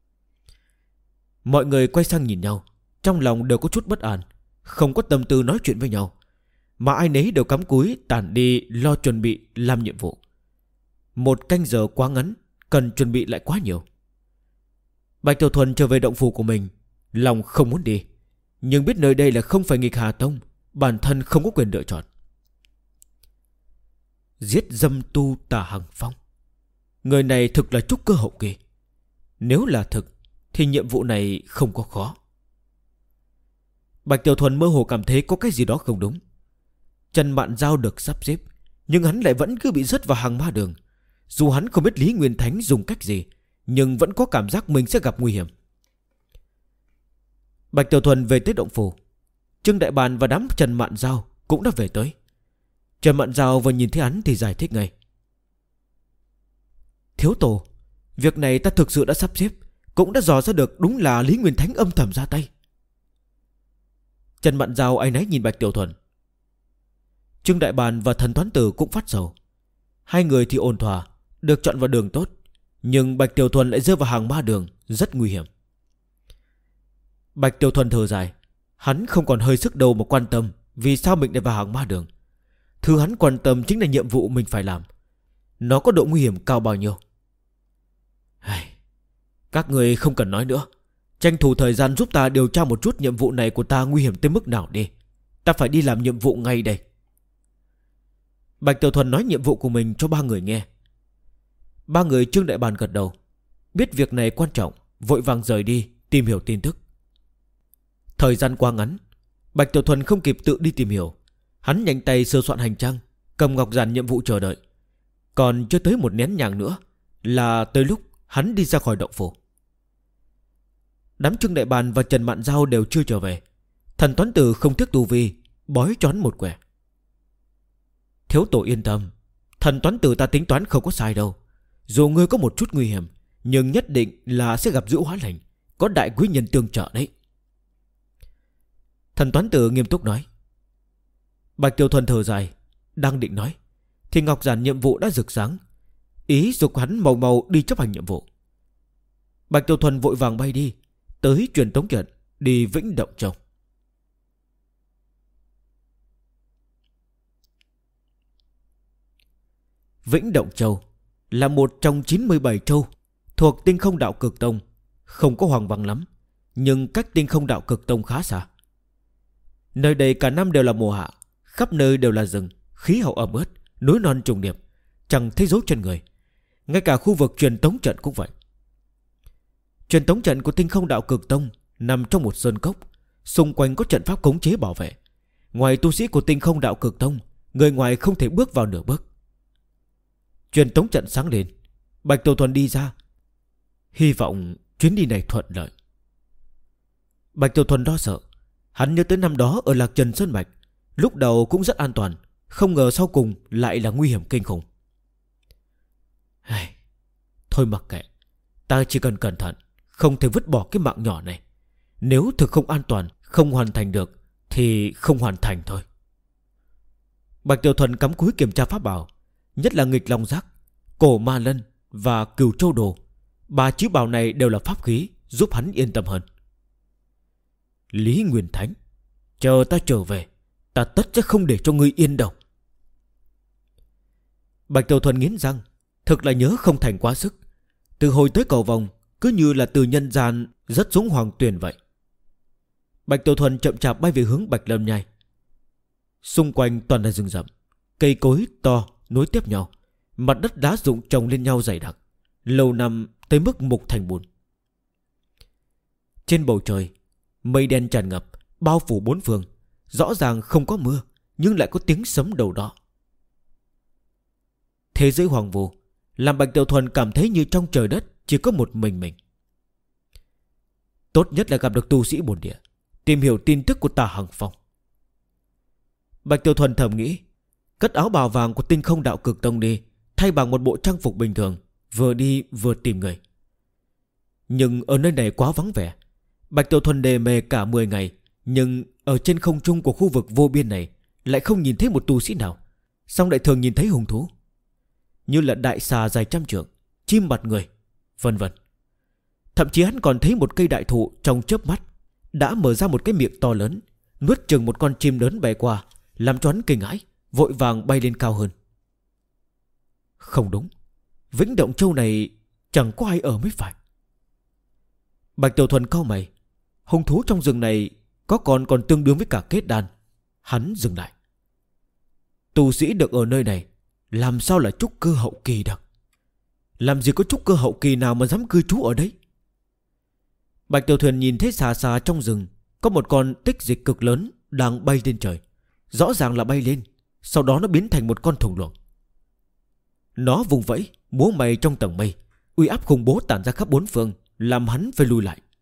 Mọi người quay sang nhìn nhau, trong lòng đều có chút bất an, không có tâm tư nói chuyện với nhau, mà ai nấy đều cắm cúi tản đi lo chuẩn bị làm nhiệm vụ. Một canh giờ quá ngắn, cần chuẩn bị lại quá nhiều. Bạch Tiểu Thuần trở về động phủ của mình, lòng không muốn đi, nhưng biết nơi đây là không phải Nghịch Hà Tông, bản thân không có quyền lựa chọn. Giết dâm tu Tả Hằng Phong, người này thực là trúc cơ hậu kỳ. Nếu là thực thì nhiệm vụ này không có khó. Bạch Tiểu Thuần mơ hồ cảm thấy có cái gì đó không đúng. Trần Mạn Giao được sắp xếp, nhưng hắn lại vẫn cứ bị rớt vào hàng ma đường. Dù hắn không biết Lý Nguyên Thánh dùng cách gì, nhưng vẫn có cảm giác mình sẽ gặp nguy hiểm. Bạch Tiểu Thuần về tới động phủ, Trương Đại Bàn và đám Trần Mạn Giao cũng đã về tới. Trần Mạn Giao vừa nhìn thấy hắn thì giải thích ngay. Thiếu tổ, việc này ta thực sự đã sắp xếp, cũng đã dò ra được đúng là Lý Nguyên Thánh âm thầm ra tay. Trần Mạn Giao áy náy nhìn Bạch Tiểu Thuần. Trương Đại Bàn và Thần Toán Tử cũng phát sầu. Hai người thì ổn thỏa, được chọn vào đường tốt, nhưng Bạch Tiểu Thuần lại rơi vào hàng ma đường, rất nguy hiểm. Bạch Tiểu Thuần thở dài, hắn không còn hơi sức đâu mà quan tâm vì sao mình lại vào hàng ma đường. Thứ hắn quan tâm chính là nhiệm vụ mình phải làm, nó có độ nguy hiểm cao bao nhiêu. Các người không cần nói nữa, tranh thủ thời gian giúp ta điều tra một chút nhiệm vụ này của ta nguy hiểm tới mức nào đi. Ta phải đi làm nhiệm vụ ngay đây. Bạch Tiểu Thuần nói nhiệm vụ của mình cho ba người nghe. Ba người Trương Đại Bàn gật đầu, biết việc này quan trọng, vội vàng rời đi tìm hiểu tin tức. Thời gian quá ngắn, Bạch Tiểu Thuần không kịp tự đi tìm hiểu. Hắn nhanh tay sơ soạn hành trang, cầm ngọc giản nhiệm vụ chờ đợi. Còn chưa tới một nén nhang nữa là tới lúc hắn đi ra khỏi động phủ. Đám Trương Đại Bàn và Trần Mạn Giao đều chưa trở về. Thần Toán Tử không tiếc tu vi, bói choán một quẻ. Thiếu tổ yên tâm, Thần Toán Tử ta tính toán không có sai đâu. Dù ngươi có một chút nguy hiểm, nhưng nhất định là sẽ gặp Dữ Hóa Lành, có đại quý nhân tương trợ đấy. Thần Toán Tử nghiêm túc nói. Bạch Tiểu Thuần thở dài, đang định nói thì ngọc giản nhiệm vụ đã rực sáng, ý dục hắn mau mau đi chấp hành nhiệm vụ. Bạch Tiểu Thuần vội vàng bay đi tới truyền tống trận, đi Vĩnh Động Châu. Vĩnh Động Châu là một trong 97 châu thuộc Tinh Không Đạo Cực Tông, không có hoang vắng lắm, nhưng cách Tinh Không Đạo Cực Tông khá xa. Nơi đây cả năm đều là mùa hạ, khắp nơi đều là rừng, khí hậu ẩm ướt, núi non trùng điệp, chẳng thấy dấu chân người. Ngay cả khu vực truyền tống trận cũng vậy. Truyền tống trận của Tinh Không Đạo Cực Tông nằm trong một sơn cốc, xung quanh có trận pháp khống chế bảo vệ. Ngoài tu sĩ của Tinh Không Đạo Cực Tông, người ngoài không thể bước vào nửa bước. Truyền tống trận sáng lên, Bạch Tiểu Thuần đi ra, hy vọng chuyến đi này thuận lợi. Bạch Tiểu Thuần lo sợ, hắn nhớ tới năm đó ở Lạc Trần Sơn Mạch, lúc đầu cũng rất an toàn, không ngờ sau cùng lại là nguy hiểm kinh khủng. Thôi mặc kệ, ta chỉ cần cẩn thận, không thể vứt bỏ cái mạng nhỏ này. Nếu thực không an toàn, không hoàn thành được thì không hoàn thành thôi. Bạch Tiểu Thuần cắm cúi kiểm tra pháp bảo, nhất là Nghịch Long Giác, Cổ Ma Lân và Cửu Châu Đồ. Ba chiếc bảo này đều là pháp khí, giúp hắn yên tâm hơn. Lý Nguyên Thánh, chờ ta trở về, ta tất sẽ không để cho ngươi yên đâu. Bạch Tiểu Thuần nghiến răng, thực là nhớ không thành quá sức. Từ hồi tới cầu vòng, cứ như là từ nhân gian rất xuống hoàng tuyền vậy. Bạch Tiểu Thuần chậm chạp bay về hướng Bạch Lâm Nhai. Xung quanh toàn là rừng rậm, cây cối to nối tiếp nhau, mặt đất đá rụng chồng lên nhau dày đặc, lâu năm tới mức mục thành bùn. Trên bầu trời, mây đen tràn ngập, bao phủ bốn phương. Rõ ràng không có mưa, nhưng lại có tiếng sấm đầu đỏ. Thế giới hoàng vu làm Bạch Tiểu Thuần cảm thấy như trong trời đất chỉ có một mình. Tốt nhất là gặp được tu sĩ bổn địa, tìm hiểu tin tức của Tả Hằng Phong. Bạch Tiểu Thuần thầm nghĩ, cất áo bào vàng của Tinh Không Đạo Cực Tông đi, thay bằng một bộ trang phục bình thường, vừa đi vừa tìm người. Nhưng ở nơi này quá vắng vẻ. Bạch Tiểu Thuần đề mê cả 10 ngày, nhưng ở trên không trung của khu vực vô biên này lại không nhìn thấy một tu sĩ nào, Xong lại thường nhìn thấy hung thú, như là đại xà dài trăm trượng, chim mặt người, vân vân. Thậm chí hắn còn thấy một cây đại thụ trong chớp mắt đã mở ra một cái miệng to lớn, nuốt chừng một con chim lớn bay qua, làm cho hắn kinh hãi, vội vàng bay lên cao hơn. Không đúng, Vĩnh Động Châu này chẳng có ai ở mới phải. Bạch Tiểu Thuần cau mày. Hung thú trong rừng này có còn tương đương với cả kết đan. Hắn dừng lại. Tu sĩ được ở nơi này làm sao là trúc cơ hậu kỳ được? Làm gì có trúc cơ hậu kỳ nào mà dám cư trú ở đấy? Bạch Tiểu Thuần nhìn thấy xa xa trong rừng có một con tích dịch cực lớn đang bay lên trời. Rõ ràng là bay lên, sau đó nó biến thành một con thùng luồng. Nó vùng vẫy, múa may trong tầng mây, uy áp khủng bố tản ra khắp bốn phương, làm hắn phải lùi lại.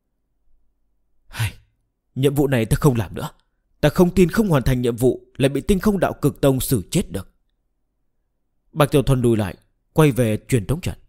Nhiệm vụ này ta không làm nữa. Ta không tin không hoàn thành nhiệm vụ lại bị Tinh Không Đạo Cực Tông xử chết được. Bạch Tiểu Thuần lùi lại, quay về truyền tống trận.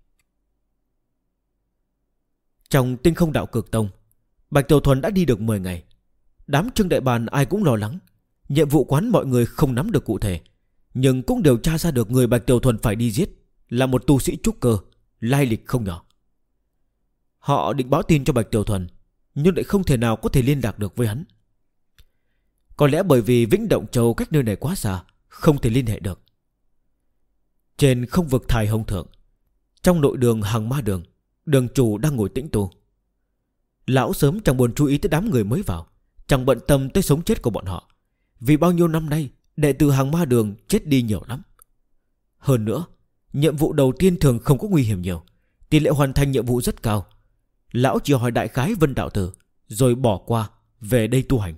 Trong Tinh Không Đạo Cực Tông, Bạch Tiểu Thuần đã đi được 10 ngày. Đám Trương Đại Bàn ai cũng lo lắng. Nhiệm vụ quán mọi người không nắm được cụ thể, nhưng cũng điều tra ra được người Bạch Tiểu Thuần phải đi giết là một tu sĩ trúc cơ, lai lịch không nhỏ. Họ định báo tin cho Bạch Tiểu Thuần, nhưng lại không thể nào có thể liên lạc được với hắn. Có lẽ bởi vì Vĩnh Động Châu cách nơi này quá xa, không thể liên hệ được. Trên không vực Thải Hồng Thượng, trong nội đường Hằng Ma Đường, đường chủ đang ngồi tĩnh tu. Lão sớm chẳng buồn chú ý tới đám người mới vào, chẳng bận tâm tới sống chết của bọn họ. Vì bao nhiêu năm nay đệ tử Hằng Ma Đường chết đi nhiều lắm. Hơn nữa, nhiệm vụ đầu tiên thường không có nguy hiểm nhiều, tỷ lệ hoàn thành nhiệm vụ rất cao. Lão chỉ hỏi đại khái Vân Đạo Tử, rồi bỏ qua, về đây tu hành.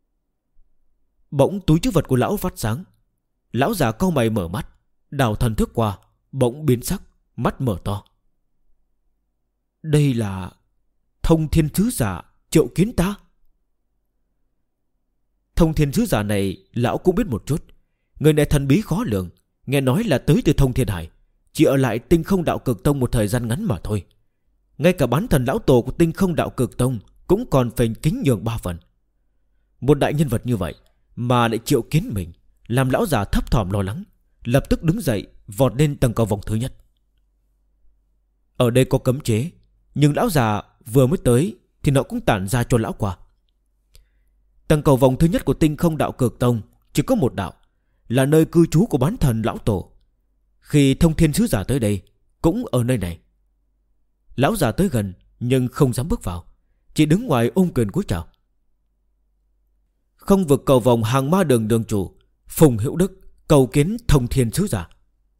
Bỗng túi trữ vật của lão phát sáng. Lão già cau mày mở mắt, đảo thần thức qua, bỗng biến sắc, mắt mở to. Đây là Thông Thiên Sứ Giả triệu kiến ta. Thông Thiên Sứ Giả này lão cũng biết một chút. Người này thần bí khó lường, nghe nói là tới từ Thông Thiên Hải, chỉ ở lại Tinh Không Đạo Cực Tông một thời gian ngắn mà thôi. Ngay cả bán thần lão tổ của Tinh Không Đạo Cực Tông cũng còn phải kính nhường 3 phần. Một đại nhân vật như vậy mà lại triệu kiến mình, làm lão già thấp thỏm lo lắng, lập tức đứng dậy vọt lên tầng cầu vòng thứ nhất. Ở đây có cấm chế, nhưng lão già vừa mới tới thì nó cũng tản ra cho lão qua. Tầng cầu vòng thứ nhất của Tinh Không Đạo Cực Tông chỉ có một đạo, là nơi cư trú của bán thần lão tổ. Khi Thông Thiên Sứ Giả tới đây cũng ở nơi này. Lão già tới gần nhưng không dám bước vào, chỉ đứng ngoài ôm quyền cúi chào. Không vực cầu vòng Hằng Ma Đường đường chủ Phùng Hữu Đức cầu kiến Thông Thiên Sứ Giả.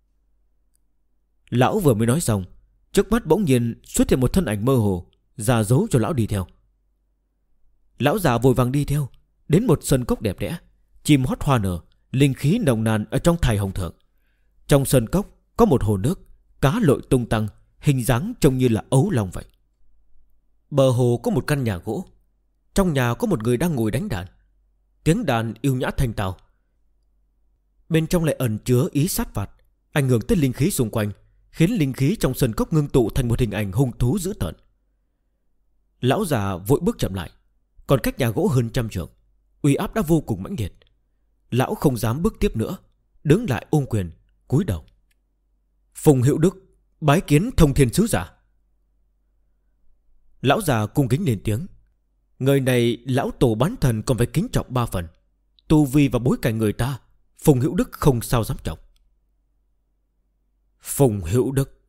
Lão vừa mới nói xong, trước mắt bỗng nhiên xuất hiện một thân ảnh mơ hồ, ra dấu cho lão đi theo. Lão già vội vàng đi theo, đến một sơn cốc đẹp đẽ, chim hót hoa nở, linh khí nồng nàn ở trong Thải Hồng Thượng. Trong sơn cốc có một hồ nước, cá lội tung tăng, hình dáng trông như là ấu long vậy. Bờ hồ có một căn nhà gỗ, trong nhà có một người đang ngồi đánh đàn. Tiếng đàn yêu nhã thanh tao, bên trong lại ẩn chứa ý sát phạt, ảnh hưởng tới linh khí xung quanh, khiến linh khí trong sơn cốc ngưng tụ thành một hình ảnh hung thú dữ tợn. Lão già vội bước chậm lại, còn cách nhà gỗ hơn 100 trượng, uy áp đã vô cùng mãnh liệt. Lão không dám bước tiếp nữa, đứng lại ôm quyền cúi đầu. Phùng Hữu Đức bái kiến Thông Thiên Sứ Giả. Lão già cung kính lên tiếng. Người này lão tổ bán thần còn phải kính trọng 3 phần. Tu vi và bối cảnh người ta, Phùng Hữu Đức không sao dám trọng. Phùng Hữu Đức,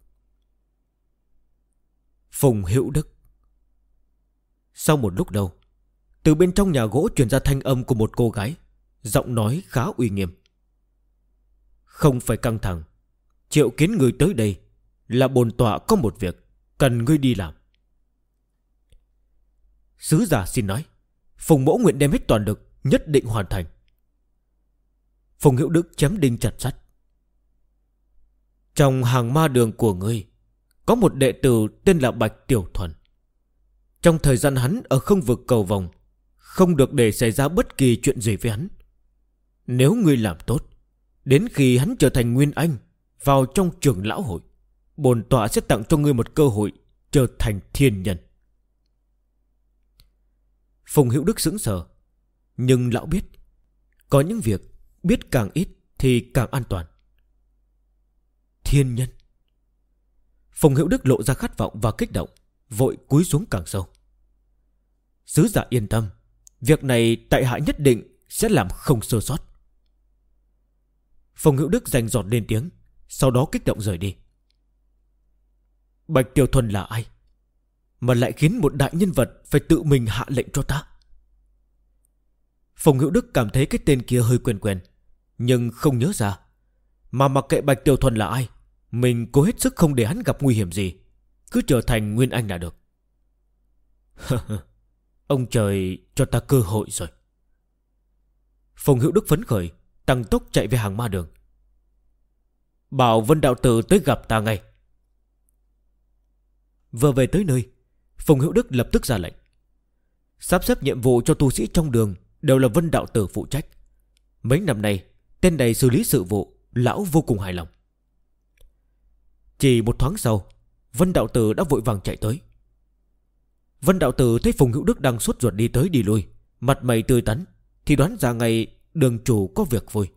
Phùng Hữu Đức. Sau một lúc đầu, từ bên trong nhà gỗ truyền ra thanh âm của một cô gái, giọng nói khá uy nghiêm. Không phải căng thẳng, triệu kiến người tới đây là bổn tọa có một việc cần ngươi đi làm. Sứ giả xin nói, Phùng mỗ nguyện đem hết toàn lực, nhất định hoàn thành. Phùng Hữu Đức chém đinh chặt sắt. Trong Hàng Ma Đường của ngươi có một đệ tử tên là Bạch Tiểu Thuần. Trong thời gian hắn ở không vực cầu vòng, không được để xảy ra bất kỳ chuyện gì với hắn. Nếu ngươi làm tốt, đến khi hắn trở thành Nguyên Anh, vào trong trưởng lão hội, bổn tọa sẽ tặng cho ngươi một cơ hội trở thành thiên nhân. Phùng Hữu Đức sững sờ, nhưng lão biết, có những việc biết càng ít thì càng an toàn. Thiên nhân. Phùng Hữu Đức lộ ra khát vọng và kích động, vội cúi xuống càng sâu. Sứ giả yên tâm, việc này tại hạ nhất định sẽ làm không sơ sót. Phùng Hữu Đức rành rọt lên tiếng, sau đó kích động rời đi. Bạch Tiểu Thuần là ai mà lại khiến một đại nhân vật phải tự mình hạ lệnh cho ta? Phùng Hữu Đức cảm thấy cái tên kia hơi quen quen, nhưng không nhớ ra. Mà mặc kệ Bạch Tiểu Thuần là ai, mình cố hết sức không để hắn gặp nguy hiểm gì, cứ trở thành Nguyên Anh là được. Ông trời cho ta cơ hội rồi. Phùng Hữu Đức phấn khởi, tăng tốc chạy về hàng ma đường. Bảo Vân đạo tử tới gặp ta ngay. Vừa về tới nơi, Phùng Hữu Đức lập tức ra lệnh. Sắp xếp nhiệm vụ cho tu sĩ trong đường đều là Vân đạo tử phụ trách. Mấy năm nay tên này xử lý sự vụ, lão vô cùng hài lòng. Chỉ một thoáng sau, Vân đạo tử đã vội vàng chạy tới. Vân đạo tử thấy Phùng Hữu Đức đang sốt ruột đi tới đi lui, mặt mày tươi tắn, thì đoán ra ngay đường chủ có việc vui.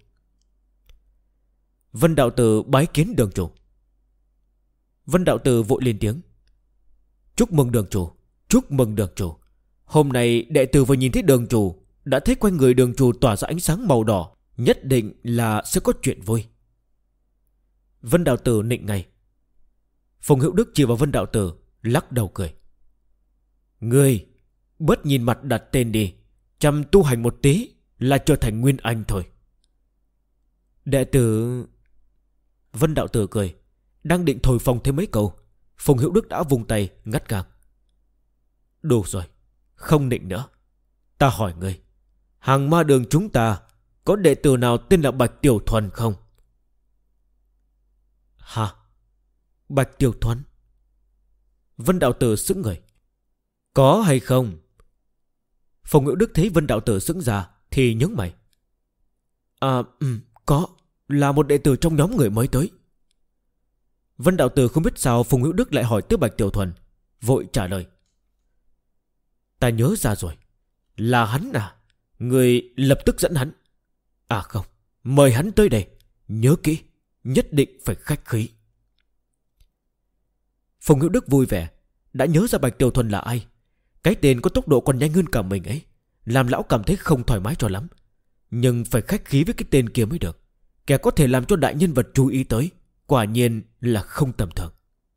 Vân đạo tử bái kiến đường chủ. Vân đạo tử vội lên tiếng. Chúc mừng đường chủ, chúc mừng đường chủ. Hôm nay đệ tử vừa nhìn thấy đường chủ, đã thấy quanh người đường chủ tỏa ra ánh sáng màu đỏ, nhất định là sẽ có chuyện vui. Vân đạo tử nịnh ngay. Phùng Hữu Đức chỉ vào Vân đạo tử, lắc đầu cười. Ngươi bớt nhìn mặt đặt tên đi, chăm tu hành một tí là trở thành Nguyên Anh thôi. Đệ tử... Vân đạo tử cười, đang định thổi phồng thêm mấy câu, Phùng Hữu Đức đã vùng tay ngắt ngang. Đủ rồi, không định nữa. Ta hỏi ngươi, hàng ma đường chúng ta có đệ tử nào tên là Bạch Tiểu Thuần không? Hả? Bạch Tiểu Thuần? Vân đạo tử sững người. Có hay không? Phùng Hữu Đức thấy Vân đạo tử sững ra thì nhướng mày. Có, là một đệ tử trong nhóm người mới tới. Vân đạo tử không biết sao Phùng Hữu Đức lại hỏi tới Bạch Tiểu Thuần, vội trả lời. Ta nhớ ra rồi, là hắn à? Người lập tức dẫn hắn. À không, mời hắn tới đây. Nhớ kỹ, nhất định phải khách khí. Phùng Hữu Đức vui vẻ, đã nhớ ra Bạch Tiểu Thuần là ai. Cái tên có tốc độ còn nhanh hơn cả mình ấy, làm lão cảm thấy không thoải mái cho lắm. Nhưng phải khách khí với cái tên kia mới được. Kẻ có thể làm cho đại nhân vật chú ý tới, quả nhiên là không tầm thường.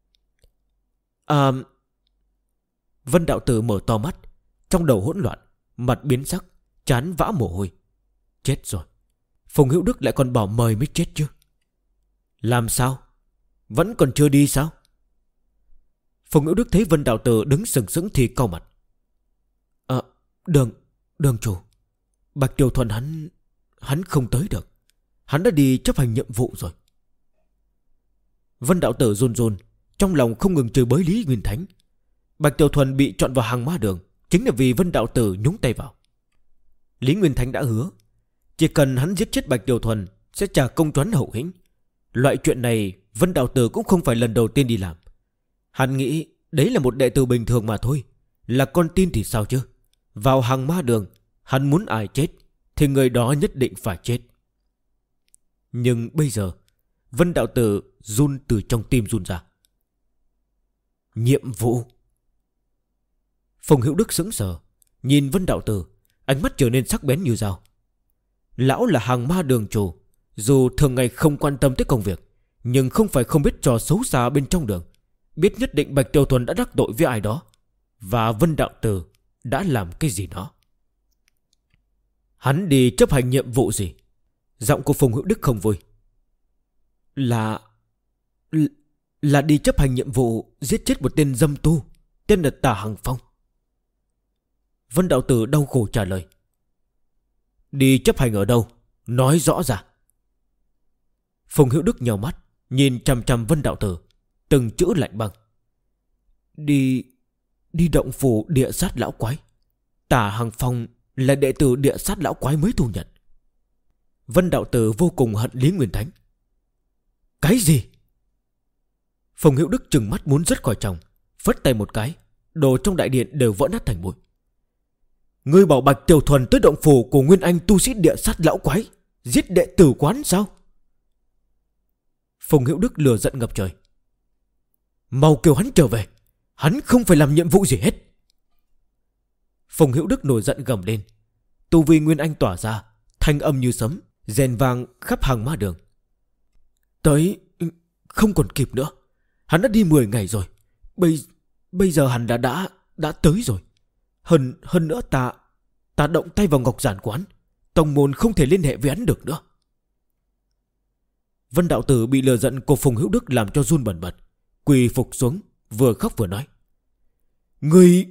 Vân đạo tử mở to mắt, trong đầu hỗn loạn, mặt biến sắc, trán vã mồ hôi. Chết rồi, Phùng Hữu Đức lại còn bảo mời mới chết chứ. Làm sao? Vẫn còn chưa đi sao? Phùng Hữu Đức thấy Vân đạo tử đứng sừng sững thì cau mặt. Đường chủ, Bạch Tiểu Thuần hắn không tới được. Hắn đã đi chấp hành nhiệm vụ rồi. Vân đạo tử run run, trong lòng không ngừng chửi bới Lý Nguyên Thánh. Bạch Tiểu Thuần bị chọn vào hàng ma đường chính là vì Vân đạo tử nhúng tay vào. Lý Nguyên Thánh đã hứa, chỉ cần hắn giết chết Bạch Tiểu Thuần sẽ trả công toán hậu hĩnh. Loại chuyện này Vân đạo tử cũng không phải lần đầu tiên đi làm. Hắn nghĩ đấy là một đệ tử bình thường mà thôi, là con tin thì sao chứ. Vào hàng ma đường, hắn muốn ai chết thì người đó nhất định phải chết. Nhưng bây giờ Vân đạo tử run từ trong tim run ra. Nhiệm vụ. Phùng Hữu Đức sững sờ, nhìn Vân đạo tử, ánh mắt trở nên sắc bén như dao. Lão là hàng ma đường chủ, dù thường ngày không quan tâm tới công việc, nhưng không phải không biết trò xấu xa bên trong đường. Biết nhất định Bạch Tiểu Thuần đã đắc tội với ai đó, và Vân đạo tử đã làm cái gì đó. Hắn đi chấp hành nhiệm vụ gì? Giọng của Phùng Hữu Đức không vui. Là đi chấp hành nhiệm vụ giết chết một tên dâm tu tên là Tả Hằng Phong. Vân đạo tử đau khổ trả lời. Đi chấp hành ở đâu? Nói rõ ra. Phùng Hữu Đức nhào mắt, nhìn chằm chằm Vân đạo tử, từng chữ lạnh băng. Đi động phủ địa sát lão quái. Tả Hằng Phong là đệ tử địa sát lão quái mới thu nhận. Vân đạo tử vô cùng hận Lý Nguyên Thánh. Cái gì? Phùng Hữu Đức trừng mắt muốn rớt khỏi chồng, phất tay một cái, đồ trong đại điện đều vỡ nát thành bụi. Ngươi bảo Bạch Tiểu Thuần tới động phủ của Nguyên Anh tu sĩ địa sát lão quái, giết đệ tử quán sao? Phùng Hữu Đức lừa giận ngập trời. Mau kêu hắn trở về, hắn không phải làm nhiệm vụ gì hết. Phùng Hữu Đức nổi giận gầm lên. Tu vi Nguyên Anh tỏa ra, thanh âm như sấm, rền vang khắp hàng ma đường. Tới không còn kịp nữa. Hắn đã đi 10 ngày rồi. Bây giờ hắn đã tới rồi. Hơn nữa ta động tay vào ngọc giản của hắn. Tông môn không thể liên hệ với hắn được nữa. Vân đạo tử bị lừa giận của Phùng Hữu Đức làm cho run bần bật, quỳ phục xuống, vừa khóc vừa nói. Ngươi...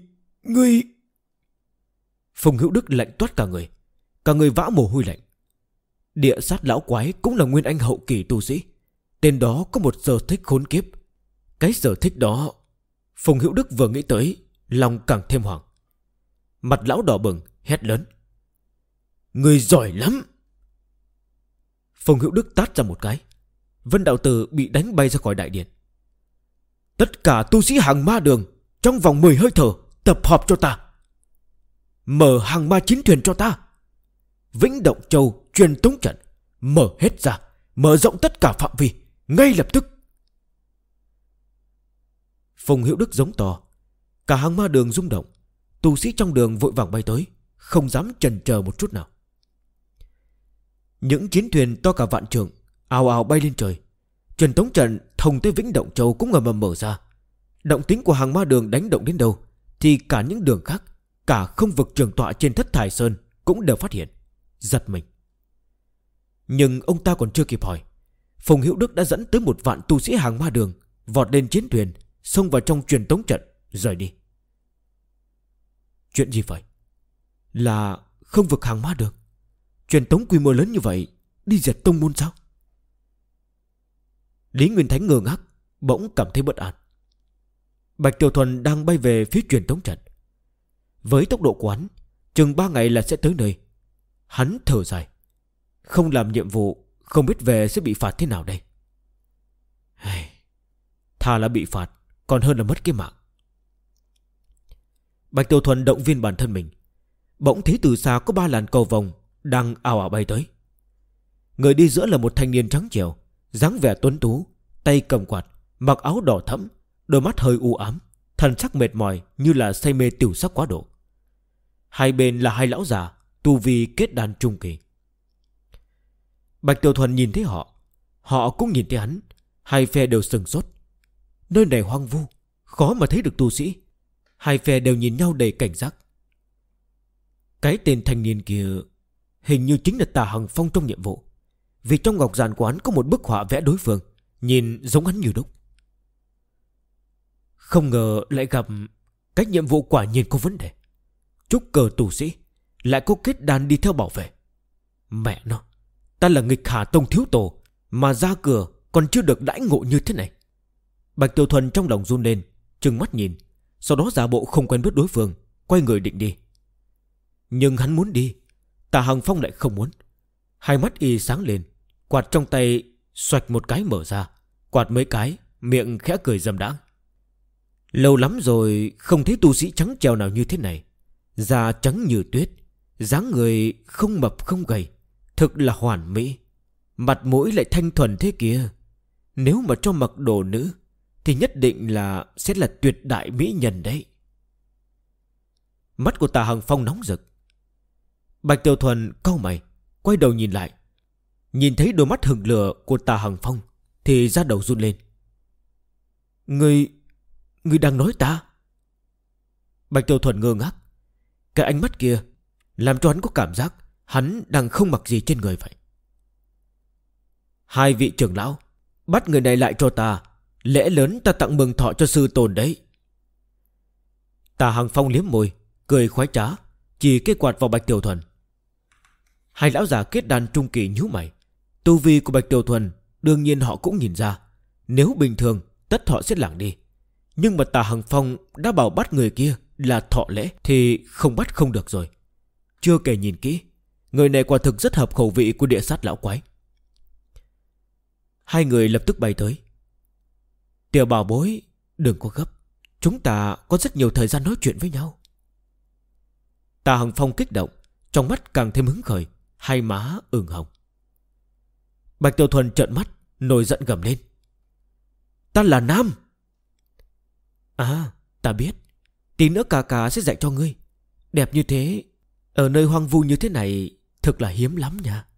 Phùng Hữu Đức lạnh toát cả người vã mồ hôi lạnh. Địa sát lão quái cũng là Nguyên Anh hậu kỳ tu sĩ. Tên đó có một sở thích khốn kiếp. Cái sở thích đó Phùng Hữu Đức vừa nghĩ tới, lòng càng thêm hoảng. Mặt lão đỏ bừng, hét lớn. Người giỏi lắm. Phùng Hữu Đức tát ra một cái. Vân đạo tử bị đánh bay ra khỏi đại điện. Tất cả tu sĩ hàng ma đường trong vòng 10 hơi thở tập họp cho ta. Mở hàng ma chiến thuyền cho ta. Vĩnh Động Châu truyền tống trận mở hết ra, mở rộng tất cả phạm vi ngay lập tức. Phùng Hữu Đức giống to. Cả hàng ma đường rung động. Tu sĩ trong đường vội vàng bay tới, không dám chần chờ một chút nào. Những chiến thuyền to cả vạn trượng ào ào bay lên trời. Truyền tống trận thông tới Vĩnh Động Châu cũng ầm ầm mở ra. Động tính của hàng ma đường đánh động đến đâu thì cả những đường khác, cả không vực trường tọa trên Thất Thải Sơn cũng đều phát hiện, giật mình. Nhưng ông ta còn chưa kịp hỏi, Phùng Hữu Đức đã dẫn tới 1 vạn tu sĩ hàng ma đường vọt lên chiến thuyền, xông vào trong truyền tống trận, rời đi. Chuyện gì vậy? Là không vực hàng ma đường? Truyền tống quy mô lớn như vậy đi diệt tông môn sao? Lý Nguyên Thánh ngơ ngác, bỗng cảm thấy bất an. Bạch Tiểu Thuần đang bay về phía truyền tống trận. Với tốc độ của hắn, chừng 3 ngày là sẽ tới nơi. Hắn thở dài. Không làm nhiệm vụ, không biết về sẽ bị phạt thế nào đây. Thà là bị phạt còn hơn là mất cái mạng. Bạch Tiểu Thuần động viên bản thân mình. Bỗng thấy từ xa có 3 làn cầu vồng đang ào ào bay tới. Người đi giữa là một thanh niên trắng trẻo, dáng vẻ tuấn tú, tay cầm quạt, mặc áo đỏ thẫm, đôi mắt hơi u ám, thần sắc mệt mỏi như là say mê tiểu sắc quá độ. Hai bên là 2 lão già tu vi kết đan trung kỳ. Bạch Tiểu Thuần nhìn thấy họ cũng nhìn thấy hắn. Hai phe đều sừng sốt. Nơi này hoang vu, khó mà thấy được tu sĩ. Hai phe đều nhìn nhau đầy cảnh giác. Cái tên thanh niên kia hình như chính là Tà Hằng Phong trong nhiệm vụ, vì trong ngọc giản quán có một bức họa vẽ đối phương, nhìn giống hắn như đúc. Không ngờ lại gặp cái nhiệm vụ quả nhiên có vấn đề. Trúc cơ tu sĩ lại có kết đan đi theo bảo vệ. Mẹ nó, ta là nghịch Hà Tông thiếu tổ mà ra cửa còn chưa được đãi ngộ như thế này. Bạch Tiểu Thuần trong lòng run lên, trừng mắt nhìn, sau đó giả bộ không quen biết đối phương, quay người định đi. Nhưng hắn muốn đi, Tà Hằng Phong lại không muốn. Hai mắt y sáng lên, quạt trong tay xoạch một cái mở ra, quạt mấy cái, miệng khẽ cười dâm đãng. Lâu lắm rồi không thấy tu sĩ trắng trèo nào như thế này. Da trắng như tuyết, dáng người không mập không gầy, thực là hoàn mỹ. Mặt mũi lại thanh thuần thế kia. Nếu mà cho mặc đồ nữ thì nhất định sẽ là tuyệt đại mỹ nhân đấy. Mắt của Tà Hằng Phong nóng rực. Bạch Tiểu Thuần cau mày, quay đầu nhìn lại. Nhìn thấy đôi mắt hừng lửa của Tà Hằng Phong thì da đầu run lên. Ngươi đang nói ta? Bạch Tiểu Thuần ngơ ngác. Cái ánh mắt kia làm cho hắn có cảm giác hắn đang không mặc gì trên người vậy. Hai vị trưởng lão, bắt người này lại cho ta. Lễ lớn ta tặng mừng thọ cho sư tôn đấy. Tà Hằng Phong liếm môi, cười khoái trá, chỉ cái quạt vào Bạch Tiểu Thuần. Hai lão già kết đan trung kỳ nhíu mày. Tu vi của Bạch Tiểu Thuần đương nhiên họ cũng nhìn ra. Nếu bình thường tất họ sẽ lảng đi. Nhưng mà Tà Hằng Phong đã bảo bắt người kia là thọ lễ thì không bắt không được rồi. Chưa kể nhìn kỹ, người này quả thực rất hợp khẩu vị của địa sát lão quái. Hai người lập tức bay tới. Tiểu bảo bối, đừng có gấp, chúng ta có rất nhiều thời gian nói chuyện với nhau. Tà Hằng Phong kích động, trong mắt càng thêm hứng khởi, hai má ửng hồng. Bạch Tiểu Thuần trợn mắt, nổi giận gầm lên: Ta là nam. À, ta biết. Tí nữa cà cà sẽ dạy cho ngươi. Đẹp như thế, ở nơi hoang vu như thế này, thực là hiếm lắm nha.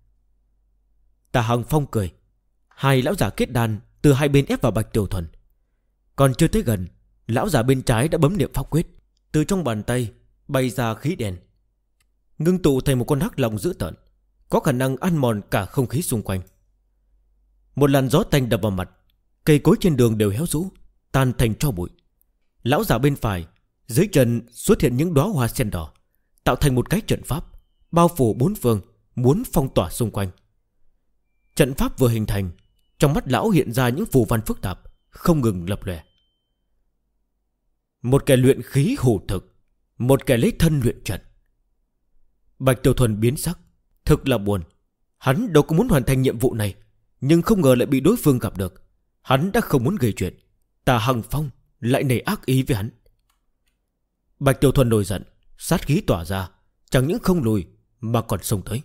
Tà Hằng Phong cười. Hai lão giả kết đàn từ hai bên ép vào Bạch Tiểu Thuần. Còn chưa tới gần, lão giả bên trái đã bấm niệm pháp quyết. Từ trong bàn tay bay ra khí đèn, ngưng tụ thành một con hắc long dữ tợn, có khả năng ăn mòn cả không khí xung quanh. Một làn gió tanh đập vào mặt, cây cối trên đường đều héo rũ, tan thành tro bụi. Lão giả bên phải, dưới chân xuất hiện những đóa hoa sen đỏ, tạo thành một cái trận pháp bao phủ bốn phương, muốn phong tỏa xung quanh. Trận pháp vừa hình thành, trong mắt lão hiện ra những phù văn phức tạp, không ngừng lập lòe. Một kẻ luyện khí hủ thực, một kẻ lấy thân luyện trận. Bạch Tiểu Thuần biến sắc, thực là buồn. Hắn đâu có muốn hoàn thành nhiệm vụ này, nhưng không ngờ lại bị đối phương gặp được. Hắn đã không muốn gây chuyện, Tà Hằng Phong lại nảy ác ý với hắn. Bạch Tiểu Thuần nổi giận, sát khí tỏa ra, chẳng những không lùi mà còn xông tới.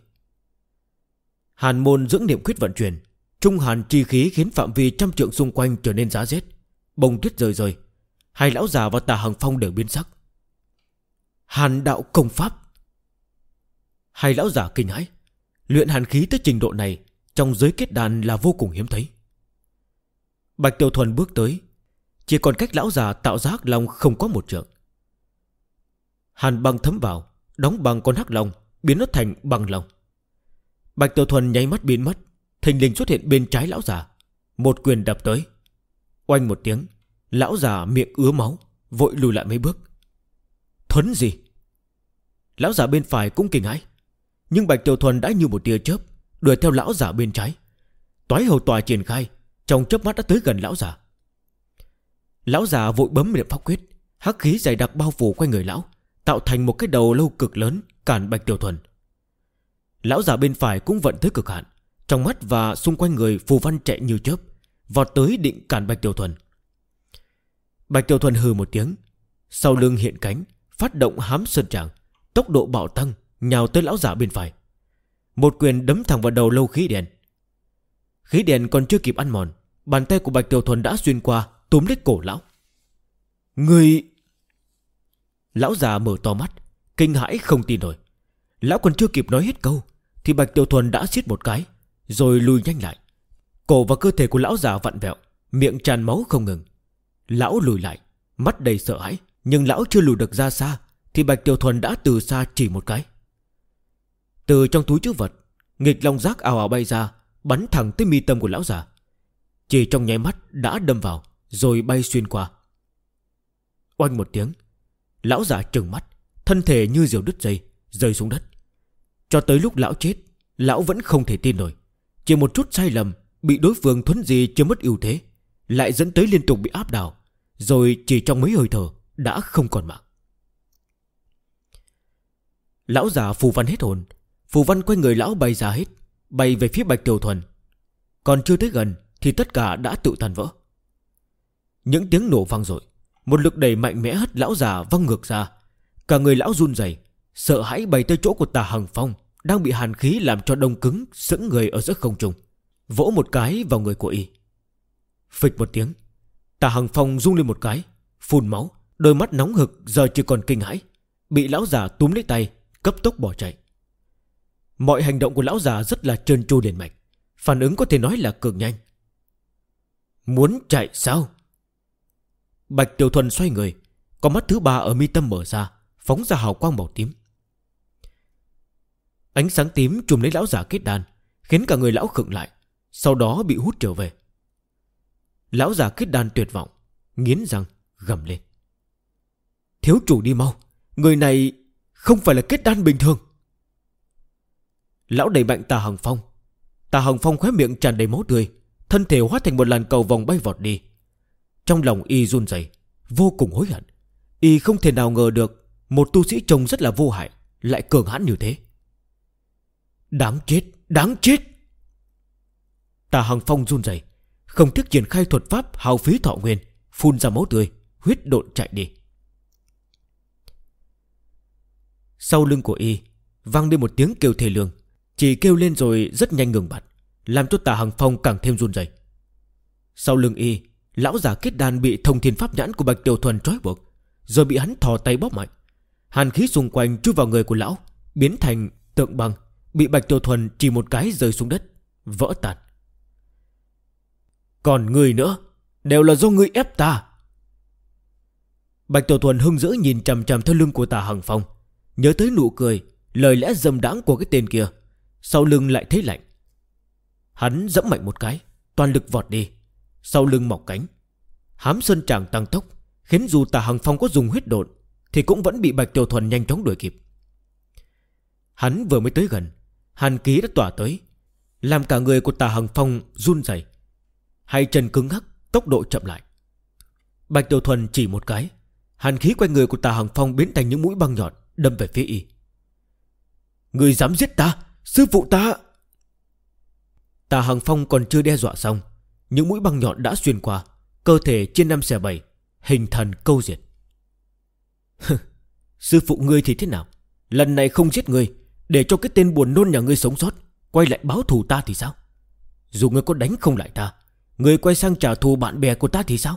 Hàn môn dưỡng niệm quyết vận chuyển, trung hàn chi khí khiến phạm vi trăm trượng xung quanh trở nên giá rét, bông tuyết rơi rơi. Hai lão già và Tà Hằng Phong đều biến sắc. Hàn đạo công pháp. Hai lão già kinh hãi. Luyện hàn khí tới trình độ này trong giới kết đàn là vô cùng hiếm thấy. Bạch Tiểu Thuần bước tới, chỉ còn cách lão già tạo ra hắc long không có một trượng. Hàn băng thấm vào, đóng băng con hắc long, biến nó thành băng long. Bạch Tiểu Thuần nháy mắt biến mất, thình lình xuất hiện bên trái lão già, một quyền đập tới. Oanh một tiếng, lão già miệng ứa máu, vội lùi lại mấy bước. Thuấn gì? Lão già bên phải cũng kinh hãi, nhưng Bạch Tiểu Thuần đã như một tia chớp đuổi theo lão già bên trái. Toái hầu tòa triển khai, trong chớp mắt đã tới gần lão già. Lão già vội bấm niệm pháp quyết, hắc khí dày đặc bao phủ quanh người lão, tạo thành một cái đầu lâu cực lớn cản Bạch Tiểu Thuần. Lão già bên phải cũng vận tới cực hạn, trong mắt và xung quanh người phù văn chạy như chớp, vọt tới định cản Bạch Tiểu Thuần. Bạch Tiểu Thuần hừ một tiếng, sau lưng hiện cánh, phát động hám sơn tràng, tốc độ bạo tăng, nhào tới lão già bên phải. Một quyền đấm thẳng vào đầu lâu khí đèn. Khí đèn còn chưa kịp ăn mòn, bàn tay của Bạch Tiểu Thuần đã xuyên qua, túm lấy cổ lão. Người... Lão già mở to mắt, kinh hãi không tin nổi. Lão còn chưa kịp nói hết câu thì Bạch Tiểu Thuần đã siết một cái, rồi lùi nhanh lại. Cổ và cơ thể của lão già vặn vẹo, miệng tràn máu không ngừng. Lão lùi lại, mắt đầy sợ hãi, nhưng lão chưa lùi được ra xa thì Bạch Tiểu Thuần đã từ xa chỉ một cái. Từ trong túi trữ vật, nghịch long giác ào ào bay ra, bắn thẳng tới mi tâm của lão già. Chỉ trong nháy mắt đã đâm vào, rồi bay xuyên qua. Oanh một tiếng, lão già trừng mắt, thân thể như diều đứt dây, rơi xuống đất. Cho tới lúc lão chết, lão vẫn không thể tin nổi. Chỉ một chút sai lầm, bị đối phương thuấn di chưa mất ưu thế, lại dẫn tới liên tục bị áp đảo, rồi chỉ trong mấy hơi thở đã không còn mạng. Lão già phù văn hết hồn, phù văn quanh người lão bay ra hết, bay về phía Bạch Tiểu Thuần. Còn chưa tới gần thì tất cả đã tự tan vỡ. Những tiếng nổ vang dội, một lực đẩy mạnh mẽ hất lão già văng ngược ra. Cả người lão run rẩy, sợ hãi bay tới chỗ của Tà Hằng Phong đang bị hàn khí làm cho đông cứng, sững người ở giữa không trung, vỗ một cái vào người của y. Phịch một tiếng, Tà Hằng Phong rung lên một cái, phun máu, đôi mắt nóng hực giờ chỉ còn kinh hãi, bị lão già túm lấy tay, cấp tốc bỏ chạy. Mọi hành động của lão già rất là trơn tru liền mạch, phản ứng có thể nói là cực nhanh. Muốn chạy sao? Bạch Tiểu Thuần xoay người, con mắt thứ ba ở mi tâm mở ra, phóng ra hào quang màu tím. Ánh sáng tím trùm lấy lão già kết đan, khiến cả người lão khựng lại, sau đó bị hút trở về. Lão già kết đan tuyệt vọng, nghiến răng gầm lên: Thiếu chủ đi mau, người này không phải là kết đan bình thường. Lão đẩy mạnh Tà Hằng Phong. Tà Hằng Phong khóe miệng tràn đầy máu tươi, thân thể hóa thành một làn cầu vòng bay vọt đi. Trong lòng y run rẩy, vô cùng hối hận. Y không thể nào ngờ được một tu sĩ trông rất là vô hại lại cường hãn như thế. Đáng chết, đáng chết! Tà Hằng Phong run rẩy, không tiếc triển khai thuật pháp hao phí thọ nguyên, phun ra máu tươi, huyết độn chạy đi. Sau lưng của y vang lên một tiếng kêu thê lương, chỉ kêu lên rồi rất nhanh ngừng bặt, làm cho Tà Hằng Phong càng thêm run rẩy. Sau lưng y, lão già kết đan bị thông thiên pháp nhãn của Bạch Tiểu Thuần trói buộc, rồi bị hắn thò tay bóp mạnh. Hàn khí xung quanh chui vào người của lão, biến thành tượng băng, bị Bạch Tiểu Thuần chỉ một cái rơi xuống đất, vỡ tan. Còn người nữa, đều là do ngươi ép ta. Bạch Tiểu Thuần hung dữ nhìn chằm chằm theo lưng của Tà Hằng Phong, nhớ tới nụ cười, lời lẽ dâm đãng của cái tên kia. Sau lưng lại thấy lạnh. Hắn giẫm mạnh một cái, toàn lực vọt đi. Sau lưng mọc cánh, hám sơn tràng tăng tốc, khiến dù Tà Hằng Phong có dùng huyết độn thì cũng vẫn bị Bạch Tiểu Thuần nhanh chóng đuổi kịp. Hắn vừa mới tới gần, hàn khí đã tỏa tới, làm cả người của Tà Hằng Phong run rẩy, hai chân cứng ngắc, tốc độ chậm lại. Bạch Tiểu Thuần chỉ một cái, hàn khí quanh người của Tà Hằng Phong biến thành những mũi băng nhọn đâm về phía y. Người dám giết ta, sư phụ ta! Tà Hằng Phong còn chưa đe dọa xong, những mũi băng nhọn đã xuyên qua, cơ thể chia 5/7, hình thần câu diệt. Sư phụ ngươi thì thế nào? Lần này không giết ngươi, để cho cái tên buồn nôn nhà ngươi sống sót, quay lại báo thù ta thì sao? Dù ngươi có đánh không lại ta, ngươi quay sang trả thù bạn bè của ta thì sao?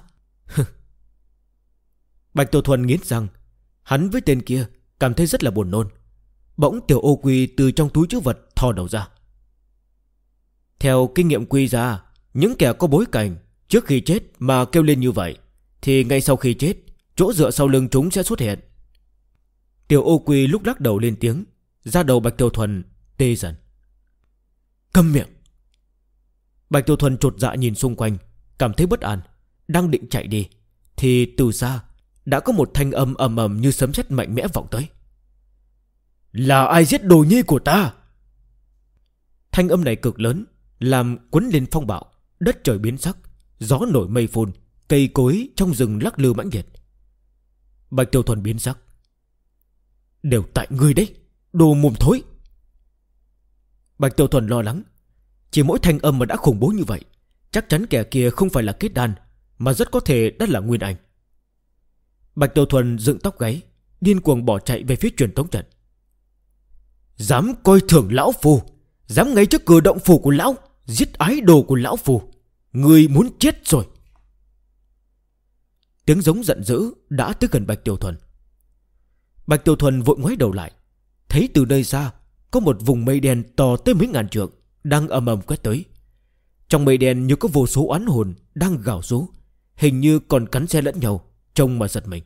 Bạch Tiểu Thuần nghiến răng, hắn với tên kia cảm thấy rất là buồn nôn. Bỗng Tiểu Ô Quy từ trong túi trữ vật thò đầu ra. Theo kinh nghiệm quy ra, những kẻ có bối cảnh trước khi chết mà kêu lên như vậy thì ngay sau khi chết, chỗ dựa sau lưng chúng sẽ xuất hiện. Tiểu Ô Quy lúc lắc đầu lên tiếng, da đầu Bạch Tiểu Thuần tê dần. Câm miệng! Bạch Tiểu Thuần chột dạ nhìn xung quanh, cảm thấy bất an, đang định chạy đi thì từ xa đã có một thanh âm ầm ầm như sấm sét mạnh mẽ vọng tới. Là ai giết đồ nhi của ta? Thanh âm này cực lớn, làm cuốn lên phong bạo, đất trời biến sắc, gió nổi mây phun, cây cối trong rừng lắc lư mãnh liệt. Bạch Tiểu Thuần biến sắc. Đều tại ngươi đấy, đồ mồm thối! Bạch Tiểu Thuần lo lắng, chỉ mỗi thanh âm mà đã khủng bố như vậy, chắc chắn kẻ kia không phải là kết đan, mà rất có thể đã là Nguyên Anh. Bạch Tiểu Thuần dựng tóc gáy, điên cuồng bỏ chạy về phía truyền tống trận. Dám coi thường lão phù, dám ngay trước cửa động phủ của lão giết ái đồ của lão phù, người muốn chết rồi! Tiếng giống giận dữ đã tới gần Bạch Tiểu Thuần. Bạch Tiểu Thuần vội ngoái đầu lại, thấy từ nơi xa có một vùng mây đen to tới mấy ngàn trượng đang ầm ầm quét tới. Trong mây đen như có vô số oán hồn đang gào rú, hình như còn cắn xé lẫn nhau, trông mà giật mình.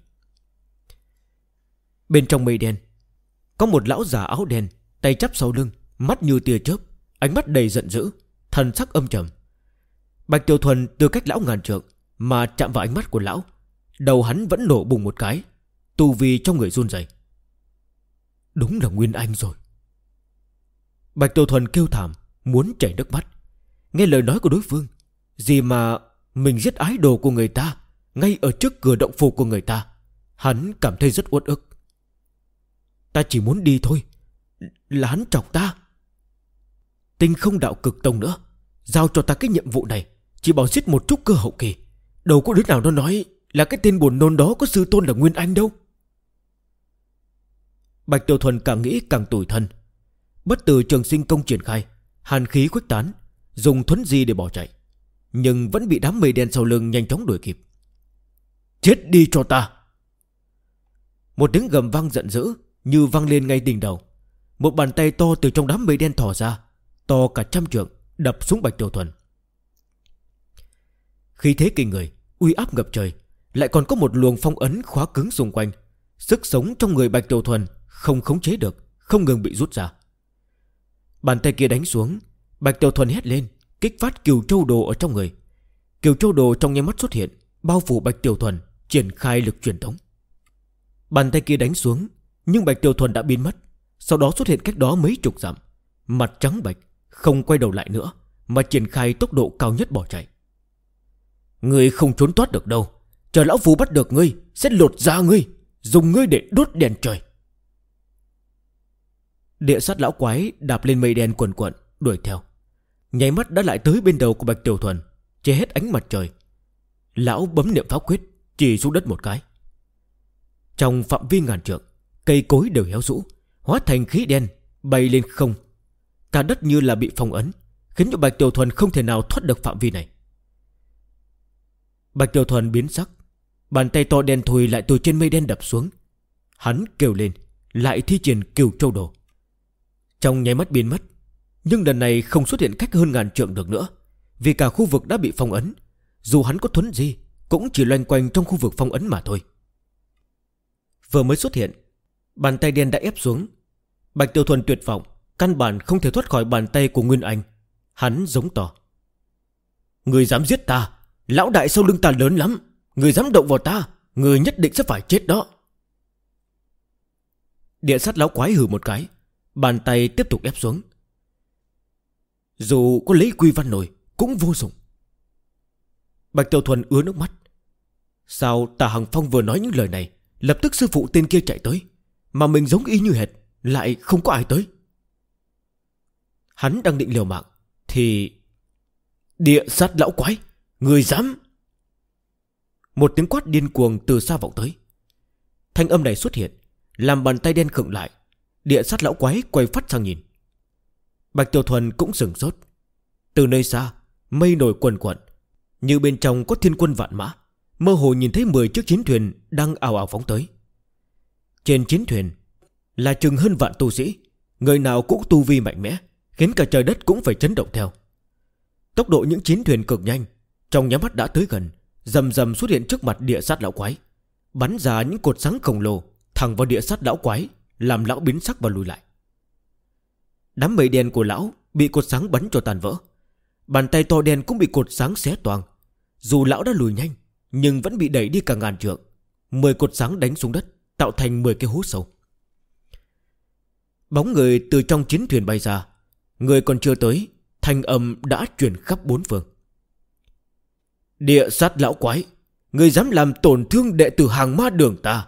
Bên trong mây đen có một lão già áo đen, tay chắp sau lưng, mắt như tia chớp, ánh mắt đầy giận dữ, thần sắc âm trầm. Bạch Tiểu Thuần từ cách lão ngàn trượng mà chạm vào ánh mắt của lão, đầu hắn vẫn nổ bùng một cái, tu vi trong người run rẩy. Đúng là Nguyên Anh rồi. Bạch Tiểu Thuần kêu thảm, muốn chảy nước mắt. Nghe lời nói của đối phương, gì mà mình giết ái đồ của người ta ngay ở trước cửa động phủ của người ta, hắn cảm thấy rất uất ức. Ta chỉ muốn đi thôi, là hắn chọc ta. Tinh Không Đạo Cực Tông nữa, giao cho ta cái nhiệm vụ này, chỉ bảo giết một trúc cơ hậu kỳ. Đâu có đứa nào nó nói là cái tên buồn nôn đó có sư tôn là Nguyên Anh đâu. Bạch Tiểu Thuần càng nghĩ càng tủi thân. Bất tử trường sinh công triển khai, hàn khí khuếch tán, dùng thuấn di để bỏ chạy, nhưng vẫn bị đám mây đen sau lưng nhanh chóng đuổi kịp. Chết đi cho ta! Một tiếng gầm vang giận dữ như vang lên ngay đỉnh đầu. Một bàn tay to từ trong đám mây đen thò ra, to cả 100 trượng, đập xuống Bạch Tiểu Thuần. Khí thế kinh người, uy áp ngập trời, lại còn có một luồng phong ấn khóa cứng xung quanh. Sức sống trong người Bạch Tiểu Thuần không khống chế được, không ngừng bị rút ra. Bàn tay kia đánh xuống, Bạch Tiểu Thuần hét lên, kích phát Kiều Châu Đồ ở trong người. Kiều Châu Đồ trong nháy mắt xuất hiện, bao phủ Bạch Tiểu Thuần, triển khai lực truyền tống. Bàn tay kia đánh xuống, nhưng Bạch Tiểu Thuần đã biến mất. Sau đó xuất hiện cách đó mấy chục dặm, mặt trắng bệch, không quay đầu lại nữa, mà triển khai tốc độ cao nhất bỏ chạy. Ngươi không trốn thoát được đâu, chờ lão phù bắt được ngươi sẽ lột da ngươi, dùng ngươi để đốt đèn trời. Địa sát lão quái đạp lên mây đen quần quận đuổi theo, nháy mắt đã lại tới bên đầu của Bạch Tiểu Thuần, che hết ánh mặt trời. Lão bấm niệm pháp quyết, chỉ xuống đất một cái. Trong phạm vi ngàn trượng, cây cối đều héo rũ, hóa thành khí đen bay lên không. Cả đất như là bị phong ấn, khiến cho Bạch Tiểu Thuần không thể nào thoát được phạm vi này. Bạch Tiểu Thuần biến sắc. Bàn tay to đen thùi lại từ trên mây đen đập xuống. Hắn kêu lên, lại thi triển Cửu Châu Đồ. Trong nháy mắt biến mất. Nhưng lần này không xuất hiện cách hơn ngàn trượng được nữa, vì cả khu vực đã bị phong ấn. Dù hắn có thuấn di cũng chỉ loanh quanh trong khu vực phong ấn mà thôi. Vừa mới xuất hiện, bàn tay đen đã ép xuống. Bạch Tiểu Thuần tuyệt vọng, căn bản không thể thoát khỏi bàn tay của Nguyên Anh. Hắn giống to: người dám giết ta, lão đại sau lưng ta lớn lắm. Người dám động vào ta, người nhất định sẽ phải chết đó. Địa sát lão quái hừ một cái, bàn tay tiếp tục ép xuống. Dù có lấy quy văn nổi cũng vô dụng. Bạch Tiểu Thuần ứa nước mắt. Sao Tả Hằng Phong vừa nói những lời này, lập tức sư phụ tên kia chạy tới, mà mình giống y như hệt, lại không có ai tới. Hắn đang định liều mạng thì địa sát lão quái, người dám! Một tiếng quát điên cuồng từ xa vọng tới. Thanh âm này xuất hiện, làm bàn tay đen khựng lại. Địa sát lão quái quay phát sang nhìn. Bạch Tiểu Thuần cũng sửng sốt. Từ nơi xa, mây nổi quần quận, như bên trong có thiên quân vạn mã. Mơ hồ nhìn thấy 10 chiếc chiến thuyền đang ào ào phóng tới. Trên chiến thuyền là chừng hơn vạn tu sĩ, người nào cũng tu vi mạnh mẽ, khiến cả trời đất cũng phải chấn động theo. Tốc độ những chiến thuyền cực nhanh, trong nháy mắt đã tới gần, rầm rầm xuất hiện trước mặt địa sát lão quái, bắn ra những cột sáng khổng lồ thẳng vào địa sát lão quái, làm lão biến sắc và lùi lại. Đám mây đen của lão bị cột sáng bắn cho tàn vỡ. Bàn tay to đen cũng bị cột sáng xé toang. Dù lão đã lùi nhanh, nhưng vẫn bị đẩy đi cả ngàn trượng. 10 cột sáng đánh xuống đất, tạo thành 10 cái hố sâu. Bóng người từ trong chiến thuyền bay ra. Người còn chưa tới, thanh âm đã truyền khắp bốn phương. Địa sát lão quái, người dám làm tổn thương đệ tử Hàng Ma Đường ta.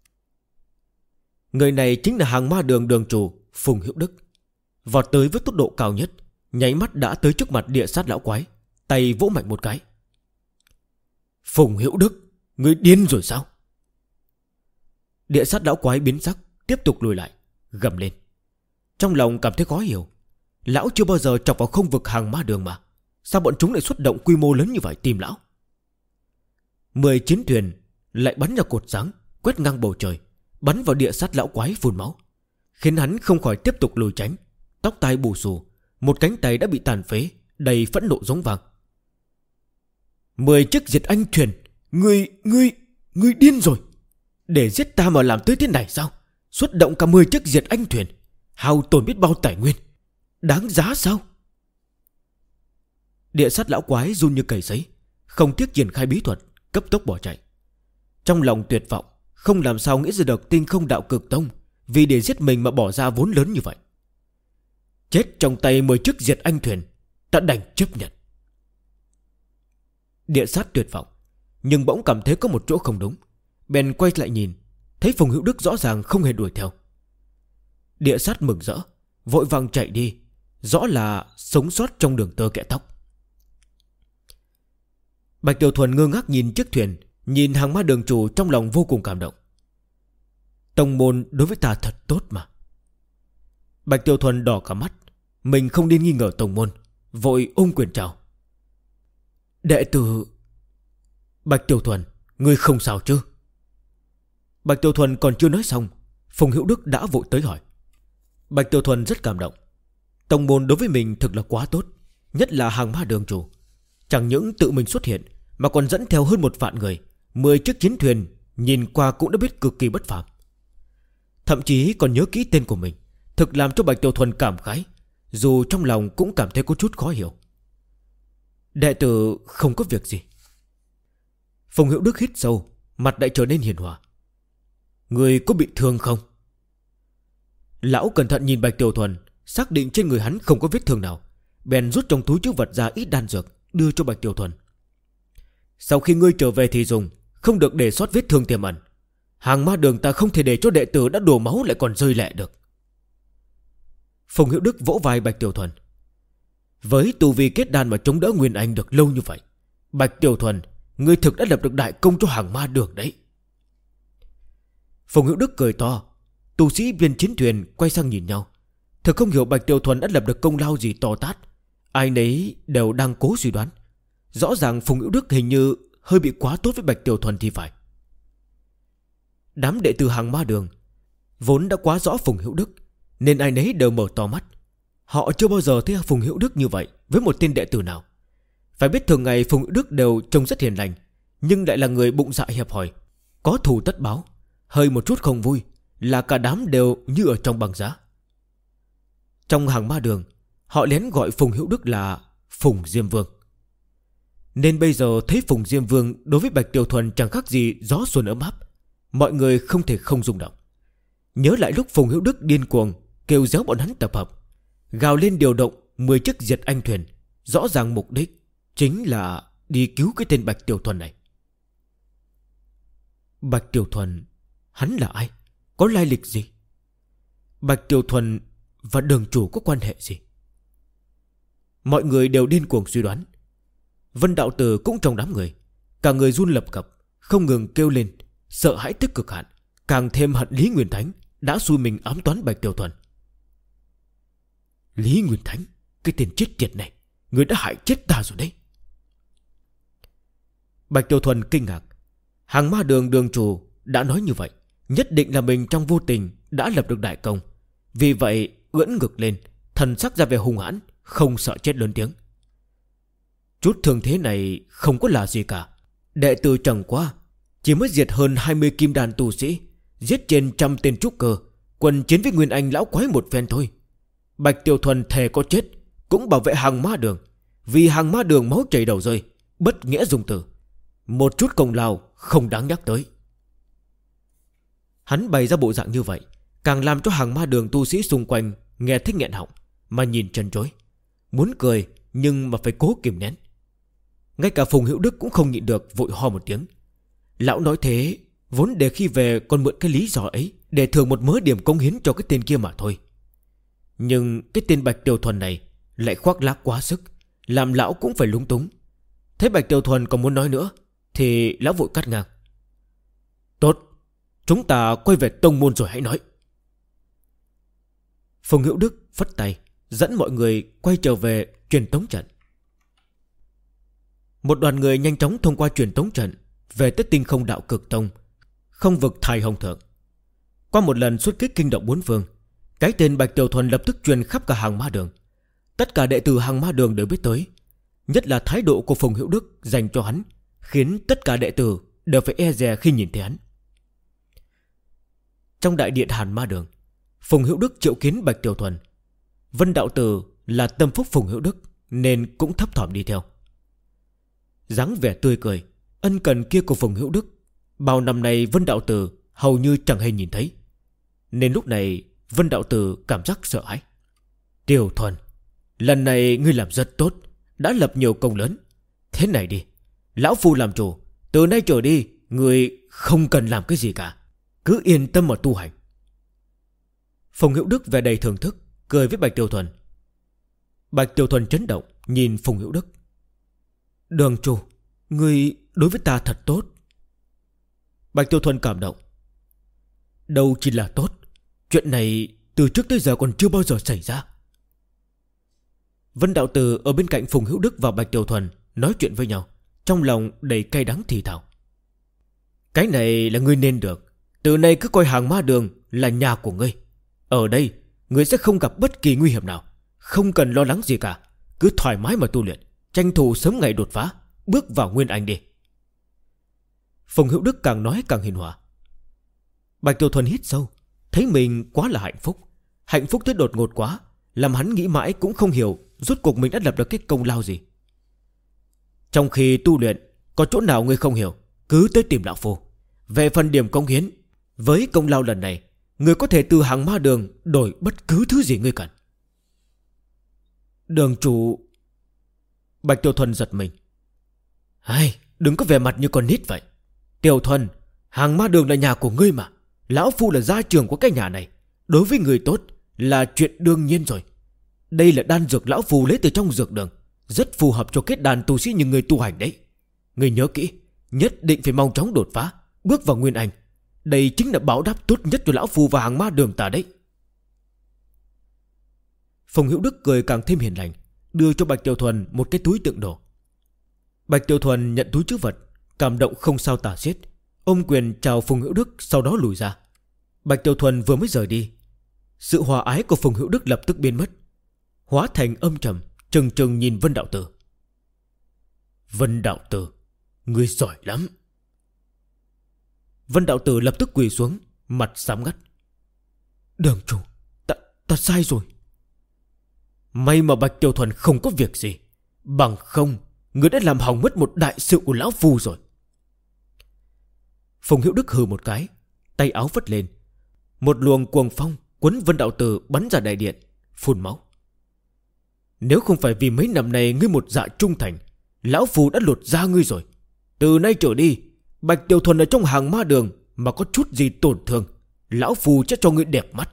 Người này chính là Hàng Ma Đường đường chủ Phùng Hữu Đức. Vọt tới với tốc độ cao nhất, nháy mắt đã tới trước mặt địa sát lão quái, tay vỗ mạnh một cái. Phùng Hữu Đức, người điên rồi sao? Địa sát lão quái biến sắc, tiếp tục lùi lại, gầm lên. Trong lòng cảm thấy khó hiểu. Lão chưa bao giờ chọc vào không vực Hàng Ma Đường mà, sao bọn chúng lại xuất động quy mô lớn như vậy tìm lão? 10 chiến thuyền lại bắn ra cột sáng, quét ngang bầu trời, bắn vào địa sát lão quái phun máu, khiến hắn không khỏi tiếp tục lùi tránh. Tóc tai bù xù, một cánh tay đã bị tàn phế, đầy phẫn nộ giống vàng. 10 chiếc diệt anh thuyền, ngươi điên rồi. Để giết ta mà làm tới thế này sao? Xuất động cả 10 chiếc diệt anh thuyền, hao tổn biết bao tài nguyên, đáng giá sao? Địa sát lão quái run như cầy sấy, không tiếc triển khai bí thuật, cấp tốc bỏ chạy. Trong lòng tuyệt vọng, không làm sao nghĩ ra được Tinh Không Đạo Cực Tông vì để giết mình mà bỏ ra vốn lớn như vậy. Chết trong tay 10 chiếc diệt anh thuyền, ta đành chấp nhận. Địa sát tuyệt vọng, nhưng bỗng cảm thấy có một chỗ không đúng, bèn quay lại nhìn, thấy Phùng Hữu Đức rõ ràng không hề đuổi theo. Địa sát mừng rỡ, vội vàng chạy đi, rõ là sống sót trong đường tơ kẽ tóc. Bạch Tiểu Thuần ngơ ngác nhìn chiếc thuyền, nhìn Hàng Ma Đường chủ, trong lòng vô cùng cảm động. Tông môn đối với ta thật tốt mà. Bạch Tiểu Thuần đỏ cả mắt, mình không nên nghi ngờ tông môn, vội ôm quyền chào. Đệ tử... Bạch Tiểu Thuần, ngươi không sao chứ? Bạch Tiểu Thuần còn chưa nói xong, Phùng Hữu Đức đã vội tới hỏi. Bạch Tiểu Thuần rất cảm động. Tông môn đối với mình thực là quá tốt, nhất là Hàng Ma Đường chủ. Chẳng những tự mình xuất hiện, mà còn dẫn theo hơn 1 vạn người, 10 chiếc chiến thuyền, nhìn qua cũng đã biết cực kỳ bất phàm. Thậm chí còn nhớ kỹ tên của mình, thực làm cho Bạch Tiểu Thuần cảm khái, dù trong lòng cũng cảm thấy có chút khó hiểu. Đệ tử không có việc gì. Phùng Hữu Đức hít sâu, mặt lại trở nên hiền hòa. Người có bị thương không? Lão cẩn thận nhìn Bạch Tiểu Thuần, xác định trên người hắn không có vết thương nào, bèn rút trong túi trữ vật ra ít đan dược, đưa cho Bạch Tiểu Thuần. Sau khi ngươi trở về thì dùng, không được để sót vết thương tiềm ẩn. Hàng Ma Đường ta không thể để cho đệ tử đã đổ máu lại còn rơi lệ được. Phùng Hữu Đức vỗ vai Bạch Tiểu Thuần. Với tu vi kết đan mà chống đỡ Nguyên Anh được lâu như vậy, Bạch Tiểu Thuần, ngươi thực đã lập được đại công cho Hàng Ma Đường đấy. Phùng Hữu Đức cười to. Tu sĩ viên chiến thuyền quay sang nhìn nhau, thực không hiểu Bạch Tiểu Thuần đã lập được công lao gì to tát. Ai nấy đều đang cố suy đoán. Rõ ràng Phùng Hữu Đức hình như hơi bị quá tốt với Bạch Tiểu Thuần thì phải. Đám đệ tử Hàng Ma Đường vốn đã quá rõ Phùng Hữu Đức, nên ai nấy đều mở to mắt. Họ chưa bao giờ thấy Phùng Hữu Đức như vậy với một tên đệ tử nào. Phải biết thường ngày Phùng Hữu Đức đều trông rất hiền lành, nhưng lại là người bụng dạ hẹp hòi, có thù tất báo. Hơi một chút không vui là cả đám đều như ở trong băng giá. Trong Hàng Ma Đường, họ lén gọi Phùng Hữu Đức là Phùng Diêm Vương. Nên bây giờ thấy Phùng Diêm Vương đối với Bạch Tiểu Thuần chẳng khác gì gió xuân ấm áp, mọi người không thể không rung động. Nhớ lại lúc Phùng Hữu Đức điên cuồng kêu réo bọn hắn tập hợp, gào lên điều động 10 chiếc diệt anh thuyền, rõ ràng mục đích chính là đi cứu cái tên Bạch Tiểu Thuần này. Bạch Tiểu Thuần, hắn là ai? Có lai lịch gì? Bạch Tiểu Thuần và đường chủ có quan hệ gì? Mọi người đều điên cuồng suy đoán. Vân Đạo Tử cũng trong đám người, cả người run lập cập, không ngừng kêu lên, sợ hãi tức cực hạn, càng thêm hận Lý Nguyên Thánh đã xui mình ám toán Bạch Tiểu Thuần. Lý Nguyên Thánh, cái tên chết tiệt này, người đã hại chết ta rồi đấy. Bạch Tiểu Thuần kinh ngạc. Hàng Ma Đường đường chủ đã nói như vậy, nhất định là mình trong vô tình đã lập được đại công. Vì vậy ưỡn ngực lên, thần sắc ra vẻ hung hãn, không sợ chết lớn tiếng. Chút thương thế này không có là gì cả. Đệ tử chẳng qua chỉ mới diệt hơn 20 kim đàn tu sĩ, giết trên 100 tên trúc cơ, quần chiến với Nguyên Anh lão quái một phen thôi. Bạch Tiểu Thuần thề có chết cũng bảo vệ Hàng Ma Đường, vì Hàng Ma Đường máu chảy đầu rơi, bất nghĩa dùng từ, một chút công lao không đáng nhắc tới. Hắn bày ra bộ dạng như vậy, càng làm cho Hàng Ma Đường tu sĩ xung quanh nghe thích nghẹn họng, mà nhìn chân chối, muốn cười nhưng mà phải cố kìm nén. Ngay cả Phùng Hữu Đức cũng không nhịn được, vội ho một tiếng. Lão nói thế vốn để khi về còn mượn cái lý do ấy để thưởng một mớ điểm công hiến cho cái tên kia mà thôi. Nhưng cái tên Bạch Tiểu Thuần này lại khoác lác quá sức, làm lão cũng phải lúng túng. Thấy Bạch Tiểu Thuần còn muốn nói nữa thì lão vội cắt ngang. Tốt, chúng ta quay về tông môn rồi hãy nói. Phùng Hữu Đức phất tay dẫn mọi người quay trở về truyền tống trận. Một đoàn người nhanh chóng thông qua truyền tống trận về tới Tinh Không Đạo Cực Tông, không vực Thái Hồng Thượng. Qua một lần xuất kích kinh động bốn phương, cái tên Bạch Tiểu Thuần lập tức truyền khắp cả Hàng Ma Đường. Tất cả đệ tử Hàng Ma Đường đều biết tới. Nhất là thái độ của Phùng Hữu Đức dành cho hắn khiến tất cả đệ tử đều phải e dè khi nhìn thấy hắn. Trong đại điện Hàn Ma Đường, Phùng Hữu Đức triệu kiến Bạch Tiểu Thuần. Vân Đạo Tử là tâm phúc Phùng Hữu Đức nên cũng thấp thỏm đi theo. Dáng vẻ tươi cười ân cần kia của Phùng Hữu Đức bao năm nay Vân Đạo Tử hầu như chẳng hề nhìn thấy, nên lúc này Vân Đạo Tử cảm giác sợ hãi. Tiểu Thuần, lần này ngươi làm rất tốt, đã lập nhiều công lớn. Thế này đi, lão phu làm chủ, từ nay trở đi ngươi không cần làm cái gì cả, cứ yên tâm mà tu hành. Phùng Hữu Đức về đầy thưởng thức, cười với Bạch Tiểu Thuần. Bạch Tiểu Thuần chấn động nhìn Phùng Hữu Đức. Đường chủ, ngươi đối với ta thật tốt. Bạch Tiểu Thuần cảm động. Đâu chỉ là tốt, chuyện này từ trước tới giờ còn chưa bao giờ xảy ra. Vân Đạo Tử ở bên cạnh Phùng Hữu Đức và Bạch Tiểu Thuần nói chuyện với nhau, trong lòng đầy cay đắng thì thào. Cái này là ngươi nên được. Từ nay cứ coi Hàng Ma Đường là nhà của ngươi. Ở đây ngươi sẽ không gặp bất kỳ nguy hiểm nào, không cần lo lắng gì cả. Cứ thoải mái mà tu luyện, tranh thủ sớm ngày đột phá, bước vào Nguyên Anh đi. Phùng Hữu Đức càng nói càng hiền hòa. Bạch Tiểu Thuần hít sâu, thấy mình quá là hạnh phúc. Hạnh phúc tới đột ngột quá, làm hắn nghĩ mãi cũng không hiểu rốt cuộc mình đã lập được cái công lao gì. Trong khi tu luyện có chỗ nào ngươi không hiểu, cứ tới tìm lão phu. Về phần điểm công hiến, với công lao lần này, ngươi có thể từ Hàng Ma Đường đổi bất cứ thứ gì ngươi cần. Đường chủ... Bạch Tiểu Thuần giật mình. Hay, đừng có vẻ mặt như con nít vậy. Tiểu Thuần, Hàng Ma Đường là nhà của ngươi mà. Lão phu là gia trưởng của cái nhà này, đối với người tốt là chuyện đương nhiên rồi. Đây là đan dược lão phu lấy từ trong dược đường, rất phù hợp cho kết đàn tu sĩ như người tu hành đấy. Ngươi nhớ kỹ, nhất định phải mau chóng đột phá, bước vào Nguyên Anh. Đây chính là báo đáp tốt nhất cho lão phu và Hàng Ma Đường ta đấy. Phùng Hữu Đức cười càng thêm hiền lành, đưa cho Bạch Tiểu Thuần một cái túi tượng đồ. Bạch Tiểu Thuần nhận túi trữ vật, cảm động không sao tả xiết, ôm quyền chào Phùng Hữu Đức, sau đó lùi ra. Bạch Tiểu Thuần vừa mới rời đi, sự hòa ái của Phùng Hữu Đức lập tức biến mất, hóa thành âm trầm, trừng trừng nhìn Vân Đạo Tử. Vân Đạo Tử, ngươi giỏi lắm. Vân Đạo Tử lập tức quỳ xuống, mặt xám ngắt. Đường chủ, ta sai rồi. May mà Bạch Tiểu Thuần không có việc gì, bằng không ngươi đã làm hỏng mất một đại sự của lão phu rồi. Phùng Hữu Đức hừ một cái, tay áo phất lên, một luồng cuồng phong quấn Vân Đạo Tử bắn ra đại điện, phun máu. Nếu không phải vì mấy năm này ngươi một dạ trung thành, lão phu đã lột da ngươi rồi. Từ nay trở đi, Bạch Tiểu Thuần ở trong hàng ma đường mà có chút gì tổn thương, lão phu sẽ cho ngươi đẹp mắt.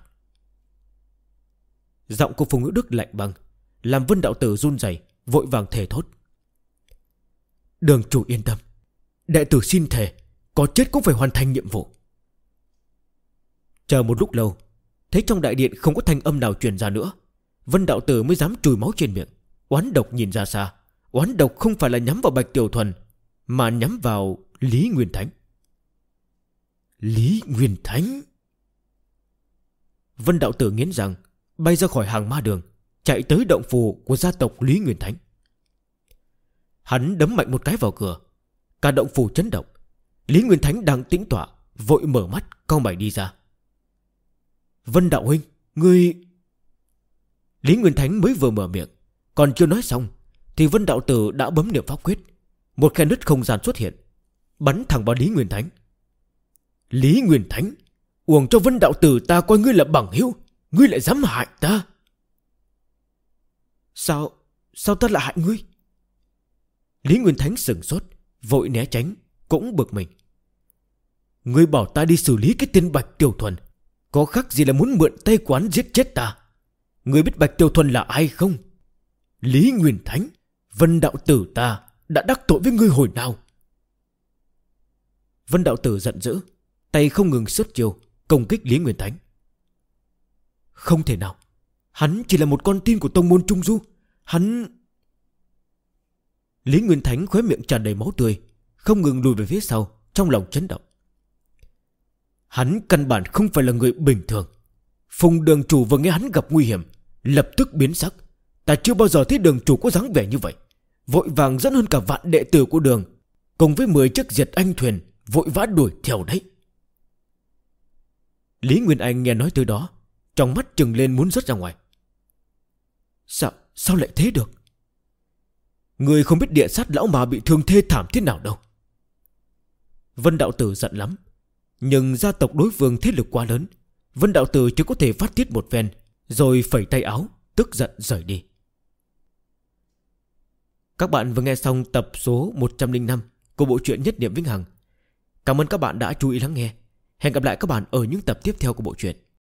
Giọng của Phùng Hữu Đức lạnh băng, làm Vân Đạo Tử run rẩy, vội vàng thề thốt. Đường chủ yên tâm, đệ tử xin thề, có chết cũng phải hoàn thành nhiệm vụ. Chờ một lúc lâu, thấy trong đại điện không có thanh âm nào truyền ra nữa, Vân Đạo Tử mới dám trùi máu trên miệng, oán độc nhìn ra xa. Oán độc không phải là nhắm vào Bạch Tiểu Thuần, mà nhắm vào Lý Nguyên Thánh. Lý Nguyên Thánh. Vân Đạo Tử nghiến răng, bay ra khỏi hàng ma đường, chạy tới động phủ của gia tộc Lý Nguyên Thánh. Hắn đấm mạnh một cái vào cửa, cả động phủ chấn động. Lý Nguyên Thánh đang tĩnh tọa, vội mở mắt, cau mày đi ra. Vân Đạo huynh, ngươi... Lý Nguyên Thánh mới vừa mở miệng, còn chưa nói xong thì Vân Đạo Tử đã bấm niệm pháp quyết. Một khe nứt không gian xuất hiện, bắn thẳng vào Lý Nguyên Thánh. Lý Nguyên Thánh, uổng cho Vân Đạo Tử ta coi ngươi là bằng hữu, ngươi lại dám hại ta. Sao ta lại hại ngươi? Lý Nguyên Thánh sửng sốt, vội né tránh, cũng bực mình. Ngươi bảo ta đi xử lý cái tên Bạch Tiểu Thuần, có khác gì là muốn mượn tay quán giết chết ta? Ngươi biết Bạch Tiểu Thuần là ai không? Lý Nguyên Thánh, Vân Đạo Tử ta đã đắc tội với ngươi hồi nào? Vân Đạo Tử giận dữ, tay không ngừng xuất chiêu công kích Lý Nguyên Thánh. Không thể nào, hắn chỉ là một con tin của tông môn Trung Du. Hắn... Lý Nguyên Thánh khóe miệng tràn đầy máu tươi, không ngừng lùi về phía sau, trong lòng chấn động. Hắn căn bản không phải là người bình thường. Phùng đường chủ vừa nghe hắn gặp nguy hiểm, lập tức biến sắc. Ta chưa bao giờ thấy đường chủ có dáng vẻ như vậy, vội vàng dẫn hơn cả vạn đệ tử của đường, cùng với 10 chiếc diệt anh thuyền, vội vã đuổi theo đấy. Lý Nguyên Anh nghe nói tới đó, trong mắt trừng lên muốn rớt ra ngoài. Sao lại thế được? Người không biết địa sát lão mà bị thương thê thảm thế nào đâu. Vân Đạo Tử giận lắm, nhưng gia tộc đối phương thế lực quá lớn, Vân Đạo Tử chỉ có thể phát tiết một phen, rồi phẩy tay áo, tức giận rời đi. Các bạn vừa nghe xong tập số 105 của bộ truyện Nhất Niệm Vĩnh Hằng. Cảm ơn các bạn đã chú ý lắng nghe. Hẹn gặp lại các bạn ở những tập tiếp theo của bộ truyện.